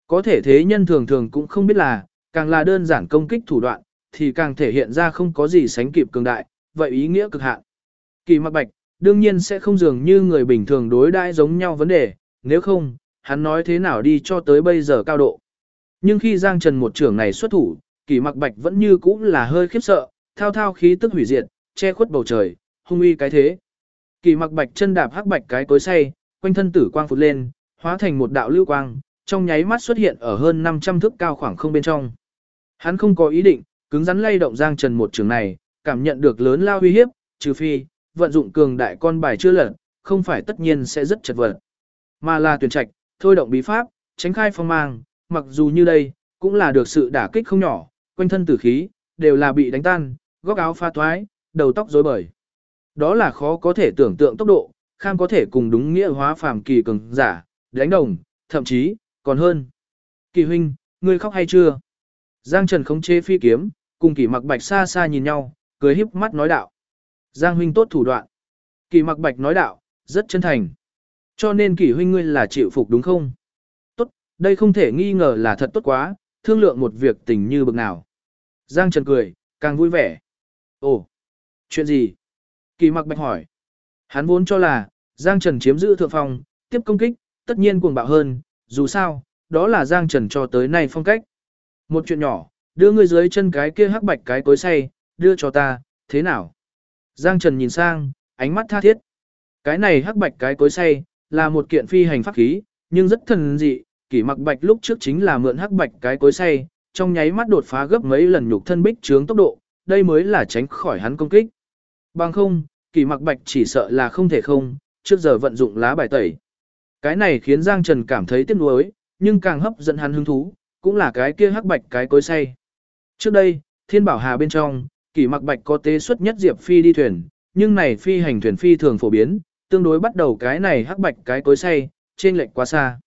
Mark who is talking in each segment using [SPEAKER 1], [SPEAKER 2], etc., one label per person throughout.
[SPEAKER 1] Có thể thế nhân thường thường cũng không biết là, càng là đơn giản công kích thủ đoạn, thì càng thể hiện ra không có gì sánh kịp cường đại, vậy ý nghĩa cực hạn. Kỳ Mặc Bạch, đương nhiên sẽ không dường như người bình thường đối đãi giống nhau vấn đề, nếu không, hắn nói thế nào đi cho tới bây giờ cao độ. Nhưng khi Giang Trần một trưởng này xuất thủ, Kỳ Mặc Bạch vẫn như cũ là hơi khiếp sợ, thao thao khí tức hủy diệt, che khuất bầu trời, hung uy cái thế. Kỳ Mặc Bạch chân đạp hắc bạch cái cối xay, quanh thân tử quang phụt lên, hóa thành một đạo lưu quang, trong nháy mắt xuất hiện ở hơn 500 thước cao khoảng không bên trong. Hắn không có ý định cứng rắn lay động Giang Trần một trường này, cảm nhận được lớn lao uy hiếp, trừ phi vận dụng cường đại con bài chưa lật, không phải tất nhiên sẽ rất chật vật, mà là tuyển trạch, thôi động bí pháp, tránh khai phong mang, mặc dù như đây cũng là được sự đả kích không nhỏ, quanh thân tử khí đều là bị đánh tan, góc áo pha thoái, đầu tóc rối bời. Đó là khó có thể tưởng tượng tốc độ, kham có thể cùng đúng nghĩa hóa phàm kỳ cường giả, đánh đồng, thậm chí còn hơn. Kỳ huynh, ngươi khóc hay chưa? Giang Trần khống chế phi kiếm, cùng Kỳ Mặc Bạch xa xa nhìn nhau, cười híp mắt nói đạo. Giang huynh tốt thủ đoạn. Kỳ Mặc Bạch nói đạo, rất chân thành. Cho nên Kỳ huynh ngươi là chịu phục đúng không? Tốt, đây không thể nghi ngờ là thật tốt quá, thương lượng một việc tình như bực nào. Giang Trần cười, càng vui vẻ. Ồ, chuyện gì? Kỳ Mặc Bạch hỏi. Hắn vốn cho là, Giang Trần chiếm giữ thượng phong, tiếp công kích, tất nhiên cuồng bạo hơn, dù sao, đó là Giang Trần cho tới nay phong cách. Một chuyện nhỏ, đưa ngươi dưới chân cái kia hắc bạch cái cối xay, đưa cho ta, thế nào? Giang Trần nhìn sang, ánh mắt tha thiết. Cái này hắc bạch cái cối xay, là một kiện phi hành pháp khí, nhưng rất thần dị, Kỷ Mặc Bạch lúc trước chính là mượn hắc bạch cái cối xay, trong nháy mắt đột phá gấp mấy lần nhục thân bích trướng tốc độ, đây mới là tránh khỏi hắn công kích. Bằng không, Kỷ Mặc Bạch chỉ sợ là không thể không, trước giờ vận dụng lá bài tẩy. Cái này khiến Giang Trần cảm thấy tiếc nuối, nhưng càng hấp dẫn hắn hứng thú, cũng là cái kia hắc bạch cái cối xay. Trước đây, Thiên Bảo Hà bên trong, Kỷ Mặc Bạch có tế xuất nhất diệp phi đi thuyền, nhưng này phi hành thuyền phi thường phổ biến, tương đối bắt đầu cái này hắc bạch cái cối xay, trên lệch quá xa.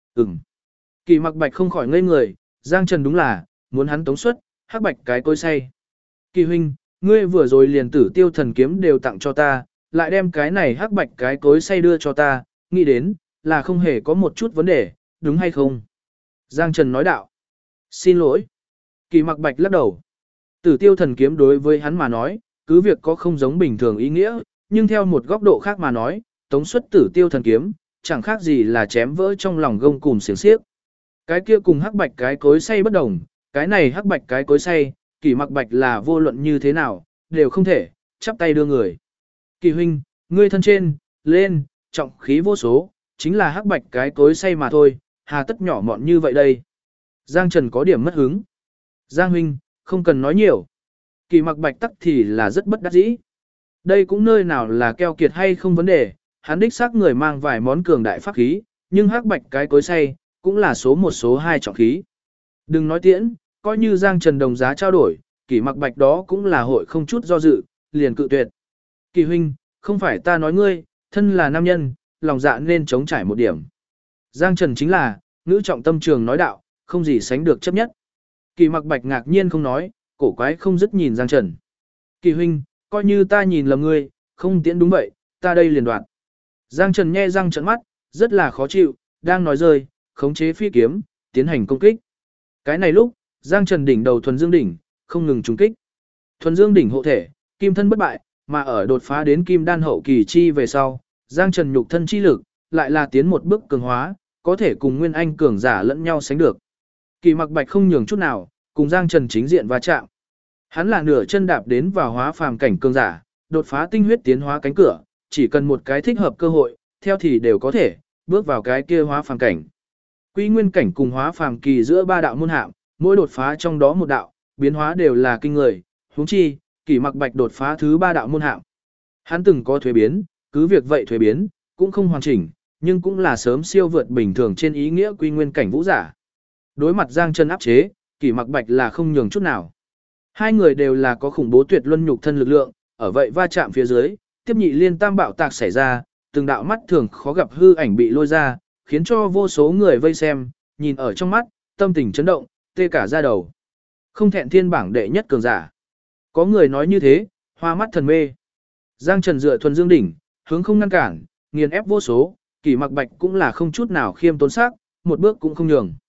[SPEAKER 1] Kỷ Mặc Bạch không khỏi ngây người, Giang Trần đúng là muốn hắn tống xuất hắc bạch cái cối xay. Kỳ huynh, ngươi vừa rồi liền Tử Tiêu thần kiếm đều tặng cho ta, lại đem cái này hắc bạch cái cối xay đưa cho ta, nghĩ đến là không hề có một chút vấn đề, đúng hay không? Giang Trần nói đạo. Xin lỗi. Kỳ Mặc Bạch lắc đầu. Tử Tiêu thần kiếm đối với hắn mà nói, cứ việc có không giống bình thường ý nghĩa, nhưng theo một góc độ khác mà nói, tống xuất Tử Tiêu thần kiếm, chẳng khác gì là chém vỡ trong lòng gông cùm xiềng xiếc. Cái kia cùng hắc bạch cái cối xay bất đồng, cái này hắc bạch cái cối xay, Kỳ Mặc Bạch là vô luận như thế nào, đều không thể chắp tay đưa người. Kỳ huynh, ngươi thân trên, lên, trọng khí vô số, chính là hắc bạch cái cối xay mà thôi, hà tất nhỏ mọn như vậy đây. Giang Trần có điểm mất hứng. Giang huynh, không cần nói nhiều. Kỳ Mặc Bạch tắc thì là rất bất đắc dĩ. Đây cũng nơi nào là keo kiệt hay không vấn đề, hắn đích xác người mang vài món cường đại pháp khí, nhưng hắc bạch cái cối xay, cũng là số một số hai trọng khí. Đừng nói tiễn, coi như Giang Trần đồng giá trao đổi, Kỷ Mặc Bạch đó cũng là hội không chút do dự, liền cự tuyệt. Kỳ huynh, không phải ta nói ngươi, thân là nam nhân, lòng dạ nên chống trải một điểm. Giang Trần chính là, ngữ trọng tâm trường nói đạo, không gì sánh được chấp nhất. Kỳ Mặc Bạch ngạc nhiên không nói, cổ quái không dứt nhìn Giang Trần. Kỳ huynh, coi như ta nhìn lầm ngươi, không tiễn đúng vậy, ta đây liền đoạn. Giang Trần nhe răng trợn mắt, rất là khó chịu, đang nói rơi, khống chế phi kiếm, tiến hành công kích. Cái này lúc, Giang Trần đỉnh đầu thuần dương đỉnh, không ngừng trúng kích. Thuần dương đỉnh hộ thể, kim thân bất bại, mà ở đột phá đến kim đan hậu kỳ chi về sau, Giang Trần nhục thân chi lực, lại là tiến một bước cường hóa, có thể cùng Nguyên Anh cường giả lẫn nhau sánh được. Kỳ Mặc Bạch không nhường chút nào, cùng Giang Trần chính diện va chạm. Hắn là nửa chân đạp đến vào hóa phàm cảnh cường giả, đột phá tinh huyết tiến hóa cánh cửa, chỉ cần một cái thích hợp cơ hội, theo thì đều có thể bước vào cái kia hóa phàm cảnh. Quy nguyên cảnh cùng hóa phàm kỳ giữa ba đạo môn hạng, mỗi đột phá trong đó một đạo, biến hóa đều là kinh người, huống chi, Kỷ Mặc Bạch đột phá thứ ba đạo môn hạng. Hắn từng có thuế biến, cứ việc vậy thuế biến cũng không hoàn chỉnh, nhưng cũng là sớm siêu vượt bình thường trên ý nghĩa quy nguyên cảnh vũ giả. Đối mặt Giang Trần áp chế, Kỷ Mặc Bạch là không nhường chút nào. Hai người đều là có khủng bố tuyệt luân nhục thân lực lượng, ở vậy va chạm phía dưới, tiếp nhị liên tam bạo tạc xảy ra, từng đạo mắt thường khó gặp hư ảnh bị lôi ra, khiến cho vô số người vây xem, nhìn ở trong mắt, tâm tình chấn động, tê cả da đầu. Không thẹn thiên bảng đệ nhất cường giả. Có người nói như thế, hoa mắt thần mê. Giang Trần dựa thuần dương đỉnh, hướng không ngăn cản, nghiền ép vô số, Kỷ Mặc Bạch cũng là không chút nào khiêm tốn sắc, một bước cũng không nhường.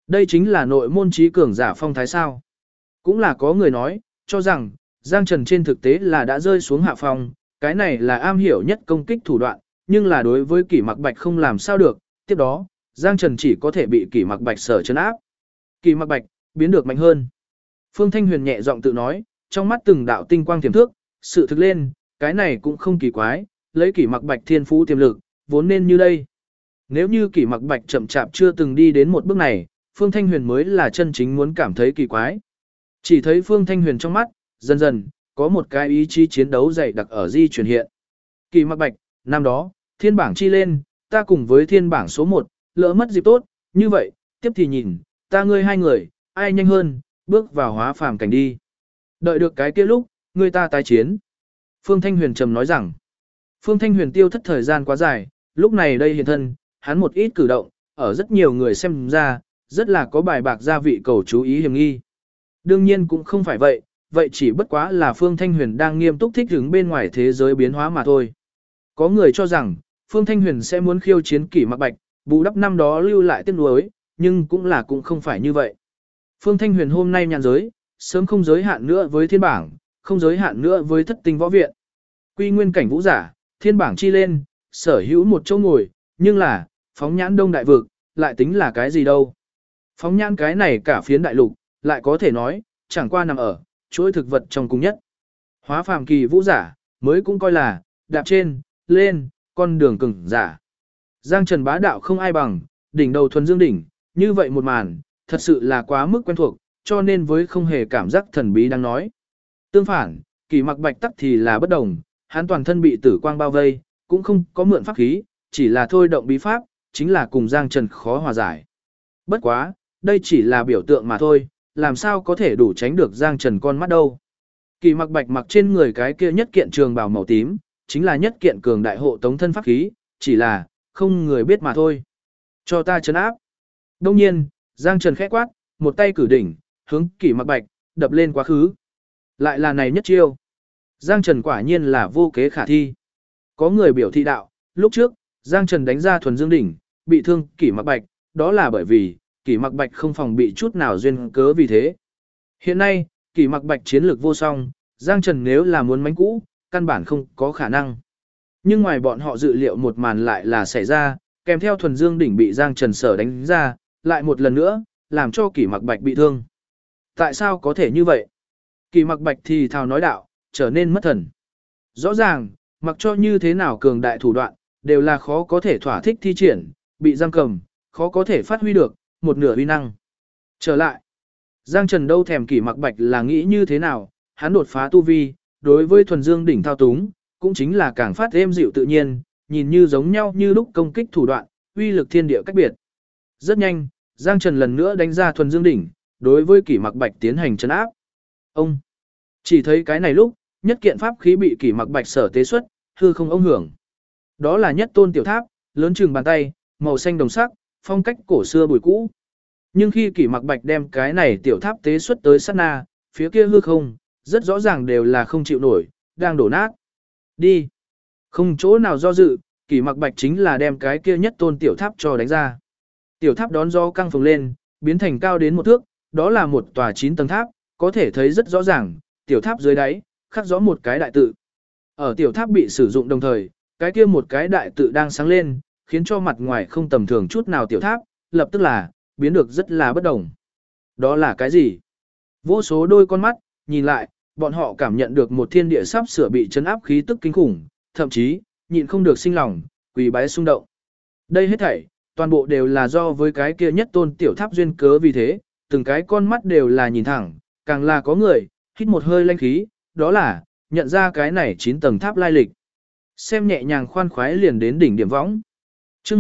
[SPEAKER 1] Đây chính là nội môn trí cường giả phong thái sao. Cũng là có người nói, cho rằng, Giang Trần trên thực tế là đã rơi xuống hạ phong, cái này là am hiểu nhất công kích thủ đoạn, nhưng là đối với Kỷ Mặc Bạch không làm sao được, tiếp đó, Giang Trần chỉ có thể bị Kỷ Mặc Bạch sở trấn áp. Kỷ Mặc Bạch, biến được mạnh hơn. Phương Thanh Huyền nhẹ giọng tự nói, trong mắt từng đạo tinh quang tiềm thước, sự thực lên, cái này cũng không kỳ quái, lấy Kỷ Mặc Bạch thiên phú tiềm lực, vốn nên như đây. Nếu như Kỷ Mặc Bạch chậm chạp chưa từng đi đến một bước này, Phương Thanh Huyền mới là chân chính muốn cảm thấy kỳ quái. Chỉ thấy Phương Thanh Huyền trong mắt, dần dần, có một cái ý chí chiến đấu dày đặc ở di chuyển hiện. Kỷ Mặc Bạch, năm đó, thiên bảng chi lên, ta cùng với thiên bảng số 1, lỡ mất dịp tốt, như vậy, tiếp thì nhìn, ta ngươi hai người, ai nhanh hơn, bước vào hóa phàm cảnh đi. Đợi được cái kia lúc, ngươi ta tái chiến. Phương Thanh Huyền trầm nói rằng, Phương Thanh Huyền tiêu thất thời gian quá dài, lúc này đây hiện thân, hắn một ít cử động, ở rất nhiều người xem ra, rất là có bài bạc gia vị cầu chú ý hiểm nghi. Đương nhiên cũng không phải vậy, vậy chỉ bất quá là Phương Thanh Huyền đang nghiêm túc thích ứng bên ngoài thế giới biến hóa mà thôi. Có người cho rằng, Phương Thanh Huyền sẽ muốn khiêu chiến Kỷ Mặc Bạch, bù đắp năm đó lưu lại tiếc nuối, nhưng cũng không phải như vậy. Phương Thanh Huyền hôm nay nhàn giới, sớm không giới hạn nữa với thiên bảng, không giới hạn nữa với thất tinh võ viện. Quy nguyên cảnh vũ giả, thiên bảng chi lên, sở hữu một chỗ ngồi, nhưng là, phóng nhãn đông đại vực, lại tính là cái gì đâu. Phóng nhãn cái này cả phiến đại lục, lại có thể nói, chẳng qua nằm ở, chuỗi thực vật trong cùng nhất. Hóa phàm kỳ vũ giả, mới cũng coi là, đạp trên, lên, con đường cứng giả. Giang Trần bá đạo không ai bằng, đỉnh đầu thuần dương đỉnh, như vậy một màn, thật sự là quá mức quen thuộc, cho nên với không hề cảm giác thần bí đang nói. Tương phản, Kỷ Mặc Bạch tắc thì là bất đồng, hắn toàn thân bị tử quang bao vây, cũng không có mượn pháp khí, chỉ là thôi động bí pháp, chính là cùng Giang Trần khó hòa giải. Bất quá, đây chỉ là biểu tượng mà thôi, làm sao có thể đủ tránh được Giang Trần con mắt đâu. Kỷ Mặc Bạch mặc trên người cái kia nhất kiện trường bào màu tím, chính là nhất kiện cường đại hộ tống thân pháp khí, chỉ là, không người biết mà thôi. Cho ta trấn áp. Đông nhiên, Giang Trần khẽ quát, một tay cử đỉnh, hướng Kỷ Mặc Bạch, đập lên quá khứ. Lại là này nhất chiêu. Giang Trần quả nhiên là vô kế khả thi. Có người biểu thị đạo, lúc trước, Giang Trần đánh ra thuần dương đỉnh, bị thương Kỷ Mặc Bạch, đó là bởi vì, Kỷ Mặc Bạch không phòng bị chút nào duyên cớ vì thế. Hiện nay, Kỷ Mặc Bạch chiến lược vô song, Giang Trần nếu là muốn mánh cũ, căn bản không có khả năng. Nhưng ngoài bọn họ dự liệu một màn lại là xảy ra, kèm theo thuần dương đỉnh bị Giang Trần sở đánh ra, lại một lần nữa, làm cho Kỷ Mặc Bạch bị thương. Tại sao có thể như vậy? Kỷ Mặc Bạch thì thào nói đạo, trở nên mất thần. Rõ ràng, mặc cho như thế nào cường đại thủ đoạn, đều là khó có thể thỏa thích thi triển, bị giam cầm, khó có thể phát huy được, một nửa uy năng. Trở lại, Giang Trần đâu thèm Kỷ Mặc Bạch là nghĩ như thế nào, hắn đột phá tu vi, đối với thuần dương đỉnh thao túng, cũng chính là càng phát êm dịu tự nhiên, nhìn như giống nhau như lúc công kích thủ đoạn, uy lực thiên địa cách biệt. Rất nhanh, Giang Trần lần nữa đánh ra thuần dương đỉnh, đối với Kỷ Mặc Bạch tiến hành trấn áp. Ông chỉ thấy cái này lúc, nhất kiện pháp khí bị Kỷ Mặc Bạch sở tế xuất, hư không ông hưởng. Đó là nhất tôn tiểu tháp, lớn chừng bàn tay, màu xanh đồng sắc, phong cách cổ xưa bùi cũ. Nhưng khi Kỷ Mặc Bạch đem cái này tiểu tháp tế xuất tới sát na, phía kia hư không, rất rõ ràng đều là không chịu nổi, đang đổ nát. Đi. Không chỗ nào do dự, Kỷ Mặc Bạch chính là đem cái kia nhất tôn tiểu tháp cho đánh ra. Tiểu tháp đón gió căng phồng lên, biến thành cao đến 1 thước, đó là một tòa 9 tầng tháp, có thể thấy rất rõ ràng, tiểu tháp dưới đáy, khắc rõ một cái đại tự. Ở tiểu tháp bị sử dụng đồng thời, cái kia một cái đại tự đang sáng lên, khiến cho mặt ngoài không tầm thường chút nào tiểu tháp, lập tức là, biến được rất là bất đồng. Đó là cái gì? Vô số đôi con mắt, nhìn lại, bọn họ cảm nhận được một thiên địa sắp sửa bị chấn áp khí tức kinh khủng, thậm chí, nhịn không được sinh lòng, quỳ bái xung động. Đây hết thảy, toàn bộ đều là do với cái kia nhất tôn tiểu tháp duyên cớ vì thế, từng cái con mắt đều là nhìn thẳng, càng là có người, hít một hơi lanh khí, đó là, nhận ra cái này 9 tầng tháp lai lịch. Xem nhẹ nhàng khoan khoái liền đến đỉnh điểm võng. Chương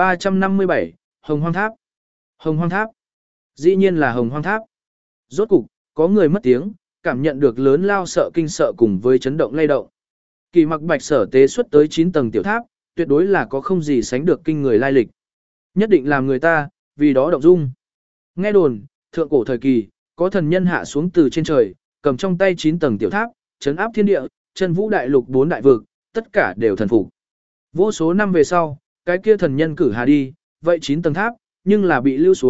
[SPEAKER 1] 1357, Hồng Hoang Tháp. Hồng Hoang Tháp. Dĩ nhiên là Hồng Hoang Tháp. Rốt cục, có người mất tiếng, cảm nhận được lớn lao sợ kinh sợ cùng với chấn động lay động. Kỷ Mặc Bạch sở tế xuất tới 9 tầng tiểu tháp, tuyệt đối là có không gì sánh được kinh người lai lịch. Nhất định làm người ta, vì đó động dung. Nghe đồn, thượng cổ thời kỳ, có thần nhân hạ xuống từ trên trời, cầm trong tay 9 tầng tiểu tháp, trấn áp thiên địa, chân vũ đại lục 4 đại vực, tất cả đều thần phục. Vô số năm về sau, cái kia thần nhân cử hà đi, vậy 9 tầng tháp, nhưng là bị lưu xuống,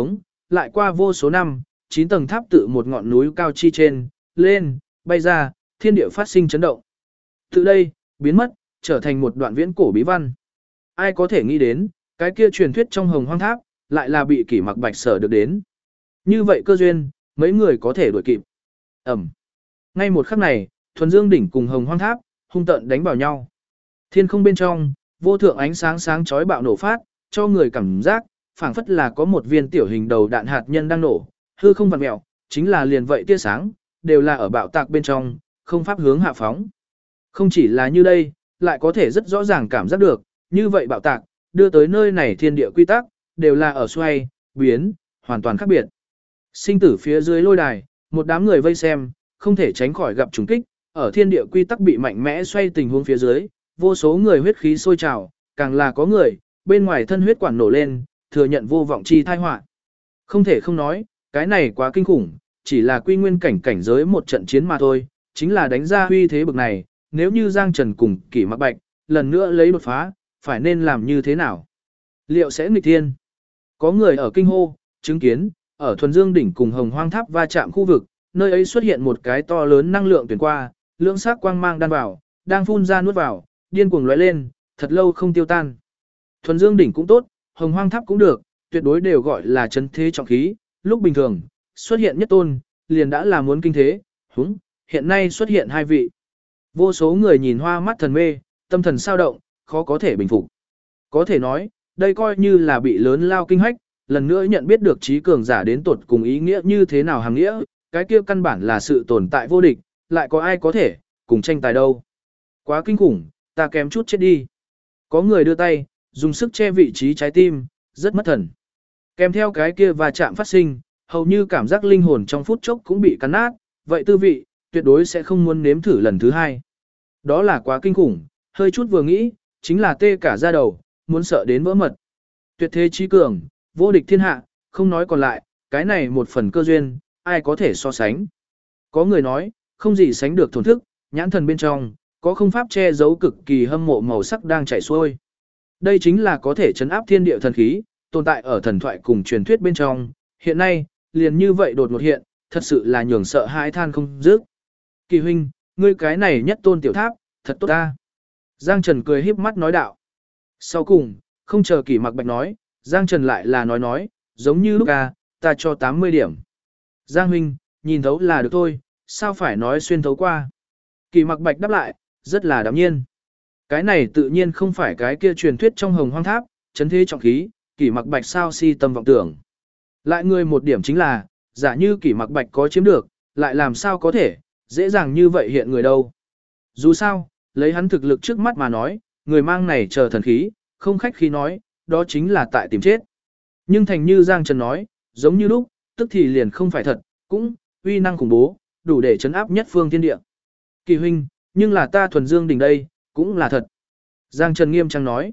[SPEAKER 1] lại qua vô số năm, 9 tầng tháp tự một ngọn núi cao chi trên, lên, bay ra, thiên địa phát sinh chấn động. Từ đây, biến mất, trở thành một đoạn viễn cổ bí văn. Ai có thể nghĩ đến, cái kia truyền thuyết trong Hồng Hoang Tháp, lại là bị Kỷ Mặc Bạch sở được đến. Như vậy cơ duyên, mấy người có thể đuổi kịp. Ẩm. Ngay một khắc này, Thuần Dương đỉnh cùng Hồng Hoang Tháp hung tợn đánh vào nhau. Thiên không bên trong, vô thượng ánh sáng sáng chói bạo nổ phát, cho người cảm giác phảng phất là có một viên tiểu hình đầu đạn hạt nhân đang nổ, hư không vặn mèo, chính là liền vậy tia sáng, đều là ở bạo tạc bên trong, không pháp hướng hạ phóng. Không chỉ là như đây, lại có thể rất rõ ràng cảm giác được, như vậy bạo tạc, đưa tới nơi này thiên địa quy tắc, đều là ở xoay, biến, hoàn toàn khác biệt. Sinh tử phía dưới lôi đài, một đám người vây xem, không thể tránh khỏi gặp trùng kích, ở thiên địa quy tắc bị mạnh mẽ xoay tình huống phía dưới, vô số người huyết khí sôi trào, càng là có người, bên ngoài thân huyết quản nổ lên, thừa nhận vô vọng chi tai họa. Không thể không nói, cái này quá kinh khủng, chỉ là quy nguyên cảnh cảnh giới một trận chiến mà thôi, chính là đánh ra huy thế bực này, nếu như Giang Trần cùng Kỷ Mặc Bạch, lần nữa lấy đột phá, phải nên làm như thế nào? Liệu sẽ nghịch thiên? Có người ở kinh hô, chứng kiến, ở Thuần Dương đỉnh cùng Hồng Hoang Tháp va chạm khu vực, nơi ấy xuất hiện một cái to lớn năng lượng tuyển qua, lưỡng sắc quang mang đan vào, đang phun ra nuốt vào, điên cuồng lóe lên, thật lâu không tiêu tan. Thuần Dương đỉnh cũng tốt, Hồng Hoang Tháp cũng được, tuyệt đối đều gọi là chấn thế trọng khí, lúc bình thường, xuất hiện nhất tôn, liền đã là muốn kinh thế, húng, hiện nay xuất hiện hai vị. Vô số người nhìn hoa mắt thần mê, tâm thần sao động, khó có thể bình phục. Có thể nói, đây coi như là bị lớn lao kinh hách, lần nữa nhận biết được trí cường giả đến tột cùng ý nghĩa như thế nào hàng nghĩa, cái kia căn bản là sự tồn tại vô địch, lại có ai có thể, cùng tranh tài đâu. Quá kinh khủng, ta kém chút chết đi. Có người đưa tay, dùng sức che vị trí trái tim, rất mất thần. Kèm theo cái kia và chạm phát sinh, hầu như cảm giác linh hồn trong phút chốc cũng bị cắn nát, vậy tư vị, tuyệt đối sẽ không muốn nếm thử lần thứ hai. Đó là quá kinh khủng, hơi chút vừa nghĩ, chính là tê cả da đầu, muốn sợ đến vỡ mật. Tuyệt thế trí cường, vô địch thiên hạ, không nói còn lại, cái này một phần cơ duyên, ai có thể so sánh. Có người nói, không gì sánh được thổn thức, nhãn thần bên trong, có không pháp che giấu cực kỳ hâm mộ màu sắc đang chảy xuôi. Đây chính là có thể chấn áp thiên địa thần khí, tồn tại ở thần thoại cùng truyền thuyết bên trong, hiện nay, liền như vậy đột ngột hiện, thật sự là nhường sợ hãi than không dứt. Kỳ huynh, ngươi cái này nhất tôn tiểu tháp, thật tốt ta. Giang Trần cười híp mắt nói đạo. Sau cùng, không chờ Kỷ Mặc Bạch nói, Giang Trần lại là nói, giống như lúc ta cho 80 điểm. Giang huynh, nhìn thấu là được thôi, sao phải nói xuyên thấu qua. Kỷ Mặc Bạch đáp lại, rất là đạm nhiên. Cái này tự nhiên không phải cái kia truyền thuyết trong Hồng Hoang Tháp, chấn thế trọng khí, Kỷ Mặc Bạch sao si tâm vọng tưởng. Lại người một điểm chính là, giả như Kỷ Mặc Bạch có chiếm được, lại làm sao có thể, dễ dàng như vậy hiện người đâu. Dù sao, lấy hắn thực lực trước mắt mà nói, người mang này chờ thần khí, không khách khí nói, đó chính là tại tìm chết. Nhưng thành như Giang Trần nói, giống như lúc, tức thì liền không phải thật, cũng, uy năng khủng bố, đủ để chấn áp nhất phương thiên địa. Kỳ huynh, nhưng là ta Thuần Dương đỉnh đây, cũng là thật. Giang Trần nghiêm trang nói.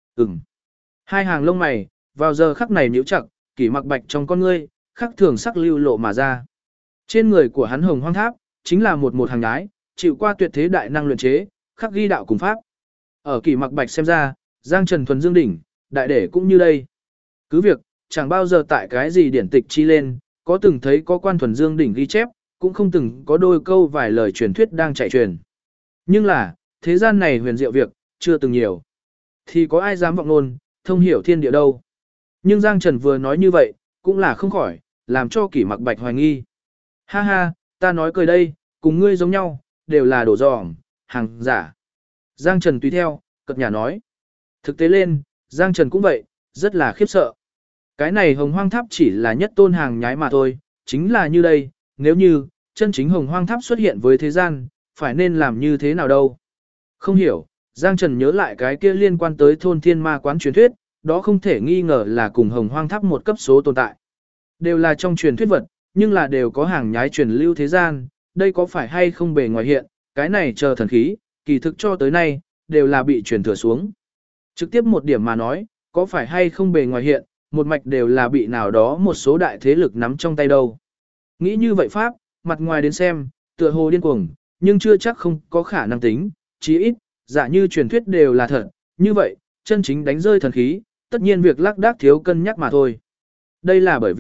[SPEAKER 1] Hai hàng lông mày, vào giờ khắc này nhíu chặt, Kỷ Mặc Bạch trong con ngươi, khắc thường sắc lưu lộ mà ra. Trên người của hắn Hồng Hoang Tháp, chính là một hàng nhái, chịu qua tuyệt thế đại năng luyện chế, khắc ghi đạo cùng pháp. Ở Kỷ Mặc Bạch xem ra, Giang Trần Thuần Dương đỉnh, đại để cũng như đây. Cứ việc, chẳng bao giờ tại cái gì điển tịch chi lên, có từng thấy có quan Thuần Dương đỉnh ghi chép, cũng không từng có đôi câu vài lời truyền thuyết đang chạy truyền. Nhưng là, thế gian này huyền diệu việc, chưa từng nhiều. Thì có ai dám vọng ngôn, thông hiểu thiên địa đâu. Nhưng Giang Trần vừa nói như vậy, cũng là không khỏi, làm cho Kỷ Mặc Bạch hoài nghi. Ha ha, ta nói cười đây, cùng ngươi giống nhau, đều là đổ dòm, hàng giả. Giang Trần tùy theo, cật nhà nói. Thực tế lên, Giang Trần cũng vậy, rất là khiếp sợ. Cái này Hồng Hoang Tháp chỉ là nhất tôn hàng nhái mà thôi, chính là như đây, nếu như, chân chính Hồng Hoang Tháp xuất hiện với thế gian, phải nên làm như thế nào đâu. Không hiểu, Giang Trần nhớ lại cái kia liên quan tới thôn thiên ma quán truyền thuyết, đó không thể nghi ngờ là cùng Hồng Hoang Tháp một cấp số tồn tại. Đều là trong truyền thuyết vật, nhưng là đều có hàng nhái truyền lưu thế gian, đây có phải hay không bề ngoài hiện, cái này chờ thần khí, kỳ thực cho tới nay, đều là bị truyền thừa xuống. Trực tiếp một điểm mà nói, có phải hay không bề ngoài hiện, một mạch đều là bị nào đó một số đại thế lực nắm trong tay đâu. Nghĩ như vậy Pháp, mặt ngoài đến xem, tựa hồ điên cuồng, nhưng chưa chắc không có khả năng tính, chí ít, giả như truyền thuyết đều là thật, như vậy, chân chính đánh rơi thần khí, tất nhiên việc lác đác thiếu cân nhắc mà thôi. Đây là bởi vì,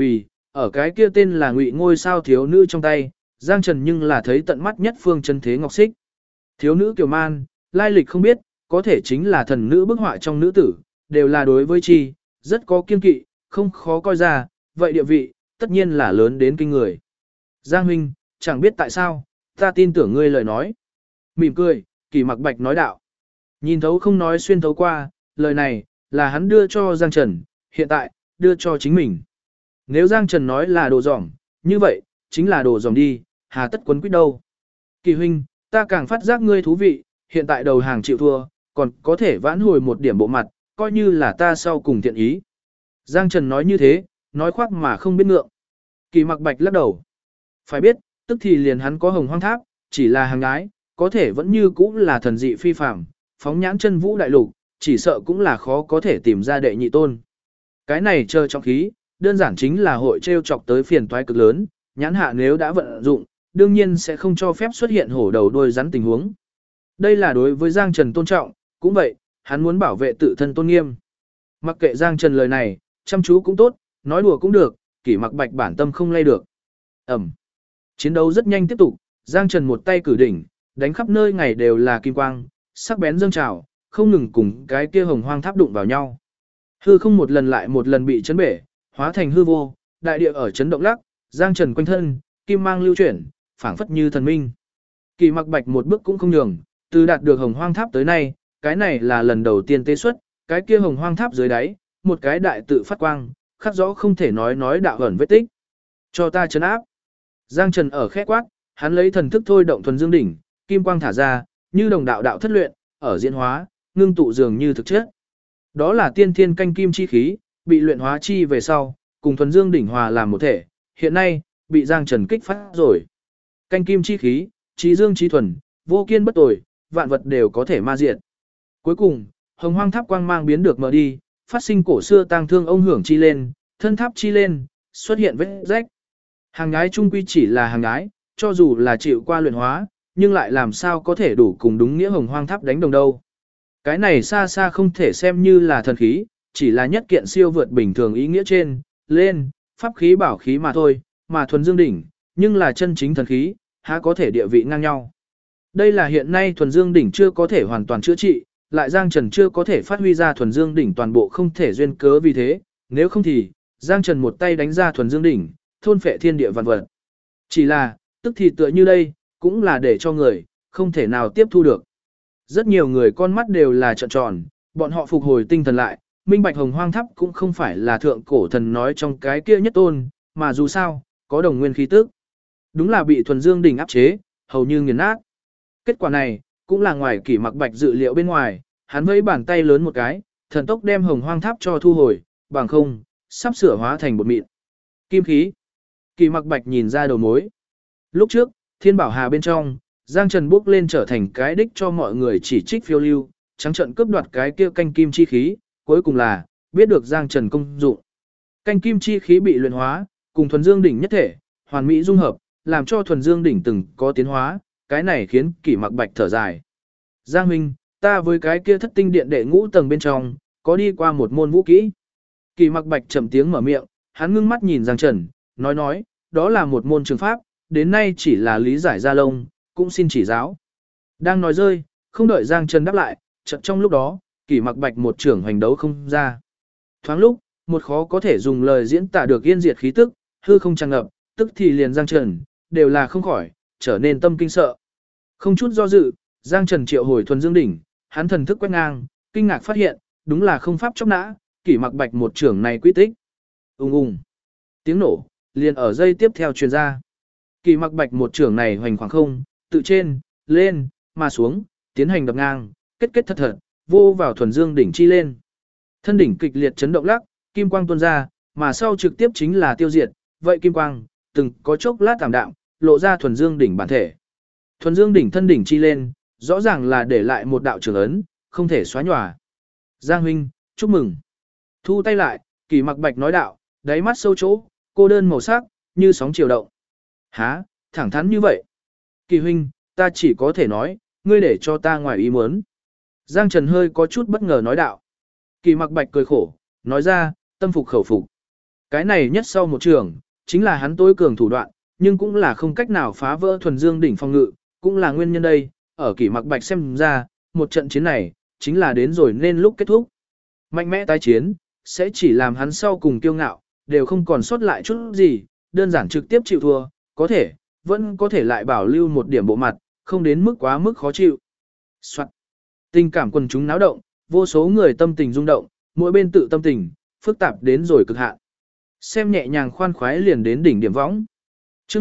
[SPEAKER 1] ở cái kia tên là Ngụy ngôi sao thiếu nữ trong tay, Giang Trần nhưng là thấy tận mắt nhất phương chân thế ngọc xích. Thiếu nữ kiều man, lai lịch không biết, có thể chính là thần nữ bức họa trong nữ tử, đều là đối với chi, rất có kiên kỵ, không khó coi ra, vậy địa vị, tất nhiên là lớn đến kinh người. Giang huynh, chẳng biết tại sao, ta tin tưởng ngươi lời nói. Mỉm cười, Kỳ Mặc Bạch nói đạo. Nhìn thấu không nói xuyên thấu qua, lời này, là hắn đưa cho Giang Trần, hiện tại, đưa cho chính mình. Nếu Giang Trần nói là đồ dỏng, như vậy, chính là đồ dỏng đi, hà tất quấn quýt đâu. Kỳ huynh, ta càng phát giác ngươi thú vị, hiện tại đầu hàng chịu thua, còn có thể vãn hồi một điểm bộ mặt, coi như là ta sau cùng thiện ý. Giang Trần nói như thế, nói khoác mà không biết ngượng. Kỳ Mặc Bạch lắc đầu. Phải biết, tức thì liền hắn có hồng hoang tháp, chỉ là hàng gái, có thể vẫn như cũ là thần dị phi phàm, phóng nhãn chân vũ đại lục, chỉ sợ cũng là khó có thể tìm ra đệ nhị tôn. Cái này chờ trọng khí, đơn giản chính là hội treo chọc tới phiền toái cực lớn, nhãn hạ nếu đã vận dụng, đương nhiên sẽ không cho phép xuất hiện hổ đầu đuôi rắn tình huống. Đây là đối với Giang Trần tôn trọng, cũng vậy, hắn muốn bảo vệ tự thân tôn nghiêm. Mặc kệ Giang Trần lời này, chăm chú cũng tốt, nói đùa cũng được, Kỷ Mặc Bạch bản tâm không lay được. Ẩm. Chiến đấu rất nhanh tiếp tục, Giang Trần một tay cử đỉnh, đánh khắp nơi ngày đều là kim quang, sắc bén dâng trào, không ngừng cùng cái kia hồng hoang tháp đụng vào nhau. Hư không một lần lại một lần bị chấn bể, hóa thành hư vô, đại địa ở chấn động lắc, Giang Trần quanh thân, kim mang lưu chuyển, phảng phất như thần minh. Kỳ Mặc Bạch một bước cũng không nhường, từ đạt được hồng hoang tháp tới nay, cái này là lần đầu tiên tế xuất, cái kia hồng hoang tháp dưới đáy, một cái đại tự phát quang, khắc rõ không thể nói đạo ẩn vết tích. Cho ta chấn áp. Giang Trần ở khẽ quát, hắn lấy thần thức thôi động thuần dương đỉnh, kim quang thả ra, như đồng đạo đạo thất luyện, ở diễn hóa, ngưng tụ dường như thực chất. Đó là tiên thiên canh kim chi khí, bị luyện hóa chi về sau, cùng thuần dương đỉnh hòa làm một thể, hiện nay, bị Giang Trần kích phát rồi. Canh kim chi khí, trí dương trí thuần, vô kiên bất tồi, vạn vật đều có thể ma diệt. Cuối cùng, hồng hoang tháp quang mang biến được mở đi, phát sinh cổ xưa tang thương ông hưởng chi lên, thân tháp chi lên, xuất hiện vết rách. Hàng gái trung quy chỉ là hàng gái, cho dù là chịu qua luyện hóa, nhưng lại làm sao có thể đủ cùng đúng nghĩa hồng hoang tháp đánh đồng đâu. Cái này xa xa không thể xem như là thần khí, chỉ là nhất kiện siêu vượt bình thường ý nghĩa trên, lên, pháp khí bảo khí mà thôi, mà thuần dương đỉnh, nhưng là chân chính thần khí, há có thể địa vị ngang nhau. Đây là hiện nay thuần dương đỉnh chưa có thể hoàn toàn chữa trị, lại Giang Trần chưa có thể phát huy ra thuần dương đỉnh toàn bộ không thể duyên cớ vì thế, nếu không thì, Giang Trần một tay đánh ra thuần dương đỉnh, thôn phệ thiên địa vạn vật. Chỉ là, tức thì tựa như đây, cũng là để cho người, không thể nào tiếp thu được. Rất nhiều người con mắt đều là trợn tròn, bọn họ phục hồi tinh thần lại, minh bạch hồng hoang tháp cũng không phải là thượng cổ thần nói trong cái kia nhất tôn, mà dù sao, có đồng nguyên khí tức. Đúng là bị thuần dương đỉnh áp chế, hầu như nghiền nát. Kết quả này, cũng là ngoài Kỷ Mặc Bạch dự liệu bên ngoài, hắn vẫy bàn tay lớn một cái, thần tốc đem hồng hoang tháp cho thu hồi, bằng không, sắp sửa hóa thành bột mịn. Kim khí. Kỷ Mặc Bạch nhìn ra đầu mối. Lúc trước, Thiên Bảo Hà bên trong, Giang Trần bước lên trở thành cái đích cho mọi người chỉ trích phiêu lưu, trắng trận cướp đoạt cái kia canh kim chi khí, cuối cùng là, biết được Giang Trần công dụng. Canh kim chi khí bị luyện hóa, cùng thuần dương đỉnh nhất thể, hoàn mỹ dung hợp, làm cho thuần dương đỉnh từng có tiến hóa, cái này khiến Kỷ Mặc Bạch thở dài. Giang huynh, ta với cái kia thất tinh điện đệ ngũ tầng bên trong, có đi qua một môn vũ kỹ. Kỷ Mặc Bạch chậm tiếng mở miệng, hắn ngưng mắt nhìn Giang Trần, nói, đó là một môn trường pháp, đến nay chỉ là lý giải ra lông, cũng xin chỉ giáo. Đang nói rơi, không đợi Giang Trần đáp lại, chợt trong lúc đó, Kỷ Mặc Bạch một trưởng hành đấu không ra. Thoáng lúc, một khó có thể dùng lời diễn tả được yên diệt khí tức, hư không tràn ngập, tức thì liền Giang Trần, đều là không khỏi, trở nên tâm kinh sợ. Không chút do dự, Giang Trần triệu hồi thuần dương đỉnh, hắn thần thức quét ngang, kinh ngạc phát hiện, đúng là không pháp chóc nã, Kỷ Mặc Bạch một trưởng này quy tích. Ùng ùng. Tiếng nổ, liền ở dây tiếp theo truyền ra. Kỷ Mặc Bạch một trưởng này hoành khoảng không, tự trên, lên, mà xuống, tiến hành đập ngang, kết thật, vô vào thuần dương đỉnh chi lên. Thân đỉnh kịch liệt chấn động lắc, kim quang tuôn ra, mà sau trực tiếp chính là tiêu diệt, vậy kim quang, từng có chốc lát tạm đạm, lộ ra thuần dương đỉnh bản thể. Thuần dương đỉnh thân đỉnh chi lên, rõ ràng là để lại một đạo trường ấn, không thể xóa nhòa. Giang huynh, chúc mừng. Thu tay lại, Kỷ Mặc Bạch nói đạo, đáy mắt sâu chỗ, cô đơn màu sắc, như sóng chiều động. Hả, thẳng thắn như vậy. Kỳ huynh, ta chỉ có thể nói, ngươi để cho ta ngoài ý muốn. Giang Trần hơi có chút bất ngờ nói đạo. Kỷ Mặc Bạch cười khổ, nói ra, tâm phục khẩu phục. Cái này nhất sau một trường, chính là hắn tối cường thủ đoạn, nhưng cũng là không cách nào phá vỡ thuần dương đỉnh phòng ngự, cũng là nguyên nhân đây, ở Kỷ Mặc Bạch xem ra, một trận chiến này, chính là đến rồi nên lúc kết thúc. Mạnh mẽ tái chiến, sẽ chỉ làm hắn sau cùng kiêu ngạo, đều không còn sót lại chút gì, đơn giản trực tiếp chịu thua, có thể, vẫn có thể lại bảo lưu một điểm bộ mặt, không đến mức quá mức khó chịu. Soạn. Tình cảm quần chúng náo động, vô số người tâm tình rung động, mỗi bên tự tâm tình, phức tạp đến rồi cực hạn. Xem nhẹ nhàng khoan khoái liền đến đỉnh điểm võng. Chương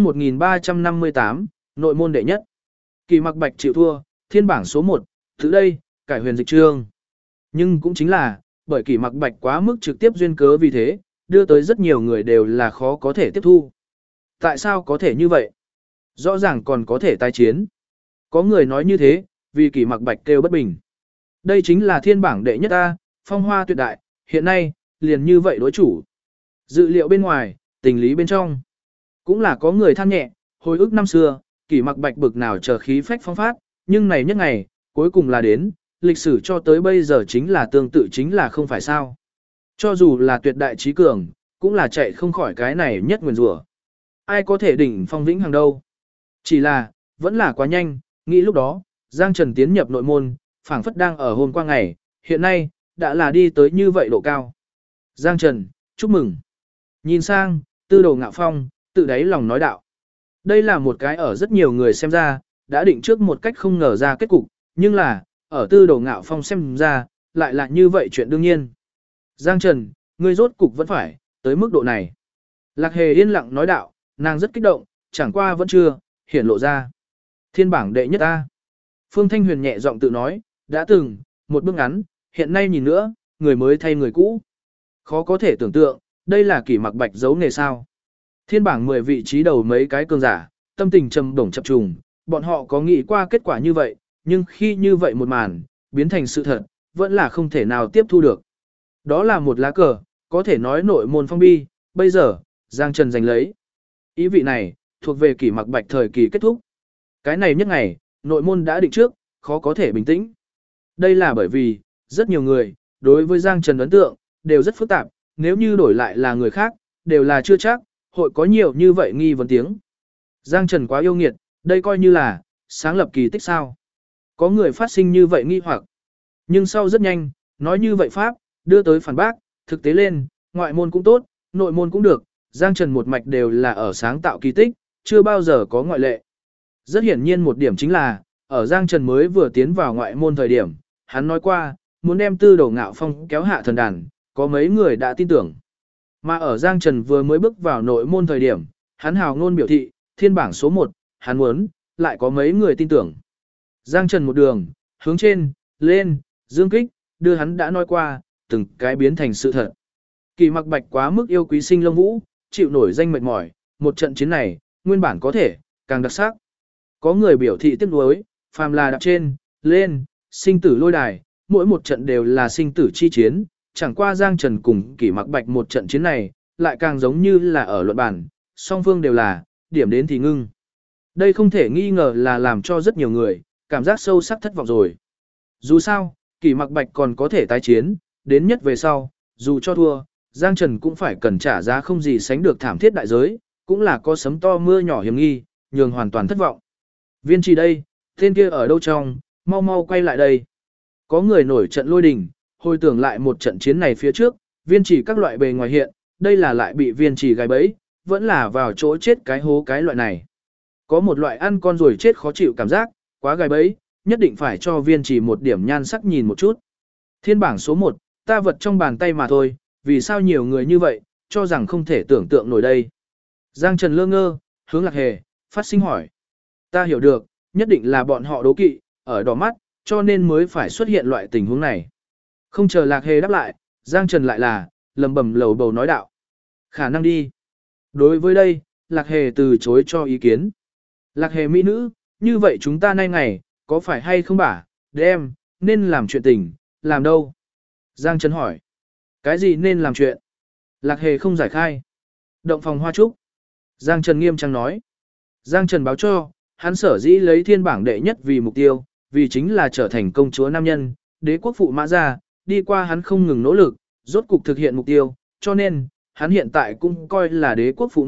[SPEAKER 1] 1358, nội môn đệ nhất. Kỷ Mặc Bạch chịu thua, thiên bảng số 1, từ đây, cải huyền dịch chương. Nhưng cũng chính là, bởi Kỷ Mặc Bạch quá mức trực tiếp duyên cớ vì thế, đưa tới rất nhiều người đều là khó có thể tiếp thu. Tại sao có thể như vậy? Rõ ràng còn có thể tái chiến. Có người nói như thế, vì Kỷ Mặc Bạch kêu bất bình. Đây chính là thiên bảng đệ nhất ta, phong hoa tuyệt đại, hiện nay, liền như vậy đối chủ. Dự liệu bên ngoài, tình lý bên trong. Cũng là có người than nhẹ, hồi ức năm xưa, Kỷ Mặc Bạch bực nào chờ khí phách phong phát, nhưng này nhất ngày, cuối cùng là đến, lịch sử cho tới bây giờ chính là tương tự chính là không phải sao. Cho dù là tuyệt đại trí cường, cũng là chạy không khỏi cái này nhất nguyền rủa. Ai có thể đỉnh phong vĩnh hàng đâu. Chỉ là, vẫn là quá nhanh, nghĩ lúc đó, Giang Trần tiến nhập nội môn, phảng phất đang ở hôm qua ngày, hiện nay, đã là đi tới như vậy độ cao. Giang Trần, chúc mừng. Nhìn sang, Tư Đồ Ngạo Phong, tự đáy lòng nói đạo. Đây là một cái ở rất nhiều người xem ra, đã định trước một cách không ngờ ra kết cục, nhưng là, ở Tư Đồ Ngạo Phong xem ra, lại là như vậy chuyện đương nhiên. Giang Trần, ngươi rốt cục vẫn phải, tới mức độ này. Lạc Hề yên lặng nói đạo, nàng rất kích động, chẳng qua vẫn chưa, hiển lộ ra. Thiên bảng đệ nhất ta. Phương Thanh Huyền nhẹ giọng tự nói, đã từng, một bước ngắn, hiện nay nhìn nữa, người mới thay người cũ. Khó có thể tưởng tượng, đây là Kỷ Mặc Bạch giấu nghề sao. Thiên bảng 10 vị trí đầu mấy cái cường giả, tâm tình trầm bổng chập trùng, bọn họ có nghĩ qua kết quả như vậy, nhưng khi như vậy một màn, biến thành sự thật, vẫn là không thể nào tiếp thu được. Đó là một lá cờ, có thể nói nội môn phong bi, bây giờ, Giang Trần giành lấy. Ý vị này, thuộc về Kỷ Mặc Bạch thời kỳ kết thúc. Cái này nhất ngày, nội môn đã định trước, khó có thể bình tĩnh. Đây là bởi vì, rất nhiều người, đối với Giang Trần ấn tượng, đều rất phức tạp, nếu như đổi lại là người khác, đều là chưa chắc, hội có nhiều như vậy nghi vấn tiếng. Giang Trần quá yêu nghiệt, đây coi như là, sáng lập kỳ tích sao. Có người phát sinh như vậy nghi hoặc. Nhưng sau rất nhanh, nói như vậy Pháp, đưa tới phản bác, thực tế lên, ngoại môn cũng tốt, nội môn cũng được, Giang Trần một mạch đều là ở sáng tạo kỳ tích, chưa bao giờ có ngoại lệ. Rất hiển nhiên một điểm chính là, ở Giang Trần mới vừa tiến vào ngoại môn thời điểm, hắn nói qua, muốn đem Tư Đồ Ngạo Phong kéo hạ thần đàn, có mấy người đã tin tưởng. Mà ở Giang Trần vừa mới bước vào nội môn thời điểm, hắn hào ngôn biểu thị, thiên bảng số 1, hắn muốn, lại có mấy người tin tưởng. Giang Trần một đường, hướng trên, lên, dương kích, đưa hắn đã nói qua, từng cái biến thành sự thật. Kỷ Mặc Bạch quá mức yêu quý Sinh Long Vũ, chịu nổi danh mệt mỏi, một trận chiến này, nguyên bản có thể, càng đặc sắc. Có người biểu thị tiếc nuối, phàm là đạp trên, lên, sinh tử lôi đài, mỗi một trận đều là sinh tử chi chiến, chẳng qua Giang Trần cùng Kỷ Mặc Bạch một trận chiến này, lại càng giống như là ở luận bản, song phương đều là, điểm đến thì ngưng. Đây không thể nghi ngờ là làm cho rất nhiều người, cảm giác sâu sắc thất vọng rồi. Dù sao, Kỷ Mặc Bạch còn có thể tái chiến, đến nhất về sau, dù cho thua, Giang Trần cũng phải cần trả giá không gì sánh được thảm thiết đại giới, cũng là có sấm to mưa nhỏ hiểm nghi, nhường hoàn toàn thất vọng. Viên Trì đây, tên kia ở đâu trong, mau mau quay lại đây. Có người nổi trận lôi đình, hồi tưởng lại một trận chiến này phía trước, Viên Trì các loại bề ngoài hiện, đây là lại bị Viên Trì gài bẫy, vẫn là vào chỗ chết cái hố cái loại này. Có một loại ăn con rồi chết khó chịu cảm giác, quá gài bẫy, nhất định phải cho Viên Trì một điểm nhan sắc nhìn một chút. Thiên bảng số 1, ta vật trong bàn tay mà thôi, vì sao nhiều người như vậy, cho rằng không thể tưởng tượng nổi đây. Giang Trần lơ ngơ, hướng Lạc Hề, phát sinh hỏi. Ta hiểu được, nhất định là bọn họ đố kỵ, ở đỏ mắt, cho nên mới phải xuất hiện loại tình huống này. Không chờ Lạc Hề đáp lại, Giang Trần lại là, lầm bầm lầu bầu nói đạo. Khả năng đi. Đối với đây, Lạc Hề từ chối cho ý kiến. Lạc Hề mỹ nữ, như vậy chúng ta nay ngày, có phải hay không bả, đem, nên làm chuyện tình, làm đâu? Giang Trần hỏi. Cái gì nên làm chuyện? Lạc Hề không giải khai. Động phòng hoa trúc. Giang Trần nghiêm trang nói. Giang Trần báo cho, hắn sở dĩ lấy thiên bảng đệ nhất vì mục tiêu, vì chính là trở thành công chúa nam nhân, đế quốc phụ mã gia, đi qua hắn không ngừng nỗ lực, rốt cục thực hiện mục tiêu, cho nên, hắn hiện tại cũng coi là đế quốc phụ ngựa,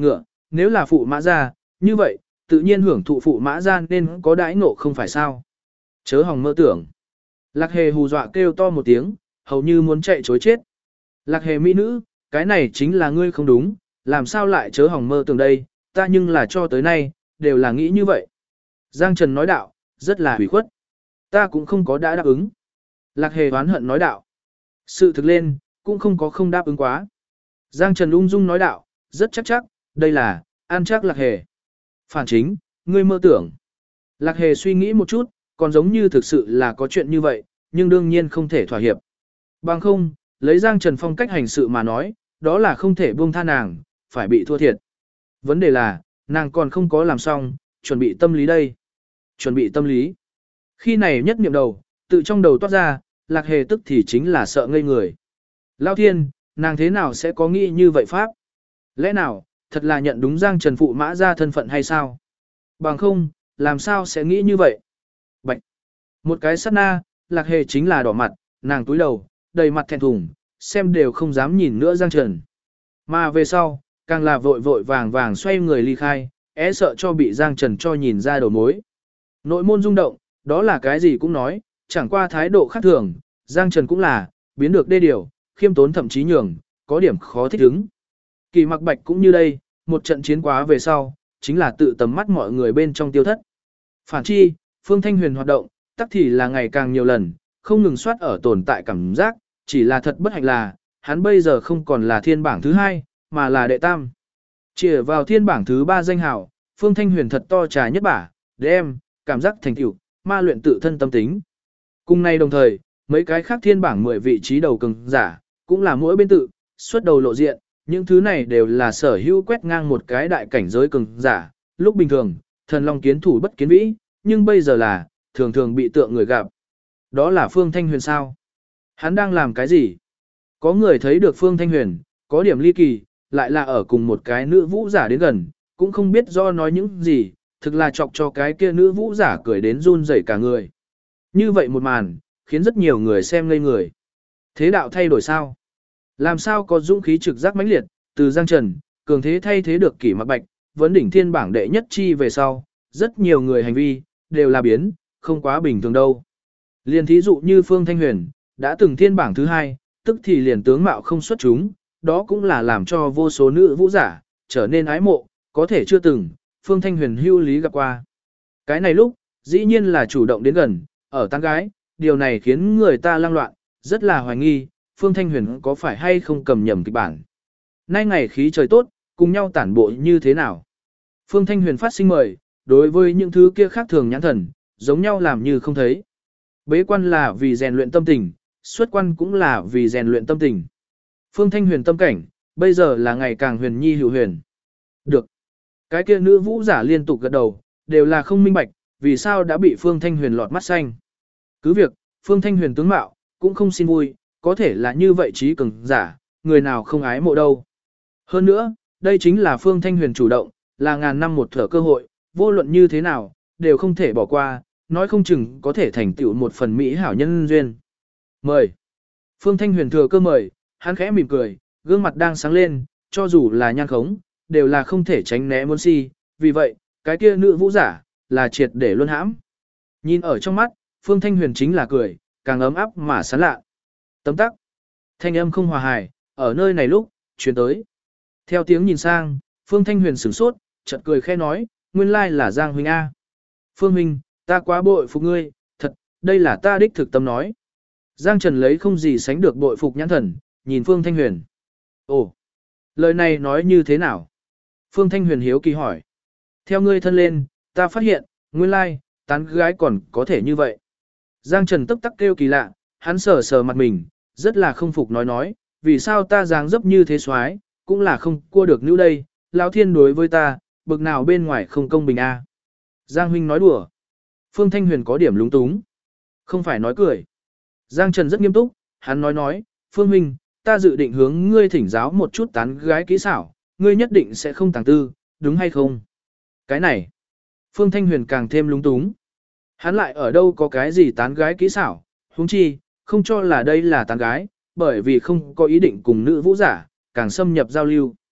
[SPEAKER 1] nếu là phụ mã gia, như vậy, tự nhiên hưởng thụ phụ mã gia nên có đãi ngộ không phải sao. Chớ hòng mơ tưởng. Lạc hề hù dọa kêu to một tiếng, hầu như muốn chạy chối chết. Lạc hề mỹ nữ, cái này chính là ngươi không đúng, làm sao lại chớ hòng mơ tưởng đây, ta nhưng là cho tới nay, đều là nghĩ như vậy. Giang Trần nói đạo, rất là hủy khuất. Ta cũng không có đã đáp ứng. Lạc hề oán hận nói đạo. Sự thực lên, cũng không có không đáp ứng quá. Giang Trần ung dung nói đạo, rất chắc chắc, đây là, an chắc lạc hề. Phản chính, ngươi mơ tưởng. Lạc hề suy nghĩ một chút, còn giống như thực sự là có chuyện như vậy, nhưng đương nhiên không thể thỏa hiệp. Bằng không, lấy Giang Trần phong cách hành sự mà nói, đó là không thể buông tha nàng, phải bị thua thiệt. Vấn đề là, nàng còn không có làm xong, chuẩn bị tâm lý đây. Chuẩn bị tâm lý. Khi này nhất niệm đầu, tự trong đầu toát ra, lạc hề tức thì chính là sợ ngây người. Lao thiên, nàng thế nào sẽ có nghĩ như vậy pháp? Lẽ nào, thật là nhận đúng Giang Trần phụ mã ra thân phận hay sao? Bằng không, làm sao sẽ nghĩ như vậy? Bạch. Một cái sát na, lạc hề chính là đỏ mặt, nàng túi đầu, đầy mặt thẹn thùng, xem đều không dám nhìn nữa Giang Trần. Mà về sau, càng là vội vội vàng vàng xoay người ly khai, sợ cho bị Giang Trần cho nhìn ra đầu mối. Nội môn rung động, đó là cái gì cũng nói, chẳng qua thái độ khác thường, Giang Trần cũng là, biến được đê điều, khiêm tốn thậm chí nhường, có điểm khó thích ứng. Kỳ Mặc Bạch cũng như đây, một trận chiến quá về sau, chính là tự tầm mắt mọi người bên trong tiêu thất. Phản chi, Phương Thanh Huyền hoạt động, tắc thì là ngày càng nhiều lần, không ngừng soát ở tồn tại cảm giác, chỉ là thật bất hạnh là, hắn bây giờ không còn là thiên bảng thứ 2, mà là đệ tam. Chỉ vào thiên bảng thứ 3 danh hào, Phương Thanh Huyền thật to trà nhất bả, đem, cảm giác thành tựu, ma luyện tự thân tâm tính. Cùng nay đồng thời, mấy cái khác thiên bảng 10 vị trí đầu cường giả, cũng là mỗi bên tự, xuất đầu lộ diện, những thứ này đều là sở hữu quét ngang một cái đại cảnh giới cường giả, lúc bình thường, thần long kiến thủ bất kiến vĩ, nhưng bây giờ là, thường thường bị tượng người gặp. Đó là Phương Thanh Huyền sao? Hắn đang làm cái gì? Có người thấy được Phương Thanh Huyền, có điểm ly kỳ, lại là ở cùng một cái nữ vũ giả đến gần, cũng không biết do nói những gì, thực là chọc cho cái kia nữ vũ giả cười đến run rẩy cả người. Như vậy một màn, khiến rất nhiều người xem ngây người. Thế đạo thay đổi sao? Làm sao có dũng khí trực giác mãnh liệt, từ Giang Trần, cường thế thay thế được Kỷ Mặc Bạch, vấn đỉnh thiên bảng đệ nhất chi về sau, rất nhiều người hành vi, đều là biến, không quá bình thường đâu. Liên thí dụ như Phương Thanh Huyền, đã từng thiên bảng thứ 2, tức thì liền tướng mạo không xuất chúng, đó cũng là làm cho vô số nữ vũ giả, trở nên ái mộ, có thể chưa từng, Phương Thanh Huyền hưu lý gặp qua. Cái này lúc, dĩ nhiên là chủ động đến gần, ở tán gái, điều này khiến người ta lang loạn, rất là hoài nghi, Phương Thanh Huyền có phải hay không cầm nhầm kịch bản. Nay ngày khí trời tốt, cùng nhau tản bộ như thế nào. Phương Thanh Huyền phát sinh mời, đối với những thứ kia khác thường nhãn thần, giống nhau làm như không thấy. Bế quan là vì rèn luyện tâm tình, xuất quan cũng là vì rèn luyện tâm tình. Phương Thanh Huyền tâm cảnh, bây giờ là ngày càng huyền nhi hữu huyền. Được. Cái kia nữ vũ giả liên tục gật đầu, đều là không minh bạch, vì sao đã bị Phương Thanh Huyền lọt mắt xanh. Cứ việc, Phương Thanh Huyền tướng mạo, cũng không xin vui, có thể là như vậy trí cường giả, người nào không ái mộ đâu. Hơn nữa, đây chính là Phương Thanh Huyền chủ động, là ngàn năm một thở cơ hội, vô luận như thế nào, đều không thể bỏ qua, nói không chừng có thể thành tựu một phần mỹ hảo nhân duyên. Mời. Phương Thanh Huyền thừa cơ mời, hắn khẽ mỉm cười, gương mặt đang sáng lên, cho dù là nhan khống, đều là không thể tránh né muốn si, vì vậy, cái kia nữ vũ giả, là triệt để luân hãm. Nhìn ở trong mắt, Phương Thanh Huyền chính là cười, càng ấm áp mà sán lạ. Tấm tắc. Thanh âm không hòa hài, ở nơi này lúc, truyền tới. Theo tiếng nhìn sang, Phương Thanh Huyền sửng sốt, chợt cười khẽ nói, nguyên lai là Giang huynh A. Phương huynh, ta quá bội phục ngươi, thật, đây là ta đích thực tâm nói. Giang Trần lấy không gì sánh được bội phục nhãn thần, nhìn Phương Thanh Huyền. Ồ, lời này nói như thế nào? Phương Thanh Huyền hiếu kỳ hỏi. Theo ngươi thân lên, ta phát hiện, nguyên lai, tán gái còn có thể như vậy. Giang Trần tức tắc kêu kỳ lạ, hắn sờ sờ mặt mình, rất là không phục nói, vì sao ta dáng dấp như thế soái, cũng là không cua được nữ đây, lão thiên đối với ta, bực nào bên ngoài không công bình a. Giang huynh nói đùa. Phương Thanh Huyền có điểm lúng túng. Không phải nói cười. Giang Trần rất nghiêm túc, hắn nói, Phương huynh, ta dự định hướng ngươi thỉnh giáo một chút tán gái kỹ xảo, ngươi nhất định sẽ không tàng tư, đúng hay không? Cái này. Phương Thanh Huyền càng thêm lúng túng. Hắn lại ở đâu có cái gì tán gái kỹ xảo, huống chi, không cho là đây là tán gái, bởi vì không có ý định cùng nữ vũ giả, càng xâm nhập giao lưu.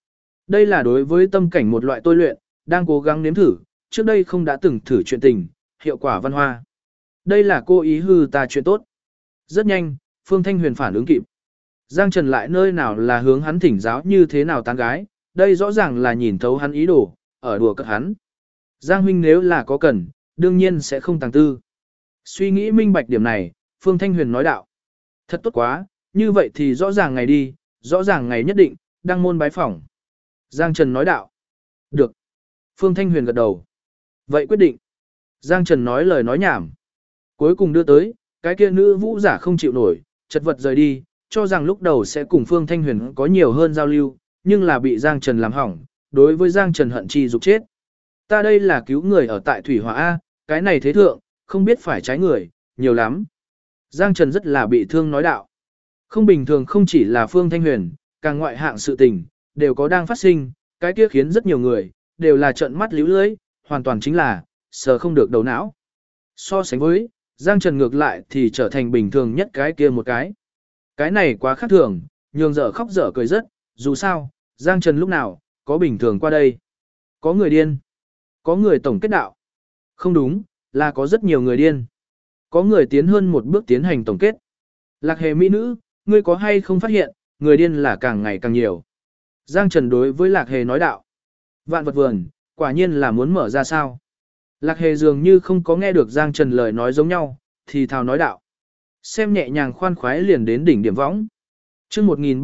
[SPEAKER 1] Đây là đối với tâm cảnh một loại tôi luyện, đang cố gắng nếm thử, trước đây không đã từng thử chuyện tình, hiệu quả văn hoa. Đây là cô ý hư ta chuyện tốt. Rất nhanh, Phương Thanh Huyền phản ứng kịp. Giang Trần lại nơi nào là hướng hắn thỉnh giáo như thế nào tán gái, đây rõ ràng là nhìn thấu hắn ý đồ, ở đùa cợt hắn. Giang huynh nếu là có cần, đương nhiên sẽ không tàng tư. Suy nghĩ minh bạch điểm này, Phương Thanh Huyền nói đạo. Thật tốt quá, như vậy thì rõ ràng ngày đi, rõ ràng ngày nhất định, đăng môn bái phỏng. Giang Trần nói đạo. Được. Phương Thanh Huyền gật đầu. Vậy quyết định. Giang Trần nói lời nói nhảm. Cuối cùng đưa tới, cái kia nữ vũ giả không chịu nổi, chật vật rời đi, cho rằng lúc đầu sẽ cùng Phương Thanh Huyền có nhiều hơn giao lưu, nhưng là bị Giang Trần làm hỏng, đối với Giang Trần hận chi dục chết. Ta đây là cứu người ở tại Thủy Hỏa A, cái này thế thượng, không biết phải trái người, nhiều lắm. Giang Trần rất là bị thương nói đạo. Không bình thường không chỉ là Phương Thanh Huyền, càng ngoại hạng sự tình, đều có đang phát sinh, cái kia khiến rất nhiều người, đều là trợn mắt líu lưới, hoàn toàn chính là, sờ không được đầu não. So sánh với, Giang Trần ngược lại thì trở thành bình thường nhất cái kia một cái. Cái này quá khác thường, nhường dở khóc dở cười rất, dù sao, Giang Trần lúc nào, có bình thường qua đây. Có người điên, có người tổng kết đạo. Không đúng, là có rất nhiều người điên. Có người tiến hơn một bước tiến hành tổng kết. Lạc Hề mỹ nữ, ngươi có hay không phát hiện, người điên là càng ngày càng nhiều. Giang Trần đối với Lạc Hề nói đạo. Vạn vật vườn, quả nhiên là muốn mở ra sao. Lạc Hề dường như không có nghe được Giang Trần lời nói giống nhau, thì thào nói đạo. Xem nhẹ nhàng khoan khoái liền đến đỉnh điểm võng. Chương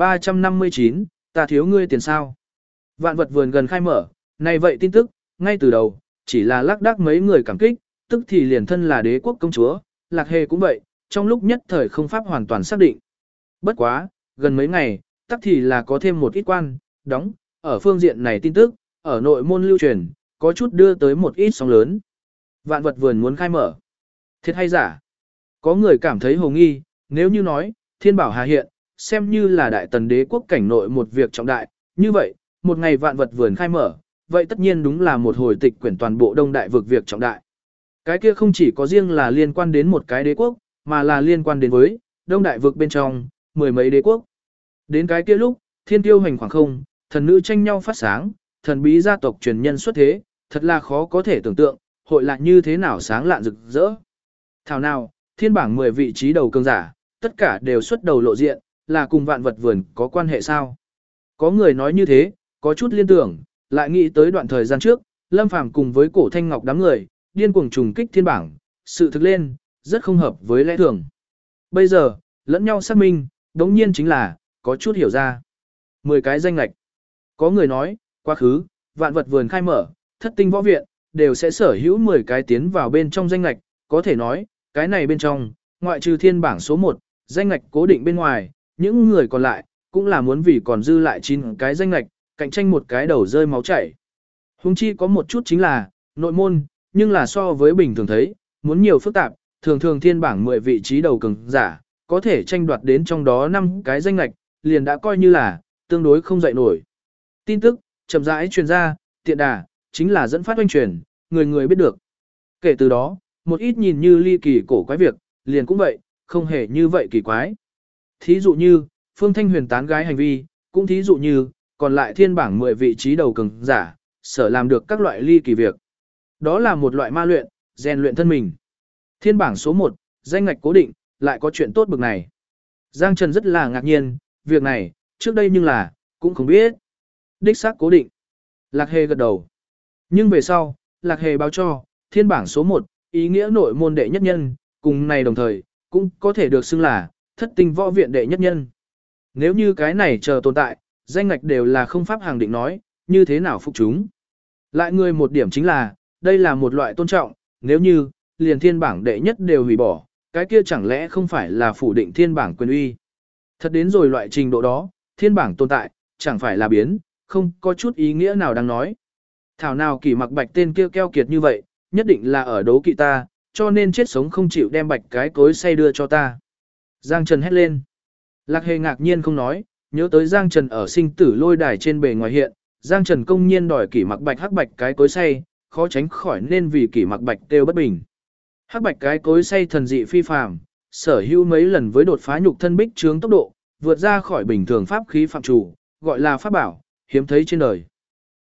[SPEAKER 1] 1359, ta thiếu ngươi tiền sao. Vạn vật vườn gần khai mở, này vậy tin tức, ngay từ đầu, chỉ là lác đác mấy người cảm kích, tức thì liền thân là đế quốc công chúa, Lạc Hề cũng vậy, trong lúc nhất thời không pháp hoàn toàn xác định. Bất quá, gần mấy ngày, tắc thì là có thêm một ít quan, đóng, ở phương diện này tin tức, ở nội môn lưu truyền, có chút đưa tới một ít sóng lớn. Vạn vật vườn muốn khai mở. Thiệt hay giả? Có người cảm thấy hồ nghi, nếu như nói, thiên bảo hà hiện, xem như là đại tần đế quốc cảnh nội một việc trọng đại, như vậy, một ngày vạn vật vườn khai mở, vậy tất nhiên đúng là một hồi tịch quyển toàn bộ đông đại vực việc trọng đại. Cái kia không chỉ có riêng là liên quan đến một cái đế quốc, mà là liên quan đến với đông đại vực bên trong, mười mấy đế quốc. Đến cái kia lúc, thiên tiêu hành khoảng không, thần nữ tranh nhau phát sáng, thần bí gia tộc truyền nhân xuất thế, thật là khó có thể tưởng tượng, hội lại như thế nào sáng lạn rực rỡ. Thảo nào, thiên bảng 10 vị trí đầu cường giả, tất cả đều xuất đầu lộ diện, là cùng vạn vật vườn có quan hệ sao? Có người nói như thế, có chút liên tưởng, lại nghĩ tới đoạn thời gian trước, Lâm Phàm cùng với Cổ Thanh Ngọc đám người, điên cuồng trùng kích thiên bảng, sự thực lên, rất không hợp với lẽ thường. Bây giờ, lẫn nhau xác minh, đống nhiên chính là, có chút hiểu ra. 10 cái danh lạch. Có người nói, quá khứ, vạn vật vườn khai mở, thất tinh võ viện, đều sẽ sở hữu 10 cái tiến vào bên trong danh lạch, có thể nói, cái này bên trong, ngoại trừ thiên bảng số 1, danh lạch cố định bên ngoài, những người còn lại, cũng là muốn vì còn dư lại 9 cái danh lạch, cạnh tranh một cái đầu rơi máu chảy. Huống chi có một chút chính là, nội môn, nhưng là so với bình thường thấy, muốn nhiều phức tạp, thường thường thiên bảng 10 vị trí đầu cường giả, có thể tranh đoạt đến trong đó 5 cái danh lạch, liền đã coi như là, tương đối không dậy nổi. Tin tức, chậm rãi truyền ra, tiện đà, chính là dẫn phát oanh truyền, người người biết được. Kể từ đó, một ít nhìn như ly kỳ cổ quái việc, liền cũng vậy, không hề như vậy kỳ quái. Thí dụ như, Phương Thanh Huyền tán gái hành vi, cũng thí dụ như, còn lại thiên bảng 10 vị trí đầu cường giả, sở làm được các loại ly kỳ việc. Đó là một loại ma luyện, rèn luyện thân mình. Thiên bảng số 1, danh ngạch cố định, lại có chuyện tốt bực này. Giang Trần rất là ngạc nhiên, việc này, trước đây nhưng là, cũng không biết. Đích xác cố định. Lạc Hề gật đầu. Nhưng về sau, Lạc Hề báo cho, thiên bảng số 1, ý nghĩa nội môn đệ nhất nhân, cùng này đồng thời, cũng có thể được xưng là, thất tinh võ viện đệ nhất nhân. Nếu như cái này chờ tồn tại, danh ngạch đều là không pháp hàng định nói, như thế nào phục chúng. Lại người một điểm chính là, đây là một loại tôn trọng, nếu như, liền thiên bảng đệ nhất đều hủy bỏ, cái kia chẳng lẽ không phải là phủ định thiên bảng quyền uy. Thật đến rồi loại trình độ đó, thiên bảng tồn tại, chẳng phải là biến, không có chút ý nghĩa nào đang nói. Thảo nào Kỷ Mặc Bạch tên kia keo kiệt như vậy, nhất định là ở đấu kỵ ta, cho nên chết sống không chịu đem bạch cái cối xay đưa cho ta. Giang Trần hét lên. Lạc Hề ngạc nhiên không nói, nhớ tới Giang Trần ở sinh tử lôi đài trên bề ngoài hiện, Giang Trần công nhiên đòi Kỷ Mặc Bạch hắc bạch cái cối xay, khó tránh khỏi nên vì Kỷ Mặc Bạch kêu bất bình. Hắc bạch cái cối xay thần dị phi phàm, sở hữu mấy lần với đột phá nhục thân bích trướng tốc độ, vượt ra khỏi bình thường pháp khí phạm chủ, gọi là pháp bảo, hiếm thấy trên đời.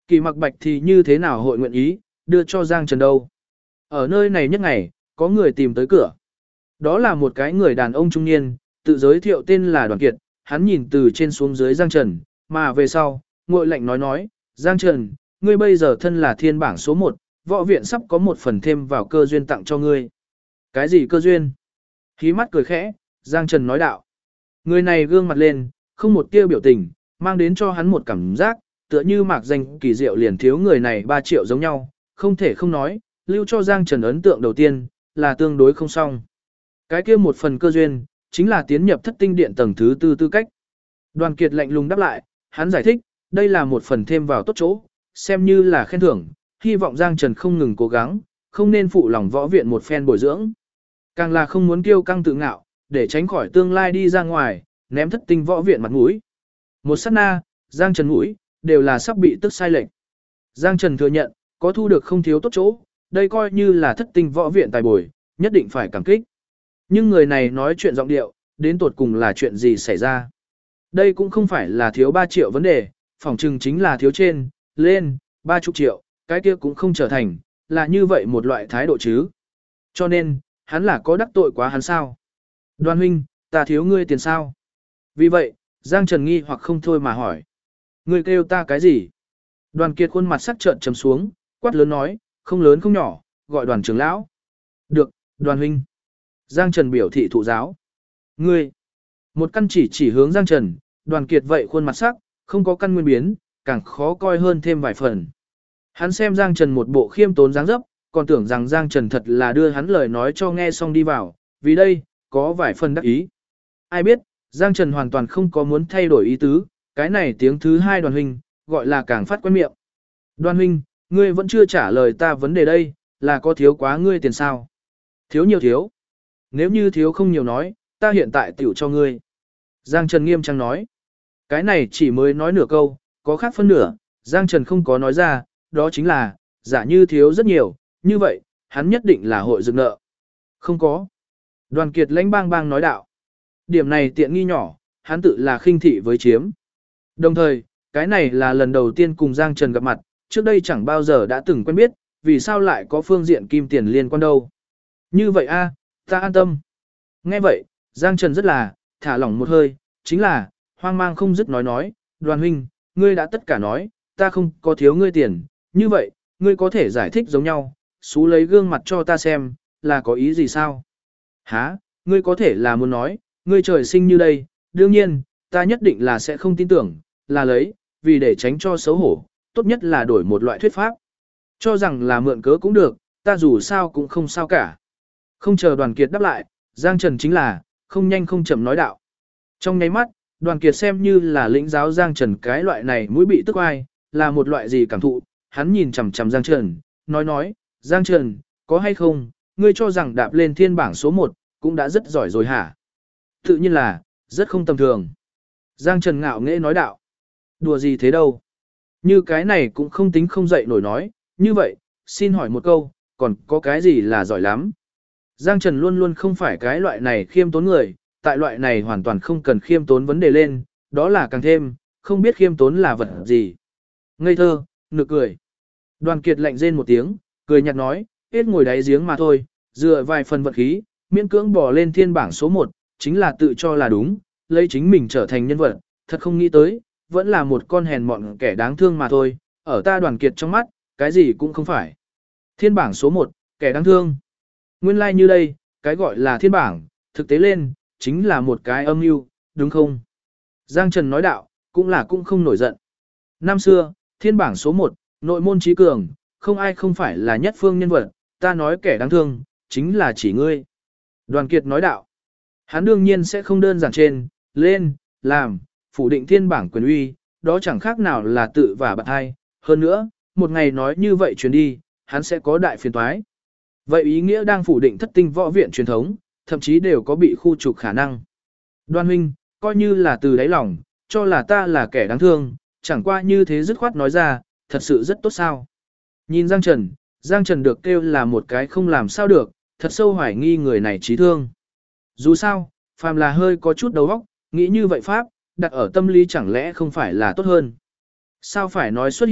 [SPEAKER 1] Kỳ Mặc Bạch thì như thế nào hội nguyện ý, đưa cho Giang Trần đâu. Ở nơi này nhất ngày, có người tìm tới cửa. Đó là một cái người đàn ông trung niên, tự giới thiệu tên là Đoàn Kiệt, hắn nhìn từ trên xuống dưới Giang Trần, mà về sau, ngội lạnh nói, Giang Trần, ngươi bây giờ thân là thiên bảng số 1, võ viện sắp có một phần thêm vào cơ duyên tặng cho ngươi. Cái gì cơ duyên? Khí mắt cười khẽ, Giang Trần nói đạo. Người này gương mặt lên, không một tia biểu tình, mang đến cho hắn một cảm giác, tựa như mạc danh kỳ diệu liền thiếu người này 3 triệu giống nhau, không thể không nói, lưu cho Giang Trần ấn tượng đầu tiên, là tương đối không xong. Cái kia một phần cơ duyên, chính là tiến nhập thất tinh điện tầng thứ 4 tư cách. Đoàn Kiệt lạnh lùng đáp lại, hắn giải thích, đây là một phần thêm vào tốt chỗ, xem như là khen thưởng, hy vọng Giang Trần không ngừng cố gắng, không nên phụ lòng võ viện một phen bồi dưỡng. Càng là không muốn kiêu căng tự ngạo, để tránh khỏi tương lai đi ra ngoài, ném thất tinh võ viện mặt mũi. Một sát na, Giang Trần mũi, đều là sắp bị tức sai lệch. Giang Trần thừa nhận, có thu được không thiếu tốt chỗ, đây coi như là thất tinh võ viện tài bồi, nhất định phải cảm kích. Nhưng người này nói chuyện giọng điệu, đến tột cùng là chuyện gì xảy ra. Đây cũng không phải là thiếu 3 triệu vấn đề, phỏng chừng chính là thiếu trên, lên, 30 triệu, cái kia cũng không trở thành, là như vậy một loại thái độ chứ. Cho nên, hắn là có đắc tội quá hắn sao? Đoàn huynh, ta thiếu ngươi tiền sao? Vì vậy, Giang Trần nghi hoặc không thôi mà hỏi. Ngươi kêu ta cái gì? Đoàn Kiệt khuôn mặt sắc trợn trầm xuống, quát lớn nói, không lớn không nhỏ, gọi Đoàn trưởng lão. Được, Đoàn huynh. Giang Trần biểu thị thụ giáo. Ngươi. Một căn chỉ hướng Giang Trần, Đoàn Kiệt vậy khuôn mặt sắc, không có căn nguyên biến, càng khó coi hơn thêm vài phần. Hắn xem Giang Trần một bộ khiêm tốn dáng dấp, còn tưởng rằng Giang Trần thật là đưa hắn lời nói cho nghe xong đi vào, vì đây, có vài phần đắc ý. Ai biết, Giang Trần hoàn toàn không có muốn thay đổi ý tứ, cái này tiếng thứ 2 Đoàn huynh, gọi là càng phát quen miệng. Đoàn huynh, ngươi vẫn chưa trả lời ta vấn đề đây, là có thiếu quá ngươi tiền sao? Thiếu nhiều thiếu. Nếu như thiếu không nhiều nói, ta hiện tại tiểu cho ngươi. Giang Trần nghiêm trang nói. Cái này chỉ mới nói nửa câu, có khác phân nửa, Giang Trần không có nói ra, đó chính là, giả như thiếu rất nhiều, như vậy, hắn nhất định là hội dựng nợ. Không có. Đoàn Kiệt lãnh bang bang nói đạo. Điểm này tiện nghi nhỏ, hắn tự là khinh thị với chiếm. Đồng thời, cái này là lần đầu tiên cùng Giang Trần gặp mặt, trước đây chẳng bao giờ đã từng quen biết, vì sao lại có phương diện kim tiền liên quan đâu. Như vậy a, ta an tâm. Nghe vậy, Giang Trần rất là, thả lỏng một hơi, chính là, hoang mang không dứt nói, Đoàn huynh, ngươi đã tất cả nói, ta không có thiếu ngươi tiền, như vậy, ngươi có thể giải thích giống nhau, xú lấy gương mặt cho ta xem, là có ý gì sao? Hả, ngươi có thể là muốn nói, ngươi trời sinh như đây, đương nhiên, ta nhất định là sẽ không tin tưởng, là lấy, vì để tránh cho xấu hổ, tốt nhất là đổi một loại thuyết pháp. Cho rằng là mượn cớ cũng được, ta dù sao cũng không sao cả. Không chờ Đoàn Kiệt đáp lại, Giang Trần chính là, không nhanh không chậm nói đạo. Trong nháy mắt, Đoàn Kiệt xem như là lĩnh giáo Giang Trần cái loại này mũi bị tức ai, là một loại gì cảm thụ, hắn nhìn chằm chằm Giang Trần, nói, Giang Trần, có hay không, ngươi cho rằng đạp lên thiên bảng số 1, cũng đã rất giỏi rồi hả? Tự nhiên là, rất không tầm thường. Giang Trần ngạo nghễ nói đạo. Đùa gì thế đâu? Như cái này cũng không tính không dậy nổi nói, như vậy, xin hỏi một câu, còn có cái gì là giỏi lắm? Giang Trần luôn luôn không phải cái loại này khiêm tốn người, tại loại này hoàn toàn không cần khiêm tốn vấn đề lên, đó là càng thêm, không biết khiêm tốn là vật gì. Ngây thơ, nực cười. Đoàn Kiệt lạnh rên một tiếng, cười nhạt nói, hết ngồi đáy giếng mà thôi, dựa vài phần vật khí, miễn cưỡng bỏ lên thiên bảng số 1, chính là tự cho là đúng, lấy chính mình trở thành nhân vật, thật không nghĩ tới, vẫn là một con hèn mọn kẻ đáng thương mà thôi, ở ta Đoàn Kiệt trong mắt, cái gì cũng không phải. Thiên bảng số 1, kẻ đáng thương. Nguyên lai like như đây, cái gọi là thiên bảng, thực tế lên, chính là một cái âm mưu, đúng không? Giang Trần nói đạo, cũng không nổi giận. Năm xưa, thiên bảng số 1, nội môn trí cường, không ai không phải là nhất phương nhân vật, ta nói kẻ đáng thương, chính là chỉ ngươi. Đoàn Kiệt nói đạo, hắn đương nhiên sẽ không đơn giản trên, lên, làm, phủ định thiên bảng quyền uy, đó chẳng khác nào là tự vả bạt hai. Hơn nữa, một ngày nói như vậy truyền đi, hắn sẽ có đại phiền toái. Vậy ý nghĩa đang phủ định thất tinh võ viện truyền thống, thậm chí đều có bị khu trục khả năng. Đoan huynh, coi như là từ đáy lòng, cho là ta là kẻ đáng thương, chẳng qua như thế dứt khoát nói ra, thật sự rất tốt sao. Nhìn Giang Trần được kêu là một cái không làm sao được, thật sâu hoài nghi người này trí thương. Dù sao, phàm là hơi có chút đầu óc, nghĩ như vậy pháp, đặt ở tâm lý chẳng lẽ không phải là tốt hơn. Sao phải nói xuất hiện,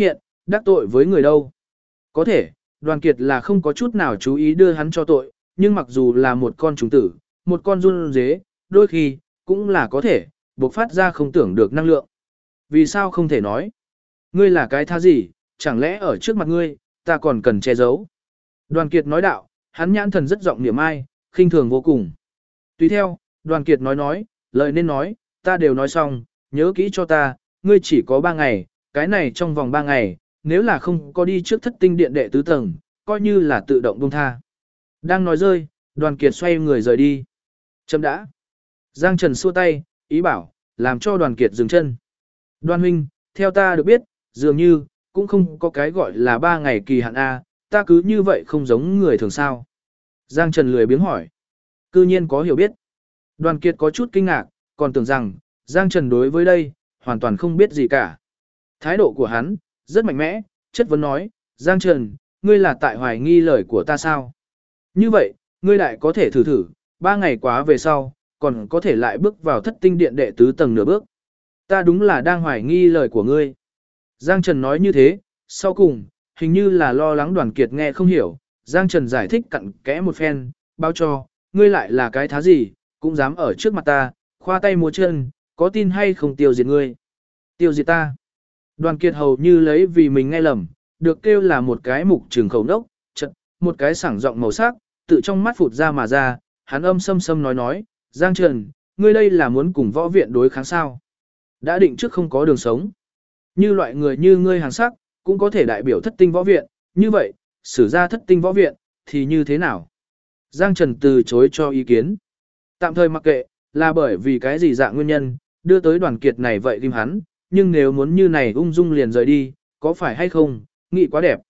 [SPEAKER 1] Đắc tội với người đâu? Có thể, Đoàn Kiệt là không có chút nào chú ý đưa hắn cho tội, nhưng mặc dù là một con trùng tử, một con run dế, đôi khi, cũng là có thể, bộc phát ra không tưởng được năng lượng. Vì sao không thể nói? Ngươi là cái tha gì, chẳng lẽ ở trước mặt ngươi, ta còn cần che giấu? Đoàn Kiệt nói đạo, hắn nhãn thần rất giọng niệm ai, khinh thường vô cùng. Tùy theo, Đoàn Kiệt nói, lời nên nói, ta đều nói xong, nhớ kỹ cho ta, ngươi chỉ có 3 ngày, cái này trong vòng 3 ngày, nếu là không có đi trước thất tinh điện đệ tứ tầng, coi như là tự động buông tha. Đang nói rơi, Đoàn Kiệt xoay người rời đi. Chấm đã. Giang Trần xua tay, ý bảo, làm cho Đoàn Kiệt dừng chân. Đoàn huynh, theo ta được biết, dường như, cũng không có cái gọi là 3 ngày kỳ hạn A, ta cứ như vậy không giống người thường sao. Giang Trần lười biếng hỏi. Cư nhiên có hiểu biết. Đoàn Kiệt có chút kinh ngạc, còn tưởng rằng, Giang Trần đối với đây, hoàn toàn không biết gì cả. Thái độ của hắn, rất mạnh mẽ, chất vấn nói, Giang Trần, ngươi là tại hoài nghi lời của ta sao? Như vậy, ngươi lại có thể thử thử, 3 ngày quá về sau, còn có thể lại bước vào thất tinh điện đệ tứ tầng nửa bước. Ta đúng là đang hoài nghi lời của ngươi. Giang Trần nói như thế, sau cùng, hình như là lo lắng Đoàn Kiệt nghe không hiểu, Giang Trần giải thích cặn kẽ một phen, báo cho, ngươi lại là cái thá gì, cũng dám ở trước mặt ta, khoa tay múa chân, có tin hay không tiêu diệt ngươi? Tiêu diệt ta. Đoàn Kiệt hầu như lấy vì mình nghe lầm, được kêu là một cái mục trường khẩu nốc, chật, một cái sảng giọng màu sắc, tự trong mắt phụt ra mà ra, hắn âm sâm sâm nói, Giang Trần, ngươi đây là muốn cùng võ viện đối kháng sao? Đã định trước không có đường sống. Như loại người như ngươi hàng sắc, cũng có thể đại biểu thất tinh võ viện, như vậy, xử ra thất tinh võ viện, thì như thế nào? Giang Trần từ chối cho ý kiến. Tạm thời mặc kệ, là bởi vì cái gì dạng nguyên nhân, đưa tới Đoàn Kiệt này vậy tim hắn, nhưng nếu muốn như này ung dung liền rời đi, có phải hay không, nghĩ quá đẹp.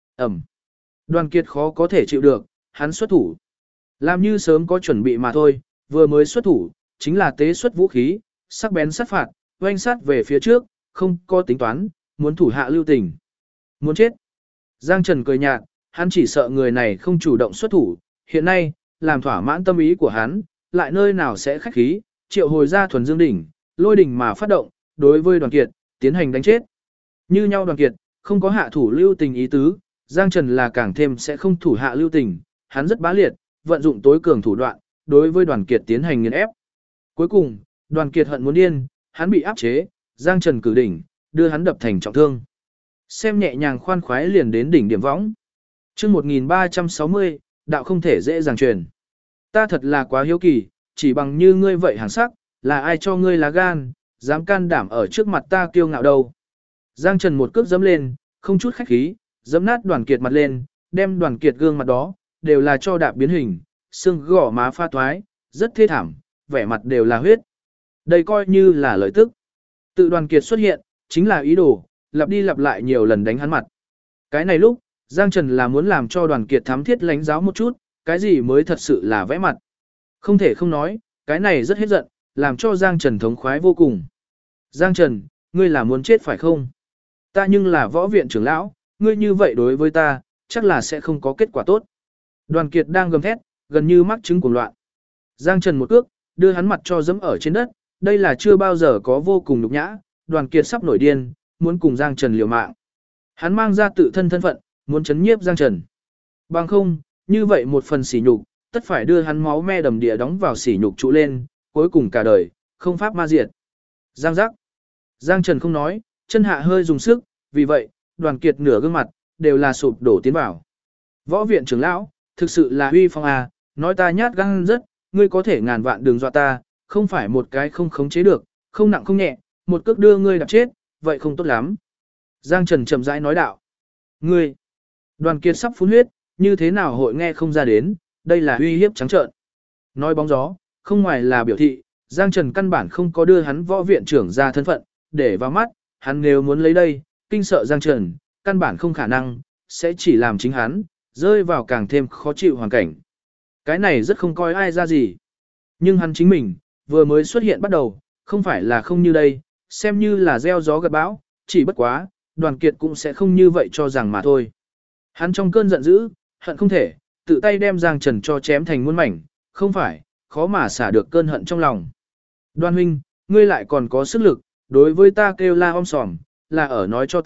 [SPEAKER 1] Đoàn Kiệt khó có thể chịu được, hắn xuất thủ. Làm như sớm có chuẩn bị mà thôi, vừa mới xuất thủ, chính là tế xuất vũ khí, sắc bén sát phạt, oanh sát về phía trước, không có tính toán, muốn thủ hạ lưu tình. Muốn chết. Giang Trần cười nhạt, hắn chỉ sợ người này không chủ động xuất thủ, hiện nay, làm thỏa mãn tâm ý của hắn, lại nơi nào sẽ khách khí, triệu hồi ra thuần dương đỉnh, lôi đỉnh mà phát động, đối với Đoàn Kiệt, tiến hành đánh chết. Như nhau Đoàn Kiệt, không có hạ thủ lưu tình ý tứ, Giang Trần là càng thêm sẽ không thủ hạ lưu tình, hắn rất bá liệt, vận dụng tối cường thủ đoạn, đối với Đoàn Kiệt tiến hành nghiền ép. Cuối cùng, Đoàn Kiệt hận muốn điên, hắn bị áp chế, Giang Trần cử đỉnh, đưa hắn đập thành trọng thương. Xem nhẹ nhàng khoan khoái liền đến đỉnh điểm võng. Chương 1360, đạo không thể dễ dàng truyền. Ta thật là quá hiếu kỳ, chỉ bằng như ngươi vậy hàng sắc, là ai cho ngươi lá gan, dám can đảm ở trước mặt ta kiêu ngạo đâu. Giang Trần một cước dẫm lên, không chút khách khí, dẫm nát Đoàn Kiệt mặt lên, đem Đoàn Kiệt gương mặt đó, đều là cho đạp biến hình, xương gò má pha thoái, rất thê thảm, vẻ mặt đều là huyết. Đây coi như là lợi tức. Tự Đoàn Kiệt xuất hiện, chính là ý đồ, lặp đi lặp lại nhiều lần đánh hắn mặt. Cái này lúc, Giang Trần là muốn làm cho Đoàn Kiệt thám thiết lãnh giáo một chút, cái gì mới thật sự là vẽ mặt. Không thể không nói, cái này rất hết giận, làm cho Giang Trần thống khoái vô cùng. Giang Trần, ngươi là muốn chết phải không? Ta nhưng là võ viện trưởng lão, ngươi như vậy đối với ta, chắc là sẽ không có kết quả tốt. Đoàn Kiệt đang gầm thét, gần như mắc chứng cuồng loạn. Giang Trần một cước, đưa hắn mặt cho dẫm ở trên đất, đây là chưa bao giờ có vô cùng nhục nhã, Đoàn Kiệt sắp nổi điên, muốn cùng Giang Trần liều mạng. Hắn mang ra tự thân thân phận, muốn chấn nhiếp Giang Trần. Bằng không, như vậy một phần sỉ nhục, tất phải đưa hắn máu me đầm địa đóng vào sỉ nhục trụ lên, cuối cùng cả đời, không pháp ma diệt. Giang giác. Giang Trần không nói, chân hạ hơi dùng sức, vì vậy, Đoàn Kiệt nửa gương mặt, đều là sụp đổ tiến vào. Võ viện trưởng lão, thực sự là uy phong à, nói ta nhát gan rất, ngươi có thể ngàn vạn đừng dọa ta, không phải một cái không khống chế được, không nặng không nhẹ, một cước đưa ngươi đạp chết, vậy không tốt lắm. Giang Trần chậm rãi nói đạo. Ngươi, Đoàn Kiệt sắp phun huyết, như thế nào hội nghe không ra đến, đây là uy hiếp trắng trợn. Nói bóng gió, không ngoài là biểu thị, Giang Trần căn bản không có đưa hắn võ viện trưởng ra thân phận, để vào mắt, hắn nếu muốn lấy đây, kinh sợ Giang Trần, căn bản không khả năng, sẽ chỉ làm chính hắn, rơi vào càng thêm khó chịu hoàn cảnh. Cái này rất không coi ai ra gì. Nhưng hắn chính mình, vừa mới xuất hiện bắt đầu, không phải là không như đây, xem như là gieo gió gặt bão, chỉ bất quá, Đoàn Kiệt cũng sẽ không như vậy cho rằng mà thôi. Hắn trong cơn giận dữ, hận không thể, tự tay đem Giang Trần cho chém thành muôn mảnh, không phải, khó mà xả được cơn hận trong lòng. Đoan huynh, ngươi lại còn có sức lực, đối với ta kêu la om sòm, là ở nói cho ta,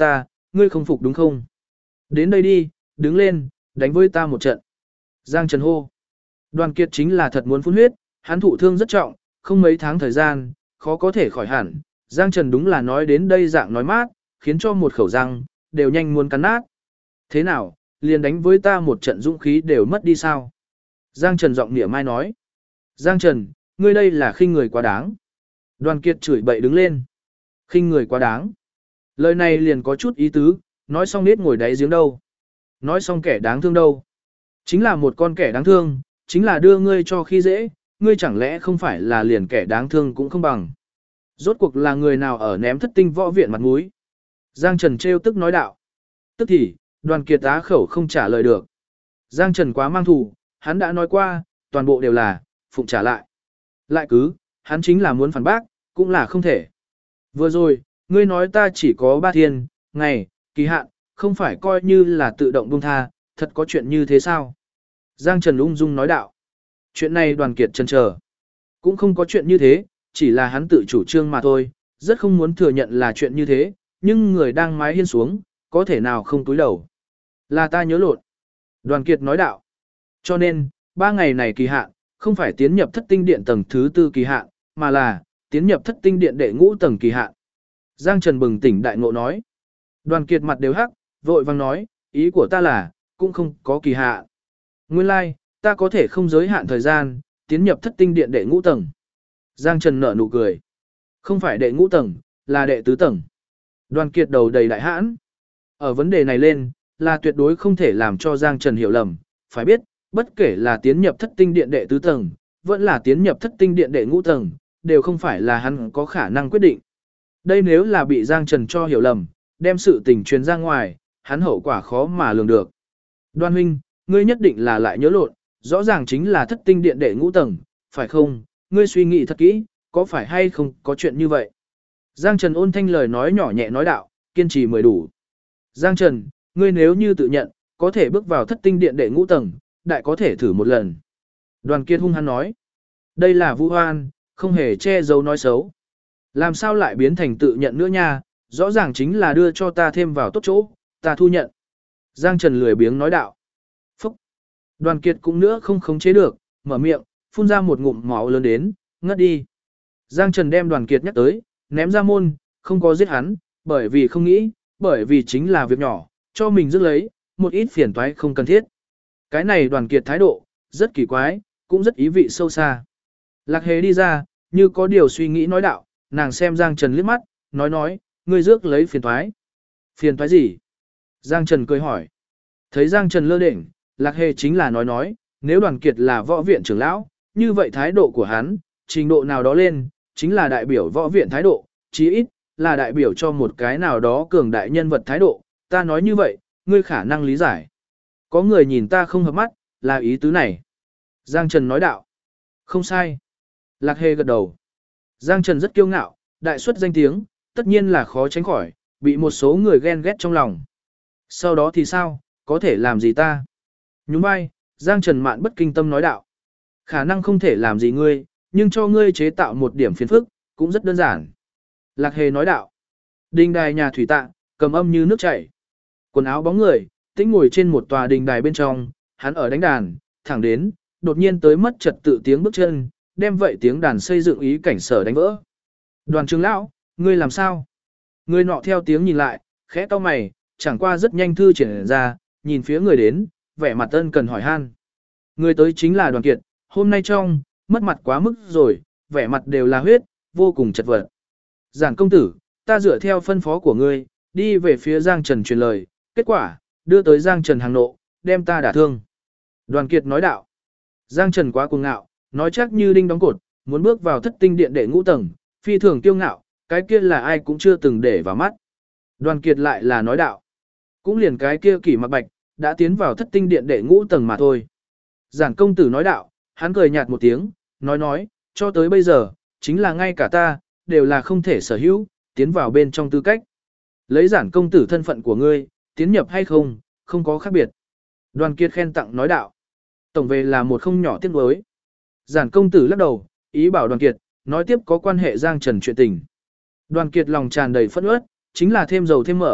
[SPEAKER 1] ngươi không phục đúng không? Đến đây đi, đứng lên, đánh với ta một trận. Giang Trần hô. Đoàn Kiệt chính là thật muốn phun huyết, hắn thụ thương rất trọng, không mấy tháng thời gian, khó có thể khỏi hẳn. Giang Trần đúng là nói đến đây dạng nói mát, khiến cho một khẩu răng, đều nhanh muốn cắn nát. Thế nào, liền đánh với ta một trận dũng khí đều mất đi sao? Giang Trần giọng nịa mai nói. Giang Trần, ngươi đây là khinh người quá đáng. Đoàn Kiệt chửi bậy đứng lên. Khinh người quá đáng. Lời này liền có chút ý tứ, nói xong nết ngồi đáy giếng đâu. Nói xong kẻ đáng thương đâu. Chính là một con kẻ đáng thương, chính là đưa ngươi cho khi dễ, ngươi chẳng lẽ không phải là liền kẻ đáng thương cũng không bằng. Rốt cuộc là người nào ở ném thất tinh võ viện mặt mũi. Giang Trần trêu tức nói đạo. Tức thì, Đoàn Kiệt á khẩu không trả lời được. Giang Trần quá mang thù, hắn đã nói qua, toàn bộ đều là, phụng trả lại. Lại cứ, hắn chính là muốn phản bác, cũng là không thể. Vừa rồi, ngươi nói ta chỉ có 3 thiên, ngày, kỳ hạn, không phải coi như là tự động buông tha, thật có chuyện như thế sao? Giang Trần ung dung nói đạo. Chuyện này Đoàn Kiệt chần chờ. Cũng không có chuyện như thế, chỉ là hắn tự chủ trương mà thôi, rất không muốn thừa nhận là chuyện như thế, nhưng người đang mái hiên xuống, có thể nào không túi đầu. Là ta nhớ lộn. Đoàn Kiệt nói đạo. Cho nên, 3 ngày này kỳ hạn, không phải tiến nhập thất tinh điện tầng thứ 4 kỳ hạn, mà là tiến nhập thất tinh điện đệ ngũ tầng kỳ hạn. Giang Trần bừng tỉnh đại ngộ nói. Đoàn Kiệt mặt đều hắc, vội vang nói, ý của ta là, cũng không có kỳ hạn. Nguyên lai, ta có thể không giới hạn thời gian, tiến nhập thất tinh điện đệ ngũ tầng. Giang Trần nở nụ cười. Không phải đệ ngũ tầng, là đệ tứ tầng. Đoàn Kiệt đầu đầy đại hãn. Ở vấn đề này lên, là tuyệt đối không thể làm cho Giang Trần hiểu lầm. Phải biết, bất kể là tiến nhập thất tinh điện đệ tứ tầng, vẫn là tiến nhập thất tinh điện đệ ngũ tầng, đều không phải là hắn có khả năng quyết định. Đây nếu là bị Giang Trần cho hiểu lầm, đem sự tình truyền ra ngoài, hắn hậu quả khó mà lường được. Đoan huynh, ngươi nhất định là lại nhớ lộn, rõ ràng chính là thất tinh điện đệ ngũ tầng, phải không? Ngươi suy nghĩ thật kỹ, có phải hay không có chuyện như vậy? Giang Trần ôn thanh lời nói nhỏ nhẹ nói đạo, kiên trì mới đủ. Giang Trần, ngươi nếu như tự nhận, có thể bước vào thất tinh điện đệ ngũ tầng, đại có thể thử một lần. Đoàn Kiệt hung hăng nói, đây là vu oan, không hề che giấu nói xấu. Làm sao lại biến thành tự nhận nữa nha, rõ ràng chính là đưa cho ta thêm vào tốt chỗ, ta thu nhận. Giang Trần lười biếng nói đạo. Phúc! Đoàn Kiệt cũng nữa không khống chế được, mở miệng, phun ra một ngụm máu lớn đến, ngất đi. Giang Trần đem Đoàn Kiệt nhắc tới, ném ra môn, không có giết hắn, bởi vì không nghĩ, bởi vì chính là việc nhỏ, cho mình rước lấy, một ít phiền toái không cần thiết. Cái này Đoàn Kiệt thái độ, rất kỳ quái, cũng rất ý vị sâu xa. Lạc Hề đi ra, như có điều suy nghĩ nói đạo, nàng xem Giang Trần liếc mắt, nói, ngươi rước lấy phiền toái. Phiền toái gì? Giang Trần cười hỏi. Thấy Giang Trần lơ đễnh, Lạc Hề chính là nói, nếu Đoàn Kiệt là võ viện trưởng lão, như vậy thái độ của hắn, trình độ nào đó lên, chính là đại biểu võ viện thái độ, chí ít, là đại biểu cho một cái nào đó cường đại nhân vật thái độ, ta nói như vậy, ngươi khả năng lý giải. Có người nhìn ta không hợp mắt, là ý tứ này. Giang Trần nói đạo. Không sai. Lạc Hề gật đầu. Giang Trần rất kiêu ngạo, đại xuất danh tiếng, tất nhiên là khó tránh khỏi, bị một số người ghen ghét trong lòng. Sau đó thì sao, có thể làm gì ta? Nhún vai, Giang Trần mạn bất kinh tâm nói đạo. Khả năng không thể làm gì ngươi, nhưng cho ngươi chế tạo một điểm phiền phức, cũng rất đơn giản. Lạc Hề nói đạo. Đình đài nhà thủy tạ, cầm âm như nước chảy. Quần áo bóng người, tĩnh ngồi trên một tòa đình đài bên trong, hắn ở đánh đàn, thẳng đến, đột nhiên tới mất trật tự tiếng bước chân, đem vậy tiếng đàn xây dựng ý cảnh sở đánh vỡ. Đoàn trưởng lão, ngươi làm sao? Người nọ theo tiếng nhìn lại, khẽ cau mày, chẳng qua rất nhanh thư triển ra, nhìn phía người đến, vẻ mặt ân cần hỏi han. Người tới chính là Đoàn Kiệt, hôm nay trong, mất mặt quá mức rồi, vẻ mặt đều là huyết, vô cùng chật vật. Giản công tử, ta dựa theo phân phó của ngươi, đi về phía Giang Trần truyền lời, kết quả, đưa tới Giang Trần hàng nộ, đem ta đả thương. Đoàn Kiệt nói đạo. Giang Trần quá cuồng ngạo, nói chắc như đinh đóng cột, muốn bước vào thất tinh điện đệ ngũ tầng, phi thường kiêu ngạo, cái kia là ai cũng chưa từng để vào mắt. Đoàn Kiệt lại là nói đạo. Cũng liền cái kia Kỷ Mặc Bạch, đã tiến vào thất tinh điện đệ ngũ tầng mà thôi. Giản công tử nói đạo, hắn cười nhạt một tiếng, nói, cho tới bây giờ, chính là ngay cả ta, đều là không thể sở hữu, tiến vào bên trong tư cách. Lấy giản công tử thân phận của ngươi, tiến nhập hay không, không có khác biệt. Đoàn Kiệt khen tặng nói đạo. Tổng về là một không nhỏ tiếc nuối. Giản công tử lắc đầu, ý bảo Đoàn Kiệt, nói tiếp có quan hệ Giang Trần chuyện tình. Đoàn Kiệt lòng tràn đầy phẫn uất, chính là thêm dầu thêm mỡ,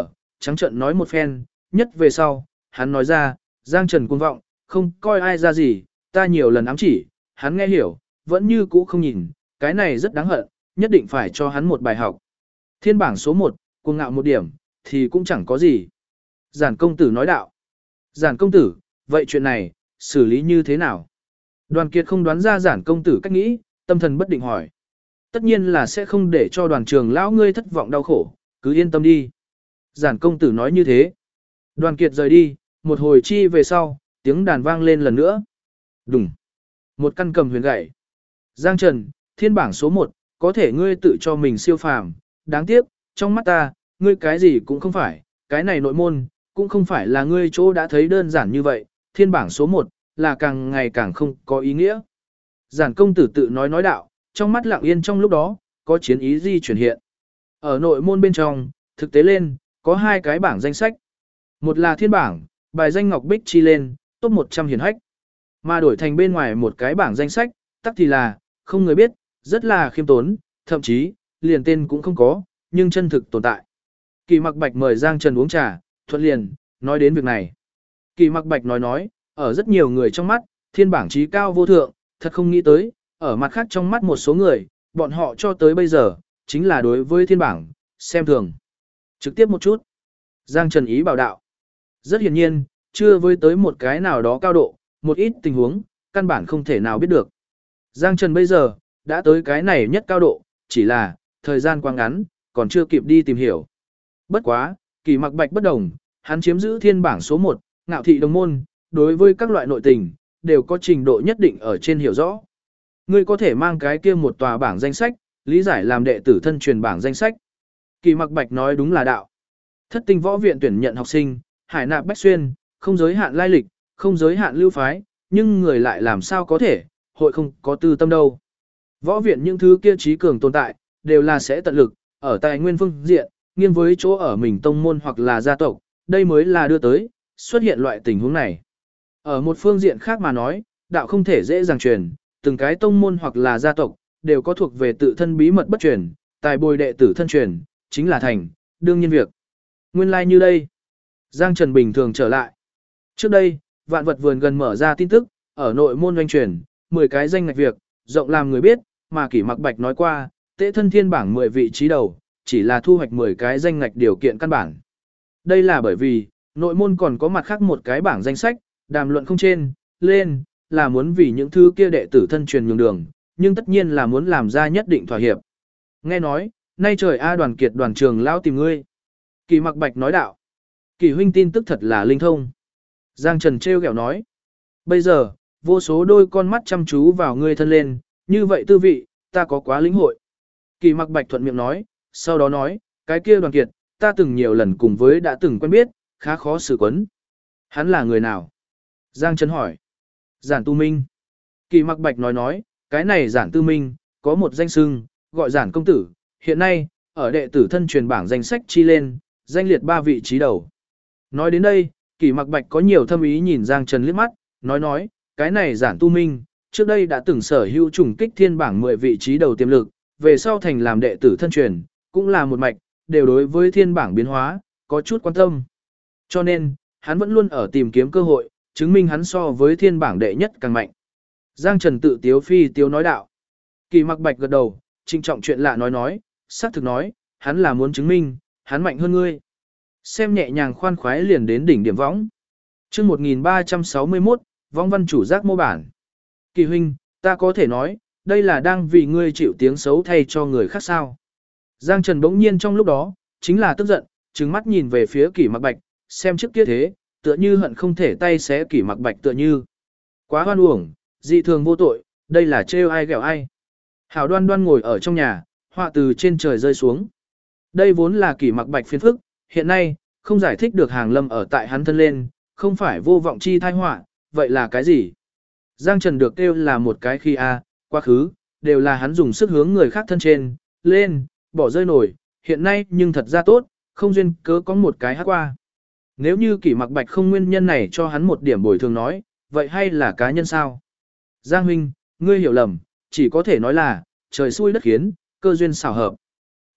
[SPEAKER 1] trắng trợn nói một phen, nhất về sau, hắn nói ra, Giang Trần cuồng vọng, không coi ai ra gì, ta nhiều lần ám chỉ, hắn nghe hiểu, vẫn như cũ không nhìn, cái này rất đáng hận, nhất định phải cho hắn một bài học. Thiên bảng số 1, cuồng ngạo một điểm, thì cũng chẳng có gì. Giản công tử nói đạo. Giản công tử, vậy chuyện này, xử lý như thế nào? Đoàn Kiệt không đoán ra giản công tử cách nghĩ, tâm thần bất định hỏi. Tất nhiên là sẽ không để cho đoàn trường lão ngươi thất vọng đau khổ, cứ yên tâm đi. Giản công tử nói như thế. Đoàn Kiệt rời đi, một hồi chi về sau, tiếng đàn vang lên lần nữa. Đùng. Một căn cầm huyền gậy. Giang Trần, thiên bảng số 1, có thể ngươi tự cho mình siêu phàm, đáng tiếc, trong mắt ta, ngươi cái gì cũng không phải, cái này nội môn, cũng không phải là ngươi chỗ đã thấy đơn giản như vậy, thiên bảng số 1, là càng ngày càng không có ý nghĩa. Giản công tử tự nói đạo, trong mắt lặng yên trong lúc đó, có chiến ý di chuyển hiện. Ở nội môn bên trong, thực tế lên, có 2 cái bảng danh sách. Một là thiên bảng, bài danh Ngọc Bích chi lên, top 100 hiển hách. Mà đổi thành bên ngoài một cái bảng danh sách, tắc thì là, không người biết, rất là khiêm tốn, thậm chí, liền tên cũng không có, nhưng chân thực tồn tại. Kỳ Mặc Bạch mời Giang Trần uống trà, thuận liền, nói đến việc này. Kỳ Mặc Bạch nói, ở rất nhiều người trong mắt, thiên bảng trí cao vô thượng, thật không nghĩ tới, ở mặt khác trong mắt một số người, bọn họ cho tới bây giờ, chính là đối với thiên bảng, xem thường. Trực tiếp một chút. Giang Trần ý bảo đạo. Rất hiển nhiên, chưa với tới một cái nào đó cao độ, một ít tình huống, căn bản không thể nào biết được. Giang Trần bây giờ, đã tới cái này nhất cao độ, chỉ là, thời gian quá ngắn, còn chưa kịp đi tìm hiểu. Bất quá, Kỳ Mặc Bạch bất đồng, hắn chiếm giữ thiên bảng số 1, ngạo thị đồng môn, đối với các loại nội tình, đều có trình độ nhất định ở trên hiểu rõ. Ngươi có thể mang cái kia một tòa bảng danh sách, lý giải làm đệ tử thân truyền bảng danh sách. Kỳ Mặc Bạch nói đúng là đạo. Thất tinh võ viện tuyển nhận học sinh, hải nạp bách xuyên, không giới hạn lai lịch, không giới hạn lưu phái, nhưng người lại làm sao có thể, hội không có tư tâm đâu. Võ viện những thứ kia trí cường tồn tại, đều là sẽ tận lực, ở tài nguyên phương diện, nghiêng với chỗ ở mình tông môn hoặc là gia tộc, đây mới là đưa tới, xuất hiện loại tình huống này. Ở một phương diện khác mà nói, đạo không thể dễ dàng truyền, từng cái tông môn hoặc là gia tộc, đều có thuộc về tự thân bí mật bất truyền, tài bồi đệ tử thân truyền, chính là thành, đương nhiên việc. Nguyên lai like như đây. Giang Trần bình thường trở lại. Trước đây, vạn vật vườn gần mở ra tin tức, ở nội môn doanh truyền, 10 cái danh ngạch việc, rộng làm người biết, mà Kỷ Mặc Bạch nói qua, tế thân thiên bảng 10 vị trí đầu, chỉ là thu hoạch 10 cái danh ngạch điều kiện căn bản. Đây là bởi vì, nội môn còn có mặt khác một cái bảng danh sách, đàm luận không trên, lên, là muốn vì những thứ kia đệ tử thân truyền nhường đường, nhưng tất nhiên là muốn làm ra nhất định thỏa hiệp. Nghe nói, nay trời A Đoàn Kiệt đoàn trường lão tìm ngươi. Kỷ Mặc Bạch nói đạo. Kỷ huynh tin tức thật là linh thông. Giang Trần trêu ghẹo nói. Bây giờ, vô số đôi con mắt chăm chú vào ngươi thân lên, như vậy tư vị, ta có quá lĩnh hội. Kỷ Mặc Bạch thuận miệng nói, sau đó nói, cái kia Đoàn Kiệt, ta từng nhiều lần cùng với đã từng quen biết, khá khó xử quấn. Hắn là người nào? Giang Trần hỏi. Giản Tu Minh. Kỷ Mặc Bạch nói, cái này Giản Tư Minh, có một danh xưng, gọi Giản công tử, hiện nay, ở đệ tử thân truyền bảng danh sách chi lên, danh liệt 3 vị trí đầu. Nói đến đây, Kỷ Mặc Bạch có nhiều thâm ý nhìn Giang Trần liếc mắt, nói, cái này Giản Tu Minh, trước đây đã từng sở hữu trùng kích thiên bảng 10 vị trí đầu tiềm lực, về sau thành làm đệ tử thân truyền, cũng là một mạch, đều đối với thiên bảng biến hóa, có chút quan tâm. Cho nên, hắn vẫn luôn ở tìm kiếm cơ hội, chứng minh hắn so với thiên bảng đệ nhất càng mạnh. Giang Trần tự tiếu phi tiếu nói đạo. Kỷ Mặc Bạch gật đầu, trinh trọng chuyện lạ nói, xác thực nói, hắn là muốn chứng minh, hắn mạnh hơn ngươi. Xem nhẹ nhàng khoan khoái liền đến đỉnh điểm võng. Chương 1361, vong văn chủ giác mô bản. Kỳ huynh, ta có thể nói, đây là đang vì ngươi chịu tiếng xấu thay cho người khác sao. Giang Trần bỗng nhiên trong lúc đó, chính là tức giận, trừng mắt nhìn về phía Kỷ Mặc Bạch, xem trước kia thế, tựa như hận không thể tay xé Kỷ Mặc Bạch tựa như. Quá hoan uổng, dị thường vô tội, đây là trêu ai ghẹo ai. Hảo Đoan Đoan ngồi ở trong nhà, họa từ trên trời rơi xuống. Đây vốn là Kỷ Mặc Bạch phiền phức, hiện nay, không giải thích được hàng lâm ở tại hắn thân lên, không phải vô vọng chi thai họa, vậy là cái gì? Giang Trần được kêu là một cái khi quá khứ, đều là hắn dùng sức hướng người khác thân trên, lên, bỏ rơi nổi, hiện nay nhưng thật ra tốt, không duyên cớ có một cái hát qua. Nếu như Kỷ Mặc Bạch không nguyên nhân này cho hắn một điểm bồi thường nói, vậy hay là cá nhân sao? Giang huynh, ngươi hiểu lầm, chỉ có thể nói là, trời xui đất khiến, cơ duyên xảo hợp.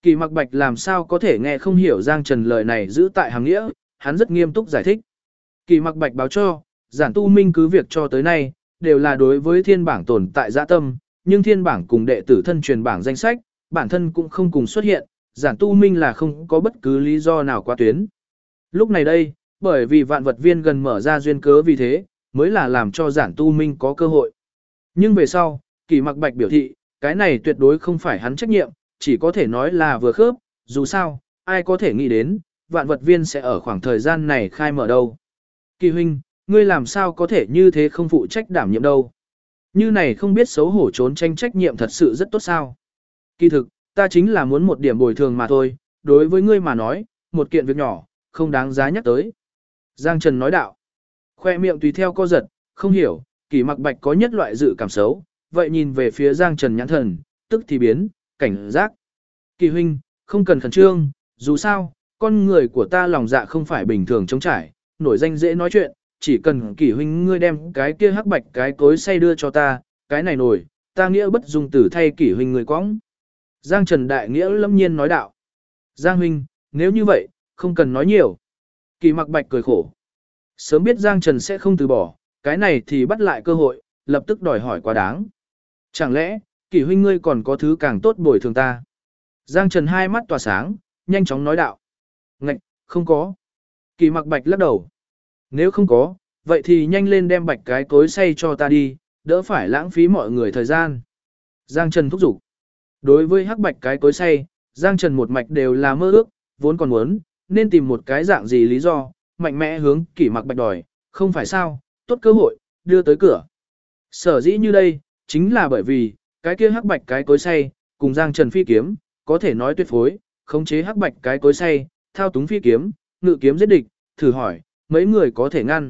[SPEAKER 1] Kỳ Mặc Bạch làm sao có thể nghe không hiểu Giang Trần lời này giữ tại hàng nghĩa, hắn rất nghiêm túc giải thích. Kỳ Mặc Bạch báo cho, Giản Tu Minh cứ việc cho tới nay, đều là đối với thiên bảng tồn tại dã tâm, nhưng thiên bảng cùng đệ tử thân truyền bảng danh sách, bản thân cũng không cùng xuất hiện, Giản Tu Minh là không có bất cứ lý do nào qua tuyến. Lúc này đây, bởi vì vạn vật viên gần mở ra duyên cớ vì thế, mới là làm cho Giản Tu Minh có cơ hội. Nhưng về sau, Kỳ Mặc Bạch biểu thị, cái này tuyệt đối không phải hắn trách nhiệm, chỉ có thể nói là vừa khớp, dù sao, ai có thể nghĩ đến, vạn vật viên sẽ ở khoảng thời gian này khai mở đâu. Kỳ huynh, ngươi làm sao có thể như thế không phụ trách đảm nhiệm đâu. Như này không biết xấu hổ trốn tranh trách nhiệm thật sự rất tốt sao. Kỳ thực, ta chính là muốn một điểm bồi thường mà thôi, đối với ngươi mà nói, một kiện việc nhỏ, không đáng giá nhắc tới. Giang Trần nói đạo. Khoe miệng tùy theo co giật, không hiểu, Kỳ Mặc Bạch có nhất loại dự cảm xấu, vậy nhìn về phía Giang Trần nhãn thần, tức thì biến, cảnh giác. Kỳ huynh, không cần khẩn trương, dù sao, con người của ta lòng dạ không phải bình thường trống trải, nổi danh dễ nói chuyện, chỉ cần Kỳ huynh ngươi đem cái kia hắc bạch cái cối xay đưa cho ta, cái này nổi, ta nghĩa bất dung tử thay Kỳ huynh người quõng. Giang Trần đại nghĩa lâm nhiên nói đạo. Giang huynh, nếu như vậy, không cần nói nhiều. Kỳ Mặc Bạch cười khổ. Sớm biết Giang Trần sẽ không từ bỏ, cái này thì bắt lại cơ hội, lập tức đòi hỏi quá đáng. Chẳng lẽ, Kỳ huynh ngươi còn có thứ càng tốt bồi thường ta? Giang Trần hai mắt tỏa sáng, nhanh chóng nói đạo. Ngạch, không có. Kỳ Mặc Bạch lắc đầu. Nếu không có, vậy thì nhanh lên đem bạch cái cối xay cho ta đi, đỡ phải lãng phí mọi người thời gian. Giang Trần thúc giục. Đối với hắc bạch cái cối xay, Giang Trần một mạch đều là mơ ước, vốn còn muốn, nên tìm một cái dạng gì lý do, mạnh mẽ hướng Kỳ Mặc Bạch đòi, không phải sao, tốt cơ hội, đưa tới cửa. Sở dĩ như đây, chính là bởi vì, cái kia hắc bạch cái cối xay, cùng Giang Trần phi kiếm, có thể nói tuyệt phối, khống chế hắc bạch cái cối xay, thao túng phi kiếm, ngự kiếm giết địch, thử hỏi, mấy người có thể ngăn.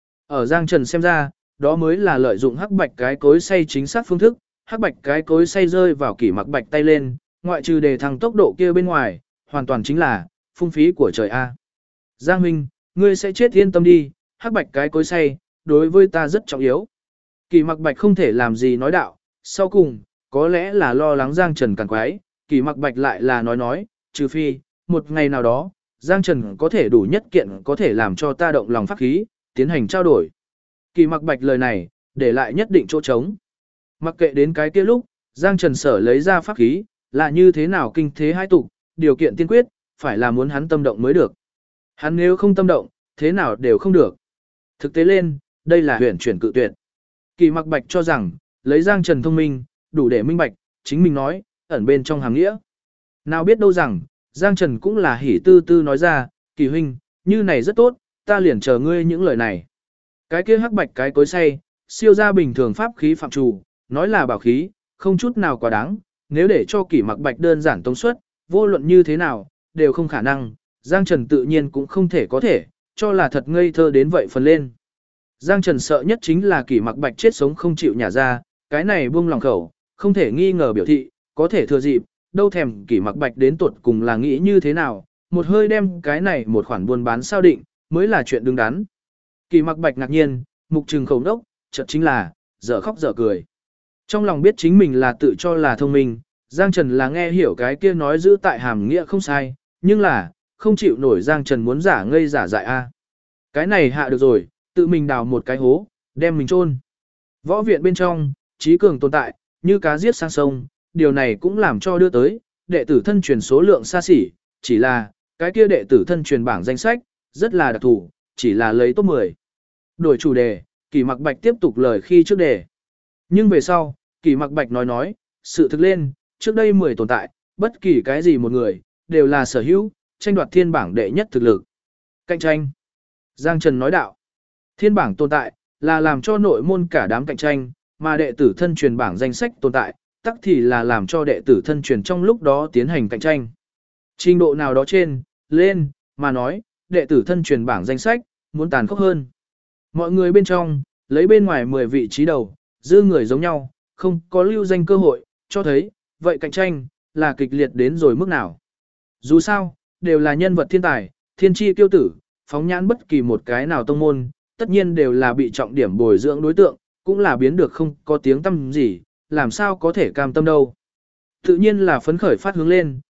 [SPEAKER 1] Ở Giang Trần xem ra, đó mới là lợi dụng hắc bạch cái cối xay chính xác phương thức, hắc bạch cái cối xay rơi vào Kỳ Mặc Bạch tay lên, ngoại trừ đề thăng tốc độ kia bên ngoài, hoàn toàn chính là phung phí của trời A. Giang huynh, ngươi sẽ chết yên tâm đi, hắc bạch cái cối xay, đối với ta rất trọng yếu. Kỳ Mặc Bạch không thể làm gì nói đạo, sau cùng, có lẽ là lo lắng Giang Trần càng quái, Kỳ Mặc Bạch lại là nói, trừ phi, một ngày nào đó, Giang Trần có thể đủ nhất kiện có thể làm cho ta động lòng pháp khí, tiến hành trao đổi. Kỳ Mặc Bạch lời này, để lại nhất định chỗ trống. Mặc kệ đến cái kia lúc, Giang Trần sở lấy ra pháp khí, là như thế nào kinh thế hai tục, điều kiện tiên quyết, phải là muốn hắn tâm động mới được. Hắn nếu không tâm động, thế nào đều không được. Thực tế lên, đây là huyền chuyển cự tuyệt. Kỳ Mặc Bạch cho rằng, lấy Giang Trần thông minh, đủ để minh bạch, chính mình nói, ẩn bên trong hàng nghĩa. Nào biết đâu rằng, Giang Trần cũng là hỉ tư tư nói ra, Kỳ huynh, như này rất tốt, ta liền chờ ngươi những lời này. Cái kia hắc bạch cái cối xay, siêu ra bình thường pháp khí phạm chủ, nói là bảo khí, không chút nào quá đáng, nếu để cho Kỳ Mặc Bạch đơn giản tống suất, vô luận như thế nào, đều không khả năng, Giang Trần tự nhiên cũng không thể có thể, cho là thật ngây thơ đến vậy phần lên. Giang Trần sợ nhất chính là Kỳ Mặc Bạch chết sống không chịu nhả ra, cái này buông lòng khẩu, không thể nghi ngờ biểu thị, có thể thừa dịp, đâu thèm Kỳ Mặc Bạch đến tuột cùng là nghĩ như thế nào, một hơi đem cái này một khoản buôn bán sao định, mới là chuyện đứng đắn. Kỳ Mặc Bạch ngạc nhiên, mục trừng khẩu đốc, chợt chính là, dở khóc dở cười. Trong lòng biết chính mình là tự cho là thông minh, Giang Trần là nghe hiểu cái kia nói giữ tại hàm nghĩa không sai, nhưng là, không chịu nổi Giang Trần muốn giả ngây giả dại a. Cái này hạ được rồi, tự mình đào một cái hố, đem mình chôn. Võ viện bên trong, trí cường tồn tại, như cá giết sang sông, điều này cũng làm cho đưa tới, đệ tử thân truyền số lượng xa xỉ, chỉ là, cái kia đệ tử thân truyền bảng danh sách, rất là đặc thù, chỉ là lấy top 10. Đổi chủ đề, Kỳ Mặc Bạch tiếp tục lời khi trước đề. Nhưng về sau, Kỳ Mặc Bạch nói, sự thực lên, trước đây 10 tồn tại, bất kỳ cái gì một người, đều là sở hữu, tranh đoạt thiên bảng đệ nhất thực lực. Cạnh tranh. Giang Trần nói đạo. Thiên bảng tồn tại, là làm cho nội môn cả đám cạnh tranh, mà đệ tử thân truyền bảng danh sách tồn tại, tắc thì là làm cho đệ tử thân truyền trong lúc đó tiến hành cạnh tranh. Trình độ nào đó trên, lên, mà nói, đệ tử thân truyền bảng danh sách, muốn tàn khốc hơn. Mọi người bên trong, lấy bên ngoài 10 vị trí đầu, dư người giống nhau, không có lưu danh cơ hội, cho thấy, vậy cạnh tranh, là kịch liệt đến rồi mức nào. Dù sao, đều là nhân vật thiên tài, thiên tri kiêu tử, phóng nhãn bất kỳ một cái nào tông môn, tất nhiên đều là bị trọng điểm bồi dưỡng đối tượng, cũng là biến được không có tiếng tâm gì, làm sao có thể cam tâm đâu. Tự nhiên là phấn khởi phát hướng lên,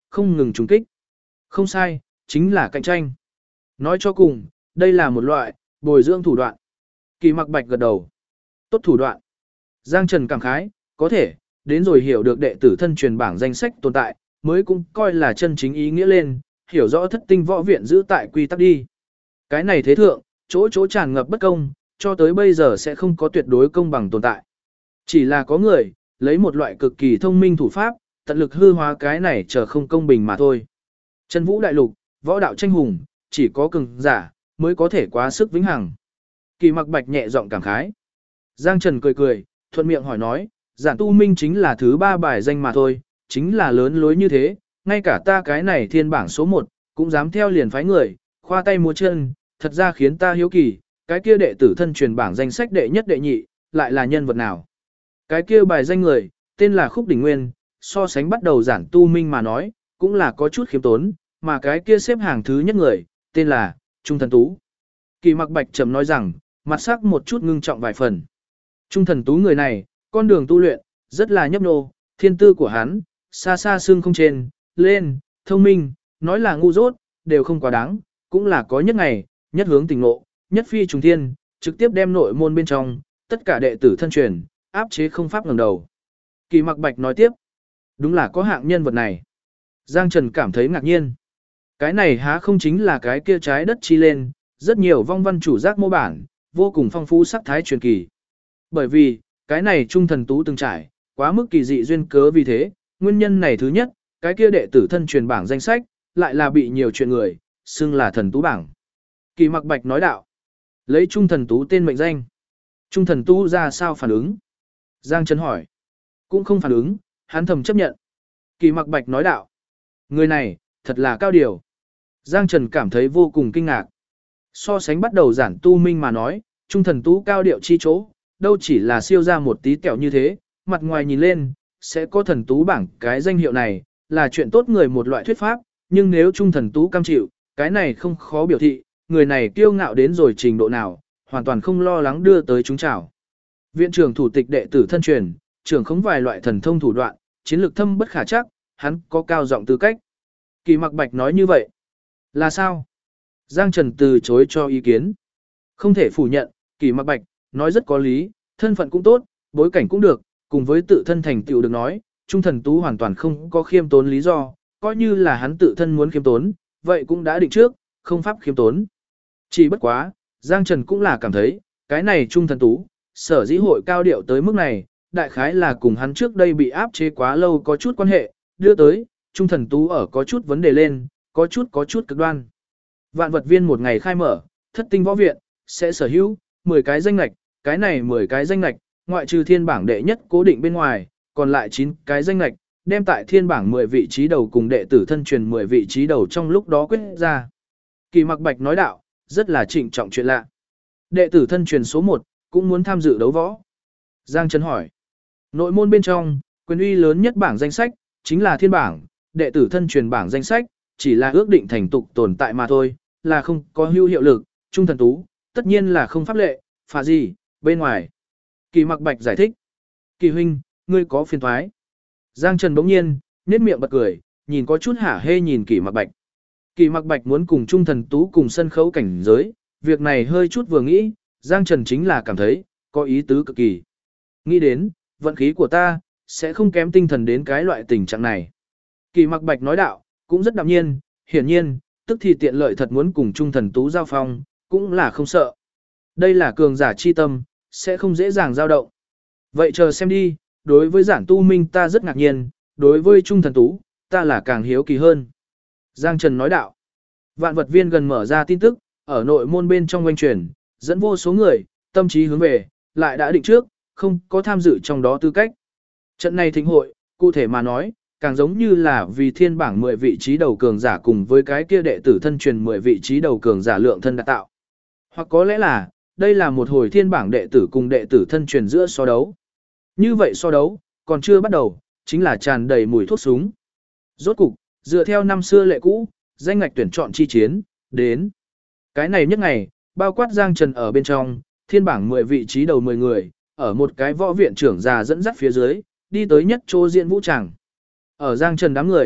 [SPEAKER 1] không ngừng trùng kích. Không sai, chính là cạnh tranh. Nói cho cùng, đây là một loại bồi dưỡng thủ đoạn. Kỳ Mặc Bạch gật đầu. Tốt thủ đoạn. Giang Trần cảm khái, có thể, đến rồi hiểu được đệ tử thân truyền bảng danh sách tồn tại, mới cũng coi là chân chính ý nghĩa lên, hiểu rõ thất tinh võ viện giữ tại quy tắc đi. Cái này thế thượng, chỗ chỗ tràn ngập bất công, cho tới bây giờ sẽ không có tuyệt đối công bằng tồn tại. Chỉ là có người, lấy một loại cực kỳ thông minh thủ pháp, tận lực hư hóa cái này chờ không công bình mà thôi. Chân vũ đại lục, võ đạo tranh hùng, chỉ có cường giả, mới có thể quá sức vĩnh hằng. Kỳ Mặc Bạch nhẹ giọng cảm khái. Giang Trần cười cười, thuận miệng hỏi nói, Giản Tu Minh chính là thứ 3 bài danh mà thôi, chính là lớn lối như thế, ngay cả ta cái này thiên bảng số 1, cũng dám theo liền phái người, khoa tay múa chân, thật ra khiến ta hiếu kỳ, cái kia đệ tử thân truyền bảng danh sách đệ nhất đệ nhị, lại là nhân vật nào? Cái kia bài danh người, tên là Khúc Đỉnh Nguyên, so sánh bắt đầu Giản Tu Minh mà nói, cũng là có chút khiêm tốn, mà cái kia xếp hàng thứ nhất người, tên là Trung Thần Tú. Kỳ Mặc Bạch trầm nói rằng, mặt sắc một chút ngưng trọng vài phần. Trung Thần Tú người này, con đường tu luyện, rất là nhấp nhô, thiên tư của hắn, xa xa xương không trên, lên, thông minh, nói là ngu dốt, đều không quá đáng, cũng là có nhất ngày, nhất hướng tình ngộ, nhất phi trùng thiên, trực tiếp đem nội môn bên trong, tất cả đệ tử thân truyền, áp chế không pháp ngẩng đầu. Kỳ Mặc Bạch nói tiếp, đúng là có hạng nhân vật này. Giang Trần cảm thấy ngạc nhiên. Cái này há không chính là cái kia trái đất chi lên, rất nhiều vong văn chủ giác mô bản, vô cùng phong phú sắc thái truyền kỳ. Bởi vì, cái này Trung Thần Tú từng trải, quá mức kỳ dị duyên cớ vì thế, nguyên nhân này thứ nhất, cái kia đệ tử thân truyền bảng danh sách, lại là bị nhiều chuyện người, xưng là Thần Tú bảng. Kỳ Mặc Bạch nói đạo, lấy Trung Thần Tú tên mệnh danh. Trung Thần Tú ra sao phản ứng? Giang Trần hỏi. Cũng không phản ứng, hắn thầm chấp nhận. Kỳ Mặc Bạch nói đạo, người này, thật là cao điều. Giang Trần cảm thấy vô cùng kinh ngạc. So sánh bắt đầu Giản Tu Minh mà nói, Trung Thần Tú cao điệu chi chỗ, đâu chỉ là siêu ra một tí kẹo như thế, mặt ngoài nhìn lên, sẽ có Thần Tú bảng cái danh hiệu này, là chuyện tốt người một loại thuyết pháp, nhưng nếu Trung Thần Tú cam chịu, cái này không khó biểu thị, người này kiêu ngạo đến rồi trình độ nào, hoàn toàn không lo lắng đưa tới chúng chào. Viện trưởng thủ tịch đệ tử thân truyền, trưởng không vài loại thần thông thủ đoạn, chiến lược thâm bất khả chắc, hắn có cao giọng tư cách. Kỳ Mặc Bạch nói như vậy. Là sao? Giang Trần từ chối cho ý kiến. Không thể phủ nhận, Kỳ Mặc Bạch, nói rất có lý, thân phận cũng tốt, bối cảnh cũng được, cùng với tự thân thành tựu được nói, Trung Thần Tú hoàn toàn không có khiêm tốn lý do, coi như là hắn tự thân muốn khiêm tốn, vậy cũng đã định trước, không pháp khiêm tốn. Chỉ bất quá, Giang Trần cũng là cảm thấy, cái này Trung Thần Tú, sở dĩ hội cao điệu tới mức này, đại khái là cùng hắn trước đây bị áp chế quá lâu có chút quan hệ, đưa tới, Trung Thần Tú ở có chút vấn đề lên, có chút cực đoan. Vạn vật viên một ngày khai mở, thất tinh võ viện, sẽ sở hữu 10 cái danh lạch, cái này 10 cái danh lạch, ngoại trừ thiên bảng đệ nhất cố định bên ngoài, còn lại 9 cái danh lạch, đem tại thiên bảng 10 vị trí đầu cùng đệ tử thân truyền 10 vị trí đầu trong lúc đó quyết ra. Kỳ Mặc Bạch nói đạo, rất là trịnh trọng chuyện lạ. Đệ tử thân truyền số 1, cũng muốn tham dự đấu võ. Giang Trần hỏi, nội môn bên trong, quyền uy lớn nhất bảng danh sách, chính là thiên bảng, đệ tử thân truyền bảng danh sách, chỉ là ước định thành tục tồn tại mà thôi, là không có hữu hiệu lực, Trung Thần Tú, tất nhiên là không pháp lệ, phá gì, bên ngoài. Kỳ Mặc Bạch giải thích, Kỳ huynh, ngươi có phiền thoái. Giang Trần bỗng nhiên, nét miệng bật cười, nhìn có chút hả hê nhìn Kỳ Mặc Bạch. Kỳ Mặc Bạch muốn cùng Trung Thần Tú cùng sân khấu cảnh giới, việc này hơi chút vừa nghĩ, Giang Trần chính là cảm thấy, có ý tứ cực kỳ. Nghĩ đến, vận khí của ta, sẽ không kém tinh thần đến cái loại tình trạng này. Kỳ Mặc Bạch nói đạo, cũng rất đạm nhiên, hiển nhiên, tức thì tiện lợi thật muốn cùng Trung Thần Tú giao phong, cũng là không sợ. Đây là cường giả chi tâm, sẽ không dễ dàng dao động. Vậy chờ xem đi, đối với Giản Tu Minh ta rất ngạc nhiên, đối với Trung Thần Tú, ta là càng hiếu kỳ hơn. Giang Trần nói đạo, vạn vật viên gần mở ra tin tức, ở nội môn bên trong quanh truyền, dẫn vô số người, tâm trí hướng về, lại đã định trước, không có tham dự trong đó tư cách. Trận này thịnh hội, cụ thể mà nói, càng giống như là vì thiên bảng 10 vị trí đầu cường giả cùng với cái kia đệ tử thân truyền 10 vị trí đầu cường giả lượng thân đã tạo. Hoặc có lẽ là, đây là một hồi thiên bảng đệ tử cùng đệ tử thân truyền giữa so đấu. Như vậy so đấu, còn chưa bắt đầu, chính là tràn đầy mùi thuốc súng. Rốt cục, dựa theo năm xưa lệ cũ, danh ngạch tuyển chọn chi chiến, đến. Cái này nhất ngày, bao quát Giang Trần ở bên trong, thiên bảng 10 vị trí đầu 10 người, ở một cái võ viện trưởng già dẫn dắt phía dưới, đi tới nhất chỗ diện vũ tràng. Ở Giang Trần đám người,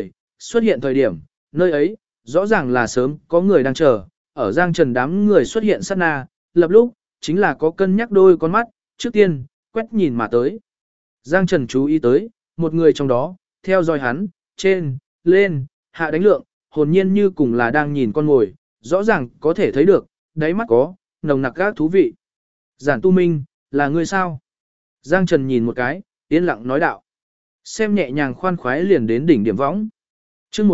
[SPEAKER 1] xuất hiện thời điểm, nơi ấy, rõ ràng là sớm có người đang chờ, ở Giang Trần đám người xuất hiện sát na, lập lúc, chính là có cân nhắc đôi con mắt, trước tiên, quét nhìn mà tới. Giang Trần chú ý tới, một người trong đó, theo dõi hắn, trên, lên, hạ đánh lượng, hồn nhiên như cùng là đang nhìn con mồi, rõ ràng có thể thấy được, đáy mắt có, nồng nặc các thú vị. Giản Tu Minh, là ngươi sao? Giang Trần nhìn một cái, yên lặng nói đạo. Xem nhẹ nhàng khoan khoái liền đến đỉnh điểm võng. Chương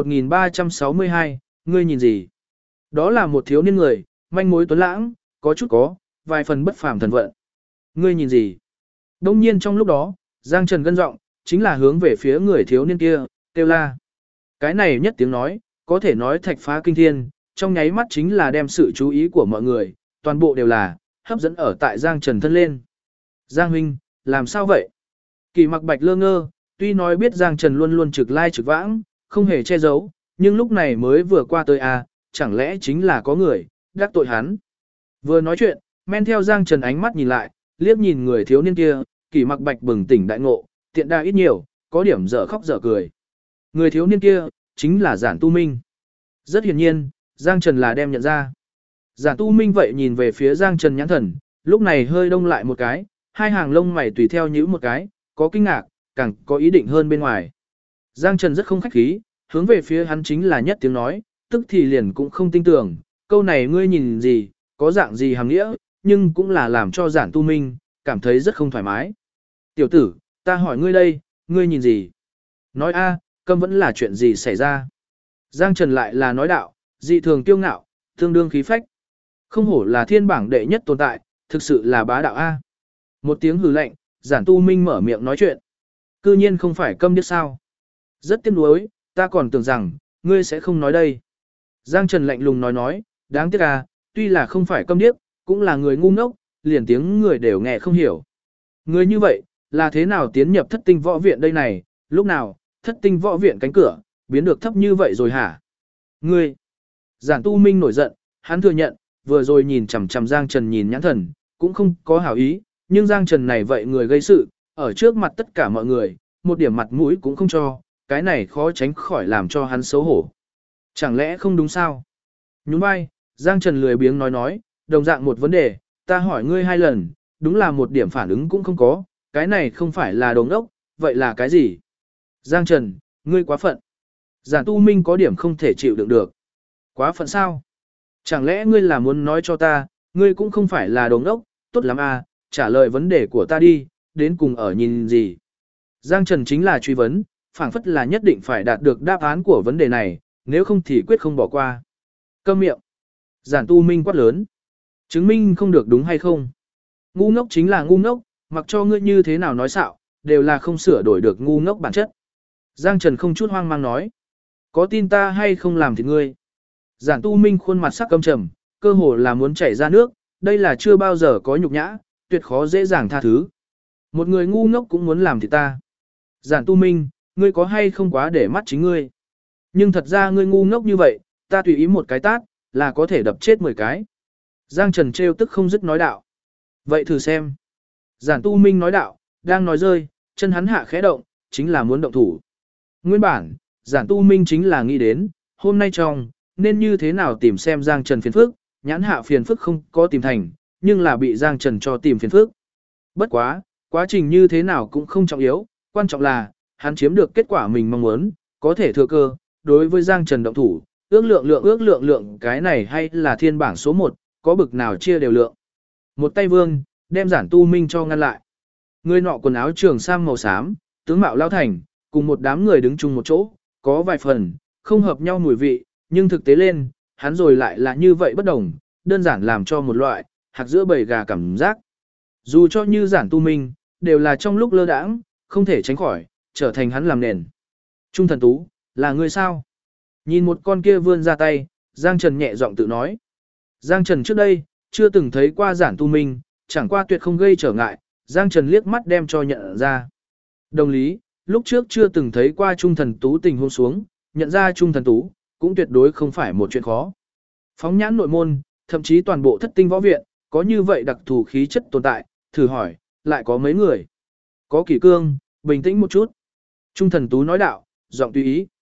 [SPEAKER 1] 1362, ngươi nhìn gì? Đó là một thiếu niên người, manh mối tuấn lãng, có chút có, vài phần bất phàm thần vận. Ngươi nhìn gì? Đông nhiên trong lúc đó, Giang Trần gân giọng, chính là hướng về phía người thiếu niên kia, kêu la. Cái này nhất tiếng nói, có thể nói thạch phá kinh thiên, trong nháy mắt chính là đem sự chú ý của mọi người, toàn bộ đều là, hấp dẫn ở tại Giang Trần thân lên. Giang huynh, làm sao vậy? Kỳ Mặc Bạch lơ ngơ, tuy nói biết Giang Trần luôn luôn trực lai trực vãng, không hề che giấu, nhưng lúc này mới vừa qua tới chẳng lẽ chính là có người, đắc tội hắn. Vừa nói chuyện, men theo Giang Trần ánh mắt nhìn lại, liếc nhìn người thiếu niên kia, Kỳ Mặc Bạch bừng tỉnh đại ngộ, tiện đa ít nhiều, có điểm dở khóc dở cười. Người thiếu niên kia, chính là Giản Tu Minh. Rất hiển nhiên, Giang Trần là đem nhận ra. Giản Tu Minh vậy nhìn về phía Giang Trần nhãn thần, lúc này hơi đông lại một cái, hai hàng lông mày tùy theo nhíu một cái, có kinh ngạc, càng có ý định hơn bên ngoài. Giang Trần rất không khách khí, hướng về phía hắn chính là nhất tiếng nói, tức thì liền cũng không tin tưởng, câu này ngươi nhìn gì, có dạng gì hàm nghĩa, nhưng cũng là làm cho Giản Tu Minh cảm thấy rất không thoải mái. Tiểu tử, ta hỏi ngươi đây, ngươi nhìn gì? Nói câm vẫn là chuyện gì xảy ra? Giang Trần lại là nói đạo, dị thường kiêu ngạo, tương đương khí phách. Không hổ là thiên bảng đệ nhất tồn tại, thực sự là bá đạo a. Một tiếng hừ lạnh, Giản Tu Minh mở miệng nói chuyện. Cư nhiên không phải câm điếc sao? Rất tiếc nuối, ta còn tưởng rằng, ngươi sẽ không nói đây. Giang Trần lạnh lùng nói, đáng tiếc tuy là không phải câm điếc, cũng là người ngu ngốc, liền tiếng người đều nghe không hiểu. Người như vậy, là thế nào tiến nhập thất tinh võ viện đây này, lúc nào, thất tinh võ viện cánh cửa, biến được thấp như vậy rồi hả? Ngươi! Giản Tu Minh nổi giận, hắn thừa nhận, vừa rồi nhìn chằm chằm Giang Trần nhìn nhãn thần, cũng không có hảo ý, nhưng Giang Trần này vậy người gây sự, ở trước mặt tất cả mọi người, một điểm mặt mũi cũng không cho, cái này khó tránh khỏi làm cho hắn xấu hổ. Chẳng lẽ không đúng sao? Nhún vai, Giang Trần lười biếng nói, đồng dạng một vấn đề, ta hỏi ngươi 2 lần, đúng là một điểm phản ứng cũng không có, cái này không phải là đồ ngốc, vậy là cái gì? Giang Trần, ngươi quá phận. Giản Tu Minh có điểm không thể chịu đựng được. Quá phận sao? Chẳng lẽ ngươi là muốn nói cho ta, ngươi cũng không phải là đồ ngốc, tốt lắm trả lời vấn đề của ta đi, đến cùng ở nhìn gì? Giang Trần chính là truy vấn, phảng phất là nhất định phải đạt được đáp án của vấn đề này, nếu không thì quyết không bỏ qua. Câm miệng. Giản Tu Minh quát lớn. Chứng minh không được đúng hay không? Ngu ngốc chính là ngu ngốc, mặc cho ngươi như thế nào nói xạo, đều là không sửa đổi được ngu ngốc bản chất. Giang Trần không chút hoang mang nói. Có tin ta hay không làm thì ngươi? Giản Tu Minh khuôn mặt sắc căm trầm, cơ hồ là muốn chảy ra nước, đây là chưa bao giờ có nhục nhã, tuyệt khó dễ dàng tha thứ. Một người ngu ngốc cũng muốn làm thì ta. Giản Tu Minh, ngươi có hay không quá để mắt chính ngươi? Nhưng thật ra ngươi ngu ngốc như vậy, ta tùy ý một cái tát, là có thể đập chết 10 cái. Giang Trần trêu tức không dứt nói đạo. Vậy thử xem. Giản Tu Minh nói đạo, đang nói rơi, chân hắn hạ khẽ động, chính là muốn động thủ. Nguyên bản, Giản Tu Minh chính là nghĩ đến, hôm nay trong, nên như thế nào tìm xem Giang Trần phiền phức, nhãn hạ phiền phức không có tìm thành, nhưng là bị Giang Trần cho tìm phiền phức. Bất quá, quá trình như thế nào cũng không trọng yếu, quan trọng là, hắn chiếm được kết quả mình mong muốn, có thể thừa cơ, đối với Giang Trần động thủ, ước lượng cái này hay là thiên bảng số 1, có bực nào chia đều lượng. Một tay vương, đem Giản Tu Minh cho ngăn lại. Người nọ quần áo trường sam màu xám, tướng mạo lao thành, cùng một đám người đứng chung một chỗ, có vài phần, không hợp nhau mùi vị, nhưng thực tế lên, hắn rồi lại là như vậy bất đồng, đơn giản làm cho một loại, hạc giữa bầy gà cảm giác. Dù cho như Giản Tu Minh, đều là trong lúc lơ đãng, không thể tránh khỏi, trở thành hắn làm nền. Trung thần tú, là ngươi sao? Nhìn một con kia vươn ra tay, Giang Trần nhẹ giọng tự nói. Giang Trần trước đây, chưa từng thấy qua Giản Tu Minh, chẳng qua tuyệt không gây trở ngại, Giang Trần liếc mắt đem cho nhận ra. Đồng lý, lúc trước chưa từng thấy qua Trung thần tú tình huống xuống, nhận ra Trung thần tú, cũng tuyệt đối không phải một chuyện khó. Phóng nhãn nội môn, thậm chí toàn bộ thất tinh võ viện, có như vậy đặc thù khí chất tồn tại, thử hỏi, lại có mấy người? Có Kỷ Cương, bình tĩnh một chút. Trung thần tú nói đạo, giọng tùy ý.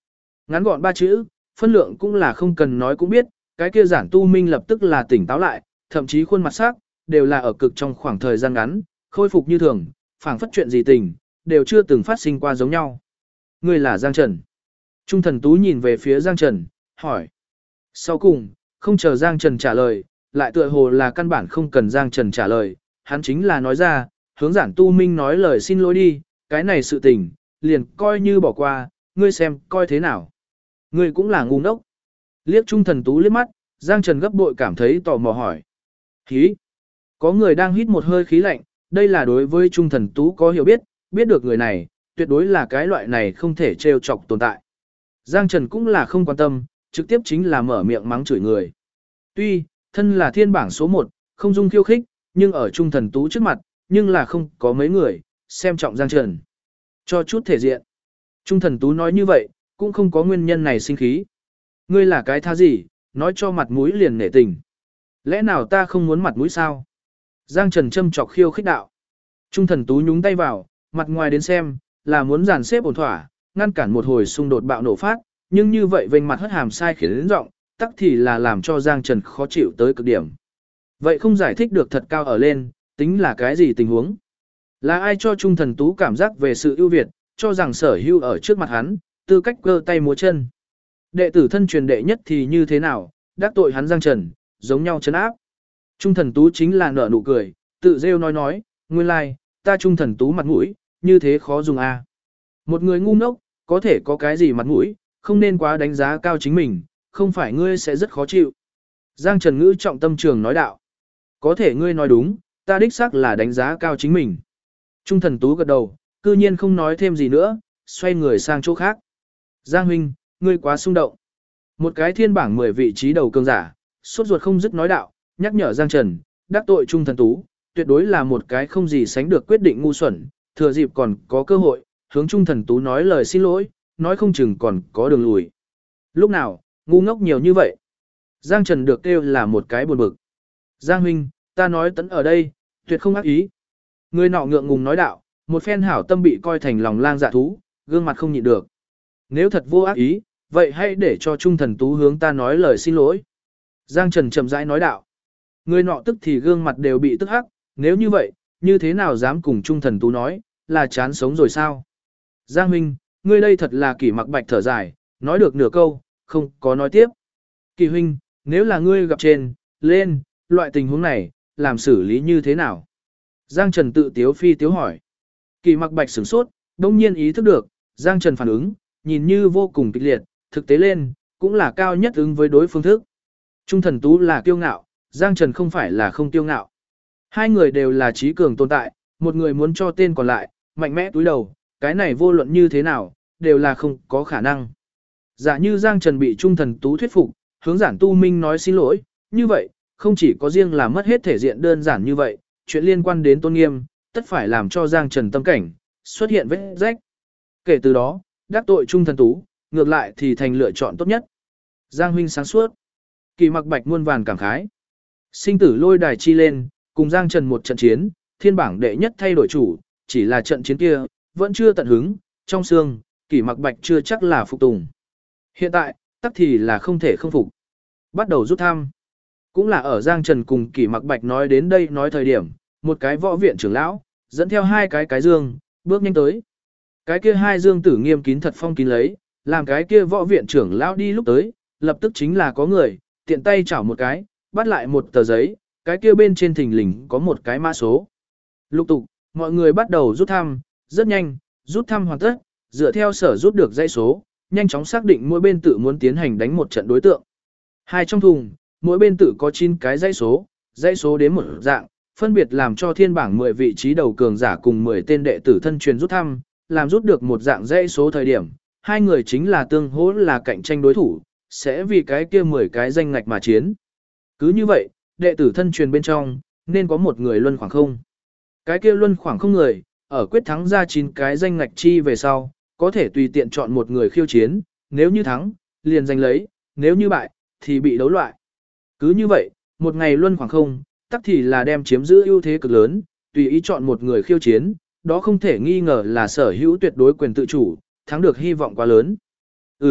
[SPEAKER 1] Ngắn gọn 3 chữ, phân lượng cũng là không cần nói cũng biết, cái kia Giản Tu Minh lập tức là tỉnh táo lại, thậm chí khuôn mặt sắc đều là ở cực trong khoảng thời gian ngắn, khôi phục như thường, phảng phất chuyện gì tình, đều chưa từng phát sinh qua giống nhau. Ngươi là Giang Trần. Trung Thần Tú nhìn về phía Giang Trần, hỏi. Sau cùng, không chờ Giang Trần trả lời, lại tựa hồ là căn bản không cần Giang Trần trả lời, hắn chính là nói ra, hướng Giản Tu Minh nói lời xin lỗi đi, cái này sự tình, liền coi như bỏ qua, ngươi xem coi thế nào. Ngươi cũng là ngu ngốc. Liếc Trung Thần Tú liếc mắt, Giang Trần gấp bội cảm thấy tò mò hỏi. Khí. Có người đang hít một hơi khí lạnh, đây là đối với Trung Thần Tú có hiểu biết, biết được người này, tuyệt đối là cái loại này không thể trêu chọc tồn tại. Giang Trần cũng là không quan tâm, trực tiếp chính là mở miệng mắng chửi người. Tuy, thân là thiên bảng số 1, không dung khiêu khích, nhưng ở Trung Thần Tú trước mặt, nhưng là không có mấy người, xem trọng Giang Trần. Cho chút thể diện. Trung Thần Tú nói như vậy, cũng không có nguyên nhân này sinh khí. Ngươi là cái tha gì, nói cho mặt mũi liền nể tình. Lẽ nào ta không muốn mặt mũi sao? Giang Trần châm chọc khiêu khích đạo. Trung Thần Tú nhúng tay vào, mặt ngoài đến xem, là muốn dàn xếp ổn thỏa, ngăn cản một hồi xung đột bạo nổ phát, nhưng như vậy vênh mặt hất hàm sai khiến đến giọng, tắc thì là làm cho Giang Trần khó chịu tới cực điểm. Vậy không giải thích được thật cao ở lên, tính là cái gì tình huống? Là ai cho Trung Thần Tú cảm giác về sự ưu việt, cho rằng sở hữu ở trước mặt hắn, tư cách cơ tay múa chân. Đệ tử thân truyền đệ nhất thì như thế nào, đắc tội hắn Giang Trần, giống nhau trấn áp. Trung Thần Tú chính là nở nụ cười, tự rêu nói, nguyên lai, ta Trung Thần Tú mặt mũi, như thế khó dùng a. Một người ngu ngốc, có thể có cái gì mặt mũi, không nên quá đánh giá cao chính mình, không phải ngươi sẽ rất khó chịu. Giang Trần ngữ trọng tâm trường nói đạo. Có thể ngươi nói đúng, ta đích xác là đánh giá cao chính mình. Trung Thần Tú gật đầu, cư nhiên không nói thêm gì nữa, xoay người sang chỗ khác. Giang huynh, ngươi quá xung động. Một cái thiên bảng 10 vị trí đầu cường giả, sốt ruột không dứt nói đạo, nhắc nhở Giang Trần, đắc tội Trung Thần Tú, tuyệt đối là một cái không gì sánh được quyết định ngu xuẩn, thừa dịp còn có cơ hội, hướng Trung Thần Tú nói lời xin lỗi, nói không chừng còn có đường lùi. Lúc nào, ngu ngốc nhiều như vậy. Giang Trần được kêu là một cái buồn bực. Giang huynh, ta nói tấn ở đây, tuyệt không ác ý. Người nọ ngượng ngùng nói đạo, một phen hảo tâm bị coi thành lòng lang dạ thú, gương mặt không nhịn được. Nếu thật vô ác ý, vậy hãy để cho Trung Thần Tú hướng ta nói lời xin lỗi. Giang Trần chậm rãi nói đạo. Người nọ tức thì gương mặt đều bị tức hắc, nếu như vậy, như thế nào dám cùng Trung Thần Tú nói, là chán sống rồi sao? Giang huynh, ngươi đây thật là Kỷ Mặc Bạch thở dài, nói được nửa câu, không có nói tiếp. Kỷ huynh, nếu là ngươi gặp trên, lên, loại tình huống này, làm xử lý như thế nào? Giang Trần tự tiếu phi tiếu hỏi. Kỷ Mặc Bạch sửng sốt, đông nhiên ý thức được, Giang Trần phản ứng, nhìn như vô cùng kịch liệt, thực tế lên, cũng là cao nhất ứng với đối phương thức. Trung Thần Tú là kiêu ngạo, Giang Trần không phải là không kiêu ngạo. Hai người đều là trí cường tồn tại, một người muốn cho tên còn lại, mạnh mẽ túi đầu, cái này vô luận như thế nào, đều là không có khả năng. Giả như Giang Trần bị Trung Thần Tú thuyết phục, hướng Giản Tu Minh nói xin lỗi, như vậy, không chỉ có riêng là mất hết thể diện đơn giản như vậy, chuyện liên quan đến tôn nghiêm, tất phải làm cho Giang Trần tâm cảnh, xuất hiện vết rách. Kể từ đó, đắc tội Trung Thần Tú, ngược lại thì thành lựa chọn tốt nhất. Giang huynh sáng suốt. Kỷ Mặc Bạch muôn vàn cảm khái. Sinh tử lôi đài chi lên, cùng Giang Trần một trận chiến, thiên bảng đệ nhất thay đổi chủ, chỉ là trận chiến kia, vẫn chưa tận hứng, trong xương, Kỷ Mặc Bạch chưa chắc là phục tùng. Hiện tại, tắc thì là không thể không phục. Bắt đầu rút thăm. Cũng là ở Giang Trần cùng Kỷ Mặc Bạch nói đến đây nói thời điểm, một cái võ viện trưởng lão, dẫn theo hai cái dương, bước nhanh tới. Cái kia hai dương tử nghiêm kín thật phong kín lấy, làm cái kia võ viện trưởng lão đi lúc tới, lập tức chính là có người, tiện tay chảo một cái, bắt lại một tờ giấy, cái kia bên trên thình lình có một cái mã số. Lục tục, mọi người bắt đầu rút thăm, rất nhanh, rút thăm hoàn tất, dựa theo sở rút được dãy số, nhanh chóng xác định mỗi bên tự muốn tiến hành đánh một trận đối tượng. Hai trong thùng, mỗi bên tự có 9 cái dãy số đến một dạng, phân biệt làm cho thiên bảng 10 vị trí đầu cường giả cùng 10 tên đệ tử thân truyền rút thăm, làm rút được một dạng dãy số thời điểm, hai người chính là tương hỗ là cạnh tranh đối thủ, sẽ vì cái kia 10 cái danh ngạch mà chiến. Cứ như vậy, đệ tử thân truyền bên trong, nên có một người luân khoảng không. Cái kia luân khoảng không người, ở quyết thắng ra 9 cái danh ngạch chi về sau, có thể tùy tiện chọn một người khiêu chiến, nếu như thắng, liền giành lấy, nếu như bại, thì bị đấu loại. Cứ như vậy, một ngày luân khoảng không, tắc thì là đem chiếm giữ ưu thế cực lớn, tùy ý chọn một người khiêu chiến, đó không thể nghi ngờ là sở hữu tuyệt đối quyền tự chủ, thắng được hy vọng quá lớn.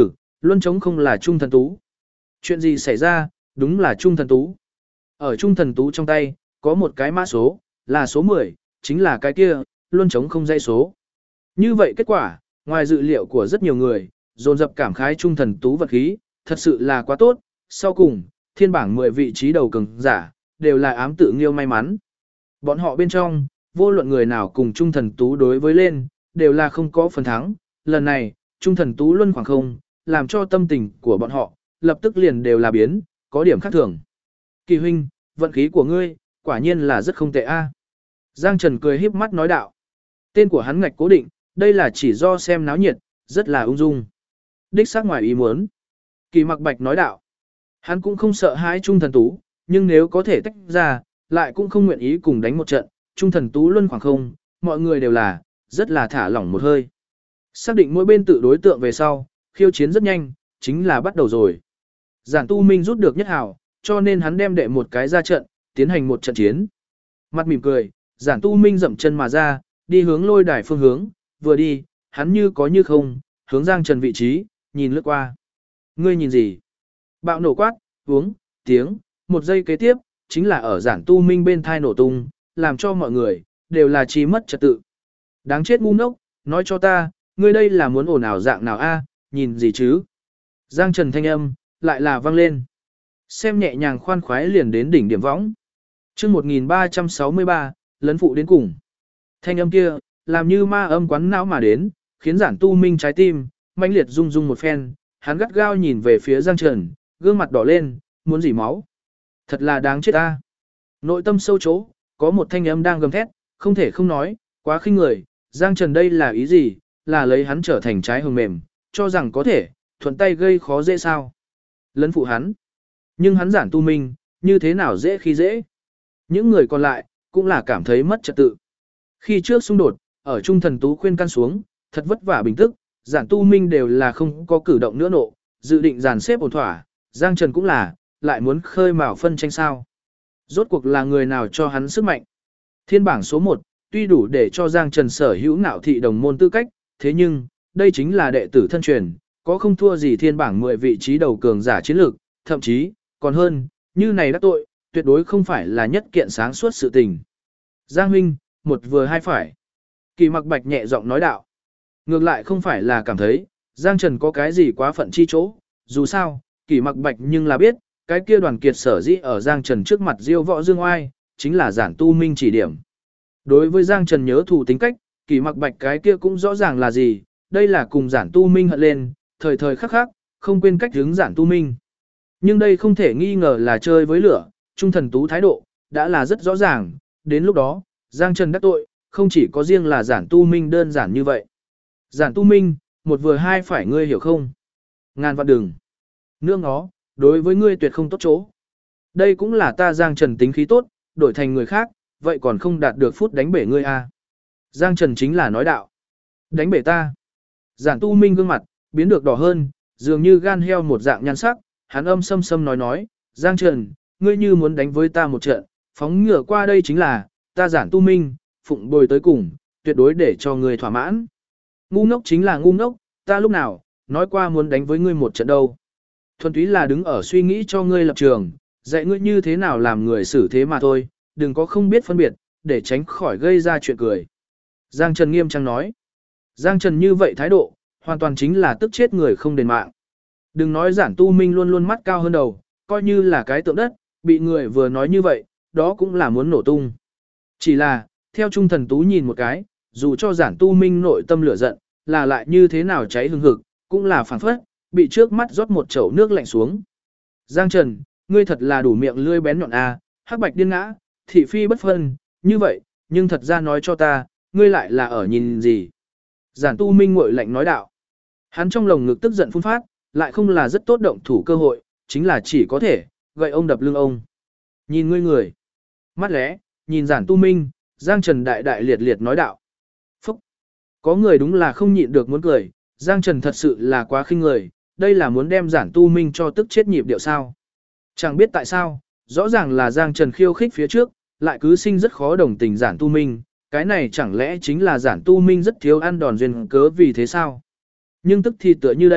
[SPEAKER 1] Luân trống không là Trung Thần Tú. Chuyện gì xảy ra, đúng là Trung Thần Tú. Ở Trung Thần Tú trong tay, có một cái mã số, là số 10, chính là cái kia, Luân trống không dãy số. Như vậy kết quả, ngoài dự liệu của rất nhiều người, dồn dập cảm khái Trung Thần Tú vật khí, thật sự là quá tốt. Sau cùng, thiên bảng 10 vị trí đầu cường giả, đều là ám tự nghiêu may mắn. Bọn họ bên trong, vô luận người nào cùng Trung Thần Tú đối với lên, đều là không có phần thắng. Lần này, Trung Thần Tú luân khoảng không, làm cho tâm tình của bọn họ, lập tức liền đều là biến, có điểm khác thường. Kỳ huynh, vận khí của ngươi, quả nhiên là rất không tệ a. Giang Trần cười híp mắt nói đạo. Tên của hắn ngạch cố định, đây là chỉ do xem náo nhiệt, rất là ung dung. Đích xác ngoài ý muốn. Kỳ Mặc Bạch nói đạo. Hắn cũng không sợ hãi Trung Thần Tú, nhưng nếu có thể tách ra, lại cũng không nguyện ý cùng đánh một trận. Trung Thần Tú luân khoảng không, mọi người đều là, rất là thả lỏng một hơi. Xác định mỗi bên tự đối tượng về sau, khiêu chiến rất nhanh, chính là bắt đầu rồi. Giản Tu Minh rút được nhất hảo, cho nên hắn đem đệ một cái ra trận, tiến hành một trận chiến. Mặt mỉm cười, Giản Tu Minh dậm chân mà ra, đi hướng lôi đài phương hướng, vừa đi, hắn như có như không, hướng Giang Trần vị trí, nhìn lướt qua. Ngươi nhìn gì? Bạo nổ quát, uống, tiếng, một giây kế tiếp, chính là ở Giản Tu Minh bên thai nổ tung, làm cho mọi người, đều là trí mất trật tự. Đáng chết ngu ngốc, nói cho ta, ngươi đây là muốn ồn ào dạng nào a? Nhìn gì chứ? Giang Trần thanh âm, lại là vang lên. Xem nhẹ nhàng khoan khoái liền đến đỉnh điểm võng. Chương 1363, lấn phụ đến cùng. Thanh âm kia, làm như ma âm quán não mà đến, khiến Giản Tu Minh trái tim mãnh liệt rung rung một phen, hắn gắt gao nhìn về phía Giang Trần, gương mặt đỏ lên, muốn dỉ máu. Thật là đáng chết ta. Nội tâm sâu chỗ, có một thanh âm đang gầm thét, không thể không nói, quá khinh người, Giang Trần đây là ý gì, là lấy hắn trở thành trái hồng mềm, cho rằng có thể, thuận tay gây khó dễ sao. Lấn phụ hắn. Nhưng hắn Giản Tu Minh, như thế nào dễ khi dễ. Những người còn lại, cũng là cảm thấy mất trật tự. Khi trước xung đột, ở Trung Thần Tú khuyên can xuống, thật vất vả bình tức, Giản Tu Minh đều là không có cử động nữa nộ, dự định dàn xếp ổn thỏa, Giang Trần cũng là, lại muốn khơi mào phân tranh sao. Rốt cuộc là người nào cho hắn sức mạnh. Thiên bảng số 1, tuy đủ để cho Giang Trần sở hữu ngạo thị đồng môn tư cách, thế nhưng, đây chính là đệ tử thân truyền, có không thua gì thiên bảng 10 vị trí đầu cường giả chiến lược, thậm chí, còn hơn, như này đắc tội, tuyệt đối không phải là nhất kiện sáng suốt sự tình. Giang huynh, một vừa hai phải. Kỳ Mặc Bạch nhẹ giọng nói đạo. Ngược lại không phải là cảm thấy, Giang Trần có cái gì quá phận chi chỗ, dù sao, Kỳ Mặc Bạch nhưng là biết, cái kia đoàn kiệt sở dĩ ở Giang Trần trước mặt diêu võ dương oai, chính là Giản Tu Minh chỉ điểm. Đối với Giang Trần nhớ thù tính cách, Kỳ Mặc Bạch cái kia cũng rõ ràng là gì, đây là cùng Giản Tu Minh hận lên, thời thời khắc khắc, không quên cách hướng Giản Tu Minh. Nhưng đây không thể nghi ngờ là chơi với lửa, Trung Thần Tú thái độ, đã là rất rõ ràng, đến lúc đó, Giang Trần đắc tội, không chỉ có riêng là Giản Tu Minh đơn giản như vậy. Giản Tu Minh, một vừa hai phải ngươi hiểu không? Ngàn vạn đừng. Nương nó, đối với ngươi tuyệt không tốt chỗ. Đây cũng là ta Giang Trần tính khí tốt, đổi thành người khác, vậy còn không đạt được phút đánh bể ngươi à. Giang Trần chính là nói đạo. Đánh bể ta. Giản Tu Minh gương mặt, biến được đỏ hơn, dường như gan heo một dạng nhan sắc, hắn âm sâm sâm nói, Giang Trần, ngươi như muốn đánh với ta một trận, phóng ngựa qua đây chính là, ta Giản Tu Minh, phụng bồi tới cùng, tuyệt đối để cho ngươi thỏa mãn. Ngu ngốc chính là ngu ngốc, ta lúc nào, nói qua muốn đánh với ngươi một trận đâu. Thuần túy là đứng ở suy nghĩ cho ngươi lập trường, dạy ngươi như thế nào làm người xử thế mà thôi, đừng có không biết phân biệt, để tránh khỏi gây ra chuyện cười. Giang Trần nghiêm trang nói. Giang Trần như vậy thái độ, hoàn toàn chính là tức chết người không đền mạng. Đừng nói Giản Tu Minh luôn luôn mắt cao hơn đầu, coi như là cái tượng đất, bị người vừa nói như vậy, đó cũng là muốn nổ tung. Chỉ là, theo Trung Thần Tú nhìn một cái, dù cho Giản Tu Minh nội tâm lửa giận, là lại như thế nào cháy hừng hực, cũng là phảng phất, bị trước mắt rót một chậu nước lạnh xuống. Giang Trần, ngươi thật là đủ miệng lươi bén nhọn a, hắc bạch điên ngã, thị phi bất phân, như vậy, nhưng thật ra nói cho ta, ngươi lại là ở nhìn gì? Giản Tu Minh nguội lạnh nói đạo. Hắn trong lồng ngực tức giận phun phát, lại không là rất tốt động thủ cơ hội, chính là chỉ có thể, gậy ông đập lưng ông. Nhìn ngươi người. Mắt lẽ, nhìn Giản Tu Minh, Giang Trần đại đại liệt liệt nói đạo. Phúc. Có người đúng là không nhịn được muốn cười, Giang Trần thật sự là quá khinh người, đây là muốn đem Giản Tu Minh cho tức chết nhịp điệu sao. Chẳng biết tại sao, rõ ràng là Giang Trần khiêu khích phía trước, lại cứ sinh rất khó đồng tình Giản Tu Minh, cái này chẳng lẽ chính là Giản Tu Minh rất thiếu ăn đòn duyên cớ vì thế sao? Nhưng tức thì tựa như đây,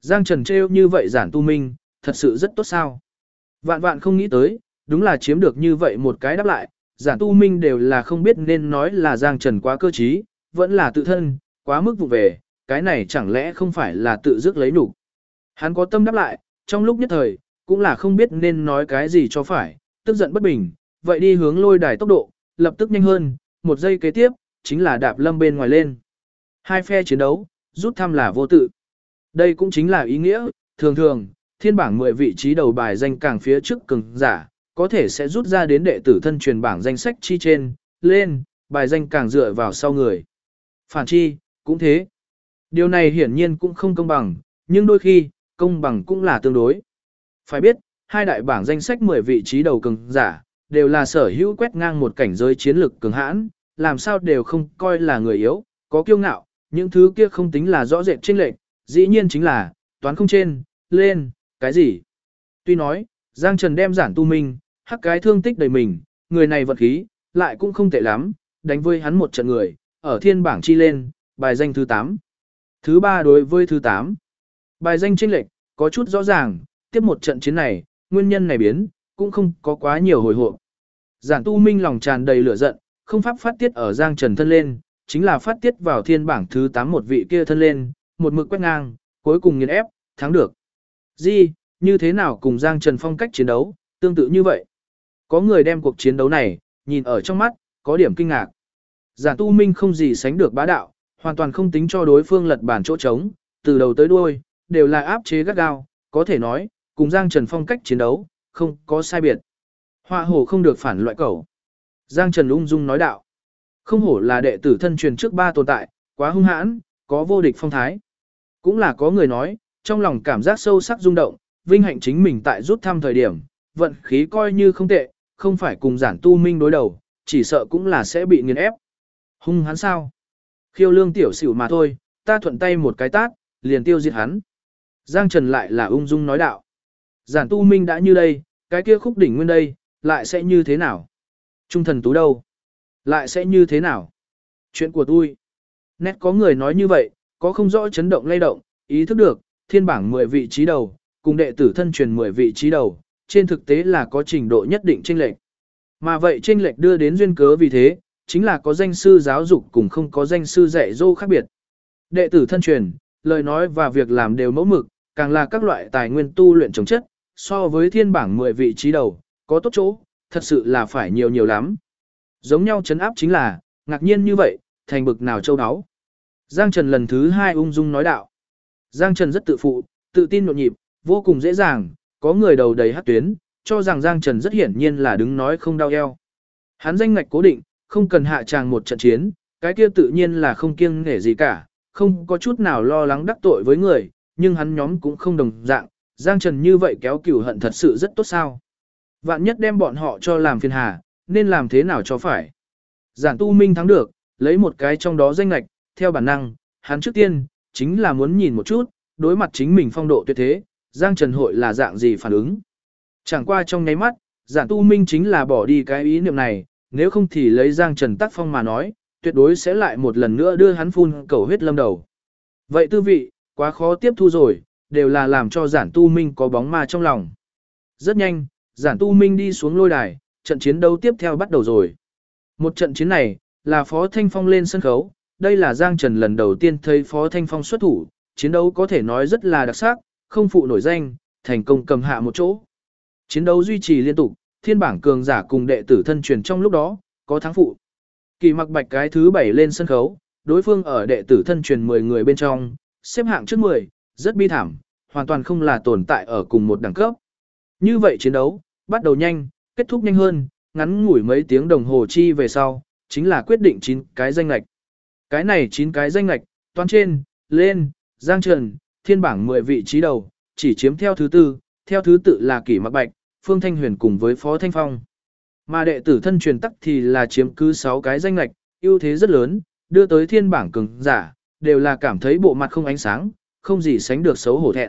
[SPEAKER 1] Giang Trần trêu như vậy Giản Tu Minh, thật sự rất tốt sao. Vạn vạn không nghĩ tới, đúng là chiếm được như vậy một cái đáp lại, Giản Tu Minh đều là không biết nên nói là Giang Trần quá cơ trí, vẫn là tự thân, quá mức vụ về, cái này chẳng lẽ không phải là tự dứt lấy nhục. Hắn có tâm đáp lại, trong lúc nhất thời, cũng là không biết nên nói cái gì cho phải, tức giận bất bình, vậy đi hướng lôi đài tốc độ, lập tức nhanh hơn, một giây kế tiếp, chính là đạp lâm bên ngoài lên. Hai phe chiến đấu, rút thăm là vô tự. Đây cũng chính là ý nghĩa, thường thường, thiên bảng 10 vị trí đầu bài danh càng phía trước cường giả, có thể sẽ rút ra đến đệ tử thân truyền bảng danh sách chi trên, lên, bài danh càng dựa vào sau người. Phản chi, cũng thế. Điều này hiển nhiên cũng không công bằng, nhưng đôi khi, công bằng cũng là tương đối. Phải biết, hai đại bảng danh sách 10 vị trí đầu cường giả, đều là sở hữu quét ngang một cảnh giới chiến lực cường hãn, làm sao đều không coi là người yếu, có kiêu ngạo, những thứ kia không tính là rõ rệt chênh lệch, dĩ nhiên chính là, toán không trên, lên, cái gì. Tuy nói, Giang Trần đem Giản Tu Minh, hắc cái thương tích đầy mình, người này vật khí, lại cũng không tệ lắm, đánh với hắn một trận người, ở thiên bảng chi lên, bài danh thứ 8. Thứ 3 đối với thứ 8. Bài danh chênh lệch, có chút rõ ràng, tiếp một trận chiến này, nguyên nhân này biến, cũng không có quá nhiều hồi hộp. Giản Tu Minh lòng tràn đầy lửa giận, không pháp phát tiết ở Giang Trần thân lên, chính là phát tiết vào thiên bảng thứ 8 một vị kia thân lên, một mực quét ngang, cuối cùng nghiền ép, thắng được. Gì, như thế nào cùng Giang Trần phong cách chiến đấu, tương tự như vậy? Có người đem cuộc chiến đấu này, nhìn ở trong mắt, có điểm kinh ngạc. Giản Tu Minh không gì sánh được bá đạo, hoàn toàn không tính cho đối phương lật bản chỗ trống, từ đầu tới đuôi, đều là áp chế gắt gao, có thể nói, cùng Giang Trần phong cách chiến đấu, không có sai biệt. Họa hổ không được phản loại cẩu. Giang Trần ung dung nói đạo. Không hổ là đệ tử thân truyền trước 3 tồn tại, quá hung hãn, có vô địch phong thái. Cũng là có người nói, trong lòng cảm giác sâu sắc rung động, vinh hạnh chính mình tại rút thăm thời điểm, vận khí coi như không tệ, không phải cùng Giản Tu Minh đối đầu, chỉ sợ cũng là sẽ bị nghiền ép. Hung hãn sao? Khiêu lương tiểu xỉu mà thôi, ta thuận tay một cái tát, liền tiêu diệt hắn. Giang Trần lại là ung dung nói đạo. Giản Tu Minh đã như đây, cái kia khúc đỉnh nguyên đây, lại sẽ như thế nào? Trung thần tú đâu? Lại sẽ như thế nào? Chuyện của tôi. Nét có người nói như vậy, có không rõ chấn động lay động, ý thức được, thiên bảng 10 vị trí đầu, cùng đệ tử thân truyền 10 vị trí đầu, trên thực tế là có trình độ nhất định chênh lệch. Mà vậy chênh lệch đưa đến duyên cớ vì thế, chính là có danh sư giáo dục cùng không có danh sư dạy dỗ khác biệt. Đệ tử thân truyền, lời nói và việc làm đều mẫu mực, càng là các loại tài nguyên tu luyện chống chất, so với thiên bảng 10 vị trí đầu, có tốt chỗ, thật sự là phải nhiều nhiều lắm. Giống nhau chấn áp chính là, ngạc nhiên như vậy, thành bực nào châu áo. Giang Trần lần thứ 2 ung dung nói đạo. Giang Trần rất tự phụ, tự tin nhộn nhịp, vô cùng dễ dàng, có người đầu đầy hát tuyến, cho rằng Giang Trần rất hiển nhiên là đứng nói không đau eo. Hắn danh ngạch cố định, không cần hạ tràng một trận chiến, cái kia tự nhiên là không kiêng nể gì cả, không có chút nào lo lắng đắc tội với người, nhưng hắn nhóm cũng không đồng dạng, Giang Trần như vậy kéo cửu hận thật sự rất tốt sao. Vạn nhất đem bọn họ cho làm phiền hà, nên làm thế nào cho phải. Giản Tu Minh thắng được, lấy một cái trong đó danh ngạch, theo bản năng, hắn trước tiên, chính là muốn nhìn một chút, đối mặt chính mình phong độ tuyệt thế, Giang Trần hội là dạng gì phản ứng. Chẳng qua trong nháy mắt, Giản Tu Minh chính là bỏ đi cái ý niệm này, nếu không thì lấy Giang Trần tác phong mà nói, tuyệt đối sẽ lại một lần nữa đưa hắn phun cầu huyết lâm đầu. Vậy tư vị, quá khó tiếp thu rồi, đều là làm cho Giản Tu Minh có bóng ma trong lòng. Rất nhanh, Giản Tu Minh đi xuống lôi đài, trận chiến đấu tiếp theo bắt đầu rồi. Một trận chiến này, là Phó Thanh Phong lên sân khấu, đây là Giang Trần lần đầu tiên thấy Phó Thanh Phong xuất thủ, chiến đấu có thể nói rất là đặc sắc, không phụ nổi danh, thành công cầm hạ một chỗ. Chiến đấu duy trì liên tục, thiên bảng cường giả cùng đệ tử thân truyền trong lúc đó, có thắng phụ. Kỳ Mặc Bạch cái thứ 7 lên sân khấu, đối phương ở đệ tử thân truyền 10 người bên trong, xếp hạng trước 10, rất bi thảm, hoàn toàn không là tồn tại ở cùng một đẳng cấp. Như vậy chiến đấu, bắt đầu nhanh, kết thúc nhanh hơn, ngắn ngủi mấy tiếng đồng hồ chi về sau, chính là quyết định 9 cái danh lạch. Cái này 9 cái danh lạch, toán trên, lên, Giang Trần, thiên bảng 10 vị trí đầu, chỉ chiếm theo thứ tự, theo thứ tự là Kỷ Mặc Bạch, Phương Thanh Huyền cùng với Phó Thanh Phong. Mà đệ tử thân truyền tắc thì là chiếm cứ 6 cái danh lạch, ưu thế rất lớn, đưa tới thiên bảng cường giả, đều là cảm thấy bộ mặt không ánh sáng, không gì sánh được xấu hổ thẹn.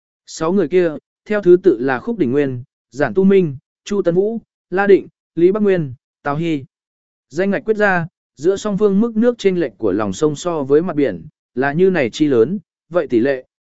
[SPEAKER 1] 6 người kia, theo thứ tự là Khúc Đỉnh Nguyên, Giản Tu Minh, Chu Tân Vũ, La Định, Lý Bắc Nguyên, Tào Hy. Danh ngạch quyết ra, giữa song phương mức nước chênh lệch của lòng sông so với mặt biển, là như này chi lớn, vậy tỷ lệ,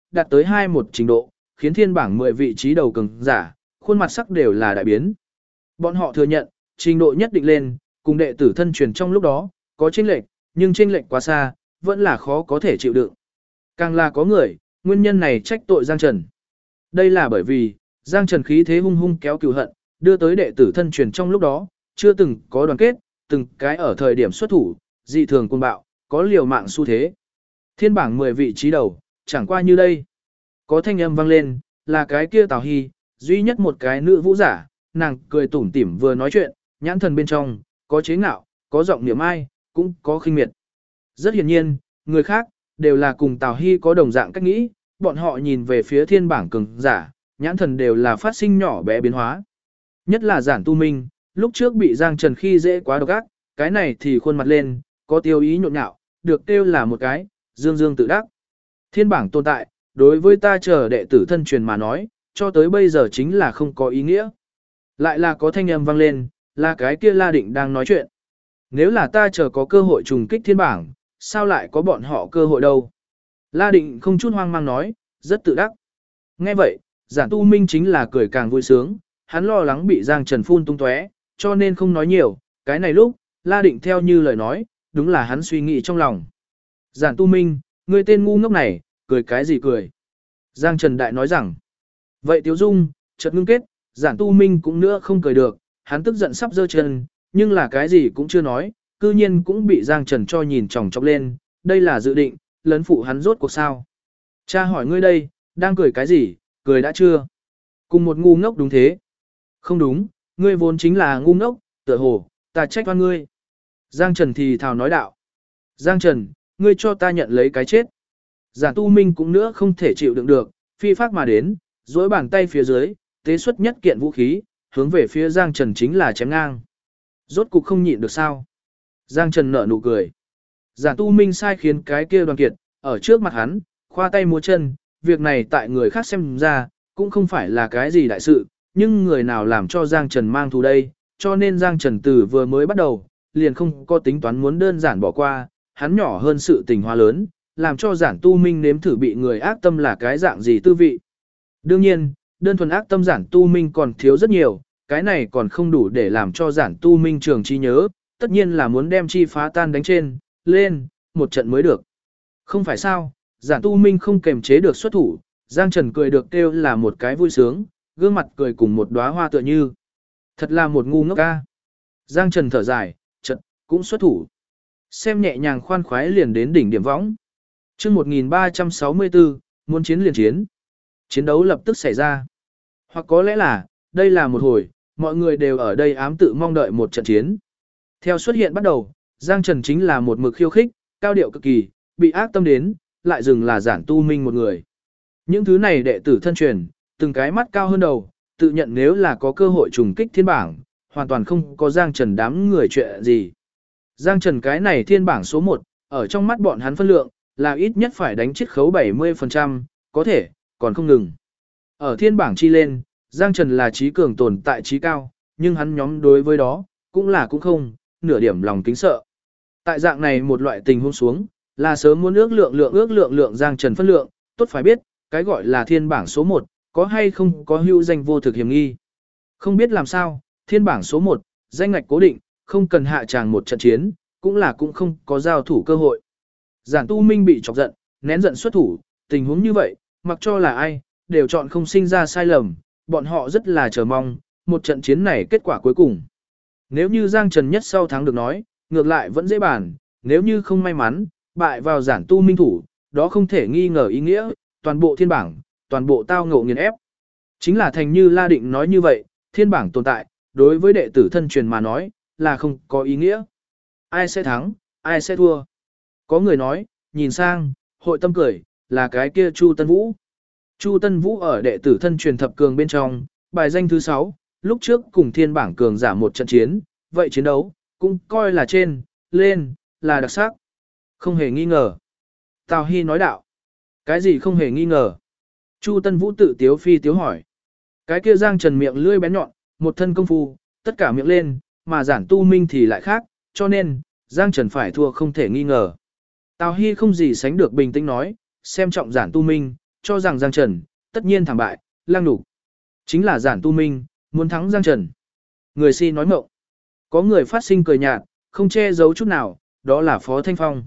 [SPEAKER 1] đạt tới 21 trình độ, khiến thiên bảng 10 vị trí đầu cường giả, khuôn mặt sắc đều là đại biến. Bọn họ thừa nhận, trình độ nhất định lên, cùng đệ tử thân truyền trong lúc đó, có chênh lệch, nhưng chênh lệch quá xa, vẫn là khó có thể chịu đựng. Càng là có người, nguyên nhân này trách tội Giang Trần. Đây là bởi vì, Giang Trần khí thế hung hung kéo cừu hận, đưa tới đệ tử thân truyền trong lúc đó, chưa từng có đoàn kết, từng cái ở thời điểm xuất thủ, dị thường cuồng bạo, có liều mạng xu thế. Thiên bảng 10 vị trí đầu, chẳng qua như đây. Có thanh âm vang lên, là cái kia Tào Hy, duy nhất một cái nữ vũ giả, nàng cười tủm tỉm vừa nói chuyện, nhãn thần bên trong, có chế ngạo, có giọng niệm ai, cũng có khinh miệt. Rất hiển nhiên, người khác, đều là cùng Tào Hy có đồng dạng cách nghĩ, bọn họ nhìn về phía thiên bảng cường giả, nhãn thần đều là phát sinh nhỏ bé biến hóa. Nhất là Giản Tu Minh, lúc trước bị Giang Trần khi dễ quá độc ác, cái này thì khuôn mặt lên, có tiêu ý nhộn nhạo, được kêu là một cái, dương dương tự đắc. Thiên bảng tồn tại, đối với ta chờ đệ tử thân truyền mà nói, cho tới bây giờ chính là không có ý nghĩa. Lại là có thanh âm vang lên, là cái kia La Định đang nói chuyện. Nếu là ta chờ có cơ hội trùng kích thiên bảng, sao lại có bọn họ cơ hội đâu? La Định không chút hoang mang nói, rất tự đắc. Nghe vậy, Giản Tu Minh chính là cười càng vui sướng, hắn lo lắng bị Giang Trần phun tung tóe, cho nên không nói nhiều, cái này lúc, La Định theo như lời nói, đúng là hắn suy nghĩ trong lòng. Giản Tu Minh, ngươi tên ngu ngốc này, cười cái gì cười? Giang Trần Đại nói rằng, vậy Tiếu Dung, chợt ngưng kết, Giản Tu Minh cũng nữa không cười được, hắn tức giận sắp giơ chân, nhưng là cái gì cũng chưa nói, cư nhiên cũng bị Giang Trần cho nhìn chòng chọc lên, đây là dự định, lấn phụ hắn rốt cuộc sao? Cha hỏi ngươi đây, đang cười cái gì, cười đã chưa? Cùng một ngu ngốc đúng thế. Không đúng, ngươi vốn chính là ngu ngốc, tựa hồ, ta trách oan ngươi. Giang Trần thì thào nói đạo. Giang Trần, ngươi cho ta nhận lấy cái chết. Giản Tu Minh cũng nữa không thể chịu đựng được, phi phát mà đến, duỗi bàn tay phía dưới, tế xuất nhất kiện vũ khí, hướng về phía Giang Trần chính là chém ngang. Rốt cục không nhịn được sao? Giang Trần nở nụ cười. Giản Tu Minh sai khiến cái kia Đoàn Kiệt, ở trước mặt hắn, khoa tay múa chân, việc này tại người khác xem ra, cũng không phải là cái gì đại sự, nhưng người nào làm cho Giang Trần mang thù đây, cho nên Giang Trần từ vừa mới bắt đầu, liền không có tính toán muốn đơn giản bỏ qua, hắn nhỏ hơn sự tình hóa lớn, làm cho Giản Tu Minh nếm thử bị người ác tâm là cái dạng gì tư vị. Đương nhiên, đơn thuần ác tâm Giản Tu Minh còn thiếu rất nhiều, cái này còn không đủ để làm cho Giản Tu Minh trường trí nhớ, tất nhiên là muốn đem chi phá tan đánh trên, lên, một trận mới được. Không phải sao, Giản Tu Minh không kềm chế được xuất thủ, Giang Trần cười được kêu là một cái vui sướng, gương mặt cười cùng một đóa hoa tựa như. Thật là một ngu ngốc ca. Giang Trần thở dài, chợt cũng xuất thủ. Xem nhẹ nhàng khoan khoái liền đến đỉnh điểm võng. Chương 1364, muốn chiến liền chiến. Chiến đấu lập tức xảy ra. Hoặc có lẽ là, đây là một hồi, mọi người đều ở đây ám tự mong đợi một trận chiến. Theo xuất hiện bắt đầu, Giang Trần chính là một mực khiêu khích, cao điệu cực kỳ, bị ác tâm đến, lại dừng là Giản Tu Minh một người. Những thứ này đệ tử thân truyền, từng cái mắt cao hơn đầu, tự nhận nếu là có cơ hội trùng kích thiên bảng, hoàn toàn không có Giang Trần đám người chuyện gì. Giang Trần cái này thiên bảng số 1, ở trong mắt bọn hắn phân lượng, là ít nhất phải đánh chiết khấu 70%, có thể, còn không ngừng. Ở thiên bảng chi lên, Giang Trần là trí cường tồn tại trí cao, nhưng hắn nhóm đối với đó, cũng không, nửa điểm lòng kính sợ. Tại dạng này một loại tình huống xuống, là sớm muốn ước lượng Giang Trần phân lượng, tốt phải biết, cái gọi là thiên bảng số 1, có hay không có hữu danh vô thực hiểm nghi. Không biết làm sao, thiên bảng số 1, danh ngạch cố định, không cần hạ tràng một trận chiến, cũng không có giao thủ cơ hội. Giản Tu Minh bị chọc giận, nén giận xuất thủ, tình huống như vậy, mặc cho là ai, đều chọn không sinh ra sai lầm, bọn họ rất là chờ mong, một trận chiến này kết quả cuối cùng. Nếu như Giang Trần nhất sau thắng được nói, ngược lại vẫn dễ bàn, nếu như không may mắn, bại vào Giản Tu Minh thủ, đó không thể nghi ngờ ý nghĩa, toàn bộ thiên bảng, toàn bộ tao ngộ nghiền ép. Chính là thành như La Định nói như vậy, thiên bảng tồn tại, đối với đệ tử thân truyền mà nói, là không có ý nghĩa. Ai sẽ thắng, ai sẽ thua. Có người nói, nhìn sang, hội tâm cười, là cái kia Chu Tân Vũ. Chu Tân Vũ ở đệ tử thân truyền thập cường bên trong, bài danh thứ 6, lúc trước cùng thiên bảng cường giả một trận chiến, vậy chiến đấu, cũng coi là trên, lên, là đặc sắc. Không hề nghi ngờ. Tào Hy nói đạo. Cái gì không hề nghi ngờ? Chu Tân Vũ tự tiếu phi tiếu hỏi. Cái kia Giang Trần miệng lưỡi bén nhọn, một thân công phu, tất cả miệng lên, mà Giản Tu Minh thì lại khác, cho nên, Giang Trần phải thua không thể nghi ngờ. Tào Hy không gì sánh được bình tĩnh nói, xem trọng Giản Tu Minh, cho rằng Giang Trần, tất nhiên thảm bại, lang đủ. Chính là Giản Tu Minh, muốn thắng Giang Trần. Người si nói mộng. Có người phát sinh cười nhạt, không che giấu chút nào, đó là Phó Thanh Phong.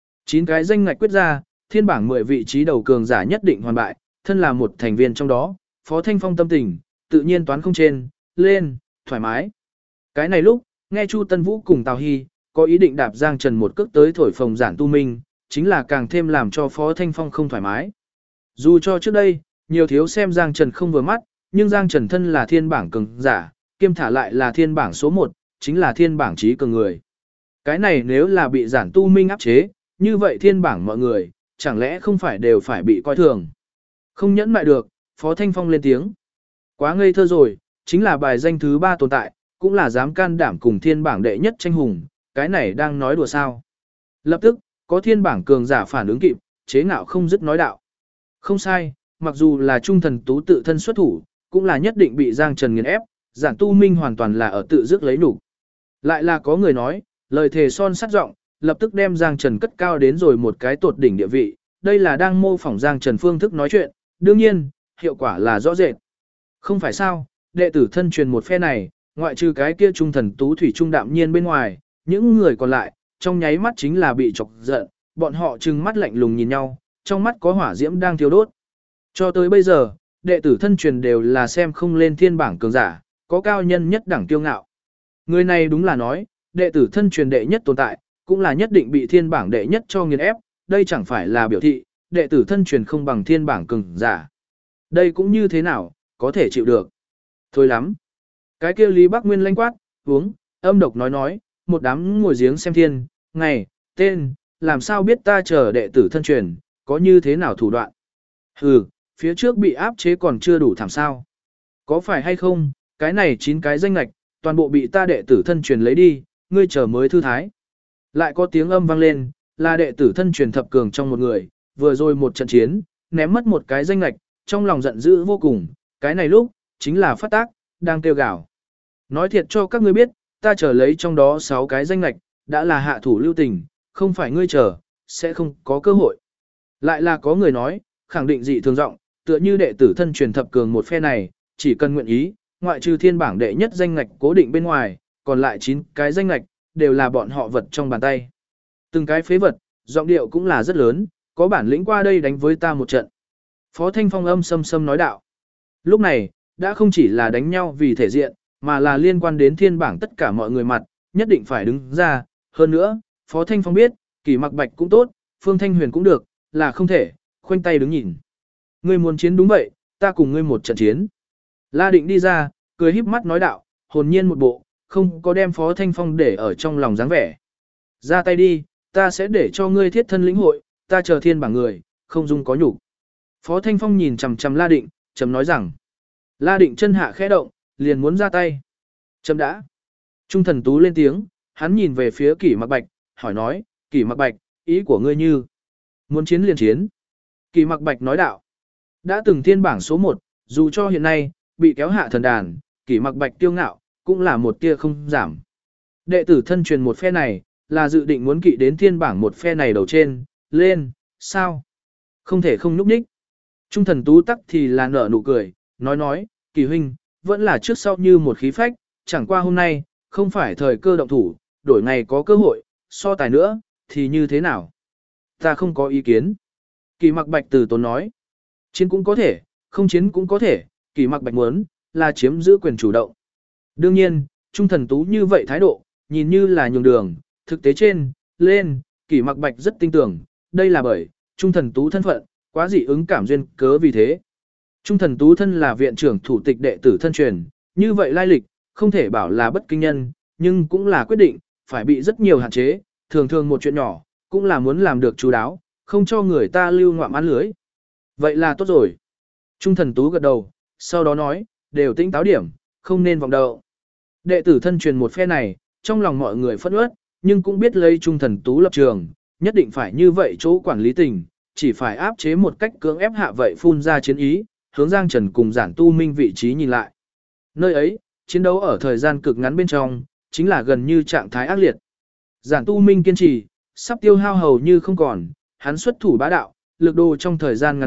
[SPEAKER 1] 9 cái danh ngạch quyết ra, thiên bảng 10 vị trí đầu cường giả nhất định hoàn bại, thân là một thành viên trong đó, Phó Thanh Phong tâm tình, tự nhiên toán không trên, lên, thoải mái. Cái này lúc, nghe Chu Tân Vũ cùng Tào Hy, có ý định đạp Giang Trần một cước tới thổi phồng Giản Tu Minh, chính là càng thêm làm cho Phó Thanh Phong không thoải mái. Dù cho trước đây, nhiều thiếu xem Giang Trần không vừa mắt, nhưng Giang Trần thân là thiên bảng cường giả, kiêm thả lại là thiên bảng số 1, chính là thiên bảng trí cường người. Cái này nếu là bị Giản Tu Minh áp chế, như vậy thiên bảng mọi người, chẳng lẽ không phải đều phải bị coi thường. Không nhẫn lại được, Phó Thanh Phong lên tiếng. Quá ngây thơ rồi, chính là bài danh thứ 3 tồn tại, cũng là dám can đảm cùng thiên bảng đệ nhất tranh hùng, cái này đang nói đùa sao. Lập tức, có thiên bảng cường giả phản ứng kịp, chế ngạo không dứt nói đạo. Không sai, mặc dù là Trung Thần Tú tự thân xuất thủ, cũng là nhất định bị Giang Trần nghiền ép, Giản Tu Minh hoàn toàn là ở tự dứt lấy nhục. Lại là có người nói, lời thề son sắt giọng, lập tức đem Giang Trần cất cao đến rồi một cái tột đỉnh địa vị, đây là đang mô phỏng Giang Trần phương thức nói chuyện, đương nhiên, hiệu quả là rõ rệt. Không phải sao, đệ tử thân truyền một phe này, ngoại trừ cái kia Trung Thần Tú thủy trung đạm nhiên bên ngoài, những người còn lại, trong nháy mắt chính là bị chọc giận, bọn họ trừng mắt lạnh lùng nhìn nhau, trong mắt có hỏa diễm đang thiêu đốt. Cho tới bây giờ, đệ tử thân truyền đều là xem không lên thiên bảng cường giả, có cao nhân nhất đẳng kiêu ngạo. Người này đúng là nói, đệ tử thân truyền đệ nhất tồn tại, cũng là nhất định bị thiên bảng đệ nhất cho nghiền ép, đây chẳng phải là biểu thị, đệ tử thân truyền không bằng thiên bảng cường giả. Đây cũng như thế nào, có thể chịu được. Thôi lắm. Cái kia Lý Bắc Nguyên lanh quát, uống, âm độc nói, một đám ngồi giếng xem thiên, ngày, tên, làm sao biết ta chờ đệ tử thân truyền, có như thế nào thủ đoạn. Hừ, phía trước bị áp chế còn chưa đủ thảm sao. Có phải hay không, cái này 9 cái danh lạch, toàn bộ bị ta đệ tử thân truyền lấy đi, ngươi chờ mới thư thái. Lại có tiếng âm vang lên, là đệ tử thân truyền thập cường trong một người, vừa rồi một trận chiến, ném mất một cái danh lạch, trong lòng giận dữ vô cùng, cái này lúc, chính là phát tác, đang kêu gào. Nói thiệt cho các ngươi biết, ta chờ lấy trong đó 6 cái danh lạch, đã là hạ thủ lưu tình, không phải ngươi chờ, sẽ không có cơ hội. Lại là có người nói, khẳng định dị thường rộng, tựa như đệ tử thân truyền thập cường một phe này, chỉ cần nguyện ý, ngoại trừ thiên bảng đệ nhất danh ngạch cố định bên ngoài, còn lại 9 cái danh ngạch, đều là bọn họ vật trong bàn tay. Từng cái phế vật, giọng điệu cũng là rất lớn, có bản lĩnh qua đây đánh với ta một trận. Phó Thanh Phong âm sâm sâm nói đạo. Lúc này, đã không chỉ là đánh nhau vì thể diện, mà là liên quan đến thiên bảng tất cả mọi người mặt, nhất định phải đứng ra. Hơn nữa, Phó Thanh Phong biết, Kỷ Mặc Bạch cũng tốt, Phương Thanh Huyền cũng được, là không thể, khoanh tay đứng nhìn. Ngươi muốn chiến đúng vậy, ta cùng ngươi một trận chiến. La Định đi ra, cười híp mắt nói đạo, hồn nhiên một bộ, không có đem Phó Thanh Phong để ở trong lòng dáng vẻ. Ra tay đi, ta sẽ để cho ngươi thiết thân lĩnh hội, ta chờ thiên bảng người, không dung có nhục. Phó Thanh Phong nhìn chằm chằm La Định, chấm nói rằng. La Định chân hạ khẽ động, liền muốn ra tay. Chấm đã. Trung Thần Tú lên tiếng, hắn nhìn về phía Kỷ Mặc Bạch, hỏi nói, Kỷ Mặc Bạch, ý của ngươi như. Muốn chiến liền chiến. Kỷ Mặc Bạch nói đạo. Đã từng thiên bảng số 1, dù cho hiện nay, bị kéo hạ thần đàn, Kỷ Mặc Bạch tiêu ngạo, cũng là một tia không giảm. Đệ tử thân truyền một phe này, là dự định muốn kỵ đến thiên bảng một phe này đầu trên, lên, sao? Không thể không núp nhích. Trung Thần Tú tắc thì là nở nụ cười, nói, Kỳ huynh, vẫn là trước sau như một khí phách, chẳng qua hôm nay, không phải thời cơ động thủ, đổi ngày có cơ hội, so tài nữa, thì như thế nào? Ta không có ý kiến. Kỳ Mặc Bạch từ tốn nói, chiến cũng có thể, không chiến cũng có thể, Kỳ Mặc Bạch muốn, là chiếm giữ quyền chủ động. Đương nhiên, Trung Thần Tú như vậy thái độ, nhìn như là nhường đường, thực tế trên, lên, Kỷ Mặc Bạch rất tin tưởng, đây là bởi, Trung Thần Tú thân phận, quá dị ứng cảm duyên cớ vì thế. Trung Thần Tú thân là viện trưởng thủ tịch đệ tử thân truyền, như vậy lai lịch, không thể bảo là bất kinh nhân, nhưng cũng là quyết định, phải bị rất nhiều hạn chế, thường thường một chuyện nhỏ, cũng là muốn làm được chú đáo, không cho người ta lưu ngoạm ăn lưới. Vậy là tốt rồi. Trung Thần Tú gật đầu, sau đó nói, đều tinh táo điểm, không nên vọng đầu. Đệ tử thân truyền một phe này, trong lòng mọi người phẫn uất, nhưng cũng biết lấy Trung Thần Tú lập trường, nhất định phải như vậy chỗ quản lý tình, chỉ phải áp chế một cách cưỡng ép hạ vậy phun ra chiến ý, hướng Giang Trần cùng Giản Tu Minh vị trí nhìn lại. Nơi ấy, chiến đấu ở thời gian cực ngắn bên trong, chính là gần như trạng thái ác liệt. Giản Tu Minh kiên trì, sắp tiêu hao hầu như không còn, hắn xuất thủ bá đạo, lực đồ trong thời gian ngắn nhất,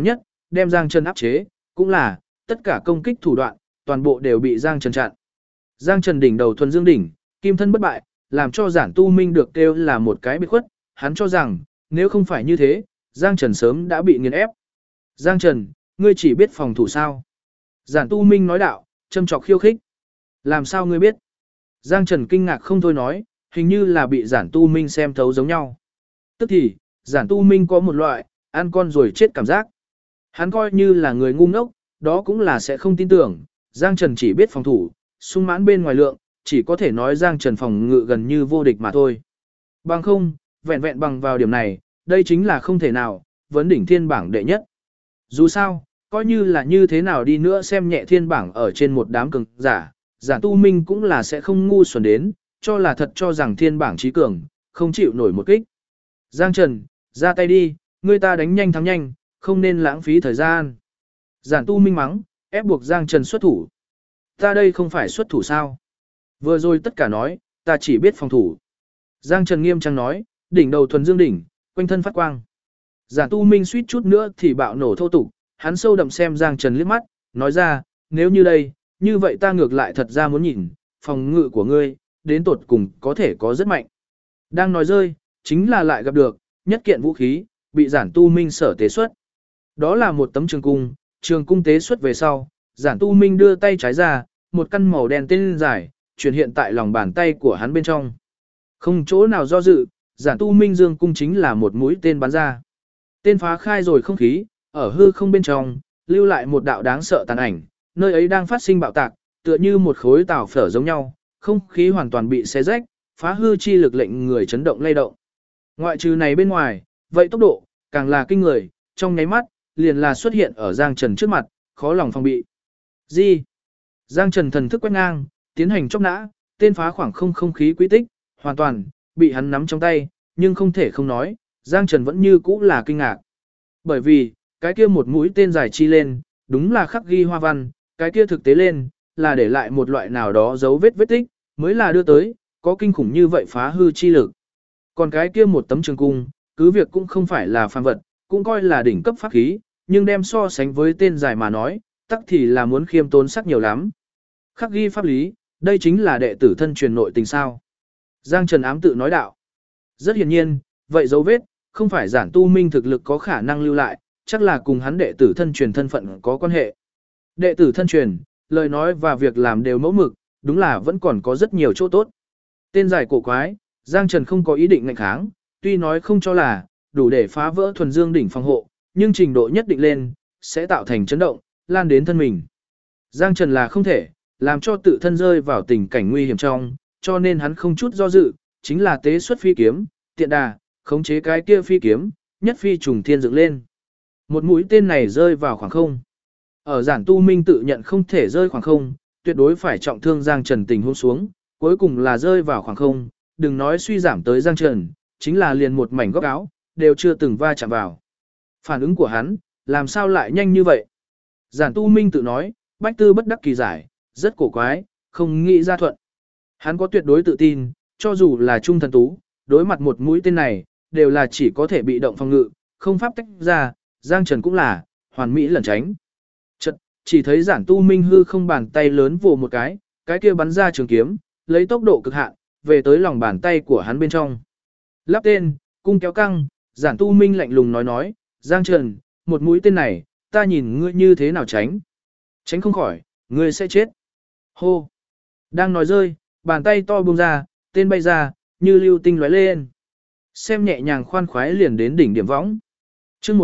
[SPEAKER 1] đem Giang Trần áp chế, cũng là, tất cả công kích thủ đoạn, toàn bộ đều bị Giang Trần chặn. Giang Trần đỉnh đầu thuần dương đỉnh, kim thân bất bại, làm cho Giản Tu Minh được kêu là một cái biệt khuất, hắn cho rằng, nếu không phải như thế, Giang Trần sớm đã bị nghiền ép. Giang Trần, ngươi chỉ biết phòng thủ sao? Giản Tu Minh nói đạo, châm chọc khiêu khích. Làm sao ngươi biết? Giang Trần kinh ngạc không thôi nói, hình như là bị Giản Tu Minh xem thấu giống nhau. Tức thì, Giản Tu Minh có một loại, ăn con rồi chết cảm giác. Hắn coi như là người ngu ngốc, đó cũng là sẽ không tin tưởng, Giang Trần chỉ biết phòng thủ, sung mãn bên ngoài lượng, chỉ có thể nói Giang Trần phòng ngự gần như vô địch mà thôi. Bằng không, vẹn vẹn bằng vào điểm này, đây chính là không thể nào, vấn đỉnh thiên bảng đệ nhất. Dù sao, coi như là như thế nào đi nữa xem nhẹ thiên bảng ở trên một đám cường giả, Giản Tu Minh cũng là sẽ không ngu xuẩn đến, cho là thật cho rằng thiên bảng trí cường, không chịu nổi một kích. Giang Trần, ra tay đi, người ta đánh nhanh thắng nhanh, không nên lãng phí thời gian. Giản Tu Minh mắng, ép buộc Giang Trần xuất thủ. Ta đây không phải xuất thủ sao? Vừa rồi tất cả nói, ta chỉ biết phòng thủ. Giang Trần nghiêm trang nói, đỉnh đầu thuần dương đỉnh, quanh thân phát quang. Giản Tu Minh suýt chút nữa thì bạo nổ thô tục, hắn sâu đậm xem Giang Trần liếc mắt, nói ra, nếu như đây, như vậy ta ngược lại thật ra muốn nhìn, phòng ngự của ngươi, đến tột cùng có thể có rất mạnh. Đang nói rơi, chính là lại gặp được, nhất kiện vũ khí, bị Giản Tu Minh sở tế xuất. Đó là một tấm trường cung tế xuất về sau, Giản Tu Minh đưa tay trái ra, một căn màu đen tên dài, chuyển hiện tại lòng bàn tay của hắn bên trong. Không chỗ nào do dự, Giản Tu Minh dương cung chính là một mũi tên bắn ra. Tên phá khai rồi không khí, ở hư không bên trong, lưu lại một đạo đáng sợ tàn ảnh, nơi ấy đang phát sinh bạo tạc, tựa như một khối tảo phở giống nhau, không khí hoàn toàn bị xé rách, phá hư chi lực lệnh người chấn động lay động. Ngoại trừ này bên ngoài, vậy tốc độ, càng là kinh người, trong nháy mắt, liền là xuất hiện ở Giang Trần trước mặt, khó lòng phòng bị. Gì? Giang Trần thần thức quét ngang, tiến hành chóc nã, tên phá khoảng không khí quy tích, hoàn toàn, bị hắn nắm trong tay, nhưng không thể không nói, Giang Trần vẫn như cũ là kinh ngạc. Bởi vì, cái kia một mũi tên dài chi lên, đúng là khắc ghi hoa văn, cái kia thực tế lên, là để lại một loại nào đó dấu vết vết tích, mới là đưa tới, có kinh khủng như vậy phá hư chi lực. Còn cái kia một tấm trường cung, cứ việc cũng không phải là phàm vật, cũng coi là đỉnh cấp pháp khí, nhưng đem so sánh với tên dài mà nói, tắc thì là muốn khiêm tốn sắc nhiều lắm. Khắc ghi pháp lý, đây chính là đệ tử thân truyền nội tình sao. Giang Trần ám tự nói đạo. Rất hiển nhiên, vậy dấu vết, không phải Giản Tu Minh thực lực có khả năng lưu lại, chắc là cùng hắn đệ tử thân truyền thân phận có quan hệ. Đệ tử thân truyền, lời nói và việc làm đều mẫu mực, đúng là vẫn còn có rất nhiều chỗ tốt. Tên dài cổ quái, Giang Trần không có ý định ngạnh kháng, tuy nói không cho là đủ để phá vỡ thuần dương đỉnh phòng hộ, nhưng trình độ nhất định lên, sẽ tạo thành chấn động, lan đến thân mình. Giang Trần là không thể, làm cho tự thân rơi vào tình cảnh nguy hiểm trong, cho nên hắn không chút do dự, chính là tế xuất phi kiếm, tiện đà, khống chế cái kia phi kiếm, nhất phi trùng thiên dựng lên. Một mũi tên này rơi vào khoảng không. Ở Giản Tu Minh tự nhận không thể rơi khoảng không, tuyệt đối phải trọng thương Giang Trần tình huống xuống, cuối cùng là rơi vào khoảng không, đừng nói suy giảm tới Giang Trần, chính là liền một mảnh góc áo, đều chưa từng va chạm vào. Phản ứng của hắn, làm sao lại nhanh như vậy? Giản Tu Minh tự nói, bách tư bất đắc kỳ giải, rất cổ quái, không nghĩ ra thuận. Hắn có tuyệt đối tự tin, cho dù là trung thần tú, đối mặt một mũi tên này, đều là chỉ có thể bị động phòng ngự, không pháp tách ra, Giang Trần cũng là, hoàn mỹ lẩn tránh. Chật, chỉ thấy Giản Tu Minh hư không bàn tay lớn vồ một cái kia bắn ra trường kiếm, lấy tốc độ cực hạn, về tới lòng bàn tay của hắn bên trong. Lắp tên, cung kéo căng, Giản Tu Minh lạnh lùng nói, Giang Trần, một mũi tên này, ta nhìn ngươi như thế nào tránh. Tránh không khỏi, ngươi sẽ chết. Hô. Đang nói rơi, bàn tay to buông ra, tên bay ra, như lưu tinh lóe lên. Xem nhẹ nhàng khoan khoái liền đến đỉnh điểm võng. chương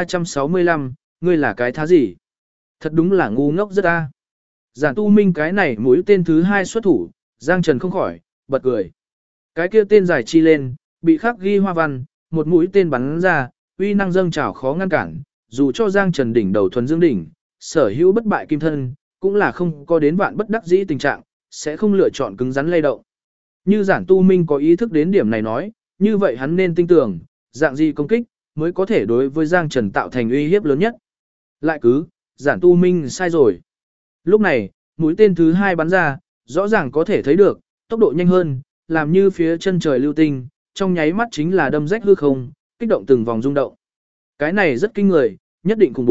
[SPEAKER 1] 1365, ngươi là cái thá gì? Thật đúng là ngu ngốc rất ta. Giản Tu Minh cái này mũi tên thứ hai xuất thủ, Giang Trần không khỏi, bật cười. Cái kia tên dài chi lên, bị khắc ghi hoa văn, một mũi tên bắn ra, uy năng dâng trào khó ngăn cản, dù cho Giang Trần đỉnh đầu thuần dương đỉnh, sở hữu bất bại kim thân, cũng là không có đến vạn bất đắc dĩ tình trạng, sẽ không lựa chọn cứng rắn lay động. Như Giản Tu Minh có ý thức đến điểm này nói, như vậy hắn nên tin tưởng, dạng gì công kích, mới có thể đối với Giang Trần tạo thành uy hiếp lớn nhất. Lại cứ, Giản Tu Minh sai rồi. Lúc này, mũi tên thứ hai bắn ra, rõ ràng có thể thấy được, tốc độ nhanh hơn, làm như phía chân trời lưu tinh, trong nháy mắt chính là đâm rách hư không, kích động từng vòng rung động. Cái này rất kinh người, nhất định khủng bố,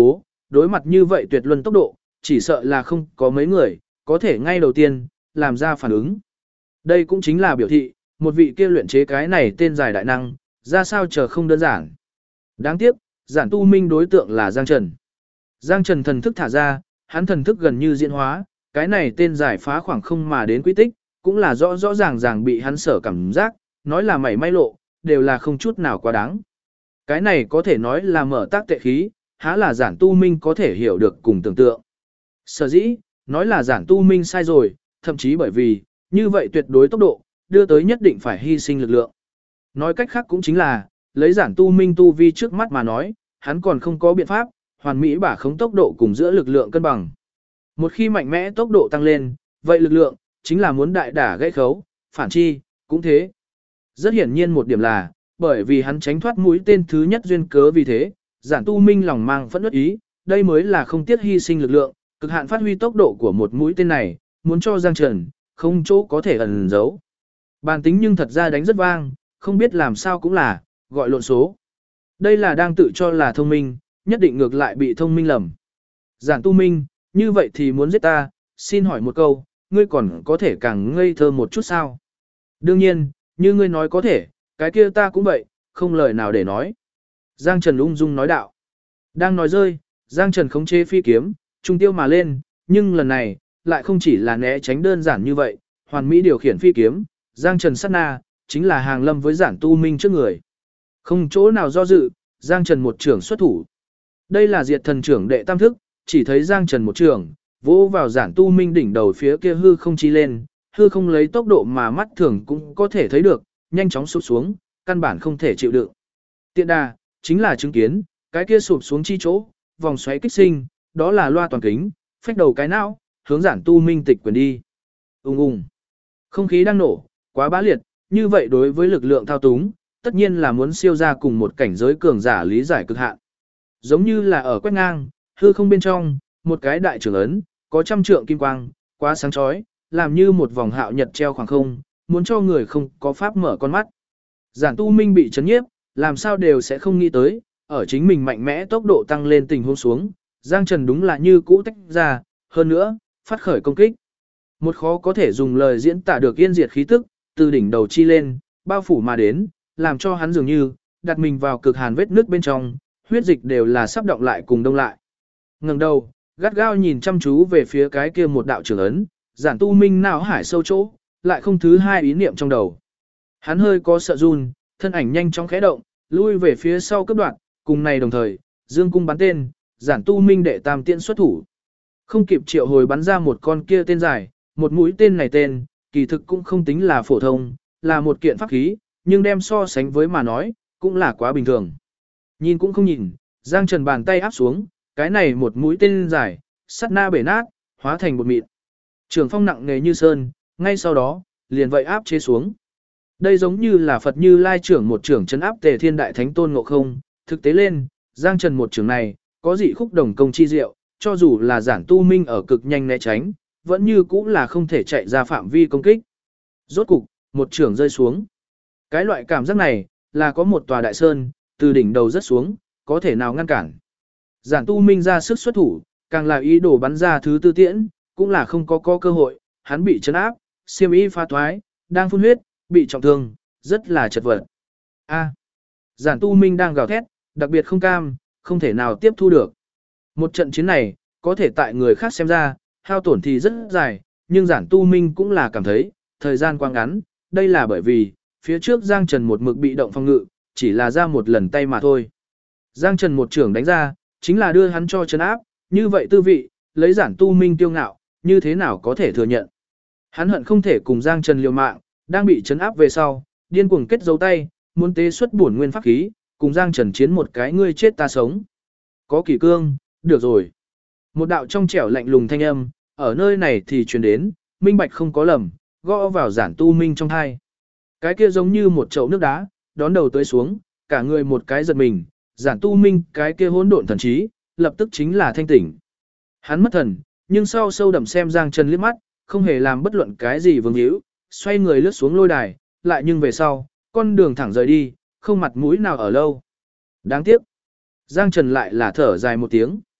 [SPEAKER 1] đối mặt như vậy tuyệt luân tốc độ, chỉ sợ là không có mấy người, có thể ngay đầu tiên, làm ra phản ứng. Đây cũng chính là biểu thị, một vị kia luyện chế cái này tên dài đại năng, ra sao chờ không đơn giản. Đáng tiếc, Giản Tu Minh đối tượng là Giang Trần. Giang Trần thần thức thả ra, hắn thần thức gần như diễn hóa, cái này tên giải phá khoảng không mà đến quy tích, cũng là rõ rõ ràng ràng bị hắn sở cảm giác, nói là mảy may lộ, đều là không chút nào quá đáng. Cái này có thể nói là mở tác tệ khí, há là Giản Tu Minh có thể hiểu được cùng tưởng tượng. Sở dĩ, nói là Giản Tu Minh sai rồi, thậm chí bởi vì, như vậy tuyệt đối tốc độ, đưa tới nhất định phải hy sinh lực lượng. Nói cách khác cũng chính là, lấy Giản Tu Minh tu vi trước mắt mà nói, hắn còn không có biện pháp, hoàn mỹ bả khống tốc độ cùng giữa lực lượng cân bằng. Một khi mạnh mẽ tốc độ tăng lên, vậy lực lượng, chính là muốn đại đả gãy khấu, phản chi, cũng thế. Rất hiển nhiên một điểm là, bởi vì hắn tránh thoát mũi tên thứ nhất duyên cớ vì thế, Giản Tu Minh lòng mang phẫn uất ý, đây mới là không tiếc hy sinh lực lượng, cực hạn phát huy tốc độ của một mũi tên này, muốn cho Giang Trần, không chỗ có thể ẩn giấu. Bàn tính nhưng thật ra đánh rất vang, không biết làm sao cũng là, gọi lộn số. Đây là đang tự cho là thông minh, nhất định ngược lại bị thông minh lầm. Giản Tu Minh, như vậy thì muốn giết ta, xin hỏi một câu, ngươi còn có thể càng ngây thơ một chút sao? Đương nhiên, như ngươi nói có thể, cái kia ta cũng vậy, không lời nào để nói. Giang Trần ung dung nói đạo. Đang nói rơi, Giang Trần khống chế phi kiếm, trung tiêu mà lên, nhưng lần này, lại không chỉ là né tránh đơn giản như vậy, hoàn mỹ điều khiển phi kiếm, Giang Trần sát na, chính là hàng lâm với Giản Tu Minh trước người. Không chỗ nào do dự, Giang Trần một trưởng xuất thủ. Đây là diệt thần trưởng đệ tam thức, chỉ thấy Giang Trần một trưởng, vỗ vào Giản Tu Minh đỉnh đầu phía kia hư không chi lên, hư không lấy tốc độ mà mắt thường cũng có thể thấy được, nhanh chóng sụp xuống, căn bản không thể chịu đựng. Tiện đà, chính là chứng kiến, cái kia sụp xuống chi chỗ, vòng xoáy kích sinh, đó là loa toàn kính, phách đầu cái não, hướng Giản Tu Minh tịch quyền đi. Ùng ùng. Không khí đang nổ, quá bá liệt, như vậy đối với lực lượng thao túng, tất nhiên là muốn siêu ra cùng một cảnh giới cường giả lý giải cực hạn. Giống như là ở quét ngang, hư không bên trong, một cái đại trưởng ấn, có trăm trượng kim quang, quá sáng chói, làm như một vòng hạo nhật treo khoảng không, muốn cho người không có pháp mở con mắt. Giản Tu Minh bị chấn nhiếp, làm sao đều sẽ không nghĩ tới, ở chính mình mạnh mẽ tốc độ tăng lên tình huống xuống, Giang Trần đúng là như cũ tách ra, hơn nữa, phát khởi công kích. Một khó có thể dùng lời diễn tả được yên diệt khí tức, từ đỉnh đầu chi lên, bao phủ mà đến, làm cho hắn dường như, đặt mình vào cực hàn vết nước bên trong, huyết dịch đều là sắp động lại cùng đông lại. Ngẩng đầu, gắt gao nhìn chăm chú về phía cái kia một đạo trưởng ấn, Giản Tu Minh não hải sâu chỗ, lại không thứ hai ý niệm trong đầu. Hắn hơi có sợ run, thân ảnh nhanh chóng khẽ động, lui về phía sau cấp đoạn, cùng này đồng thời, dương cung bắn tên, Giản Tu Minh đệ tam tiện xuất thủ. Không kịp triệu hồi bắn ra một con kia tên dài, một mũi tên này tên, kỳ thực cũng không tính là phổ thông, là một kiện pháp khí, nhưng đem so sánh với mà nói, cũng là quá bình thường. Nhìn cũng không nhìn, Giang Trần bàn tay áp xuống, cái này một mũi tên dài, sắt na bể nát, hóa thành bột mịn. Trường phong nặng nề như sơn, ngay sau đó, liền vậy áp chế xuống. Đây giống như là Phật Như Lai trưởng một trưởng trấn áp Tề Thiên Đại Thánh Tôn Ngộ Không, thực tế lên, Giang Trần một trưởng này, có dị khúc đồng công chi diệu, cho dù là Giản Tu Minh ở cực nhanh né tránh, vẫn như cũng là không thể chạy ra phạm vi công kích. Rốt cục, một trưởng rơi xuống. Cái loại cảm giác này, là có một tòa đại sơn, từ đỉnh đầu rất xuống, có thể nào ngăn cản. Giản Tu Minh ra sức xuất thủ, càng là ý đồ bắn ra thứ tư tiễn, cũng là không có cơ hội, hắn bị chấn áp, xiêm y pha thoái, đang phun huyết, bị trọng thương, rất là chật vật. A. Giản Tu Minh đang gào thét, đặc biệt không cam, không thể nào tiếp thu được. Một trận chiến này, có thể tại người khác xem ra, hao tổn thì rất dài, nhưng Giản Tu Minh cũng là cảm thấy, thời gian quá ngắn, đây là bởi vì, phía trước Giang Trần một mực bị động phòng ngự, chỉ là ra một lần tay mà thôi. Giang Trần một trưởng đánh ra, chính là đưa hắn cho chấn áp, như vậy tư vị, lấy Giản Tu Minh tiêu ngạo, như thế nào có thể thừa nhận. Hắn hận không thể cùng Giang Trần liều mạng, đang bị chấn áp về sau, điên cuồng kết dấu tay, muốn tế xuất bổn nguyên pháp khí, cùng Giang Trần chiến một cái ngươi chết ta sống. Có kỳ cương, được rồi. Một đạo trong trẻo lạnh lùng thanh âm, ở nơi này thì truyền đến, minh bạch không có lầm, gõ vào Giản Tu Minh trong tai. Cái kia giống như một chậu nước đá, đón đầu tới xuống, cả người một cái giật mình, Giản Tu Minh cái kia hỗn độn thần trí, lập tức chính là thanh tỉnh. Hắn mất thần, nhưng sau sâu đậm xem Giang Trần liếc mắt, không hề làm bất luận cái gì vương hữu, xoay người lướt xuống lôi đài, lại nhưng về sau, con đường thẳng rời đi, không mặt mũi nào ở lâu. Đáng tiếc. Giang Trần lại là thở dài một tiếng.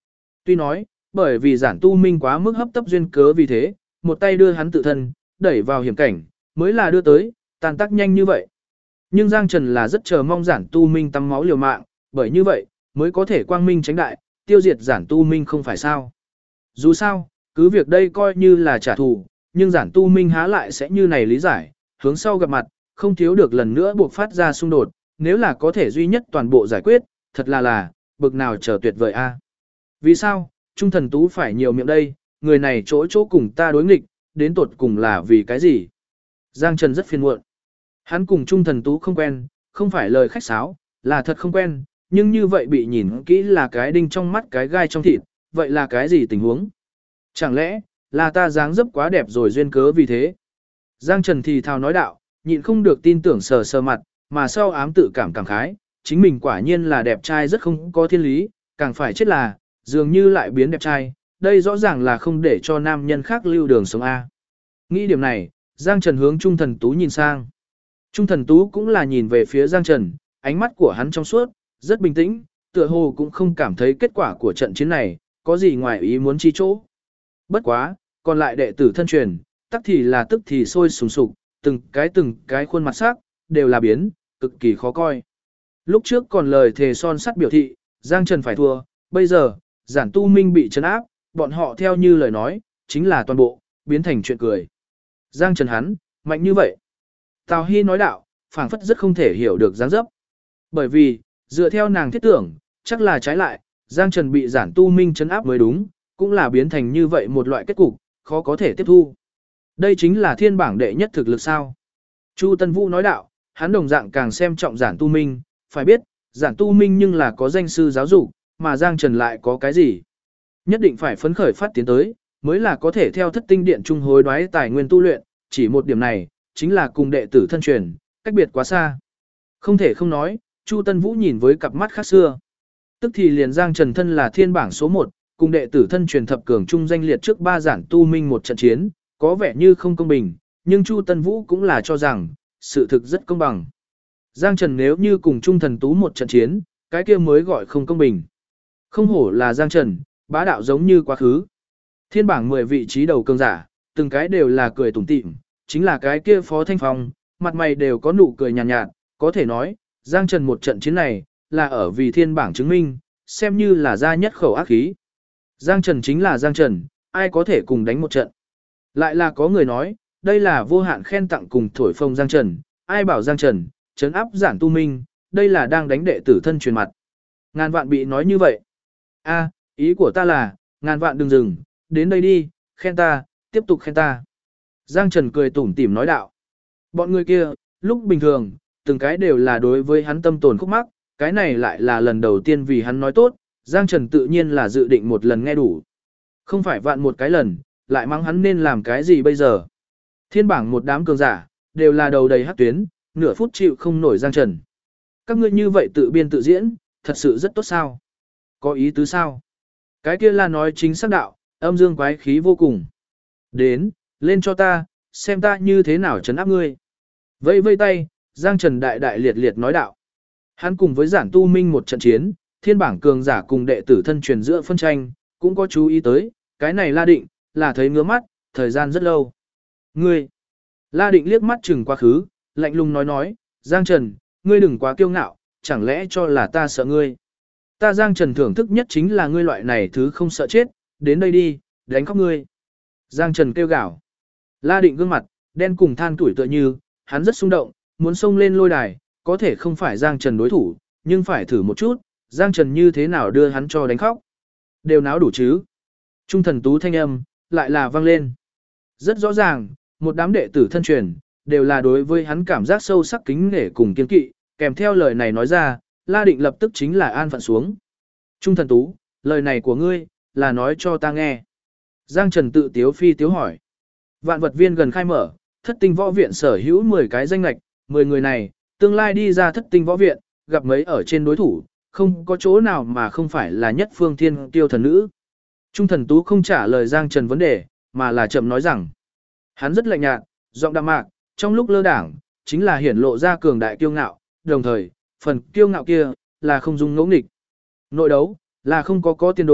[SPEAKER 1] Tuy nói, bởi vì Giản Tu Minh quá mức hấp tấp duyên cớ vì thế, một tay đưa hắn tự thân, đẩy vào hiểm cảnh, mới là đưa tới, tàn tác nhanh như vậy. Nhưng Giang Trần là rất chờ mong Giản Tu Minh tắm máu liều mạng, bởi như vậy, mới có thể quang minh tránh đại, tiêu diệt Giản Tu Minh không phải sao. Dù sao, cứ việc đây coi như là trả thù, nhưng Giản Tu Minh há lại sẽ như này lý giải, hướng sau gặp mặt, không thiếu được lần nữa buộc phát ra xung đột, nếu là có thể duy nhất toàn bộ giải quyết, thật là, bực nào trở tuyệt vời a. Vì sao, Trung Thần Tú phải nhiều miệng đây, người này chỗ chỗ cùng ta đối nghịch, đến tột cùng là vì cái gì? Giang Trần rất phiền muộn. Hắn cùng Trung Thần Tú không quen, không phải lời khách sáo, là thật không quen, nhưng như vậy bị nhìn kỹ là cái đinh trong mắt cái gai trong thịt, vậy là cái gì tình huống? Chẳng lẽ, là ta dáng dấp quá đẹp rồi duyên cớ vì thế? Giang Trần thì thào nói đạo, nhịn không được tin tưởng sờ sờ mặt, mà sau ám tự cảm khái, chính mình quả nhiên là đẹp trai rất không có thiên lý, càng phải chết là, dường như lại biến đẹp trai, đây rõ ràng là không để cho nam nhân khác lưu đường sống A. Nghĩ điểm này, Giang Trần hướng Trung Thần Tú nhìn sang. Trung Thần Tú cũng là nhìn về phía Giang Trần, ánh mắt của hắn trong suốt, rất bình tĩnh, tựa hồ cũng không cảm thấy kết quả của trận chiến này, có gì ngoài ý muốn chi chỗ. Bất quá, còn lại đệ tử thân truyền, tức thì sôi sùng sục, từng cái khuôn mặt sắc, đều là biến, cực kỳ khó coi. Lúc trước còn lời thề son sắt biểu thị, Giang Trần phải thua, bây giờ, Giản Tu Minh bị trấn áp, bọn họ theo như lời nói, chính là toàn bộ, biến thành chuyện cười. Giang Trần hắn, mạnh như vậy. Tào Hy nói đạo, phảng phất rất không thể hiểu được dáng dấp. Bởi vì, dựa theo nàng thiết tưởng, chắc là trái lại, Giang Trần bị Giản Tu Minh trấn áp mới đúng, cũng là biến thành như vậy một loại kết cục, khó có thể tiếp thu. Đây chính là thiên bảng đệ nhất thực lực sao. Chu Tân Vũ nói đạo, hắn đồng dạng càng xem trọng Giản Tu Minh, phải biết, Giản Tu Minh nhưng là có danh sư giáo dục, mà Giang Trần lại có cái gì. Nhất định phải phấn khởi phát tiến tới, mới là có thể theo thất tinh điện trung hối đoái tài nguyên tu luyện, chỉ một điểm này, chính là cùng đệ tử thân truyền, cách biệt quá xa. Không thể không nói, Chu Tân Vũ nhìn với cặp mắt khác xưa. Tức thì liền Giang Trần thân là thiên bảng số 1, cùng đệ tử thân truyền thập cường trung danh liệt trước 3 Giản Tu Minh một trận chiến, có vẻ như không công bình, nhưng Chu Tân Vũ cũng là cho rằng, sự thực rất công bằng. Giang Trần nếu như cùng Trung Thần Tú một trận chiến, cái kia mới gọi không công bình. Không hổ là Giang Trần, bá đạo giống như quá khứ. Thiên bảng 10 vị trí đầu cường giả, từng cái đều là cười tủm tỉm, chính là cái kia Phó Thanh Phong, mặt mày đều có nụ cười nhàn nhạt, có thể nói, Giang Trần một trận chiến này, là ở vì thiên bảng chứng minh, xem như là ra nhất khẩu ác khí. Giang Trần chính là Giang Trần, ai có thể cùng đánh một trận. Lại là có người nói, đây là vô hạn khen tặng cùng thổi phồng Giang Trần, ai bảo Giang Trần, trấn áp Giản Tu Minh, đây là đang đánh đệ tử thân truyền mặt. Ngàn vạn bị nói như vậy. A, ý của ta là, ngàn vạn đừng dừng, đến đây đi, khen ta, tiếp tục khen ta. Giang Trần cười tủm tỉm nói đạo. Bọn người kia, lúc bình thường, từng cái đều là đối với hắn tâm tồn khúc mắc, cái này lại là lần đầu tiên vì hắn nói tốt, Giang Trần tự nhiên là dự định một lần nghe đủ. Không phải vạn một cái lần, lại mắng hắn nên làm cái gì bây giờ. Thiên bảng một đám cường giả, đều là đầu đầy hắc tuyến, nửa phút chịu không nổi Giang Trần. Các ngươi như vậy tự biên tự diễn, thật sự rất tốt sao? Có ý tứ sao? Cái kia là nói chính xác đạo, âm dương quái khí vô cùng. Đến, lên cho ta, xem ta như thế nào trấn áp ngươi. Vây vây tay, Giang Trần đại đại liệt liệt nói đạo. Hắn cùng với Giản Tu Minh một trận chiến, thiên bảng cường giả cùng đệ tử thân truyền giữa phân tranh, cũng có chú ý tới, cái này La Định, là thấy ngứa mắt, thời gian rất lâu. Ngươi, La Định liếc mắt chừng quá khứ, lạnh lùng nói, Giang Trần, ngươi đừng quá kiêu ngạo, chẳng lẽ cho là ta sợ ngươi. Ta Giang Trần thưởng thức nhất chính là ngươi loại này thứ không sợ chết, đến đây đi, đánh khóc ngươi. Giang Trần kêu gào. La Định gương mặt, đen cùng than tuổi tựa như, hắn rất xung động, muốn xông lên lôi đài, có thể không phải Giang Trần đối thủ, nhưng phải thử một chút, Giang Trần như thế nào đưa hắn cho đánh khóc. Đều náo đủ chứ. Trung Thần Tú thanh âm, lại là vang lên. Rất rõ ràng, một đám đệ tử thân truyền, đều là đối với hắn cảm giác sâu sắc kính nể cùng kiên kỵ, kèm theo lời này nói ra, La Định lập tức chính là an phận xuống. Trung Thần Tú, lời này của ngươi, là nói cho ta nghe. Giang Trần tự tiếu phi tiếu hỏi. Vạn vật viên gần khai mở, thất tinh võ viện sở hữu 10 cái danh lạch, 10 người này, tương lai đi ra thất tinh võ viện, gặp mấy ở trên đối thủ, không có chỗ nào mà không phải là nhất phương thiên tiêu thần nữ. Trung Thần Tú không trả lời Giang Trần vấn đề, mà là chậm nói rằng, hắn rất lạnh nhạt, giọng đạm mạc, trong lúc lơ đảng, chính là hiển lộ ra cường đại kiêu ngạo, đồng thời, phần kiêu ngạo kia, là không dung ngỗ nghịch. Nội đấu, là không có tiền đồ,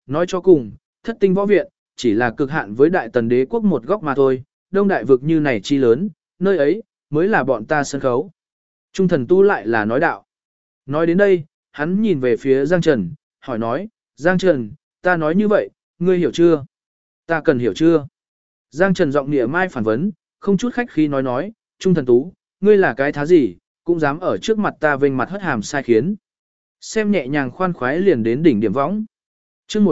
[SPEAKER 1] nói cho cùng, thất tinh võ viện, chỉ là cực hạn với đại tần đế quốc một góc mà thôi, đông đại vực như này chi lớn, nơi ấy, mới là bọn ta sân khấu. Trung thần tu lại là nói đạo. Nói đến đây, hắn nhìn về phía Giang Trần, hỏi nói, Giang Trần, ta nói như vậy, ngươi hiểu chưa? Ta cần hiểu chưa? Giang Trần giọng nịa mai phản vấn, không chút khách khí nói, Trung thần tú, ngươi là cái thá gì, cũng dám ở trước mặt ta vênh mặt hất hàm sai khiến. Xem nhẹ nhàng khoan khoái liền đến đỉnh điểm võng. chương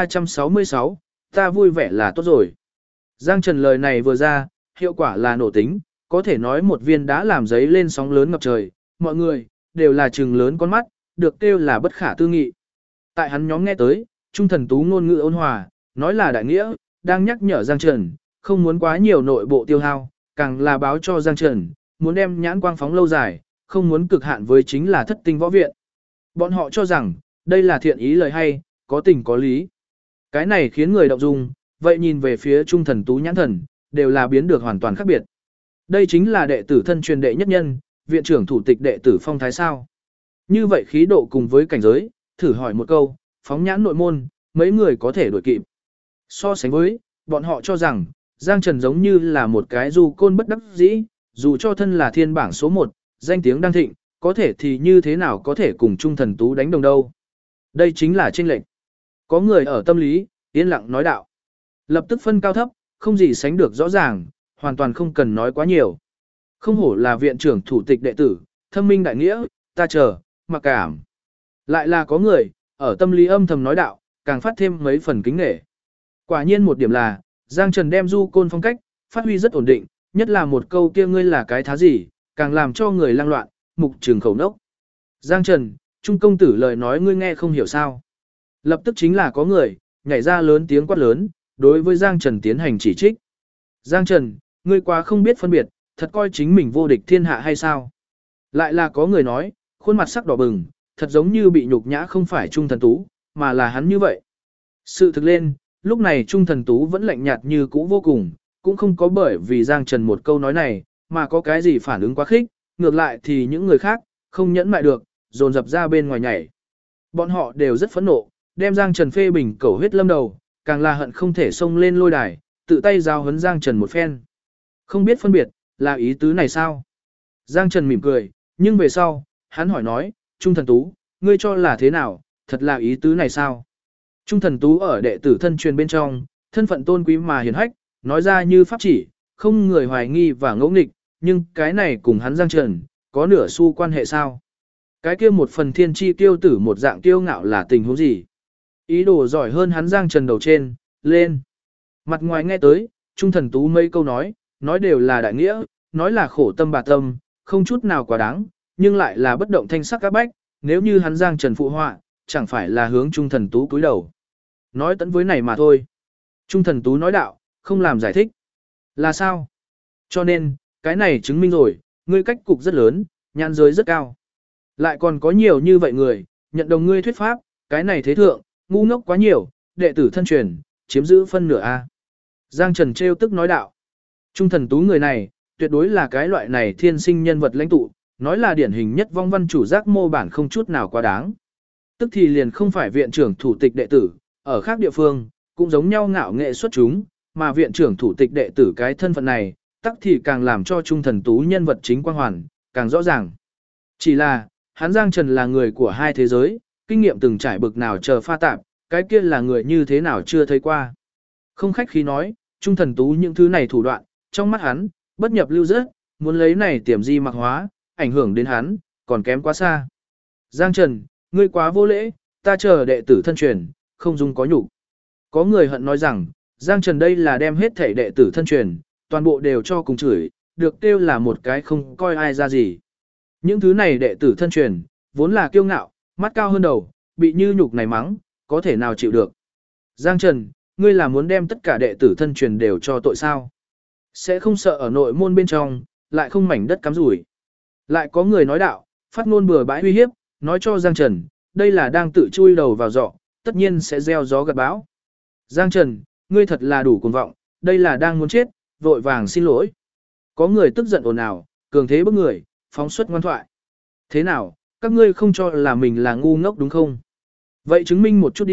[SPEAKER 1] 1366, ta vui vẻ là tốt rồi. Giang Trần lời này vừa ra, hiệu quả là nổ tính, có thể nói một viên đá làm giấy lên sóng lớn ngập trời, mọi người, đều là trừng lớn con mắt, được kêu là bất khả tư nghị. Tại hắn nhóm nghe tới, Trung thần tú ngôn ngữ ôn hòa, nói là đại nghĩa, đang nhắc nhở Giang Trần, không muốn quá nhiều nội bộ tiêu hao, càng là báo cho Giang Trần, muốn đem nhãn quang phóng lâu dài, không muốn cực hạn với chính là thất tinh võ viện. Bọn họ cho rằng, đây là thiện ý lời hay, có tình có lý. Cái này khiến người động dung, vậy nhìn về phía Trung thần tú nhãn thần, đều là biến được hoàn toàn khác biệt. Đây chính là đệ tử thân truyền đệ nhất nhân, viện trưởng thủ tịch đệ tử phong thái sao. Như vậy khí độ cùng với cảnh giới, thử hỏi một câu, phóng nhãn nội môn, mấy người có thể đuổi kịp. So sánh với, bọn họ cho rằng, Giang Trần giống như là một cái du côn bất đắc dĩ, dù cho thân là thiên bảng số 1, danh tiếng đang thịnh, có thể thì như thế nào có thể cùng Trung thần tú đánh đồng đâu. Đây chính là chênh lệch. Có người ở tâm lý, yên lặng nói đạo. Lập tức phân cao thấp, không gì sánh được rõ ràng, hoàn toàn không cần nói quá nhiều. Không hổ là viện trưởng thủ tịch đệ tử, thâm minh đại nghĩa, ta chờ, mặc cảm. Lại là có người, ở tâm lý âm thầm nói đạo, càng phát thêm mấy phần kính nể. Quả nhiên một điểm là, Giang Trần đem du côn phong cách, phát huy rất ổn định, nhất là một câu kia ngươi là cái thá gì, càng làm cho người lang loạn, mục trường khẩu nốc. Giang Trần, Trung công tử lời nói ngươi nghe không hiểu sao. Lập tức chính là có người, nhảy ra lớn tiếng quát lớn, đối với Giang Trần tiến hành chỉ trích. Giang Trần, ngươi quá không biết phân biệt, thật coi chính mình vô địch thiên hạ hay sao? Lại là có người nói, khuôn mặt sắc đỏ bừng, thật giống như bị nhục nhã không phải Trung thần tú, mà là hắn như vậy. Sự thực lên, lúc này Trung thần tú vẫn lạnh nhạt như cũ vô cùng, cũng không có bởi vì Giang Trần một câu nói này, mà có cái gì phản ứng quá khích, ngược lại thì những người khác, không nhẫn mại được, dồn dập ra bên ngoài nhảy. Bọn họ đều rất phẫn nộ, đem Giang Trần phê bình cẩu huyết lâm đầu, càng là hận không thể xông lên lôi đài, tự tay giao hấn Giang Trần một phen. Không biết phân biệt, là ý tứ này sao? Giang Trần mỉm cười, nhưng về sau, hắn hỏi nói, Trung thần tú, ngươi cho là thế nào, thật là ý tứ này sao? Trung thần tú ở đệ tử thân truyền bên trong, thân phận tôn quý mà hiền hách, nói ra như pháp chỉ, không người hoài nghi và ngẫu nghịch, nhưng cái này cùng hắn Giang Trần, có nửa xu quan hệ sao? Cái kia một phần thiên chi tiêu tử một dạng tiêu ngạo là tình huống gì? Ý đồ giỏi hơn hắn Giang Trần đầu trên, lên. Mặt ngoài nghe tới, Trung thần tú mấy câu nói đều là đại nghĩa, nói là khổ tâm bà tâm, không chút nào quá đáng, nhưng lại là bất động thanh sắc các bách, nếu như hắn Giang Trần phụ họa, chẳng phải là hướng Trung thần tú cúi đầu. Nói tận với này mà thôi. Trung thần tú nói đạo, không làm giải thích. Là sao? Cho nên, cái này chứng minh rồi, ngươi cách cục rất lớn, nhãn giới rất cao. Lại còn có nhiều như vậy người, nhận đồng ngươi thuyết pháp, cái này thế thượng, ngu ngốc quá nhiều, đệ tử thân truyền, chiếm giữ phân nửa A. Giang Trần trêu tức nói đạo. Trung thần tú người này, tuyệt đối là cái loại này thiên sinh nhân vật lãnh tụ, nói là điển hình nhất vong văn chủ giác mô bản không chút nào quá đáng. Tức thì liền không phải viện trưởng thủ tịch đệ tử, ở khác địa phương, cũng giống nhau ngạo nghệ xuất chúng, mà viện trưởng thủ tịch đệ tử cái thân phận này, tắc thì càng làm cho Trung thần tú nhân vật chính quang hoàn, càng rõ ràng. Chỉ là, hắn Giang Trần là người của hai thế giới, kinh nghiệm từng trải bực nào chờ pha tạp, cái kia là người như thế nào chưa thấy qua. Không khách khí nói, Trung thần tú những thứ này thủ đoạn, trong mắt hắn, bất nhập lưu rất, muốn lấy này tiềm di mặc hóa, ảnh hưởng đến hắn, còn kém quá xa. Giang Trần, ngươi quá vô lễ, ta chờ đệ tử thân truyền, không dung có nhục. Có người hận nói rằng, Giang Trần đây là đem hết thể đệ tử thân truyền, toàn bộ đều cho cùng chửi, được kêu là một cái không coi ai ra gì. Những thứ này đệ tử thân truyền, vốn là kiêu ngạo, mắt cao hơn đầu, bị như nhục này mắng, có thể nào chịu được. Giang Trần, ngươi là muốn đem tất cả đệ tử thân truyền đều cho tội sao? Sẽ không sợ ở nội môn bên trong, lại không mảnh đất cắm rủi. Lại có người nói đạo, phát ngôn bừa bãi uy hiếp, nói cho Giang Trần, đây là đang tự chui đầu vào giọ, tất nhiên sẽ gieo gió gặt bão. Giang Trần, ngươi thật là đủ cuồng vọng, đây là đang muốn chết, vội vàng xin lỗi. Có người tức giận ồn ào, cường thế bức người, phóng xuất ngoan thoại. Thế nào, các ngươi không cho là mình là ngu ngốc đúng không? Vậy chứng minh một chút đi,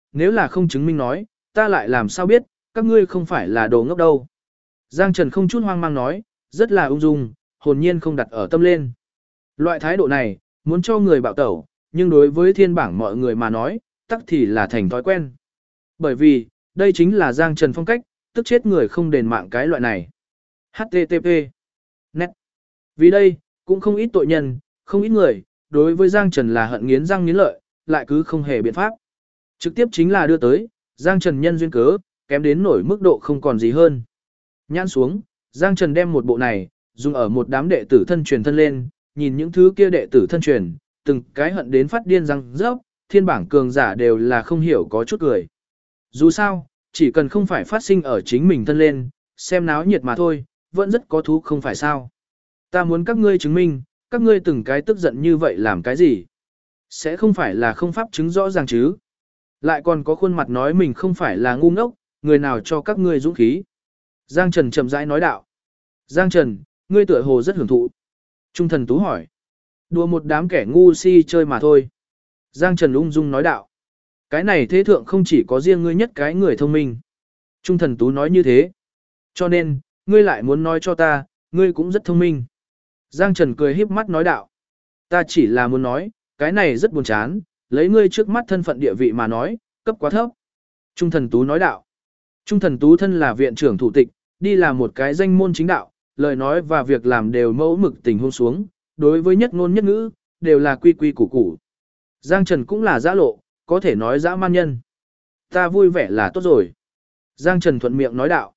[SPEAKER 1] nếu là không chứng minh nói, ta lại làm sao biết, các ngươi không phải là đồ ngốc đâu. Giang Trần không chút hoang mang nói, rất là ung dung, hồn nhiên không đặt ở tâm lên. Loại thái độ này, muốn cho người bạo tẩu, nhưng đối với thiên bảng mọi người mà nói, tắc thì là thành thói quen. Bởi vì, đây chính là Giang Trần phong cách, tức chết người không đền mạng cái loại này. HTTP. Net. Vì đây, cũng không ít tội nhân, không ít người, đối với Giang Trần là hận nghiến răng nghiến lợi, lại cứ không hề biện pháp. Trực tiếp chính là đưa tới, Giang Trần nhân duyên cớ, kém đến nổi mức độ không còn gì hơn. Nhãn xuống, Giang Trần đem một bộ này, dùng ở một đám đệ tử thân truyền thân lên, nhìn những thứ kia đệ tử thân truyền, từng cái hận đến phát điên răng rớp, thiên bảng cường giả đều là không hiểu có chút cười. Dù sao, chỉ cần không phải phát sinh ở chính mình thân lên, xem náo nhiệt mà thôi, vẫn rất có thú không phải sao. Ta muốn các ngươi chứng minh, các ngươi từng cái tức giận như vậy làm cái gì? Sẽ không phải là không pháp chứng rõ ràng chứ? Lại còn có khuôn mặt nói mình không phải là ngu ngốc, người nào cho các ngươi dũng khí? Giang Trần chậm rãi nói đạo. Giang Trần, ngươi tựa hồ rất hưởng thụ. Trung thần tú hỏi. Đùa một đám kẻ ngu si chơi mà thôi. Giang Trần ung dung nói đạo. Cái này thế thượng không chỉ có riêng ngươi nhất cái người thông minh. Trung thần tú nói như thế. Cho nên, ngươi lại muốn nói cho ta, ngươi cũng rất thông minh. Giang Trần cười híp mắt nói đạo. Ta chỉ là muốn nói, cái này rất buồn chán, lấy ngươi trước mắt thân phận địa vị mà nói, cấp quá thấp. Trung thần tú nói đạo. Trung thần tú thân là viện trưởng thủ tịch, đi làm một cái danh môn chính đạo, lời nói và việc làm đều mẫu mực tình huống xuống, đối với nhất ngôn nhất ngữ, đều là quy quy củ củ. Giang Trần cũng là dã lộ, có thể nói dã man nhân. Ta vui vẻ là tốt rồi. Giang Trần thuận miệng nói đạo.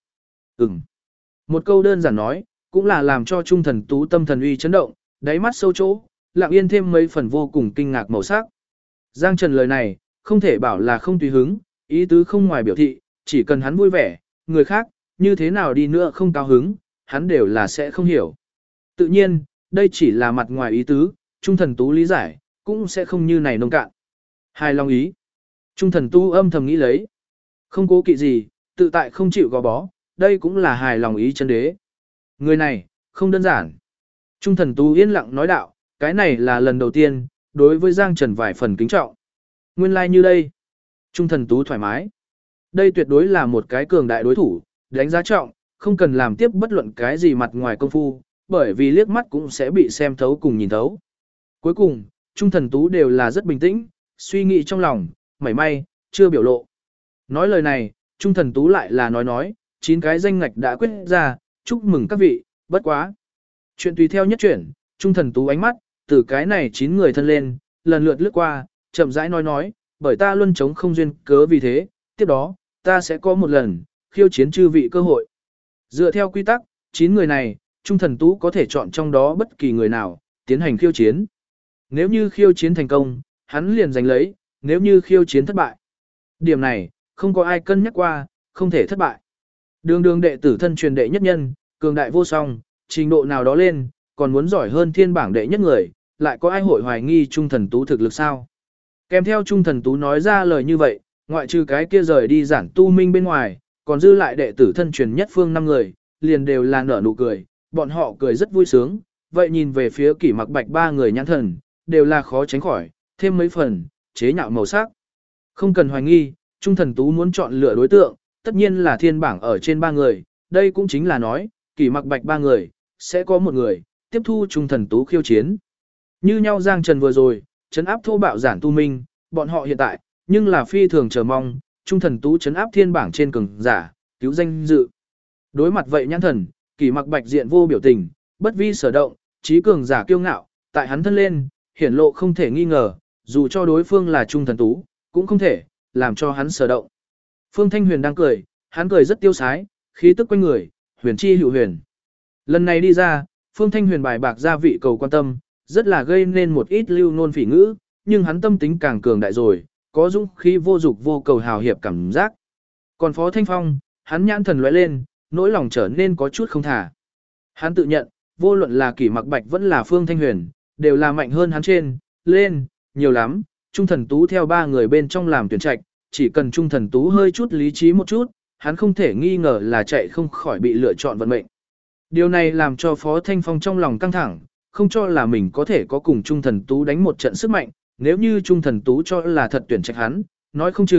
[SPEAKER 1] Một câu đơn giản nói, cũng là làm cho Trung thần tú tâm thần uy chấn động, đáy mắt sâu chỗ, lặng yên thêm mấy phần vô cùng kinh ngạc màu sắc. Giang Trần lời này, không thể bảo là không tùy hứng, ý tứ không ngoài biểu thị, chỉ cần hắn vui vẻ, người khác, như thế nào đi nữa không cao hứng, hắn đều là sẽ không hiểu. Tự nhiên, đây chỉ là mặt ngoài ý tứ, Trung thần tú lý giải, cũng sẽ không như này nông cạn. Hài lòng ý. Trung thần tu âm thầm nghĩ lấy. Không cố kỵ gì, tự tại không chịu gò bó, đây cũng là hài lòng ý chân đế. Người này, không đơn giản. Trung thần tu yên lặng nói đạo, cái này là lần đầu tiên, đối với Giang Trần vài phần kính trọng. Nguyên lai like như đây. Trung thần tú thoải mái. Đây tuyệt đối là một cái cường đại đối thủ, đánh giá trọng, không cần làm tiếp bất luận cái gì mặt ngoài công phu, bởi vì liếc mắt cũng sẽ bị xem thấu cùng nhìn thấu. Cuối cùng, Trung thần tú đều là rất bình tĩnh, suy nghĩ trong lòng, mảy may, chưa biểu lộ. Nói lời này, Trung thần tú lại là nói, 9 cái danh ngạch đã quyết ra, chúc mừng các vị, bất quá. Chuyện tùy theo nhất chuyển, Trung thần tú ánh mắt, từ cái này 9 người thân lên, lần lượt lướt qua, chậm rãi nói, bởi ta luôn chống không duyên cớ vì thế, tiếp đó, ta sẽ có một lần, khiêu chiến chư vị cơ hội. Dựa theo quy tắc, 9 người này, Trung thần tú có thể chọn trong đó bất kỳ người nào, tiến hành khiêu chiến. Nếu như khiêu chiến thành công, hắn liền giành lấy, nếu như khiêu chiến thất bại. Điểm này, không có ai cân nhắc qua, không thể thất bại. Đường đệ tử thân truyền đệ nhất nhân, cường đại vô song, trình độ nào đó lên, còn muốn giỏi hơn thiên bảng đệ nhất người, lại có ai hội hoài nghi Trung thần tú thực lực sao? Kèm theo Trung thần tú nói ra lời như vậy, ngoại trừ cái kia rời đi giản tu minh bên ngoài, còn dư lại đệ tử thân truyền nhất phương 5 người, liền đều là nở nụ cười, bọn họ cười rất vui sướng, vậy nhìn về phía Kỷ Mặc Bạch 3 người nhãn thần, đều là khó tránh khỏi, thêm mấy phần, chế nhạo màu sắc. Không cần hoài nghi, Trung thần tú muốn chọn lựa đối tượng, tất nhiên là thiên bảng ở trên 3 người, đây cũng chính là nói, Kỷ Mặc Bạch 3 người, sẽ có một người, tiếp thu Trung thần tú khiêu chiến. Như nhau Giang Trần vừa rồi, trấn áp thô bạo giản tu minh, bọn họ hiện tại, nhưng là phi thường chờ mong, Trung thần tú trấn áp thiên bảng trên cường giả, cứu danh dự. Đối mặt vậy nhãn thần, Kỷ Mặc Bạch diện vô biểu tình, bất vi sở động, trí cường giả kiêu ngạo, tại hắn thân lên, hiển lộ không thể nghi ngờ, dù cho đối phương là Trung thần tú, cũng không thể làm cho hắn sở động. Phương Thanh Huyền đang cười, hắn cười rất tiêu sái, khí tức quanh người, huyền chi hữu huyền. Lần này đi ra, Phương Thanh Huyền bài bạc ra vị cầu quan tâm, rất là gây nên một ít lưu nôn phỉ ngữ, nhưng hắn tâm tính càng cường đại rồi, có dũng khí vô dục vô cầu hào hiệp cảm giác. Còn Phó Thanh Phong, hắn nhãn thần lóe lên, nỗi lòng trở nên có chút không thả. Hắn tự nhận, vô luận là Kỷ Mặc Bạch vẫn là Phương Thanh Huyền, đều là mạnh hơn hắn trên, lên, nhiều lắm, Trung thần tú theo 3 người bên trong làm tuyển trạch, chỉ cần Trung thần tú hơi chút lý trí một chút, hắn không thể nghi ngờ là chạy không khỏi bị lựa chọn vận mệnh. Điều này làm cho Phó Thanh Phong trong lòng căng thẳng, không cho là mình có thể có cùng Trung thần tú đánh một trận sức mạnh, nếu như Trung thần tú cho là thật tuyển trạch hắn, nói không chừng,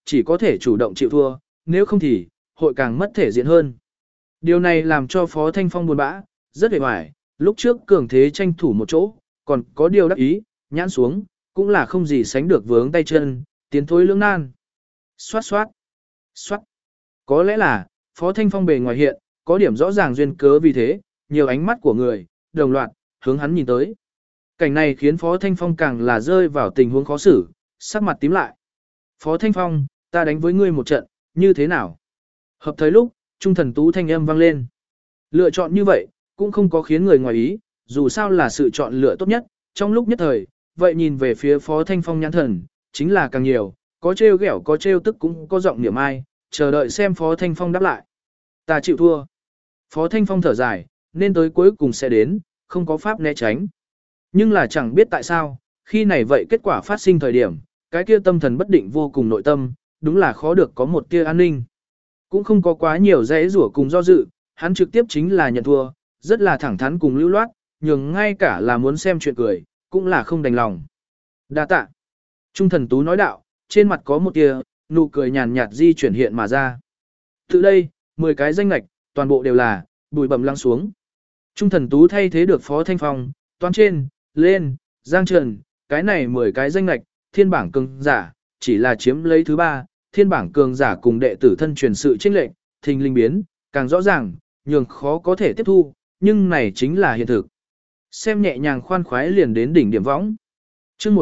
[SPEAKER 1] chỉ có thể chủ động chịu thua, nếu không thì, hội càng mất thể diện hơn. Điều này làm cho Phó Thanh Phong buồn bã, rất hề hoài, lúc trước cường thế tranh thủ một chỗ, còn có điều đắc ý, nhãn xuống, cũng là không gì sánh được vướng tay chân, tiến thối lưỡng nan. Xoát xoát, xoát. Có lẽ là, Phó Thanh Phong bề ngoài hiện, có điểm rõ ràng duyên cớ vì thế, nhiều ánh mắt của người, đồng loạt, hướng hắn nhìn tới. Cảnh này khiến Phó Thanh Phong càng là rơi vào tình huống khó xử, sắc mặt tím lại. Phó Thanh Phong, ta đánh với ngươi một trận, như thế nào? Hợp thời lúc, Trung Thần Tú thanh âm vang lên. Lựa chọn như vậy, cũng không có khiến người ngoài ý, dù sao là sự chọn lựa tốt nhất, trong lúc nhất thời, vậy nhìn về phía Phó Thanh Phong nhãn thần, chính là càng nhiều, có trêu ghẹo có trêu tức cũng có giọng niệm ai, chờ đợi xem Phó Thanh Phong đáp lại. Ta chịu thua. Phó Thanh Phong thở dài, nên tới cuối cùng sẽ đến, không có pháp né tránh. Nhưng là chẳng biết tại sao, khi này vậy kết quả phát sinh thời điểm, cái kia tâm thần bất định vô cùng nội tâm, đúng là khó được có một tia an ninh. Cũng không có quá nhiều dãy rủa cùng do dự, hắn trực tiếp chính là nhận thua, rất là thẳng thắn cùng lưu loát, nhường ngay cả là muốn xem chuyện cười, cũng là không đành lòng. Đa tạ. Trung Thần Tú nói đạo, trên mặt có một tia, nụ cười nhàn nhạt di chuyển hiện mà ra. Từ đây, 10 cái danh lạch, toàn bộ đều là, bụi bẩm lăng xuống. Trung Thần Tú thay thế được Phó Thanh Phong, toán trên, lên, Giang Trần, cái này 10 cái danh lạch, thiên bảng cường giả, chỉ là chiếm lấy thứ 3, thiên bảng cường giả cùng đệ tử thân truyền sự chênh lệnh, thình linh biến, càng rõ ràng, nhường khó có thể tiếp thu, nhưng này chính là hiện thực. Xem nhẹ nhàng khoan khoái liền đến đỉnh điểm võng. Chương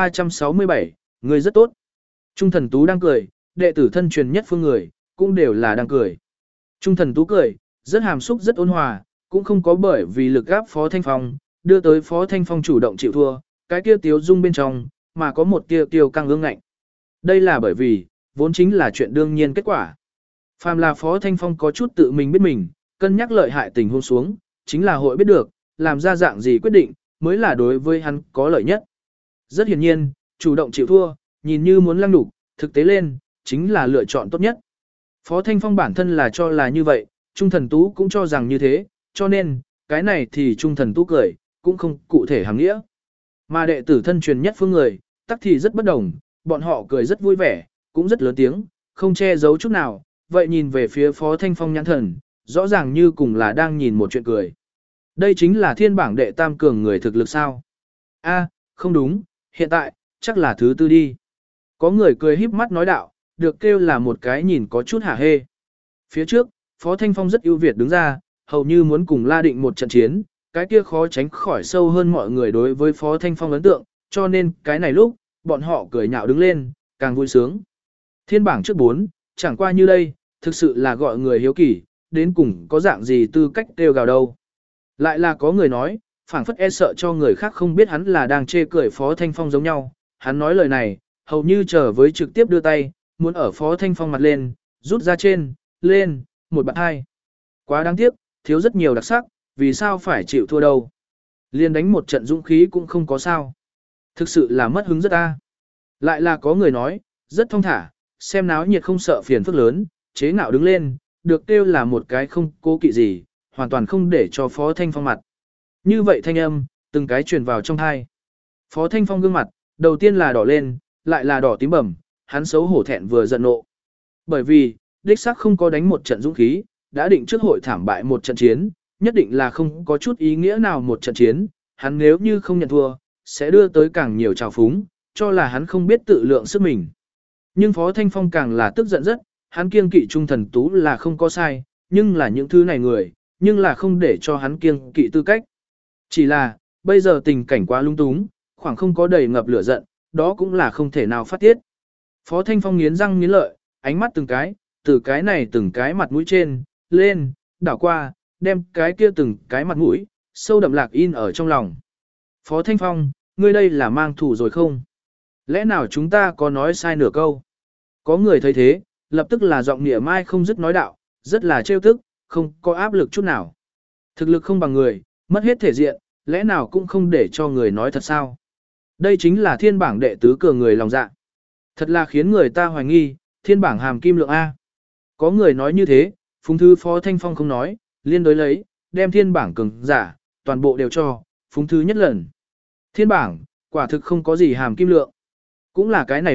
[SPEAKER 1] 1367, người rất tốt. Trung Thần Tú đang cười, đệ tử thân truyền nhất phương người, cũng đều là đang cười. Trung Thần Tú cười, rất hàm xúc rất ôn hòa, cũng không có bởi vì lực gáp Phó Thanh Phong, đưa tới Phó Thanh Phong chủ động chịu thua, cái kia tiếu dung bên trong, mà có một tia tiêu căng ương ngạnh. Đây là bởi vì, vốn chính là chuyện đương nhiên kết quả. Phàm là Phó Thanh Phong có chút tự mình biết mình, cân nhắc lợi hại tình huống xuống, chính là hội biết được, làm ra dạng gì quyết định, mới là đối với hắn có lợi nhất. Rất hiển nhiên, chủ động chịu thua, nhìn như muốn lăng đục, thực tế lên, chính là lựa chọn tốt nhất. Phó Thanh Phong bản thân là cho là như vậy, Trung Thần Tú cũng cho rằng như thế, cho nên, cái này thì Trung Thần Tú cười, cũng không cụ thể hàng nghĩa. Mà đệ tử thân truyền nhất phương người, tắc thì rất bất đồng, bọn họ cười rất vui vẻ, cũng rất lớn tiếng, không che giấu chút nào, vậy nhìn về phía Phó Thanh Phong nhãn thần, rõ ràng như cùng là đang nhìn một chuyện cười. Đây chính là thiên bảng đệ tam cường người thực lực sao? A, không đúng, hiện tại, chắc là thứ tư đi. Có người cười híp mắt nói đạo, được kêu là một cái nhìn có chút hả hê. Phía trước, Phó Thanh Phong rất ưu việt đứng ra, hầu như muốn cùng La Định một trận chiến, cái kia khó tránh khỏi sâu hơn mọi người đối với Phó Thanh Phong ấn tượng, cho nên cái này lúc, bọn họ cười nhạo đứng lên, càng vui sướng. Thiên bảng trước 4, chẳng qua như đây, thực sự là gọi người hiếu kỳ, đến cùng có dạng gì tư cách kêu gào đâu. Lại là có người nói, phảng phất e sợ cho người khác không biết hắn là đang chê cười Phó Thanh Phong giống nhau, hắn nói lời này, hầu như chờ với trực tiếp đưa tay, muốn ở Phó Thanh Phong mặt lên, rút ra trên, lên, một bạn hai. Quá đáng tiếc, thiếu rất nhiều đặc sắc, vì sao phải chịu thua đâu. Liên đánh một trận dũng khí cũng không có sao. Thực sự là mất hứng rất a. Lại là có người nói, rất thong thả, xem náo nhiệt không sợ phiền phức lớn, chế ngạo đứng lên, được kêu là một cái không cố kỵ gì, hoàn toàn không để cho Phó Thanh Phong mặt. Như vậy thanh âm, từng cái truyền vào trong tai. Phó Thanh Phong gương mặt, đầu tiên là đỏ lên, lại là đỏ tím bầm, hắn xấu hổ thẹn vừa giận nộ. Bởi vì, đích xác không có đánh một trận dũng khí, đã định trước hội thảm bại một trận chiến, nhất định là không có chút ý nghĩa nào một trận chiến, hắn nếu như không nhận thua, sẽ đưa tới càng nhiều trào phúng, cho là hắn không biết tự lượng sức mình. Nhưng Phó Thanh Phong càng là tức giận rất, hắn kiêng kỵ Trung Thần Tú là không có sai, nhưng là những thứ này người, nhưng là không để cho hắn kiêng kỵ tư cách. Chỉ là, bây giờ tình cảnh quá lung túng, khoảng không có đầy ngập lửa giận, đó cũng là không thể nào phát tiết. Phó Thanh Phong nghiến răng nghiến lợi, ánh mắt từng cái, từ cái này từng cái mặt mũi trên, lên, đảo qua, đem cái kia từng cái mặt mũi, sâu đậm lạc in ở trong lòng. Phó Thanh Phong, ngươi đây là mang thủ rồi không? Lẽ nào chúng ta có nói sai nửa câu? Có người thấy thế, lập tức là giọng nịa mai không dứt nói đạo, rất là trêu tức, không có áp lực chút nào. Thực lực không bằng người, mất hết thể diện, lẽ nào cũng không để cho người nói thật sao? Đây chính là thiên bảng đệ tứ cường người lòng dạ. Thật là khiến người ta hoài nghi, thiên bảng hàm kim lượng A. Có người nói như thế, phúng thư Phó Thanh Phong không nói, liên đối lấy, đem thiên bảng cường giả, toàn bộ đều cho, phúng thư nhất lần. Thiên bảng, quả thực không có gì hàm kim lượng. Cũng là cái này lúc,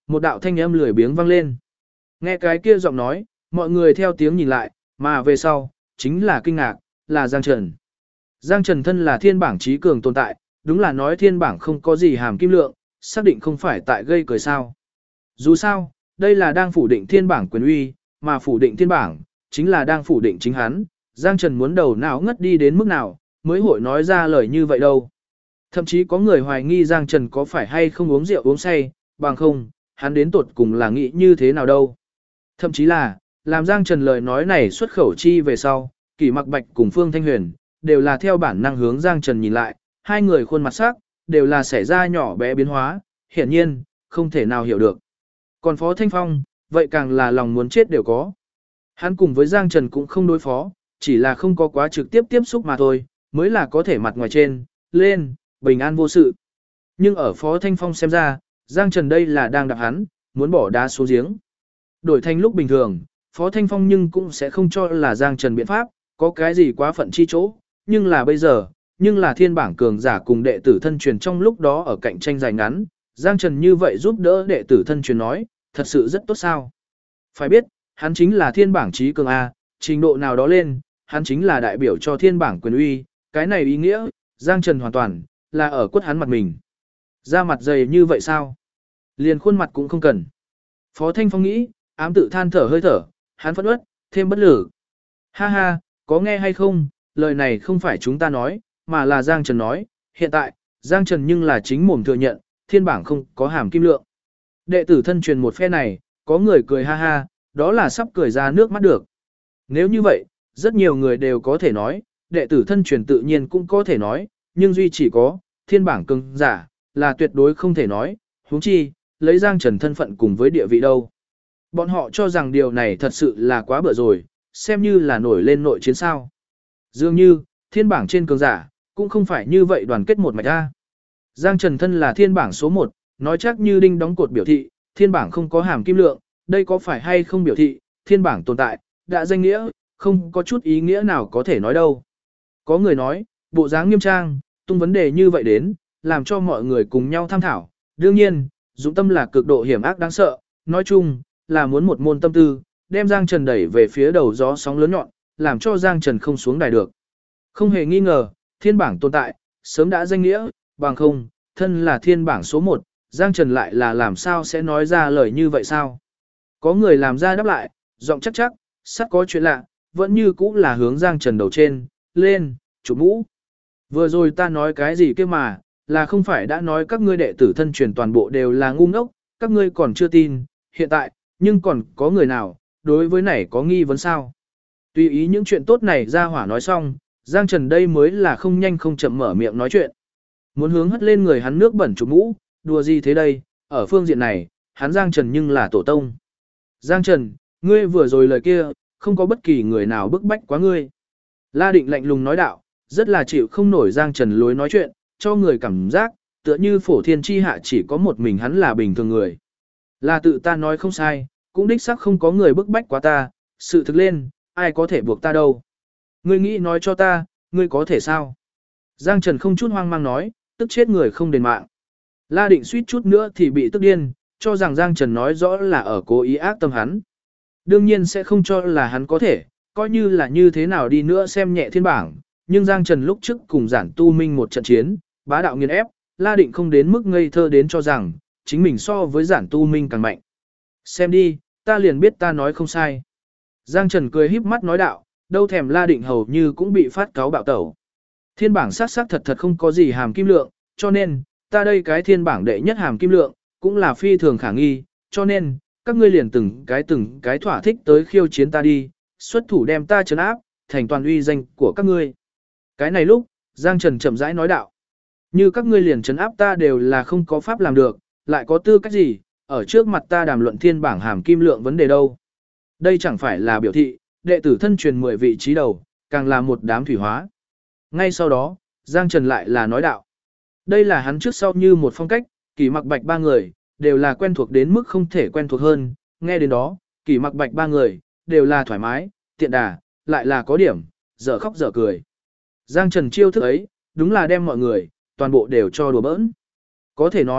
[SPEAKER 1] Một đạo thanh âm lười biếng vang lên. Nghe cái kia giọng nói, mọi người theo tiếng nhìn lại, mà về sau, chính là kinh ngạc, là Giang Trần. Giang Trần thân là thiên bảng trí cường tồn tại, đúng là nói thiên bảng không có gì hàm kim lượng, xác định không phải tại gây cười sao. Dù sao, đây là đang phủ định thiên bảng quyền uy, mà phủ định thiên bảng, chính là đang phủ định chính hắn. Giang Trần muốn đầu não ngất đi đến mức nào, mới hội nói ra lời như vậy đâu. Thậm chí có người hoài nghi Giang Trần có phải hay không uống rượu uống say, bằng không, hắn đến tột cùng là nghĩ như thế nào đâu. Thậm chí là, làm Giang Trần lời nói này xuất khẩu chi về sau, Kỷ Mặc Bạch cùng Phương Thanh Huyền, đều là theo bản năng hướng Giang Trần nhìn lại, hai người khuôn mặt sắc, đều là xảy ra nhỏ bé biến hóa, hiển nhiên, không thể nào hiểu được. Còn Phó Thanh Phong, vậy càng là lòng muốn chết đều có. Hắn cùng với Giang Trần cũng không đối phó, chỉ là không có quá trực tiếp tiếp xúc mà thôi, mới là có thể mặt ngoài trên, lên, bình an vô sự. Nhưng ở Phó Thanh Phong xem ra, Giang Trần đây là đang đạp hắn, muốn bỏ đá xuống giếng. Đổi thành lúc bình thường, Phó Thanh Phong nhưng cũng sẽ không cho là Giang Trần biện pháp, có cái gì quá phận chi chỗ, nhưng là bây giờ, nhưng là thiên bảng cường giả cùng đệ tử thân truyền trong lúc đó ở cạnh tranh dài ngắn, Giang Trần như vậy giúp đỡ đệ tử thân truyền nói, thật sự rất tốt sao. Phải biết, hắn chính là thiên bảng trí cường A, trình độ nào đó lên, hắn chính là đại biểu cho thiên bảng quyền uy, cái này ý nghĩa, Giang Trần hoàn toàn, là ở quất hắn mặt mình. Ra mặt dày như vậy sao? Liền khuôn mặt cũng không cần. Phó Thanh Phong nghĩ, ám tự than thở hơi thở, hắn phẫn uất, thêm bất lử. Ha ha, có nghe hay không, lời này không phải chúng ta nói, mà là Giang Trần nói, hiện tại, Giang Trần nhưng là chính mồm thừa nhận, thiên bảng không có hàm kim lượng. Đệ tử thân truyền một phe này, có người cười ha ha, đó là sắp cười ra nước mắt được. Nếu như vậy, rất nhiều người đều có thể nói, đệ tử thân truyền tự nhiên cũng có thể nói, nhưng duy chỉ có, thiên bảng cường giả, là tuyệt đối không thể nói, huống chi, lấy Giang Trần thân phận cùng với địa vị đâu. Bọn họ cho rằng điều này thật sự là quá bở rồi, xem như là nổi lên nội chiến sao. Dường như, thiên bảng trên cường giả, cũng không phải như vậy đoàn kết một mạch ra. Giang Trần thân là thiên bảng số 1, nói chắc như đinh đóng cột biểu thị, thiên bảng không có hàm kim lượng, đây có phải hay không biểu thị, thiên bảng tồn tại, đã danh nghĩa, không có chút ý nghĩa nào có thể nói đâu. Có người nói, bộ dáng nghiêm trang, tung vấn đề như vậy đến, làm cho mọi người cùng nhau tham thảo. Đương nhiên, dũng tâm là cực độ hiểm ác đáng sợ, nói chung, là muốn một môn tâm tư, đem Giang Trần đẩy về phía đầu gió sóng lớn nhọn, làm cho Giang Trần không xuống đài được. Không hề nghi ngờ, thiên bảng tồn tại, sớm đã danh nghĩa, bằng không, thân là thiên bảng số 1, Giang Trần lại là làm sao sẽ nói ra lời như vậy sao? Có người làm ra đáp lại, giọng chắc chắc, sắp có chuyện lạ, vẫn như cũ là hướng Giang Trần đầu trên, lên, chụp mũ. Vừa rồi ta nói cái gì kia mà, là không phải đã nói các ngươi đệ tử thân truyền toàn bộ đều là ngu ngốc, các ngươi còn chưa tin, hiện tại, nhưng còn có người nào, đối với này có nghi vấn sao? Tùy ý những chuyện tốt này ra hỏa nói xong, Giang Trần đây mới là không nhanh không chậm mở miệng nói chuyện. Muốn hướng hất lên người hắn nước bẩn chụp mũ, đùa gì thế đây, ở phương diện này, hắn Giang Trần nhưng là tổ tông. Giang Trần, ngươi vừa rồi lời kia, không có bất kỳ người nào bức bách quá ngươi. La Định lạnh lùng nói đạo, rất là chịu không nổi Giang Trần lối nói chuyện, cho người cảm giác, tựa như phổ thiên chi hạ chỉ có một mình hắn là bình thường người. Là tự ta nói không sai, cũng đích xác không có người bức bách quá ta, sự thực lên, ai có thể buộc ta đâu. Ngươi nghĩ nói cho ta, ngươi có thể sao? Giang Trần không chút hoang mang nói, tức chết người không đền mạng. La Định suýt chút nữa thì bị tức điên, cho rằng Giang Trần nói rõ là ở cố ý ác tâm hắn. Đương nhiên sẽ không cho là hắn có thể, coi như là như thế nào đi nữa xem nhẹ thiên bảng, nhưng Giang Trần lúc trước cùng Giản Tu Minh một trận chiến, bá đạo nghiền ép, La Định không đến mức ngây thơ đến cho rằng, chính mình so với Giản Tu Minh càng mạnh. Xem đi, ta liền biết ta nói không sai. Giang Trần cười híp mắt nói đạo, đâu thèm La Định hầu như cũng bị phát cáo bạo tẩu. Thiên bảng sát thật thật không có gì hàm kim lượng, cho nên, ta đây cái thiên bảng đệ nhất hàm kim lượng, cũng là phi thường khả nghi, cho nên, các ngươi liền từng cái thỏa thích tới khiêu chiến ta đi, xuất thủ đem ta trấn áp, thành toàn uy danh của các ngươi. Cái này lúc, Giang Trần chậm rãi nói đạo, như các ngươi liền trấn áp ta đều là không có pháp làm được, lại có tư cách gì, ở trước mặt ta đàm luận thiên bảng hàm kim lượng vấn đề đâu. Đây chẳng phải là biểu thị, đệ tử thân truyền 10 vị trí đầu, càng là một đám thủy hóa. Ngay sau đó, Giang Trần lại là nói đạo. Đây là hắn trước sau như một phong cách, Kỷ Mặc Bạch ba người, đều là quen thuộc đến mức không thể quen thuộc hơn. Nghe đến đó, Kỷ Mặc Bạch ba người, đều là thoải mái, tiện đà, lại là có điểm, dở khóc dở cười. Giang Trần chiêu thức ấy, đúng là đem mọi người, toàn bộ đều cho đùa bỡn. Có thể nói,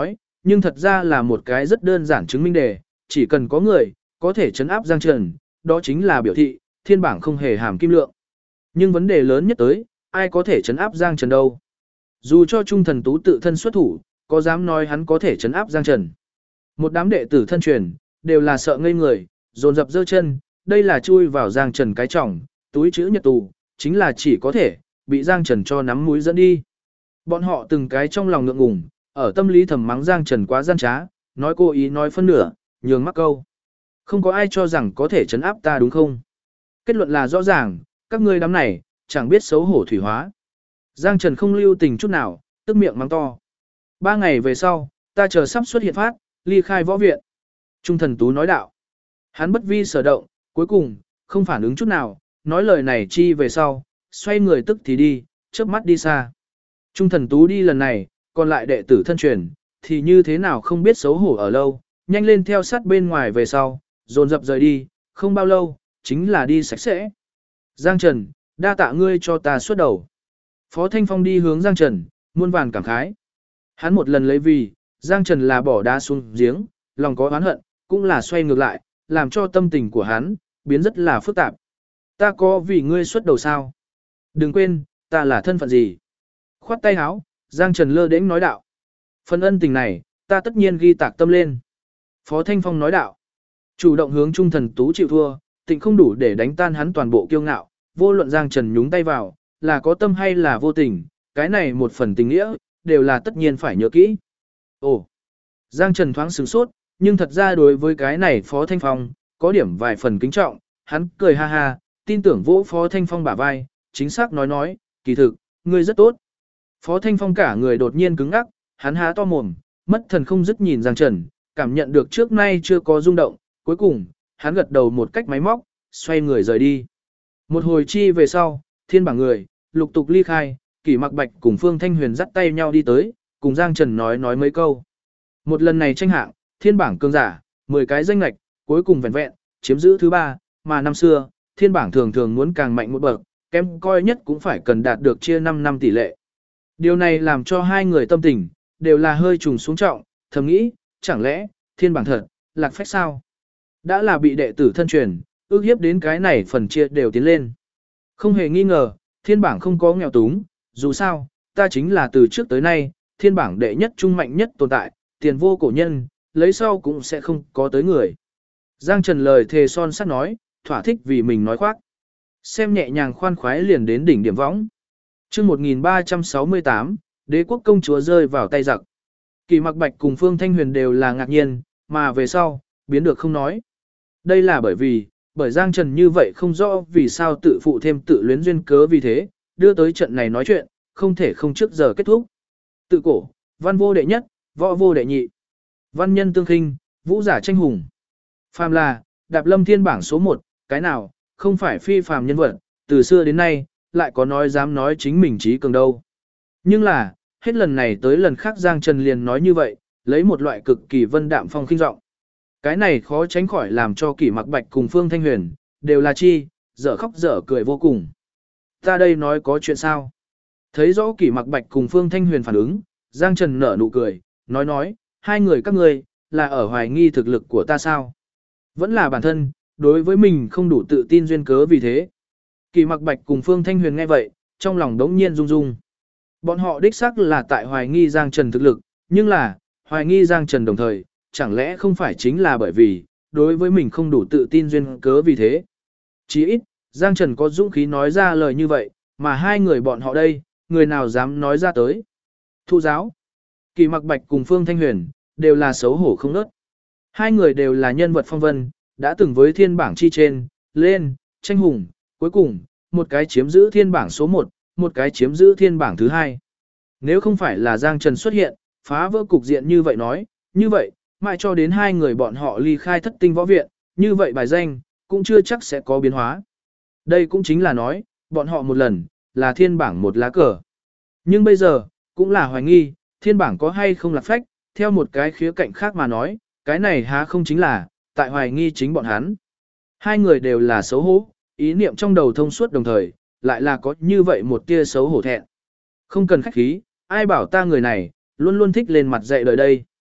[SPEAKER 1] nhưng thật ra là một cái rất đơn giản chứng minh đề, chỉ cần có người có thể trấn áp Giang Trần, đó chính là biểu thị thiên bảng không hề hàm kim lượng. Nhưng vấn đề lớn nhất tới, ai có thể trấn áp Giang Trần đâu? Dù cho Trung Thần Tú tự thân xuất thủ, có dám nói hắn có thể trấn áp Giang Trần? Một đám đệ tử thân truyền, đều là sợ ngây người, dồn dập giơ chân, đây là chui vào Giang Trần cái trọng, túi chữ nhật tù, chính là chỉ có thể bị Giang Trần cho nắm mũi dẫn đi. Bọn họ từng cái trong lòng ngượng ngùng, ở tâm lý thầm mắng Giang Trần quá gian trá, nói cố ý nói phân nửa, nhường mắc câu. Không có ai cho rằng có thể trấn áp ta đúng không? Kết luận là rõ ràng, các ngươi đám này, chẳng biết xấu hổ thủy hóa. Giang Trần không lưu tình chút nào, tức miệng mắng to. 3 ngày về sau, ta chờ sắp xuất hiện phát, ly khai võ viện. Trung Thần Tú nói đạo. Hắn bất vi sở động, cuối cùng, không phản ứng chút nào, nói lời này chi về sau, xoay người tức thì đi, chớp mắt đi xa. Trung Thần Tú đi lần này, còn lại đệ tử thân truyền, thì như thế nào không biết xấu hổ ở lâu, nhanh lên theo sát bên ngoài về sau, dồn dập rời đi, không bao lâu, chính là đi sạch sẽ. Giang Trần, đa tạ ngươi cho ta xuất đầu. Phó Thanh Phong đi hướng Giang Trần, muôn vàn cảm khái. Hắn một lần lấy vì, Giang Trần là bỏ đá xuống giếng, lòng có oán hận, cũng là xoay ngược lại, làm cho tâm tình của hắn, biến rất là phức tạp. Ta có vì ngươi xuất đầu sao? Đừng quên, ta là thân phận gì? Khoát tay áo, Giang Trần lơ đễnh nói đạo. Phần ân tình này, ta tất nhiên ghi tạc tâm lên. Phó Thanh Phong nói đạo. Chủ động hướng Trung Thần Tú chịu thua, tịnh không đủ để đánh tan hắn toàn bộ kiêu ngạo, vô luận Giang Trần nhúng tay vào, là có tâm hay là vô tình, cái này một phần tình nghĩa, đều là tất nhiên phải nhớ kỹ. Ồ, Giang Trần thoáng sửng sốt, nhưng thật ra đối với cái này Phó Thanh Phong, có điểm vài phần kính trọng, hắn cười ha ha, tin tưởng vỗ Phó Thanh Phong bả vai, chính xác nói, kỳ thực, ngươi rất tốt. Phó Thanh Phong cả người đột nhiên cứng ngắc, hắn há to mồm, mất thần không dứt nhìn Giang Trần, cảm nhận được trước nay chưa có rung động, cuối cùng, hắn gật đầu một cách máy móc, xoay người rời đi. Một hồi chi về sau, thiên bảng người, lục tục ly khai, Kỷ Mặc Bạch cùng Phương Thanh Huyền dắt tay nhau đi tới, cùng Giang Trần nói mấy câu. Một lần này tranh hạng, thiên bảng cường giả, 10 cái danh lạch, cuối cùng vẹn vẹn, chiếm giữ thứ 3, mà năm xưa, thiên bảng thường thường muốn càng mạnh một bậc, kém coi nhất cũng phải cần đạt được chia 5 năm tỷ lệ. Điều này làm cho hai người tâm tình, đều là hơi trùng xuống trọng, thầm nghĩ, chẳng lẽ, thiên bảng thật, lạc phách sao? Đã là bị đệ tử thân truyền, ước hiếp đến cái này phần chia đều tiến lên. Không hề nghi ngờ, thiên bảng không có nghèo túng, dù sao, ta chính là từ trước tới nay, thiên bảng đệ nhất trung mạnh nhất tồn tại, tiền vô cổ nhân, lấy sau cũng sẽ không có tới người. Giang Trần lời thề son sắt nói, thỏa thích vì mình nói khoác. Xem nhẹ nhàng khoan khoái liền đến đỉnh điểm võng. Chương 1368, Đế quốc công chúa rơi vào tay giặc. Kỷ Mặc Bạch cùng Phương Thanh Huyền đều là ngạc nhiên, mà về sau, biến được không nói. Đây là bởi Giang Trần như vậy không rõ vì sao tự phụ thêm tự luyến duyên cớ vì thế, đưa tới trận này nói chuyện, không thể không trước giờ kết thúc. Tự cổ, văn vô đệ nhất, võ vô đệ nhị. Văn nhân tương khinh, vũ giả tranh hùng. Phàm là, đạp lâm thiên bảng số 1, cái nào, không phải phi phàm nhân vật, từ xưa đến nay, lại có nói dám nói chính mình trí cường đâu. Nhưng là, hết lần này tới lần khác Giang Trần liền nói như vậy, lấy một loại cực kỳ vân đạm phong khinh giọng. Cái này khó tránh khỏi làm cho Kỷ Mặc Bạch cùng Phương Thanh Huyền, đều là chi, dở khóc dở cười vô cùng. Ta đây nói có chuyện sao? Thấy rõ Kỷ Mặc Bạch cùng Phương Thanh Huyền phản ứng, Giang Trần nở nụ cười, nói, hai người các ngươi là ở hoài nghi thực lực của ta sao? Vẫn là bản thân, đối với mình không đủ tự tin duyên cớ vì thế. Kỷ Mặc Bạch cùng Phương Thanh Huyền nghe vậy, trong lòng đống nhiên rung rung. Bọn họ đích xác là tại hoài nghi Giang Trần thực lực, nhưng là, hoài nghi Giang Trần đồng thời, chẳng lẽ không phải chính là bởi vì, đối với mình không đủ tự tin duyên cớ vì thế. Chỉ ít, Giang Trần có dũng khí nói ra lời như vậy, mà hai người bọn họ đây, người nào dám nói ra tới. Thu giáo, Kỷ Mặc Bạch cùng Phương Thanh Huyền, đều là xấu hổ không nớt. Hai người đều là nhân vật phong vân, đã từng với thiên bảng chi trên, lên, tranh hùng, cuối cùng, một cái chiếm giữ thiên bảng số 1, một cái chiếm giữ thiên bảng thứ 2. Nếu không phải là Giang Trần xuất hiện, phá vỡ cục diện như vậy nói, như vậy, mãi cho đến hai người bọn họ ly khai Thất Tinh võ viện, như vậy bài danh, cũng chưa chắc sẽ có biến hóa. Đây cũng chính là nói, bọn họ một lần, là thiên bảng một lá cờ. Nhưng bây giờ, cũng là hoài nghi, thiên bảng có hay không lạc phách, theo một cái khía cạnh khác mà nói, cái này há không chính là, tại hoài nghi chính bọn hắn. Hai người đều là xấu hổ, ý niệm trong đầu thông suốt đồng thời, lại là có như vậy một tia xấu hổ thẹn. Không cần khách khí, ai bảo ta người này, luôn luôn thích lên mặt dạy đời đây.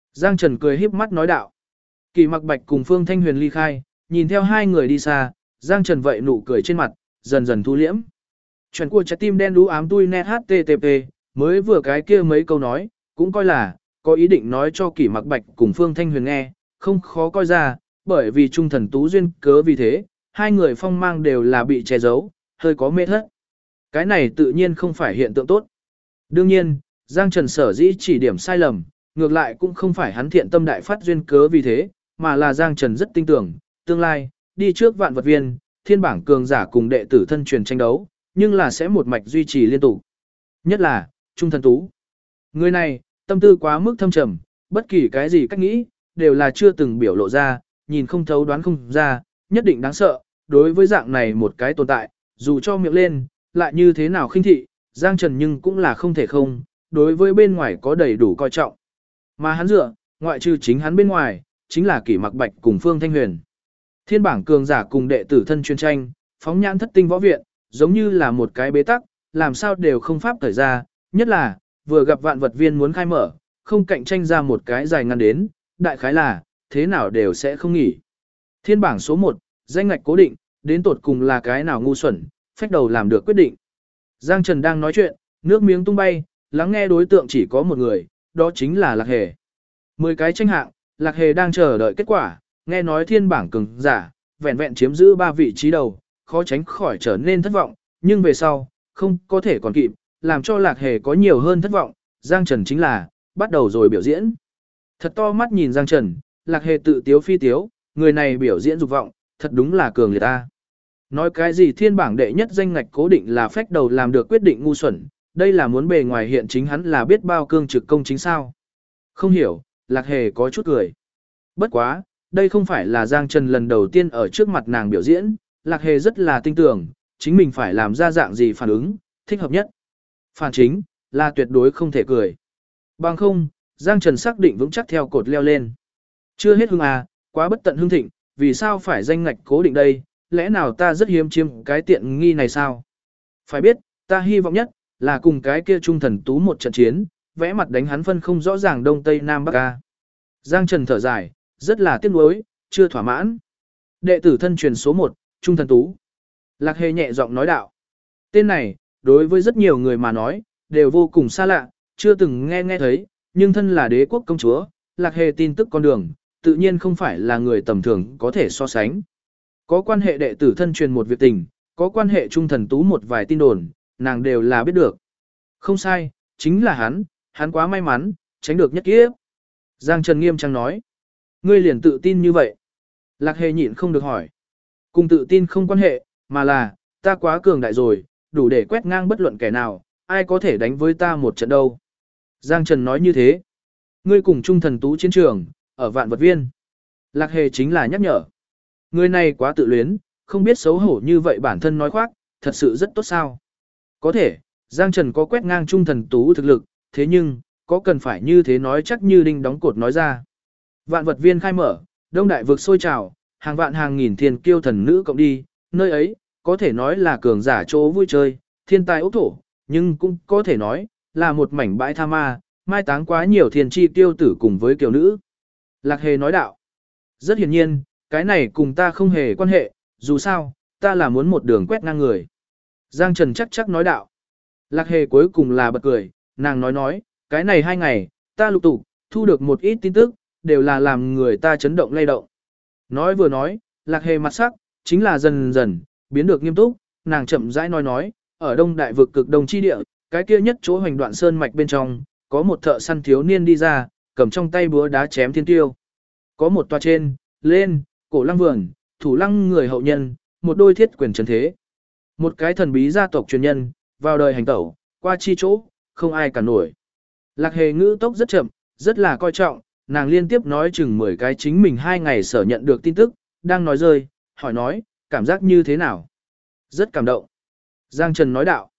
[SPEAKER 1] Giang Trần cười híp mắt nói đạo. Kỳ Mặc Bạch cùng Phương Thanh Huyền ly khai, nhìn theo hai người đi xa, Giang Trần vậy nụ cười trên mặt, dần dần thu liễm. Chuyện của trái tim đen đú ám tui net http, mới vừa cái kia mấy câu nói, cũng coi là, có ý định nói cho Kỳ Mặc Bạch cùng Phương Thanh Huyền nghe, không khó coi ra, bởi vì trung thần tú duyên cớ vì thế, hai người phong mang đều là bị che giấu, hơi có mê thất. Cái này tự nhiên không phải hiện tượng tốt. Đương nhiên, Giang Trần sở dĩ chỉ điểm sai lầm, ngược lại cũng không phải hắn thiện tâm đại phát duyên cớ vì thế, mà là Giang Trần rất tin tưởng, tương lai, đi trước vạn vật viên, thiên bảng cường giả cùng đệ tử thân truyền tranh đấu, nhưng là sẽ một mạch duy trì liên tục. Nhất là, trung thần tú. Người này, tâm tư quá mức thâm trầm, bất kỳ cái gì cách nghĩ, đều là chưa từng biểu lộ ra, nhìn không thấu đoán không ra, nhất định đáng sợ. Đối với dạng này một cái tồn tại, dù cho miệng lên, lại như thế nào khinh thị, Giang Trần nhưng cũng là không thể không, đối với bên ngoài có đầy đủ coi trọng. Mà hắn dựa, ngoại trừ chính hắn bên ngoài, chính là Kỷ Mặc Bạch cùng Phương Thanh Huyền. Thiên bảng cường giả cùng đệ tử thân chuyên tranh, phóng nhãn thất tinh võ viện, giống như là một cái bế tắc, làm sao đều không pháp thời ra, nhất là, vừa gặp vạn vật viên muốn khai mở, không cạnh tranh ra một cái dài ngắn đến, đại khái là, thế nào đều sẽ không nghỉ. Thiên bảng số 1, danh ngạch cố định, đến tột cùng là cái nào ngu xuẩn, phách đầu làm được quyết định. Giang Trần đang nói chuyện, nước miếng tung bay, lắng nghe đối tượng chỉ có một người, đó chính là Lạc Hề. 10 cái tranh hạng, Lạc Hề đang chờ đợi kết quả, nghe nói thiên bảng cường giả, vẹn vẹn chiếm giữ 3 vị trí đầu, khó tránh khỏi trở nên thất vọng, nhưng về sau, không có thể còn kịp, làm cho Lạc Hề có nhiều hơn thất vọng, Giang Trần chính là, bắt đầu rồi biểu diễn. Thật to mắt nhìn Giang Trần, Lạc Hề tự tiếu phi tiếu, người này biểu diễn dục vọng, thật đúng là cường liệt ta. Nói cái gì thiên bảng đệ nhất danh ngạch cố định là phách đầu làm được quyết định ngu xuẩn, đây là muốn bề ngoài hiện chính hắn là biết bao cương trực công chính sao. Không hiểu, Lạc Hề có chút cười. Bất quá, đây không phải là Giang Trần lần đầu tiên ở trước mặt nàng biểu diễn, Lạc Hề rất là tin tưởng, chính mình phải làm ra dạng gì phản ứng, thích hợp nhất. Phản chính, là tuyệt đối không thể cười. Bằng không, Giang Trần xác định vững chắc theo cột leo lên. Chưa hết hưng à, quá bất tận hưng thịnh, vì sao phải danh ngạch cố định đây, lẽ nào ta rất hiếm chiếm cái tiện nghi này sao? Phải biết, ta hy vọng nhất, là cùng cái kia trung thần tú một trận chiến, vẽ mặt đánh hắn phân không rõ ràng đông tây nam bắc ca. Giang Trần thở dài, rất là tiếc nuối, chưa thỏa mãn. Đệ tử thân truyền số 1, trung thần tú. Lạc Hề nhẹ giọng nói đạo. Tên này, đối với rất nhiều người mà nói, đều vô cùng xa lạ, chưa từng nghe thấy, nhưng thân là đế quốc công chúa, Lạc Hề tin tức con đường, tự nhiên không phải là người tầm thường có thể so sánh. Có quan hệ đệ tử thân truyền một việc tình, có quan hệ trung thần tú một vài tin đồn, nàng đều là biết được. Không sai, chính là hắn quá may mắn, tránh được nhất kiếp. Giang Trần nghiêm trang nói. Ngươi liền tự tin như vậy. Lạc Hề nhịn không được hỏi. Cùng tự tin không quan hệ, mà là, ta quá cường đại rồi, đủ để quét ngang bất luận kẻ nào, ai có thể đánh với ta một trận đâu. Giang Trần nói như thế. Ngươi cùng trung thần tú chiến trường, ở vạn vật viên. Lạc Hề chính là nhắc nhở. Người này quá tự luyến, không biết xấu hổ như vậy bản thân nói khoác, thật sự rất tốt sao. Có thể, Giang Trần có quét ngang trung thần tú thực lực, thế nhưng, có cần phải như thế nói chắc như đinh đóng cột nói ra. Vạn vật viên khai mở, đông đại vực sôi trào, hàng vạn hàng nghìn thiên kiêu thần nữ cộng đi, nơi ấy, có thể nói là cường giả chỗ vui chơi, thiên tài ốc thổ, nhưng cũng có thể nói, là một mảnh bãi tha ma, mai táng quá nhiều thiên chi tiêu tử cùng với kiều nữ. Lạc Hề nói đạo. Rất hiển nhiên, cái này cùng ta không hề quan hệ, dù sao, ta là muốn một đường quét ngang người. Giang Trần chắc nói đạo. Lạc Hề cuối cùng là bật cười, nàng nói, cái này 2 ngày, ta lục tục, thu được một ít tin tức, đều là làm người ta chấn động lay động. Nói vừa nói, Lạc Hề mặt sắc, chính là dần dần, biến được nghiêm túc, nàng chậm rãi nói, ở đông đại vực cực đông chi địa, cái kia nhất chỗ hoành đoạn sơn mạch bên trong, có một thợ săn thiếu niên đi ra, cầm trong tay búa đá chém thiên tiêu. Có một tòa trên, lên, cổ lăng vườn, thủ lăng người hậu nhân, một đôi thiết quyền trấn thế. Một cái thần bí gia tộc truyền nhân, vào đời hành tẩu, qua chi chỗ, không ai cả nổi. Lạc Hề ngữ tốc rất chậm, rất là coi trọng, nàng liên tiếp nói chừng 10 cái chính mình 2 ngày sở nhận được tin tức, đang nói rơi, hỏi nói, cảm giác như thế nào? Rất cảm động. Giang Trần nói đạo.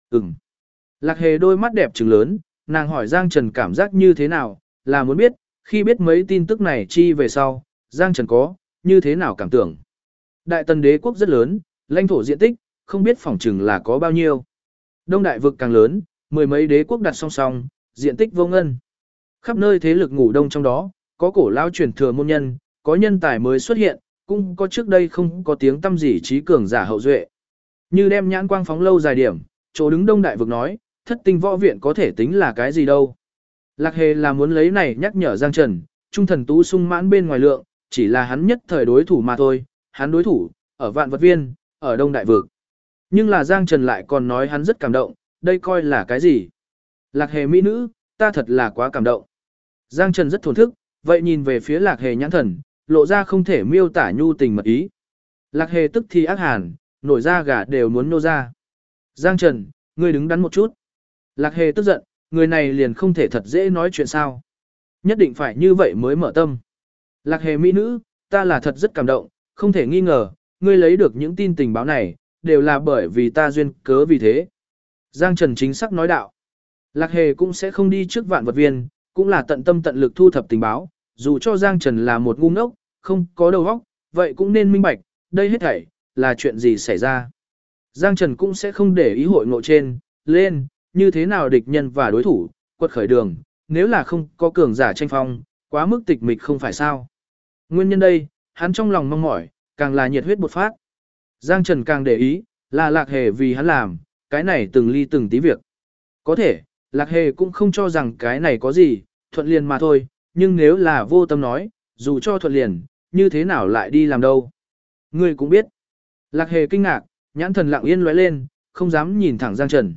[SPEAKER 1] Lạc Hề đôi mắt đẹp trừng lớn, nàng hỏi Giang Trần cảm giác như thế nào, là muốn biết, khi biết mấy tin tức này chi về sau, Giang Trần có, như thế nào cảm tưởng. Đại Tần đế quốc rất lớn, lãnh thổ diện tích, không biết phỏng chừng là có bao nhiêu. Đông đại vực càng lớn, 10 mấy đế quốc đặt song song, diện tích vô ngân. Khắp nơi thế lực ngủ đông trong đó, có cổ lao truyền thừa môn nhân, có nhân tài mới xuất hiện, cũng có trước đây không có tiếng tăm gì trí cường giả hậu duệ. Như đem nhãn quang phóng lâu dài điểm, chỗ đứng đông đại vực nói, thất tinh võ viện có thể tính là cái gì đâu. Lạc Hề là muốn lấy này nhắc nhở Giang Trần, trung thần tú sung mãn bên ngoài lượng, chỉ là hắn nhất thời đối thủ mà thôi, hắn đối thủ, ở vạn vật viên, ở đông đại vực. Nhưng là Giang Trần lại còn nói hắn rất cảm động, đây coi là cái gì? Lạc Hề mỹ nữ, ta thật là quá cảm động. Giang Trần rất thổn thức, vậy nhìn về phía Lạc Hề nhãn thần, lộ ra không thể miêu tả nhu tình mật ý. Lạc Hề tức thì ác hàn, nổi da gà đều muốn nô ra. Giang Trần, ngươi đứng đắn một chút. Lạc Hề tức giận, người này liền không thể thật dễ nói chuyện sao. Nhất định phải như vậy mới mở tâm. Lạc Hề mỹ nữ, ta là thật rất cảm động, không thể nghi ngờ, ngươi lấy được những tin tình báo này, đều là bởi vì ta duyên cớ vì thế. Giang Trần chính xác nói đạo. Lạc Hề cũng sẽ không đi trước vạn vật viên, cũng là tận tâm tận lực thu thập tình báo, dù cho Giang Trần là một ngu ngốc, không có đầu óc, vậy cũng nên minh bạch, đây hết thảy là chuyện gì xảy ra. Giang Trần cũng sẽ không để ý hội ngộ trên, lên, như thế nào địch nhân và đối thủ, quật khởi đường, nếu là không có cường giả tranh phong, quá mức tịch mịch không phải sao. Nguyên nhân đây, hắn trong lòng mong mỏi, càng là nhiệt huyết bột phát. Giang Trần càng để ý, là Lạc Hề vì hắn làm, cái này từng ly từng tí việc. Có thể, Lạc Hề cũng không cho rằng cái này có gì, thuận liền mà thôi, nhưng nếu là vô tâm nói, dù cho thuận liền, như thế nào lại đi làm đâu. Ngươi cũng biết. Lạc Hề kinh ngạc, nhãn thần lặng yên lóe lên, không dám nhìn thẳng Giang Trần.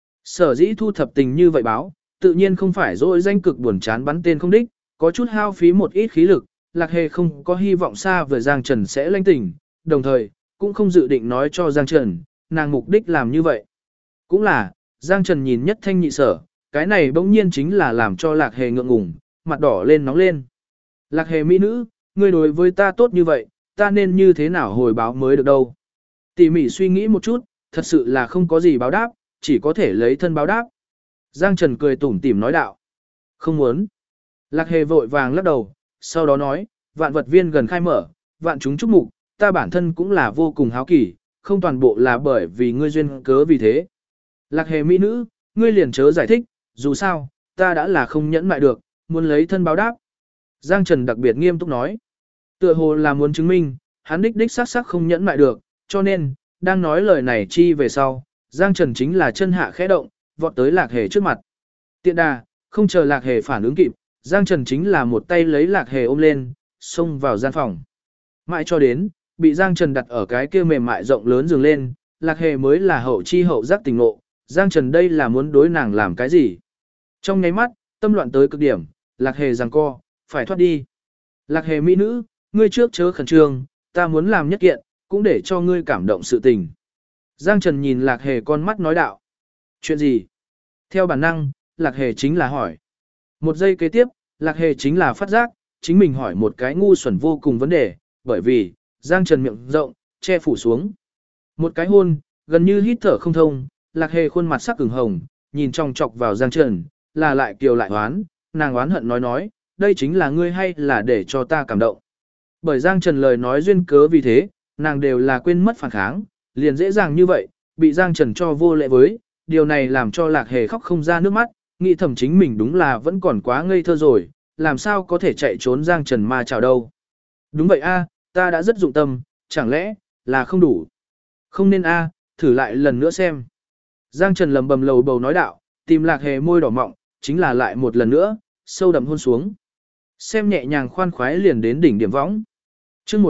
[SPEAKER 1] Sở dĩ thu thập tình như vậy báo, tự nhiên không phải dỗi danh cực buồn chán bắn tên không đích, có chút hao phí một ít khí lực, Lạc Hề không có hy vọng xa về Giang Trần sẽ lãnh tình, đồng thời, cũng không dự định nói cho Giang Trần, nàng mục đích làm như vậy. Cũng là, Giang Trần nhìn nhất thanh nhị sở, cái này bỗng nhiên chính là làm cho Lạc Hề ngượng ngùng, mặt đỏ lên nóng lên. Lạc Hề mỹ nữ, ngươi đối với ta tốt như vậy, ta nên như thế nào hồi báo mới được đâu. Tỉ mỉ suy nghĩ một chút, thật sự là không có gì báo đáp, chỉ có thể lấy thân báo đáp. Giang Trần cười tủm tỉm nói đạo. Không muốn. Lạc Hề vội vàng lắc đầu, sau đó nói, vạn vật viên gần khai mở, vạn chúng chúc mục, ta bản thân cũng là vô cùng háo kỳ, không toàn bộ là bởi vì ngươi duyên cớ vì thế. Lạc Hề mỹ nữ, ngươi liền chớ giải thích, dù sao, ta đã là không nhẫn mại được, muốn lấy thân báo đáp. Giang Trần đặc biệt nghiêm túc nói. Tựa hồ là muốn chứng minh, hắn đích đích xác xác không nhẫn mại được, cho nên, đang nói lời này chi về sau, Giang Trần chính là chân hạ khẽ động, vọt tới Lạc Hề trước mặt. Tiện đà, không chờ Lạc Hề phản ứng kịp, Giang Trần chính là một tay lấy Lạc Hề ôm lên, xông vào gian phòng. Mãi cho đến, bị Giang Trần đặt ở cái kia mềm mại rộng lớn giường lên, Lạc Hề mới là hậu chi hậu giác tình ngộ, Giang Trần đây là muốn đối nàng làm cái gì. Trong nháy mắt, tâm loạn tới cực điểm, Lạc Hề giằng co, phải thoát đi. Lạc Hề mỹ nữ, ngươi trước chớ khẩn trương, ta muốn làm nhất kiện, cũng để cho ngươi cảm động sự tình. Giang Trần nhìn Lạc Hề con mắt nói đạo. Chuyện gì? Theo bản năng, Lạc Hề chính là hỏi. Một giây kế tiếp, Lạc Hề chính là phát giác, chính mình hỏi một cái ngu xuẩn vô cùng vấn đề, bởi vì, Giang Trần miệng rộng, che phủ xuống. Một cái hôn, gần như hít thở không thông, Lạc Hề khuôn mặt sắc ửng hồng, nhìn trong chọc vào Giang Trần, là lại kiều lại hoán, nàng oán hận nói, đây chính là ngươi hay là để cho ta cảm động. Bởi Giang Trần lời nói duyên cớ vì thế, nàng đều là quên mất phản kháng, liền dễ dàng như vậy, bị Giang Trần cho vô lễ với, điều này làm cho Lạc Hề khóc không ra nước mắt, nghĩ thầm chính mình đúng là vẫn còn quá ngây thơ rồi, làm sao có thể chạy trốn Giang Trần ma chào đâu. Đúng vậy a, ta đã rất dụng tâm, chẳng lẽ là không đủ. Không nên a, thử lại lần nữa xem. Giang Trần lầm bầm lầu bầu nói đạo, tìm Lạc Hề môi đỏ mọng, chính là lại một lần nữa, sâu đậm hôn xuống. Xem nhẹ nhàng khoan khoái liền đến đỉnh điểm võng. Chương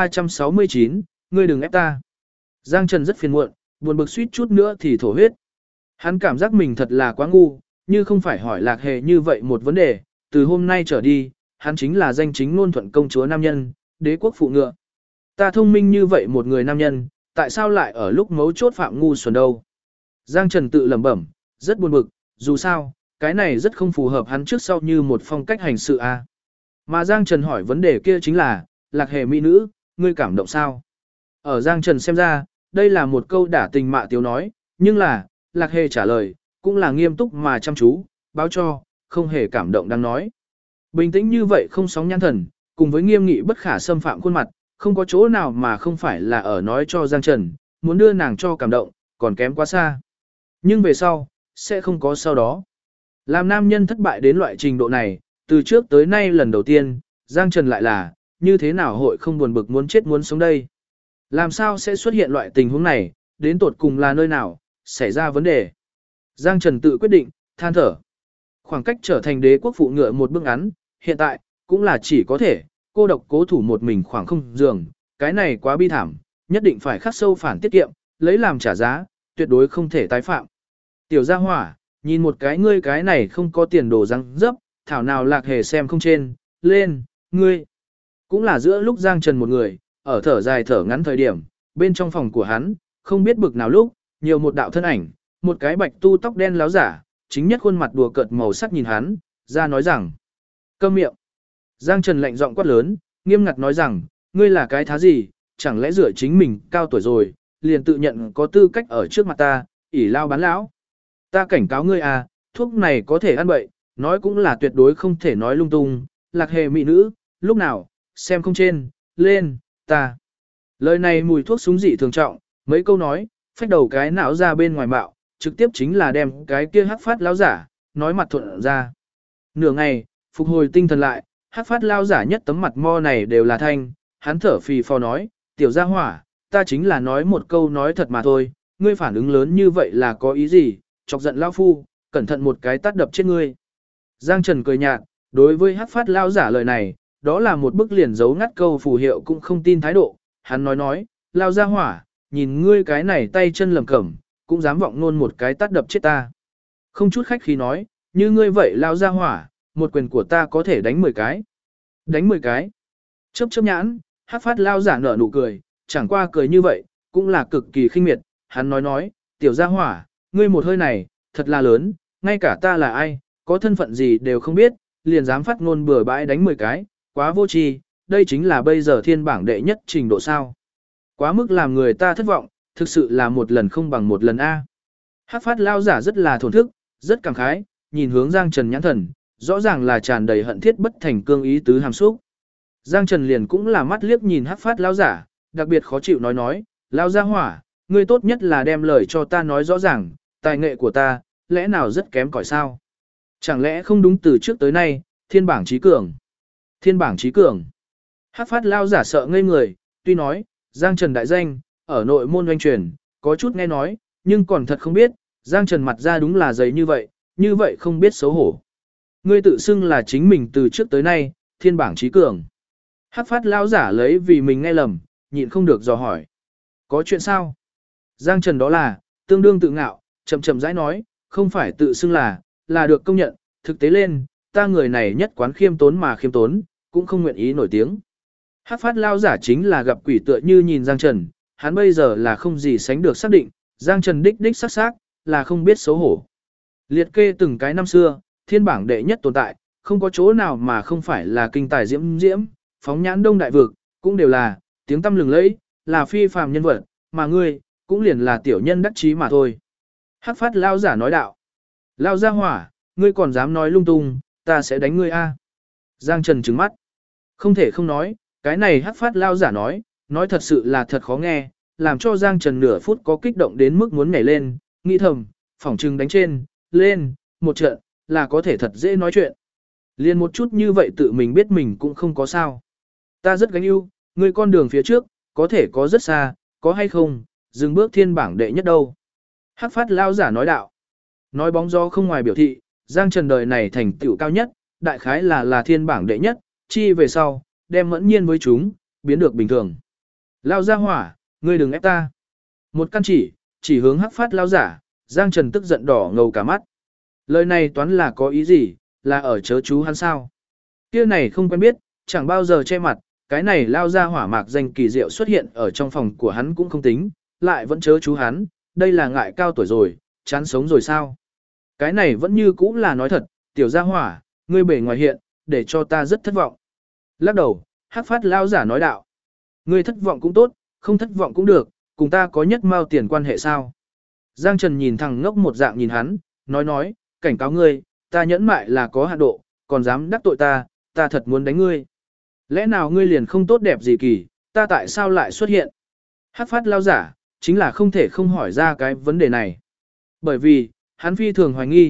[SPEAKER 1] 1369, ngươi đừng ép ta. Giang Trần rất phiền muộn, buồn bực suýt chút nữa thì thổ huyết. Hắn cảm giác mình thật là quá ngu, như không phải hỏi Lạc Hề như vậy một vấn đề, từ hôm nay trở đi, hắn chính là danh chính ngôn thuận công chúa nam nhân, đế quốc phụ ngựa. Ta thông minh như vậy một người nam nhân, tại sao lại ở lúc mấu chốt phạm ngu xuẩn đâu? Giang Trần tự lẩm bẩm, rất buồn bực, dù sao, cái này rất không phù hợp hắn trước sau như một phong cách hành sự a. Mà Giang Trần hỏi vấn đề kia chính là, Lạc Hề mỹ nữ, ngươi cảm động sao? Ở Giang Trần xem ra, đây là một câu đả tình mạ tiếu nói, nhưng là, Lạc Hề trả lời, cũng là nghiêm túc mà chăm chú, báo cho, không hề cảm động đang nói. Bình tĩnh như vậy không sóng nhãn thần, cùng với nghiêm nghị bất khả xâm phạm khuôn mặt, không có chỗ nào mà không phải là ở nói cho Giang Trần, muốn đưa nàng cho cảm động, còn kém quá xa. Nhưng về sau, sẽ không có sau đó. Làm nam nhân thất bại đến loại trình độ này, từ trước tới nay lần đầu tiên, Giang Trần lại là, như thế nào hội không buồn bực muốn chết muốn sống đây. Làm sao sẽ xuất hiện loại tình huống này, đến tột cùng là nơi nào, xảy ra vấn đề. Giang Trần tự quyết định, than thở. Khoảng cách trở thành đế quốc phụ ngựa một bước ngắn, hiện tại, cũng là chỉ có thể, cô độc cố thủ một mình khoảng không giường, cái này quá bi thảm, nhất định phải khắc sâu phản tiết kiệm, lấy làm trả giá, tuyệt đối không thể tái phạm. Tiểu gia hỏa, nhìn một cái ngươi cái này không có tiền đồ răng dấp, thảo nào lạc hề xem không trên, lên, ngươi. Cũng là giữa lúc Giang Trần một người, ở thở dài thở ngắn thời điểm, bên trong phòng của hắn, không biết bực nào lúc, nhiều một đạo thân ảnh, một cái bạch tu tóc đen láo giả, chính nhất khuôn mặt đùa cợt màu sắc nhìn hắn, ra nói rằng, câm miệng. Giang Trần lạnh giọng quát lớn, nghiêm ngặt nói rằng, ngươi là cái thá gì, chẳng lẽ rửa chính mình cao tuổi rồi, liền tự nhận có tư cách ở trước mặt ta, ỷ lao bán lão. Ta cảnh cáo ngươi à, thuốc này có thể ăn bậy, nói cũng là tuyệt đối không thể nói lung tung, lạc hề mỹ nữ, lúc nào, xem không trên, lên, ta. Lời này mùi thuốc súng dị thường trọng, mấy câu nói, phách đầu cái não ra bên ngoài bạo, trực tiếp chính là đem cái kia hắc phát lão giả, nói mặt thuận ra. Nửa ngày, phục hồi tinh thần lại, hắc phát lão giả nhất tấm mặt mo này đều là thanh, hắn thở phì phò nói, tiểu gia hỏa, ta chính là nói một câu nói thật mà thôi, ngươi phản ứng lớn như vậy là có ý gì, chọc giận lão phu, cẩn thận một cái tát đập chết ngươi. Giang Trần cười nhạt, đối với hắc phát lão giả lời này, đó là một bức liền giấu ngắt câu phù hiệu cũng không tin thái độ, hắn nói, lao gia hỏa, nhìn ngươi cái này tay chân lầm cẩm, cũng dám vọng nôn một cái tát đập chết ta. Không chút khách khí nói, như ngươi vậy lao gia hỏa, một quyền của ta có thể đánh 10 cái. Đánh 10 cái. Chớp chớp nhãn, hắc phát lao giả nở nụ cười, chẳng qua cười như vậy, cũng là cực kỳ khinh miệt, hắn nói, tiểu gia hỏa, ngươi một hơi này, thật là lớn, ngay cả ta là ai, có thân phận gì đều không biết, liền dám phát ngôn bừa bãi đánh 10 cái, quá vô tri, đây chính là bây giờ thiên bảng đệ nhất trình độ sao. Quá mức làm người ta thất vọng, thực sự là một lần không bằng một lần A. Hắc phát lao giả rất là thổn thức, rất cảm khái, nhìn hướng Giang Trần nhãn thần, rõ ràng là tràn đầy hận thiết bất thành cương ý tứ hàm xúc. Giang Trần liền cũng là mắt liếc nhìn hắc phát lao giả, đặc biệt khó chịu nói, lao gia hỏa, ngươi tốt nhất là đem lời cho ta nói rõ ràng, tài nghệ của ta, lẽ nào rất kém cỏi sao? Chẳng lẽ không đúng từ trước tới nay, thiên bảng trí cường? Thiên bảng trí cường. Hắc phát lao giả sợ ngây người, tuy nói, Giang Trần đại danh, ở nội môn doanh truyền, có chút nghe nói, nhưng còn thật không biết, Giang Trần mặt ra đúng là dày như vậy không biết xấu hổ. Ngươi tự xưng là chính mình từ trước tới nay, thiên bảng trí cường. Hắc phát lao giả lấy vì mình nghe lầm, nhịn không được dò hỏi. Có chuyện sao? Giang Trần đó là, tương đương tự ngạo, chậm rãi nói, không phải tự xưng là được công nhận, thực tế lên, ta người này nhất quán khiêm tốn mà khiêm tốn, cũng không nguyện ý nổi tiếng. Hắc phát lao giả chính là gặp quỷ tựa như nhìn Giang Trần, hắn bây giờ là không gì sánh được xác định, Giang Trần đích xác là không biết xấu hổ. Liệt kê từng cái năm xưa, thiên bảng đệ nhất tồn tại, không có chỗ nào mà không phải là kinh tài diễm, phóng nhãn đông đại vực, cũng đều là, tiếng tăm lừng lẫy, là phi phàm nhân vật, mà ngươi, cũng liền là tiểu nhân đắc chí mà thôi. Hắc phát lao giả nói đạo. Lao ra hỏa, ngươi còn dám nói lung tung, ta sẽ đánh ngươi a. Giang Trần trừng mắt. Không thể không nói, cái này hắc phát lao giả nói thật sự là thật khó nghe, làm cho Giang Trần nửa phút có kích động đến mức muốn nhảy lên, nghĩ thầm, phỏng trừng đánh trên, lên, một trận, là có thể thật dễ nói chuyện. Liên một chút như vậy tự mình biết mình cũng không có sao. Ta rất gánh ưu, ngươi con đường phía trước, có thể có rất xa, có hay không, dừng bước thiên bảng đệ nhất đâu. Hắc phát lao giả nói đạo. Nói bóng gió không ngoài biểu thị, Giang Trần đời này thành tựu cao nhất, đại khái là thiên bảng đệ nhất, chi về sau, đem mẫn nhiên với chúng, biến được bình thường. Lao ra hỏa, ngươi đừng ép ta. Một căn chỉ hướng hắc phát lao giả, Giang Trần tức giận đỏ ngầu cả mắt. Lời này toán là có ý gì, là ở chớ chú hắn sao? Kia này không quen biết, chẳng bao giờ che mặt, cái này lao ra hỏa mạc danh kỳ diệu xuất hiện ở trong phòng của hắn cũng không tính, lại vẫn chớ chú hắn, đây là ngại cao tuổi rồi, chán sống rồi sao? Cái này vẫn như cũ là nói thật, tiểu gia hỏa, ngươi bề ngoài hiện, để cho ta rất thất vọng. Lắc đầu, hắc phát lao giả nói đạo. Ngươi thất vọng cũng tốt, không thất vọng cũng được, cùng ta có nhất mao tiền quan hệ sao? Giang Trần nhìn thằng ngốc một dạng nhìn hắn, nói, cảnh cáo ngươi, ta nhẫn mại là có hạn độ, còn dám đắc tội ta thật muốn đánh ngươi. Lẽ nào ngươi liền không tốt đẹp gì kỳ, ta tại sao lại xuất hiện? Hắc phát lao giả, chính là không thể không hỏi ra cái vấn đề này. Bởi vì, hắn phi thường hoài nghi,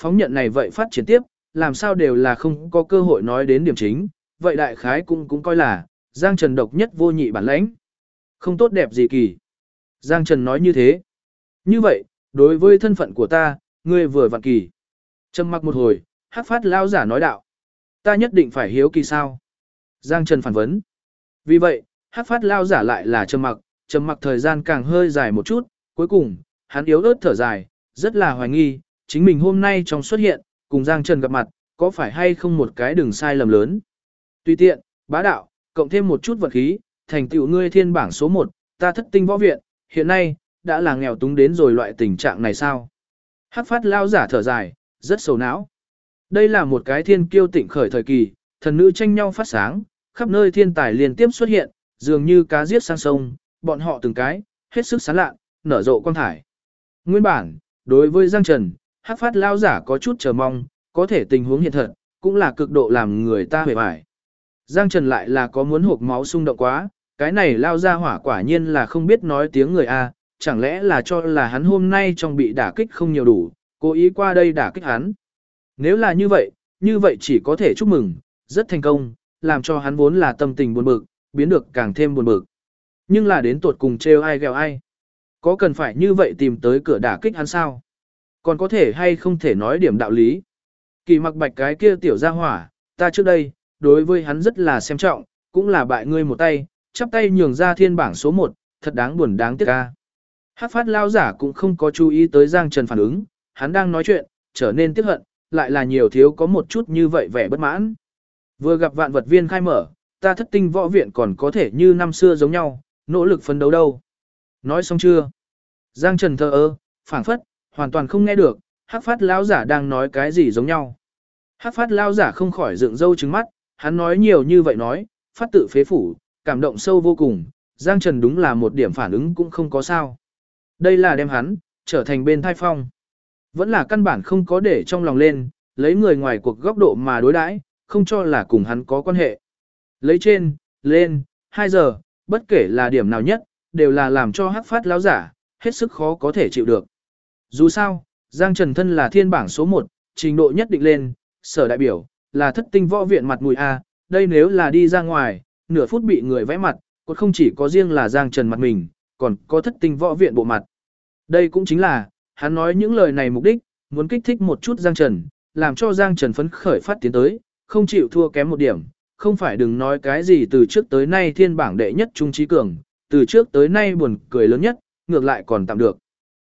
[SPEAKER 1] phóng nhận này vậy phát triển tiếp, làm sao đều là không có cơ hội nói đến điểm chính, vậy đại khái cũng coi là, Giang Trần độc nhất vô nhị bản lãnh. Không tốt đẹp gì kỳ. Giang Trần nói như thế. Như vậy, đối với thân phận của ta, ngươi vừa vặn kỳ. Trầm mặc một hồi, Hắc Phát lão giả nói đạo. Ta nhất định phải hiếu kỳ sao? Giang Trần phản vấn. Vì vậy, Hắc Phát lão giả lại là trầm mặc thời gian càng hơi dài một chút, cuối cùng, hắn yếu ớt thở dài, rất là hoài nghi, chính mình hôm nay trong xuất hiện, cùng Giang Trần gặp mặt, có phải hay không một cái đường sai lầm lớn. Tùy tiện, bá đạo, cộng thêm một chút vật khí, thành tựu ngươi thiên bảng số 1, ta Thất Tinh võ viện, hiện nay, đã là nghèo túng đến rồi loại tình trạng này sao? Hắc Phát lão giả thở dài, rất sầu não. Đây là một cái thiên kiêu tịnh khởi thời kỳ, thần nữ tranh nhau phát sáng, khắp nơi thiên tài liên tiếp xuất hiện, dường như cá giết sang sông, bọn họ từng cái, hết sức sáng lạ, nở rộ quang thải. Nguyên bản, đối với Giang Trần, Hắc Phát lão giả có chút chờ mong, có thể tình huống hiện thật, cũng là cực độ làm người ta hề bại. Giang Trần lại là có muốn hộp máu xung động quá, cái này lao ra hỏa quả nhiên là không biết nói tiếng người A, chẳng lẽ là cho là hắn hôm nay trong bị đả kích không nhiều đủ, cố ý qua đây đả kích hắn. Nếu là như vậy chỉ có thể chúc mừng, rất thành công, làm cho hắn vốn là tâm tình buồn bực, biến được càng thêm buồn bực. Nhưng là đến tuột cùng trêu ai ghẹo ai. Có cần phải như vậy tìm tới cửa đả kích hắn sao? Còn có thể hay không thể nói điểm đạo lý? Kỳ Mặc Bạch cái kia tiểu gia hỏa, ta trước đây, đối với hắn rất là xem trọng, cũng là bại ngươi một tay, chắp tay nhường ra thiên bảng số 1, thật đáng buồn đáng tiếc ca. Hắc Phát lão giả cũng không có chú ý tới Giang Trần phản ứng, hắn đang nói chuyện, trở nên tiếc hận, lại là nhiều thiếu có một chút như vậy vẻ bất mãn. Vừa gặp vạn vật viên khai mở, ta Thất Tinh võ viện còn có thể như năm xưa giống nhau, nỗ lực phấn đấu đâu. Nói xong chưa? Giang Trần thờ ơ, phảng phất, hoàn toàn không nghe được, Hắc Phát lão giả đang nói cái gì giống nhau. Hắc Phát lão giả không khỏi dựng râu trừng mắt, hắn nói nhiều như vậy nói, phát tự phế phủ, cảm động sâu vô cùng, Giang Trần đúng là một điểm phản ứng cũng không có sao. Đây là đem hắn, trở thành bên thai phong. Vẫn là căn bản không có để trong lòng lên, lấy người ngoài cuộc góc độ mà đối đãi, không cho là cùng hắn có quan hệ. Lấy trên, lên, 2 giờ, bất kể là điểm nào nhất, đều là làm cho Hắc Phát lão giả, hết sức khó có thể chịu được. Dù sao, Giang Trần thân là thiên bảng số 1, trình độ nhất định lên, sở đại biểu, là Thất Tinh võ viện mặt mũi A, đây nếu là đi ra ngoài, nửa phút bị người vẽ mặt, còn không chỉ có riêng là Giang Trần mặt mình, còn có Thất Tinh võ viện bộ mặt. Đây cũng chính là, hắn nói những lời này mục đích, muốn kích thích một chút Giang Trần, làm cho Giang Trần phấn khởi phát tiến tới, không chịu thua kém một điểm, không phải đừng nói cái gì từ trước tới nay thiên bảng đệ nhất trung trí cường, từ trước tới nay buồn cười lớn nhất, ngược lại còn tạm được.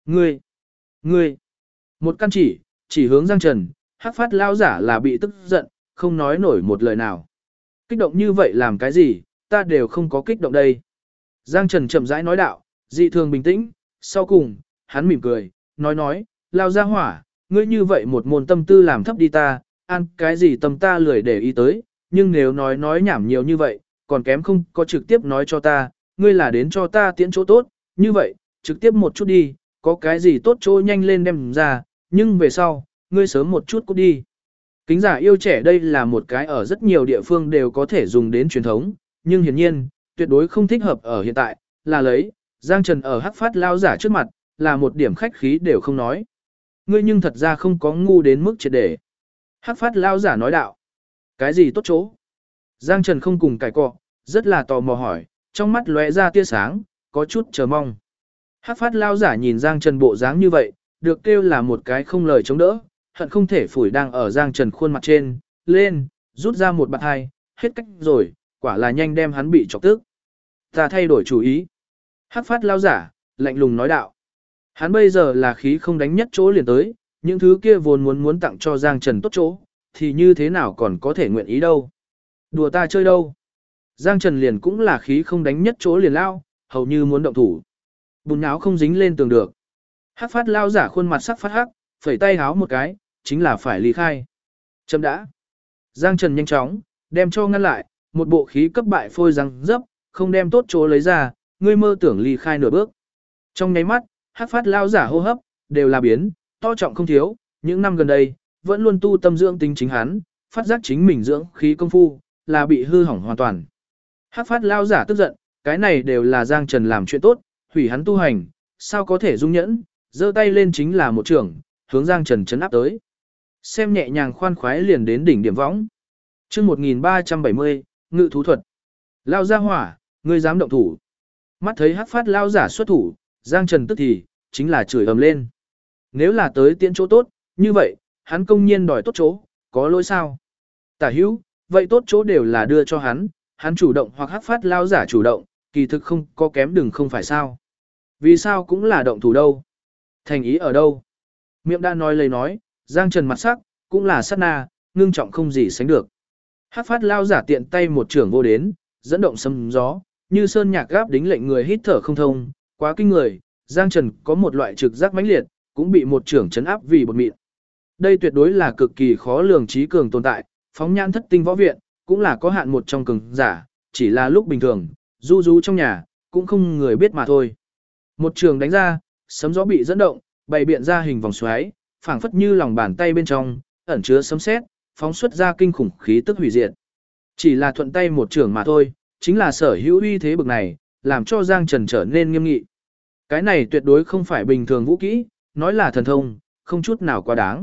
[SPEAKER 1] Ngươi, một căn chỉ hướng Giang Trần, Hắc Phát lão giả là bị tức giận, không nói nổi một lời nào. Kích động như vậy làm cái gì, ta đều không có kích động đây. Giang Trần chậm rãi nói đạo, dị thường bình tĩnh, sau cùng, hắn mỉm cười, nói, lao ra hỏa, ngươi như vậy một môn tâm tư làm thấp đi ta, ăn cái gì tâm ta lười để ý tới, nhưng nếu nói nhảm nhiều như vậy, còn kém không có trực tiếp nói cho ta, ngươi là đến cho ta tiễn chỗ tốt, như vậy, trực tiếp một chút đi, có cái gì tốt chỗ nhanh lên đem ra, nhưng về sau, ngươi sớm một chút cút đi. Kính giả yêu trẻ đây là một cái ở rất nhiều địa phương đều có thể dùng đến truyền thống, nhưng hiển nhiên, tuyệt đối không thích hợp ở hiện tại, là lấy, Giang Trần ở Hắc Phát lão giả trước mặt, là một điểm khách khí đều không nói. Ngươi nhưng thật ra không có ngu đến mức triệt để. Hắc Phát lão giả nói đạo. Cái gì tốt chỗ? Giang Trần không cùng cãi cọ, rất là tò mò hỏi, trong mắt lóe ra tia sáng, có chút chờ mong. Hắc Phát lão giả nhìn Giang Trần bộ dáng như vậy, được kêu là một cái không lời chống đỡ, hận không thể phủi đang ở Giang Trần khuôn mặt trên, lên, rút ra một bạt hai, hết cách rồi, quả là nhanh đem hắn bị chọc tức. Ta thay đổi chủ ý. Hắc Phát lão giả, lạnh lùng nói đạo. Hắn bây giờ là khí không đánh nhất chỗ liền tới, những thứ kia vốn muốn tặng cho Giang Trần tốt chỗ, thì như thế nào còn có thể nguyện ý đâu. Đùa ta chơi đâu. Giang Trần liền cũng là khí không đánh nhất chỗ liền lao, hầu như muốn động thủ. Bùn áo không dính lên tường được. Hắc Phát lão giả khuôn mặt sắc phát hắc, phẩy tay háo một cái, chính là phải ly khai. Chấm đã. Giang Trần nhanh chóng, đem cho ngăn lại, một bộ khí cấp bại phôi răng dấp, không đem tốt chỗ lấy ra, ngươi mơ tưởng ly khai nửa bước. Trong nháy mắt, Hắc Phát lão giả hô hấp, đều là biến, to trọng không thiếu, những năm gần đây, vẫn luôn tu tâm dưỡng tính chính hắn, phát giác chính mình dưỡng khí công phu, là bị hư hỏng hoàn toàn. Hắc Phát lão giả tức giận, cái này đều là Giang Trần làm chuyện tốt, hủy hắn tu hành, sao có thể dung nhẫn, giơ tay lên chính là một trường, hướng Giang Trần chấn áp tới. Xem nhẹ nhàng khoan khoái liền đến đỉnh điểm võng. Chương 1370, ngự thú thuật. Lao ra hỏa, ngươi dám động thủ. Mắt thấy Hắc Phát lao giả xuất thủ, Giang Trần tức thì chính là chửi ầm lên. Nếu là tới tiễn chỗ tốt, như vậy, hắn công nhiên đòi tốt chỗ, có lỗi sao? Tả hữu, vậy tốt chỗ đều là đưa cho hắn chủ động hoặc Hắc Phát lao giả chủ động, kỳ thực không có kém đừng không phải sao? Vì sao cũng là động thủ đâu? Thành ý ở đâu? Miệng đã nói lời nói, Giang Trần mặt sắc, cũng là sát na, ngưng trọng không gì sánh được. Hắc Phát lao giả tiện tay một trưởng vô đến, dẫn động sấm gió, như sơn nhạc gáp đính lệnh người hít thở không thông, quá kinh người, Giang Trần có một loại trực giác mãnh liệt, cũng bị một trưởng chấn áp vì bột mịn. Đây tuyệt đối là cực kỳ khó lường trí cường tồn tại, phóng nhãn thất tinh võ viện, cũng là có hạn một trong cường giả, chỉ là lúc bình thường, du du trong nhà, cũng không người biết mà thôi. Một trường đánh ra, sấm gió bị dẫn động, bày biện ra hình vòng xoáy, phảng phất như lòng bàn tay bên trong, ẩn chứa sấm sét, phóng xuất ra kinh khủng khí tức hủy diệt. Chỉ là thuận tay một trường mà thôi, chính là sở hữu uy thế bực này, làm cho Giang Trần trở nên nghiêm nghị. Cái này tuyệt đối không phải bình thường vũ kỹ, nói là thần thông, không chút nào quá đáng.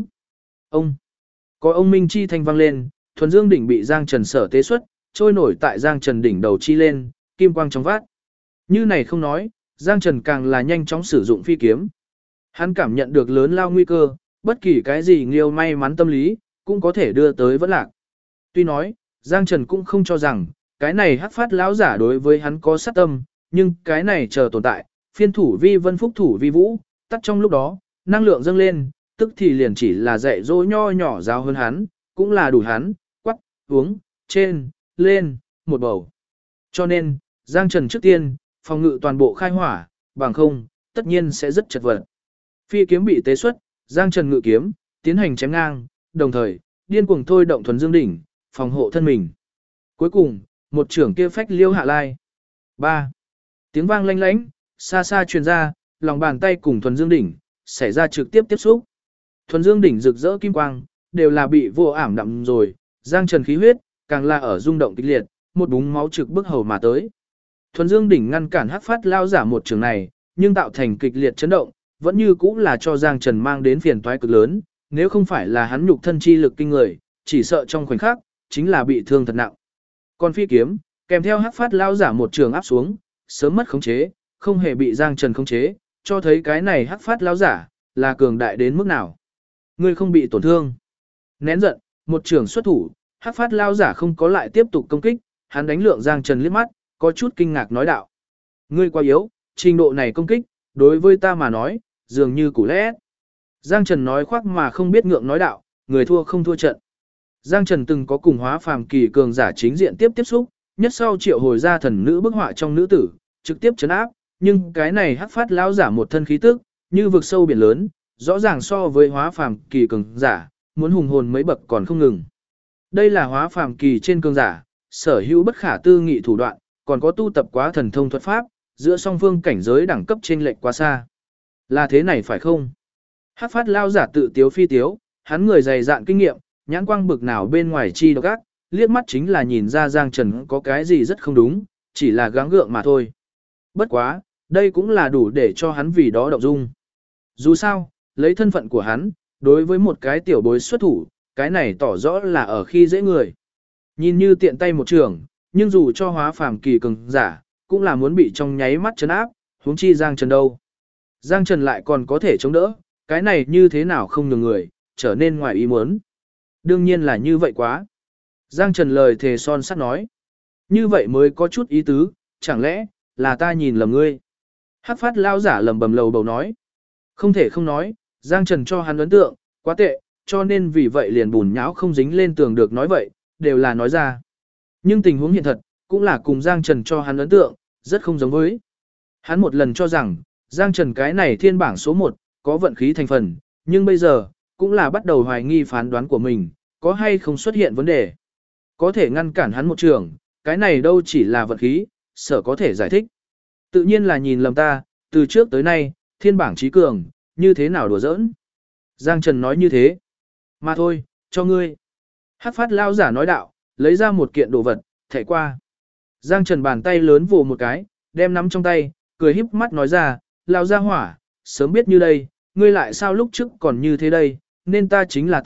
[SPEAKER 1] Có ông minh chi thanh vang lên, thuần dương đỉnh bị Giang Trần sở tế xuất, trôi nổi tại Giang Trần đỉnh đầu chi lên, kim quang trong vát. Như này không nói, Giang Trần càng là nhanh chóng sử dụng phi kiếm. Hắn cảm nhận được lớn lao nguy cơ, bất kỳ cái gì nghiêu may mắn tâm lý, cũng có thể đưa tới vẫn lạc. Tuy nói, Giang Trần cũng không cho rằng, cái này Hắc Phát lão giả đối với hắn có sát tâm, nhưng cái này chờ tồn tại, phiên thủ vi vân phúc thủ vi vũ, tắt trong lúc đó, năng lượng dâng lên, tức thì liền chỉ là dạy dỗ nho nhỏ giáo hơn hắn, cũng là đủ hắn, quắc, uống, trên, lên, một bầu. Cho nên, Giang Trần trước tiên, phòng ngự toàn bộ khai hỏa, bằng không, tất nhiên sẽ rất chật vật. Phi kiếm bị tế xuất, Giang Trần ngự kiếm, tiến hành chém ngang, đồng thời, điên cuồng thôi động thuần dương đỉnh, phòng hộ thân mình. Cuối cùng, một trưởng kia phách liêu hạ lai. 3. Tiếng vang lanh lánh, xa xa truyền ra, lòng bàn tay cùng thuần dương đỉnh, xảy ra trực tiếp tiếp xúc. Thuần dương đỉnh rực rỡ kim quang, đều là bị vô ảm đậm rồi, Giang Trần khí huyết, càng là ở rung động kịch liệt, một búng máu trực bức hầu mà tới. Thuần dương đỉnh ngăn cản Hắc Phát lao giả một trường này, nhưng tạo thành kịch liệt chấn động, vẫn như cũng là cho Giang Trần mang đến phiền toái cực lớn, nếu không phải là hắn nhục thân chi lực kinh người, chỉ sợ trong khoảnh khắc, chính là bị thương thật nặng. Còn phi kiếm, kèm theo Hắc Phát lao giả một trường áp xuống, sớm mất khống chế, không hề bị Giang Trần khống chế, cho thấy cái này Hắc Phát lao giả, là cường đại đến mức nào. Ngươi không bị tổn thương. Nén giận, một trường xuất thủ, Hắc Phát lao giả không có lại tiếp tục công kích, hắn đánh lượng Giang Trần liếc mắt, có chút kinh ngạc nói đạo. Ngươi quá yếu, trình độ này công kích, đối với ta mà nói, dường như củ lẽ. Giang Trần nói khoác mà không biết ngượng nói đạo, người thua không thua trận. Giang Trần từng có cùng hóa phàm kỳ cường giả chính diện tiếp xúc, nhất sau triệu hồi ra thần nữ bức họa trong nữ tử, trực tiếp chấn áp, nhưng cái này Hắc Phát lão giả một thân khí tức, như vực sâu biển lớn, rõ ràng so với hóa phàm kỳ cường giả, muốn hùng hồn mấy bậc còn không ngừng. Đây là hóa phàm kỳ trên cường giả, sở hữu bất khả tư nghị thủ đoạn, còn có tu tập quá thần thông thuật pháp, giữa song phương cảnh giới đẳng cấp chênh lệch quá xa. Là thế này phải không? Hắc Phát lao giả tự tiếu phi tiếu, hắn người dày dạn kinh nghiệm, nhãn quang bực nào bên ngoài chi độc ác, liếc mắt chính là nhìn ra Giang Trần có cái gì rất không đúng, chỉ là gắng gượng mà thôi. Bất quá, đây cũng là đủ để cho hắn vì đó động dung. Dù sao, lấy thân phận của hắn, đối với một cái tiểu bối xuất thủ, cái này tỏ rõ là ở khi dễ người. Nhìn như tiện tay một trường, nhưng dù cho hóa phàm kỳ cường giả, cũng là muốn bị trong nháy mắt chấn áp, huống chi Giang Trần đâu. Giang Trần lại còn có thể chống đỡ, cái này như thế nào không nhường người, trở nên ngoài ý muốn. Đương nhiên là như vậy quá. Giang Trần lời thề son sắt nói. Như vậy mới có chút ý tứ, chẳng lẽ, là ta nhìn lầm ngươi. Hắc Phát lao giả lầm bầm lầu bầu nói. Không thể không nói, Giang Trần cho hắn ấn tượng, quá tệ, cho nên vì vậy liền bùn nhão không dính lên tường được nói vậy, đều là nói ra. Nhưng tình huống hiện thật, cũng là cùng Giang Trần cho hắn ấn tượng, rất không giống với. Hắn một lần cho rằng, Giang Trần cái này thiên bảng số 1, có vận khí thành phần, nhưng bây giờ, cũng là bắt đầu hoài nghi phán đoán của mình, có hay không xuất hiện vấn đề. Có thể ngăn cản hắn một trường, cái này đâu chỉ là vận khí, sở có thể giải thích. Tự nhiên là nhìn lầm ta, từ trước tới nay, thiên bảng trí cường, như thế nào đùa giỡn. Giang Trần nói như thế. Mà thôi, cho ngươi. Hắc Phát lao giả nói đạo, lấy ra một kiện đồ vật, thẻ qua. Giang Trần bàn tay lớn vồ một cái, đem nắm trong tay, cười híp mắt nói ra, lao ra hỏa, sớm biết như đây, ngươi lại sao lúc trước còn như thế đây, nên ta chính là ta,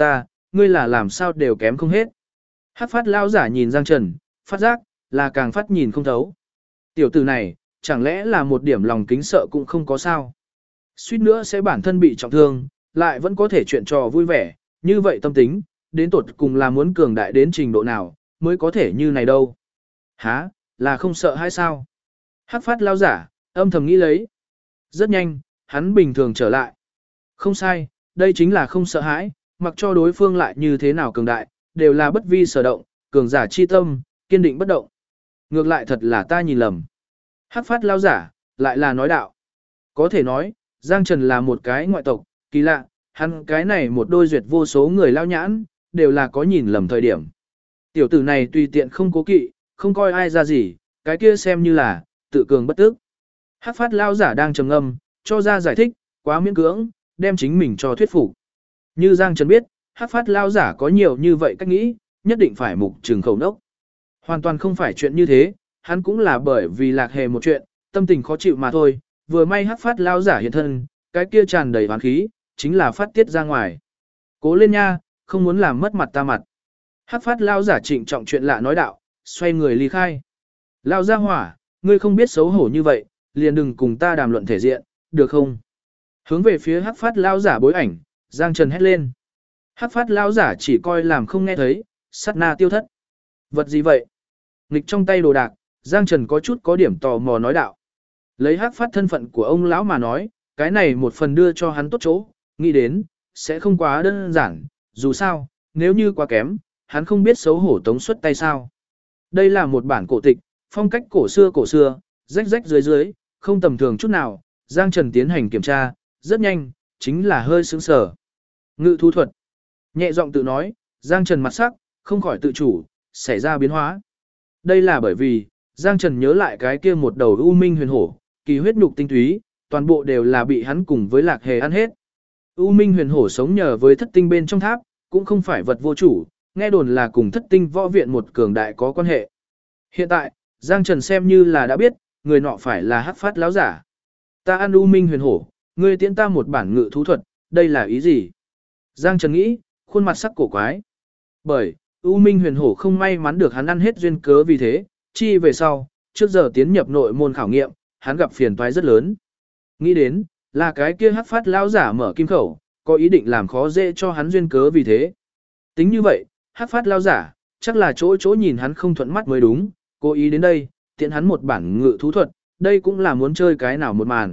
[SPEAKER 1] ngươi là làm sao đều kém không hết. Hắc phát lao giả nhìn Giang Trần, phát giác, là càng phát nhìn không thấu. Tiểu tử này, chẳng lẽ là một điểm lòng kính sợ cũng không có sao. Suýt nữa sẽ bản thân bị trọng thương, lại vẫn có thể chuyện trò vui vẻ, như vậy tâm tính, đến tột cùng là muốn cường đại đến trình độ nào, mới có thể như này đâu. Hả, là không sợ hay sao? Hắc phát lao giả, âm thầm nghĩ lấy. Rất nhanh, hắn bình thường trở lại. Không sai, đây chính là không sợ hãi, mặc cho đối phương lại như thế nào cường đại, đều là bất vi sở động, cường giả chi tâm, kiên định bất động. Ngược lại thật là ta nhìn lầm. Hắc phát lao giả, lại là nói đạo. Có thể nói, Giang Trần là một cái ngoại tộc, kỳ lạ, hắn cái này một đôi duyệt vô số người lao nhãn, đều là có nhìn lầm thời điểm. Tiểu tử này tùy tiện không cố kỵ, không coi ai ra gì, cái kia xem như là, tự cường bất tức. Hắc phát lao giả đang trầm ngâm, cho ra giải thích, quá miễn cưỡng, đem chính mình cho thuyết phục. Như Giang Trần biết, Hắc phát lao giả có nhiều như vậy cách nghĩ, nhất định phải mục trừng khẩu nốc. Hoàn toàn không phải chuyện như thế, hắn cũng là bởi vì lạc hề một chuyện, tâm tình khó chịu mà thôi, vừa may Hắc phát lao giả hiện thân, cái kia tràn đầy oán khí, chính là phát tiết ra ngoài. Cố lên nha, không muốn làm mất mặt ta mặt. Hắc phát lao giả trịnh trọng chuyện lạ nói đạo, xoay người ly khai. Lao ra hỏa, ngươi không biết xấu hổ như vậy, liền đừng cùng ta đàm luận thể diện, được không? Hướng về phía Hắc phát lao giả bối ảnh, Giang Trần hét lên. Hắc phát lao giả chỉ coi làm không nghe thấy, sát na tiêu thất. Vật gì vậy? Nghịch trong tay đồ đạc, Giang Trần có chút có điểm tò mò nói đạo. Lấy Hắc phát thân phận của ông lão mà nói, cái này một phần đưa cho hắn tốt chỗ, nghĩ đến, sẽ không quá đơn giản, dù sao, nếu như quá kém, hắn không biết xấu hổ tống xuất tay sao. Đây là một bản cổ tịch, phong cách cổ xưa, rách rách dưới dưới, không tầm thường chút nào, Giang Trần tiến hành kiểm tra, rất nhanh, chính là hơi sướng sở. Ngự thú thuật. Nhẹ giọng tự nói, Giang Trần mặt sắc, không khỏi tự chủ, xảy ra biến hóa. Đây là bởi vì, Giang Trần nhớ lại cái kia một đầu U Minh huyền hổ, kỳ huyết nhục tinh túy, toàn bộ đều là bị hắn cùng với lạc hề ăn hết. U Minh huyền hổ sống nhờ với thất tinh bên trong tháp, cũng không phải vật vô chủ, nghe đồn là cùng thất tinh võ viện một cường đại có quan hệ. Hiện tại, Giang Trần xem như là đã biết, người nọ phải là Hắc phát láo giả. Ta ăn U Minh huyền hổ, ngươi tiễn ta một bản ngự thú thuật, đây là ý gì? Giang Trần nghĩ, khuôn mặt sắc cổ quái. Bởi, U Minh huyền hổ không may mắn được hắn ăn hết duyên cớ vì thế, chi về sau, trước giờ tiến nhập nội môn khảo nghiệm, hắn gặp phiền toái rất lớn. Nghĩ đến, là cái kia Hắc phát lão giả mở kim khẩu, có ý định làm khó dễ cho hắn duyên cớ vì thế. Tính như vậy, Hắc phát lão giả, chắc là chỗ chỗ nhìn hắn không thuận mắt mới đúng, cố ý đến đây, tiện hắn một bản ngự thú thuật, đây cũng là muốn chơi cái nào một màn.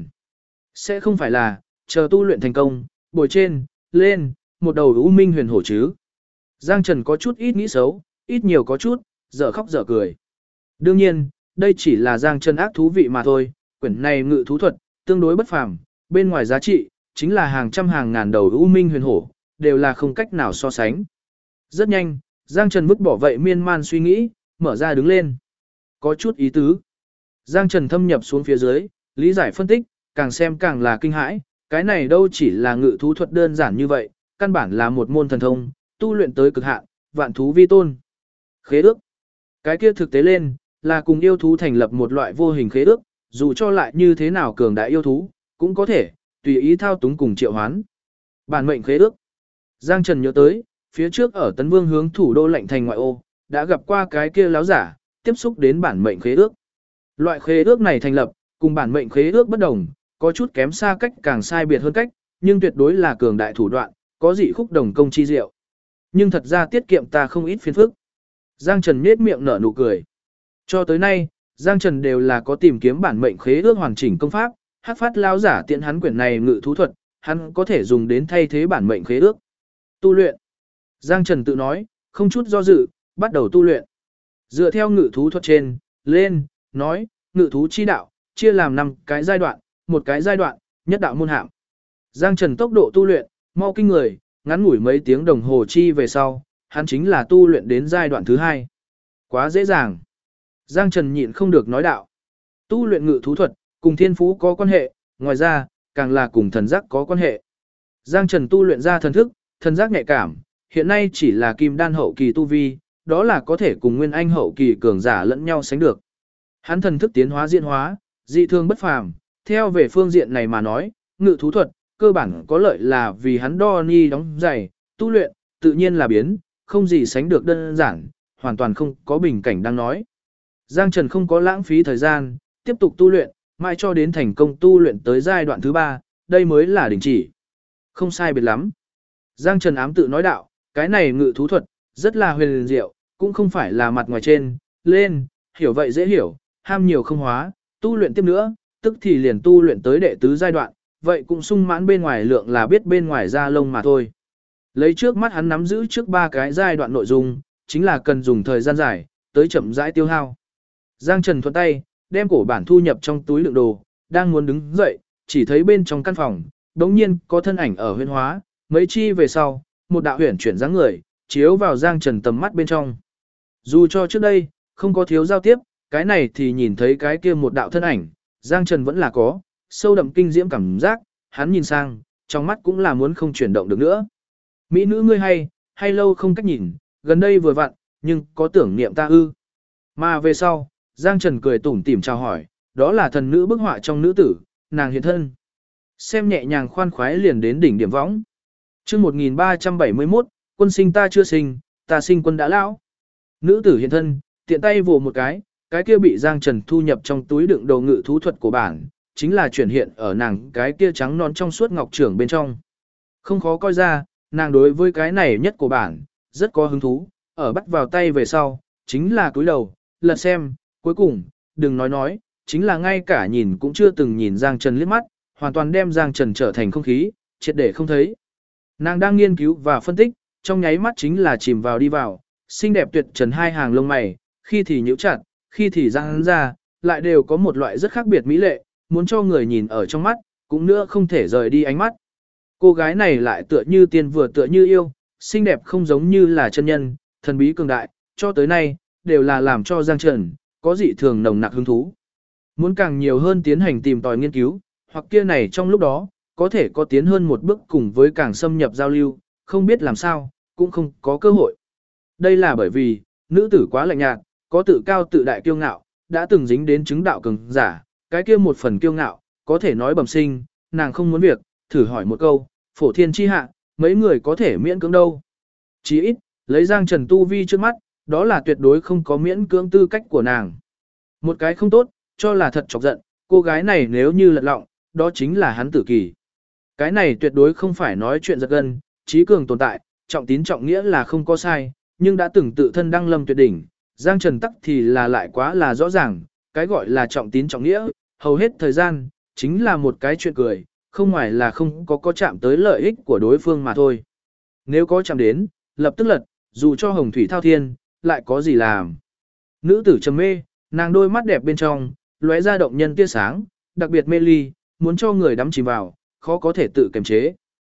[SPEAKER 1] Sẽ không phải là, chờ tu luyện thành công, bồi trên, lên, một đầu U Minh huyền hổ chứ. Giang Trần có chút ít nghĩ xấu, ít nhiều có chút, dở khóc dở cười. Đương nhiên, đây chỉ là Giang Trần ác thú vị mà thôi, quyển này ngự thú thuật, tương đối bất phàm, bên ngoài giá trị, chính là hàng trăm hàng ngàn đầu U Minh huyền hổ, đều là không cách nào so sánh. Rất nhanh, Giang Trần vứt bỏ vậy miên man suy nghĩ, mở ra đứng lên. Có chút ý tứ. Giang Trần thâm nhập xuống phía dưới, lý giải phân tích, càng xem càng là kinh hãi, cái này đâu chỉ là ngự thú thuật đơn giản như vậy, căn bản là một môn thần thông, tu luyện tới cực hạn, vạn thú vi tôn. Khế ước. Cái kia thực tế lên, là cùng yêu thú thành lập một loại vô hình khế ước, dù cho lại như thế nào cường đại yêu thú, cũng có thể, tùy ý thao túng cùng triệu hoán. Bản mệnh khế ước. Giang Trần nhớ tới, phía trước ở Tấn Vương hướng thủ đô lệnh thành ngoại ô, đã gặp qua cái kia láo giả, tiếp xúc đến bản mệnh khế ước. Loại khế ước này thành lập, cùng bản mệnh khế ước bất đồng, có chút kém xa cách càng sai biệt hơn cách, nhưng tuyệt đối là cường đại thủ đoạn, có dị khúc đồng công chi diệu. Nhưng thật ra tiết kiệm ta không ít phiền phức. Giang Trần nhếch miệng nở nụ cười. Cho tới nay, Giang Trần đều là có tìm kiếm bản mệnh khế ước hoàn chỉnh công pháp, Hắc phát lao giả tiện hắn quyển này ngự thú thuật, hắn có thể dùng đến thay thế bản mệnh khế ước. Tu luyện. Giang Trần tự nói, không chút do dự, bắt đầu tu luyện. Dựa theo ngự thú thuật trên, lên, nói, ngự thú chi đạo, chia làm 5 cái giai đoạn, một cái giai đoạn, nhất đạo môn hạng. Giang Trần tốc độ tu luyện, mau kinh người, ngắn ngủi mấy tiếng đồng hồ chi về sau, hắn chính là tu luyện đến giai đoạn thứ 2. Quá dễ dàng. Giang Trần nhịn không được nói đạo. Tu luyện ngự thú thuật, cùng thiên phú có quan hệ, ngoài ra, càng là cùng thần giác có quan hệ. Giang Trần tu luyện ra thần thức, thần giác nhạy cảm, hiện nay chỉ là kim đan hậu kỳ tu vi, đó là có thể cùng nguyên anh hậu kỳ cường giả lẫn nhau sánh được. Hắn thần thức tiến hóa diễn hóa, dị thường bất phàm, theo về phương diện này mà nói, ngự thú thuật, cơ bản có lợi là vì hắn đo ni đóng giày, tu luyện, tự nhiên là biến, không gì sánh được đơn giản, hoàn toàn không có bình cảnh đang nói. Giang Trần không có lãng phí thời gian, tiếp tục tu luyện, mãi cho đến thành công tu luyện tới giai đoạn thứ 3, đây mới là đình chỉ. Không sai biệt lắm. Giang Trần ám tự nói đạo, cái này ngự thú thuật, rất là huyền diệu, cũng không phải là mặt ngoài trên, lên, hiểu vậy dễ hiểu, ham nhiều không hóa, tu luyện tiếp nữa, tức thì liền tu luyện tới đệ tứ giai đoạn, vậy cũng sung mãn bên ngoài lượng là biết bên ngoài da lông mà thôi. Lấy trước mắt hắn nắm giữ trước 3 cái giai đoạn nội dung, chính là cần dùng thời gian dài, tới chậm rãi tiêu hao. Giang Trần thuận tay, đem cổ bản thu nhập trong túi đựng đồ, đang muốn đứng dậy, chỉ thấy bên trong căn phòng, đống nhiên có thân ảnh ở huyễn hóa, mấy chi về sau, một đạo huyển chuyển dáng người, chiếu vào Giang Trần tầm mắt bên trong. Dù cho trước đây, không có thiếu giao tiếp, cái này thì nhìn thấy cái kia một đạo thân ảnh, Giang Trần vẫn là có, sâu đậm kinh diễm cảm giác, hắn nhìn sang, trong mắt cũng là muốn không chuyển động được nữa. Mỹ nữ ngươi hay lâu không cách nhìn, gần đây vừa vặn, nhưng có tưởng niệm ta ư. Mà về sau, Giang Trần cười tủm tỉm chào hỏi, đó là thần nữ bức họa trong nữ tử, nàng hiện thân. Xem nhẹ nhàng khoan khoái liền đến đỉnh điểm võng. Chương 1371, quân sinh ta chưa sinh, ta sinh quân đã lão. Nữ tử hiện thân, tiện tay vồ một cái kia bị Giang Trần thu nhập trong túi đựng đồ ngự thú thuật của bản, chính là chuyển hiện ở nàng cái kia trắng non trong suốt ngọc trưởng bên trong. Không khó coi ra, nàng đối với cái này nhất của bản, rất có hứng thú, ở bắt vào tay về sau, chính là cúi đầu, lật xem, cuối cùng, đừng nói, chính là ngay cả nhìn cũng chưa từng nhìn Giang Trần liếc mắt, hoàn toàn đem Giang Trần trở thành không khí, triệt để không thấy. Nàng đang nghiên cứu và phân tích, trong nháy mắt chính là chìm vào đi vào, xinh đẹp tuyệt trần hai hàng lông mày, khi thì nhíu chặt, khi thì giãn ra, lại đều có một loại rất khác biệt mỹ lệ, muốn cho người nhìn ở trong mắt, cũng nữa không thể rời đi ánh mắt. Cô gái này lại tựa như tiên vừa tựa như yêu, xinh đẹp không giống như là chân nhân, thần bí cường đại, cho tới nay, đều là làm cho Giang Trần, có dị thường nồng nặc hứng thú. Muốn càng nhiều hơn tiến hành tìm tòi nghiên cứu, hoặc kia này trong lúc đó, có thể có tiến hơn một bước cùng với càng xâm nhập giao lưu, không biết làm sao, cũng không có cơ hội. Đây là bởi vì, nữ tử quá lạnh nhạt, có tự cao tự đại kiêu ngạo, đã từng dính đến chứng đạo cường giả, cái kia một phần kiêu ngạo, có thể nói bẩm sinh, nàng không muốn việc, thử hỏi một câu, phổ thiên chi hạ, mấy người có thể miễn cưỡng đâu. Chỉ ít, lấy Giang Trần tu vi trước mắt, đó là tuyệt đối không có miễn cưỡng tư cách của nàng. Một cái không tốt, cho là thật chọc giận, cô gái này nếu như lật lọng, đó chính là hắn tử kỳ. Cái này tuyệt đối không phải nói chuyện giật gân, trí cường tồn tại, trọng tín trọng nghĩa là không có sai, nhưng đã từng tự thân đăng lâm tuyệt đỉnh, Giang Trần tắc thì là lại quá là rõ ràng, cái gọi là trọng tín trọng nghĩa, hầu hết thời gian, chính là một cái chuyện cười, không ngoài là không có chạm tới lợi ích của đối phương mà thôi. Nếu có chạm đến, lập tức lật, dù cho hồng thủy thao thiên, lại có gì làm. Nữ tử trầm mê, nàng đôi mắt đẹp bên trong, lóe ra động nhân tia sáng, đặc biệt mê ly, muốn cho người đắm chìm vào, khó có thể tự kiềm chế.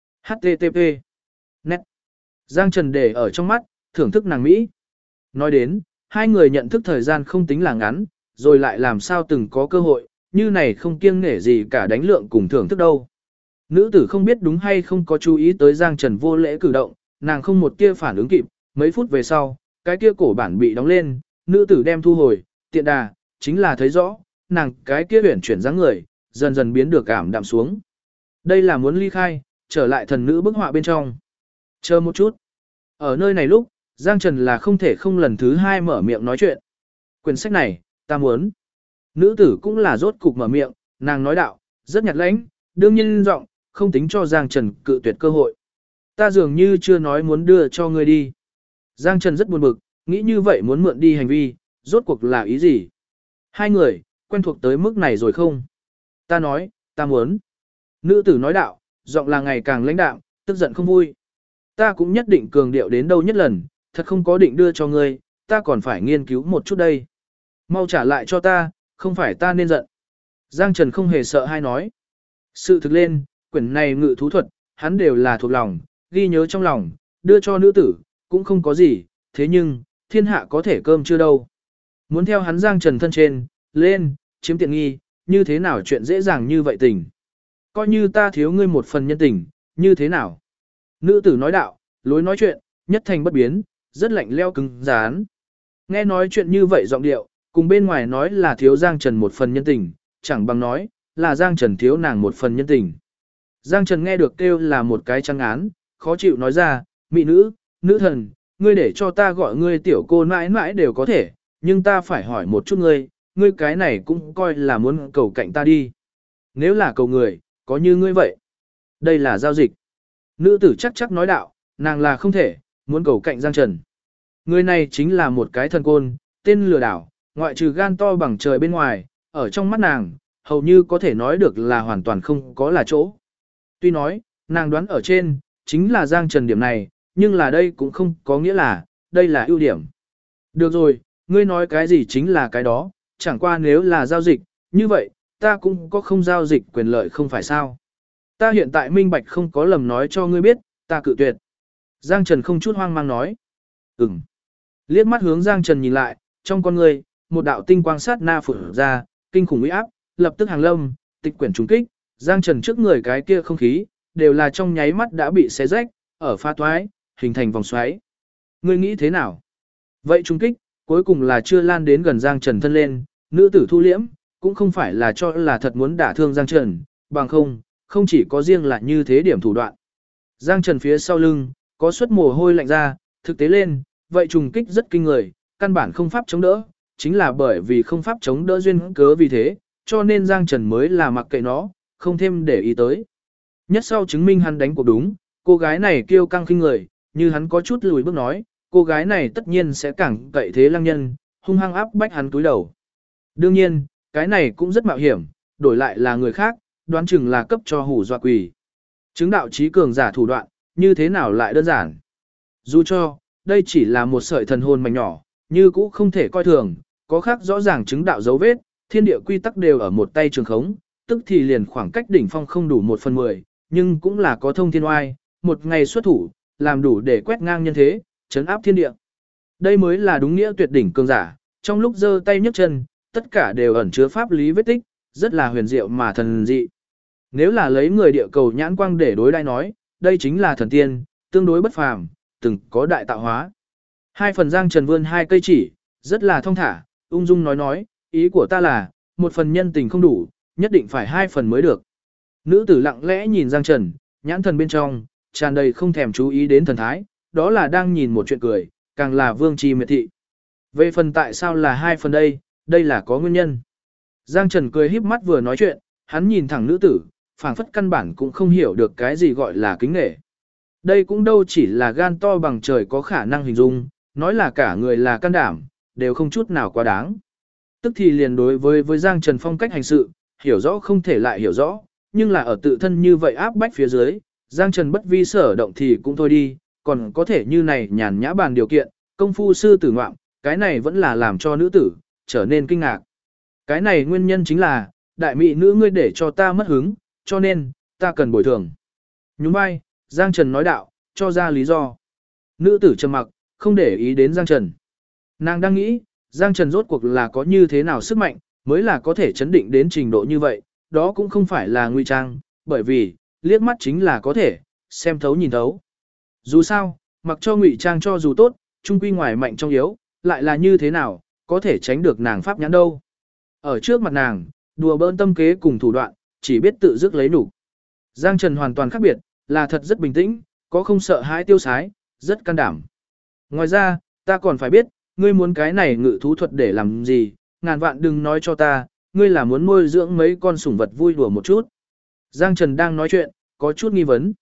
[SPEAKER 1] HTTP. Net. Giang Trần để ở trong mắt, thưởng thức nàng Mỹ. Nói đến, hai người nhận thức thời gian không tính là ngắn, rồi lại làm sao từng có cơ hội, như này không kiêng nể gì cả đánh lượng cùng thưởng thức đâu. Nữ tử không biết đúng hay không có chú ý tới Giang Trần vô lễ cử động, nàng không một tia phản ứng kịp, mấy phút về sau, cái kia cổ bản bị đóng lên, nữ tử đem thu hồi, tiện đà, chính là thấy rõ, nàng cái kia huyển chuyển dáng người, dần dần biến được ảm đạm xuống. Đây là muốn ly khai, trở lại thần nữ bức họa bên trong. Chờ một chút. Ở nơi này lúc, Giang Trần là không thể không lần thứ 2 mở miệng nói chuyện. Quyển sách này, ta muốn. Nữ tử cũng là rốt cục mở miệng, nàng nói đạo, rất nhạt lãnh, đương nhiên giọng, không tính cho Giang Trần cự tuyệt cơ hội. Ta dường như chưa nói muốn đưa cho ngươi đi. Giang Trần rất buồn bực, nghĩ như vậy muốn mượn đi hành vi, rốt cuộc là ý gì? Hai người, quen thuộc tới mức này rồi không? Ta nói, ta muốn. Nữ tử nói đạo, giọng là ngày càng lãnh đạm, tức giận không vui. Ta cũng nhất định cường điệu đến đâu nhất lần, thật không có định đưa cho ngươi, ta còn phải nghiên cứu một chút đây. Mau trả lại cho ta, không phải ta nên giận. Giang Trần không hề sợ hay nói. Sự thực lên, quyển này ngự thú thuật, hắn đều là thuộc lòng, ghi nhớ trong lòng, đưa cho nữ tử, cũng không có gì, thế nhưng, thiên hạ có thể cơm chưa đâu. Muốn theo hắn Giang Trần thân trên, lên, chiếm tiện nghi, như thế nào chuyện dễ dàng như vậy tình. Coi như ta thiếu ngươi một phần nhân tình, như thế nào. Nữ tử nói đạo, lối nói chuyện, nhất thành bất biến, rất lạnh leo cứng rán. Nghe nói chuyện như vậy giọng điệu, cùng bên ngoài nói là thiếu Giang Trần một phần nhân tình, chẳng bằng nói, là Giang Trần thiếu nàng một phần nhân tình. Giang Trần nghe được kêu là một cái trăng án, khó chịu nói ra, mỹ nữ, nữ thần, ngươi để cho ta gọi ngươi tiểu cô mãi mãi đều có thể, nhưng ta phải hỏi một chút ngươi cái này cũng coi là muốn cầu cạnh ta đi. Nếu là cầu người, có như ngươi vậy. Đây là giao dịch. Nữ tử chắc chắc nói đạo, nàng là không thể, muốn cầu cạnh Giang Trần. Người này chính là một cái thần côn, tên lừa đảo, ngoại trừ gan to bằng trời bên ngoài, ở trong mắt nàng, hầu như có thể nói được là hoàn toàn không có là chỗ. Tuy nói, nàng đoán ở trên, chính là Giang Trần điểm này, nhưng là đây cũng không có nghĩa là, đây là ưu điểm. Được rồi, ngươi nói cái gì chính là cái đó, chẳng qua nếu là giao dịch, như vậy, ta cũng có không giao dịch quyền lợi không phải sao. Ta hiện tại minh bạch không có lầm nói cho ngươi biết, ta cự tuyệt. Giang Trần không chút hoang mang nói. Ừm. Liếc mắt hướng Giang Trần nhìn lại, trong con ngươi, một đạo tinh quang sát na phụt ra, kinh khủng uy áp, lập tức hàng lâm, tịch quyển trùng kích, Giang Trần trước người cái kia không khí, đều là trong nháy mắt đã bị xé rách, ở pha toái, hình thành vòng xoáy. Ngươi nghĩ thế nào? Vậy trùng kích, cuối cùng là chưa lan đến gần Giang Trần thân lên, nữ tử thu liễm, cũng không phải là cho là thật muốn đả thương Giang Trần, bằng không chỉ có riêng là như thế điểm thủ đoạn. Giang Trần phía sau lưng, có suất mồ hôi lạnh ra, thực tế lên, vậy trùng kích rất kinh người, căn bản không pháp chống đỡ, chính là bởi vì không pháp chống đỡ duyên cớ vì thế, cho nên Giang Trần mới là mặc kệ nó, không thêm để ý tới. Nhất sau chứng minh hắn đánh cuộc đúng, cô gái này kiêu căng khinh người, như hắn có chút lùi bước nói, cô gái này tất nhiên sẽ càng cậy thế lăng nhân, hung hăng áp bách hắn túi đầu. Đương nhiên, cái này cũng rất mạo hiểm, đổi lại là người khác, đoán chừng là cấp cho hủ dọa quỷ. Chứng đạo trí cường giả thủ đoạn, như thế nào lại đơn giản. Dù cho, đây chỉ là một sợi thần hồn mảnh nhỏ, như cũ không thể coi thường, có khác rõ ràng chứng đạo dấu vết, thiên địa quy tắc đều ở một tay trường khống, tức thì liền khoảng cách đỉnh phong không đủ 1/10, nhưng cũng là có thông thiên oai, một ngày xuất thủ, làm đủ để quét ngang nhân thế, chấn áp thiên địa. Đây mới là đúng nghĩa tuyệt đỉnh cường giả, trong lúc giơ tay nhấc chân, tất cả đều ẩn chứa pháp lý vết tích, rất là huyền diệu mà thần dị. Nếu là lấy người địa cầu nhãn quang để đối đãi nói, đây chính là thần tiên, tương đối bất phàm, từng có đại tạo hóa. Hai phần Giang Trần vươn hai cây chỉ, rất là thong thả, ung dung nói, ý của ta là, một phần nhân tình không đủ, nhất định phải hai phần mới được. Nữ tử lặng lẽ nhìn Giang Trần, nhãn thần bên trong, tràn đầy không thèm chú ý đến thần thái, đó là đang nhìn một chuyện cười, càng là vương trì miệt thị. Về phần tại sao là hai phần đây là có nguyên nhân. Giang Trần cười híp mắt vừa nói chuyện, hắn nhìn thẳng nữ tử, phảng phất căn bản cũng không hiểu được cái gì gọi là kính nể. Đây cũng đâu chỉ là gan to bằng trời có khả năng hình dung, nói là cả người là can đảm, đều không chút nào quá đáng. Tức thì liền đối với Giang Trần phong cách hành sự, hiểu rõ không thể lại hiểu rõ, nhưng là ở tự thân như vậy áp bách phía dưới, Giang Trần bất vi sở động thì cũng thôi đi, còn có thể như này nhàn nhã bàn điều kiện, công phu sư tử ngoạm, cái này vẫn là làm cho nữ tử trở nên kinh ngạc. Cái này nguyên nhân chính là, đại mỹ nữ ngươi để cho ta mất hứng, cho nên, ta cần bồi thường. Nhún vai, Giang Trần nói đạo, cho ra lý do. Nữ tử trầm mặc, không để ý đến Giang Trần. Nàng đang nghĩ, Giang Trần rốt cuộc là có như thế nào sức mạnh, mới là có thể chấn định đến trình độ như vậy, đó cũng không phải là nguy trang, bởi vì, liếc mắt chính là có thể, xem thấu nhìn thấu. Dù sao, mặc cho ngụy trang cho dù tốt, trung quy ngoài mạnh trong yếu, lại là như thế nào, có thể tránh được nàng pháp nhãn đâu. Ở trước mặt nàng, đùa bỡn tâm kế cùng thủ đoạn, chỉ biết tự dứt lấy đủ. Giang Trần hoàn toàn khác biệt, là thật rất bình tĩnh, có không sợ hãi tiêu sái, rất can đảm. Ngoài ra, ta còn phải biết, ngươi muốn cái này ngự thú thuật để làm gì, ngàn vạn đừng nói cho ta, ngươi là muốn nuôi dưỡng mấy con sủng vật vui đùa một chút. Giang Trần đang nói chuyện, có chút nghi vấn.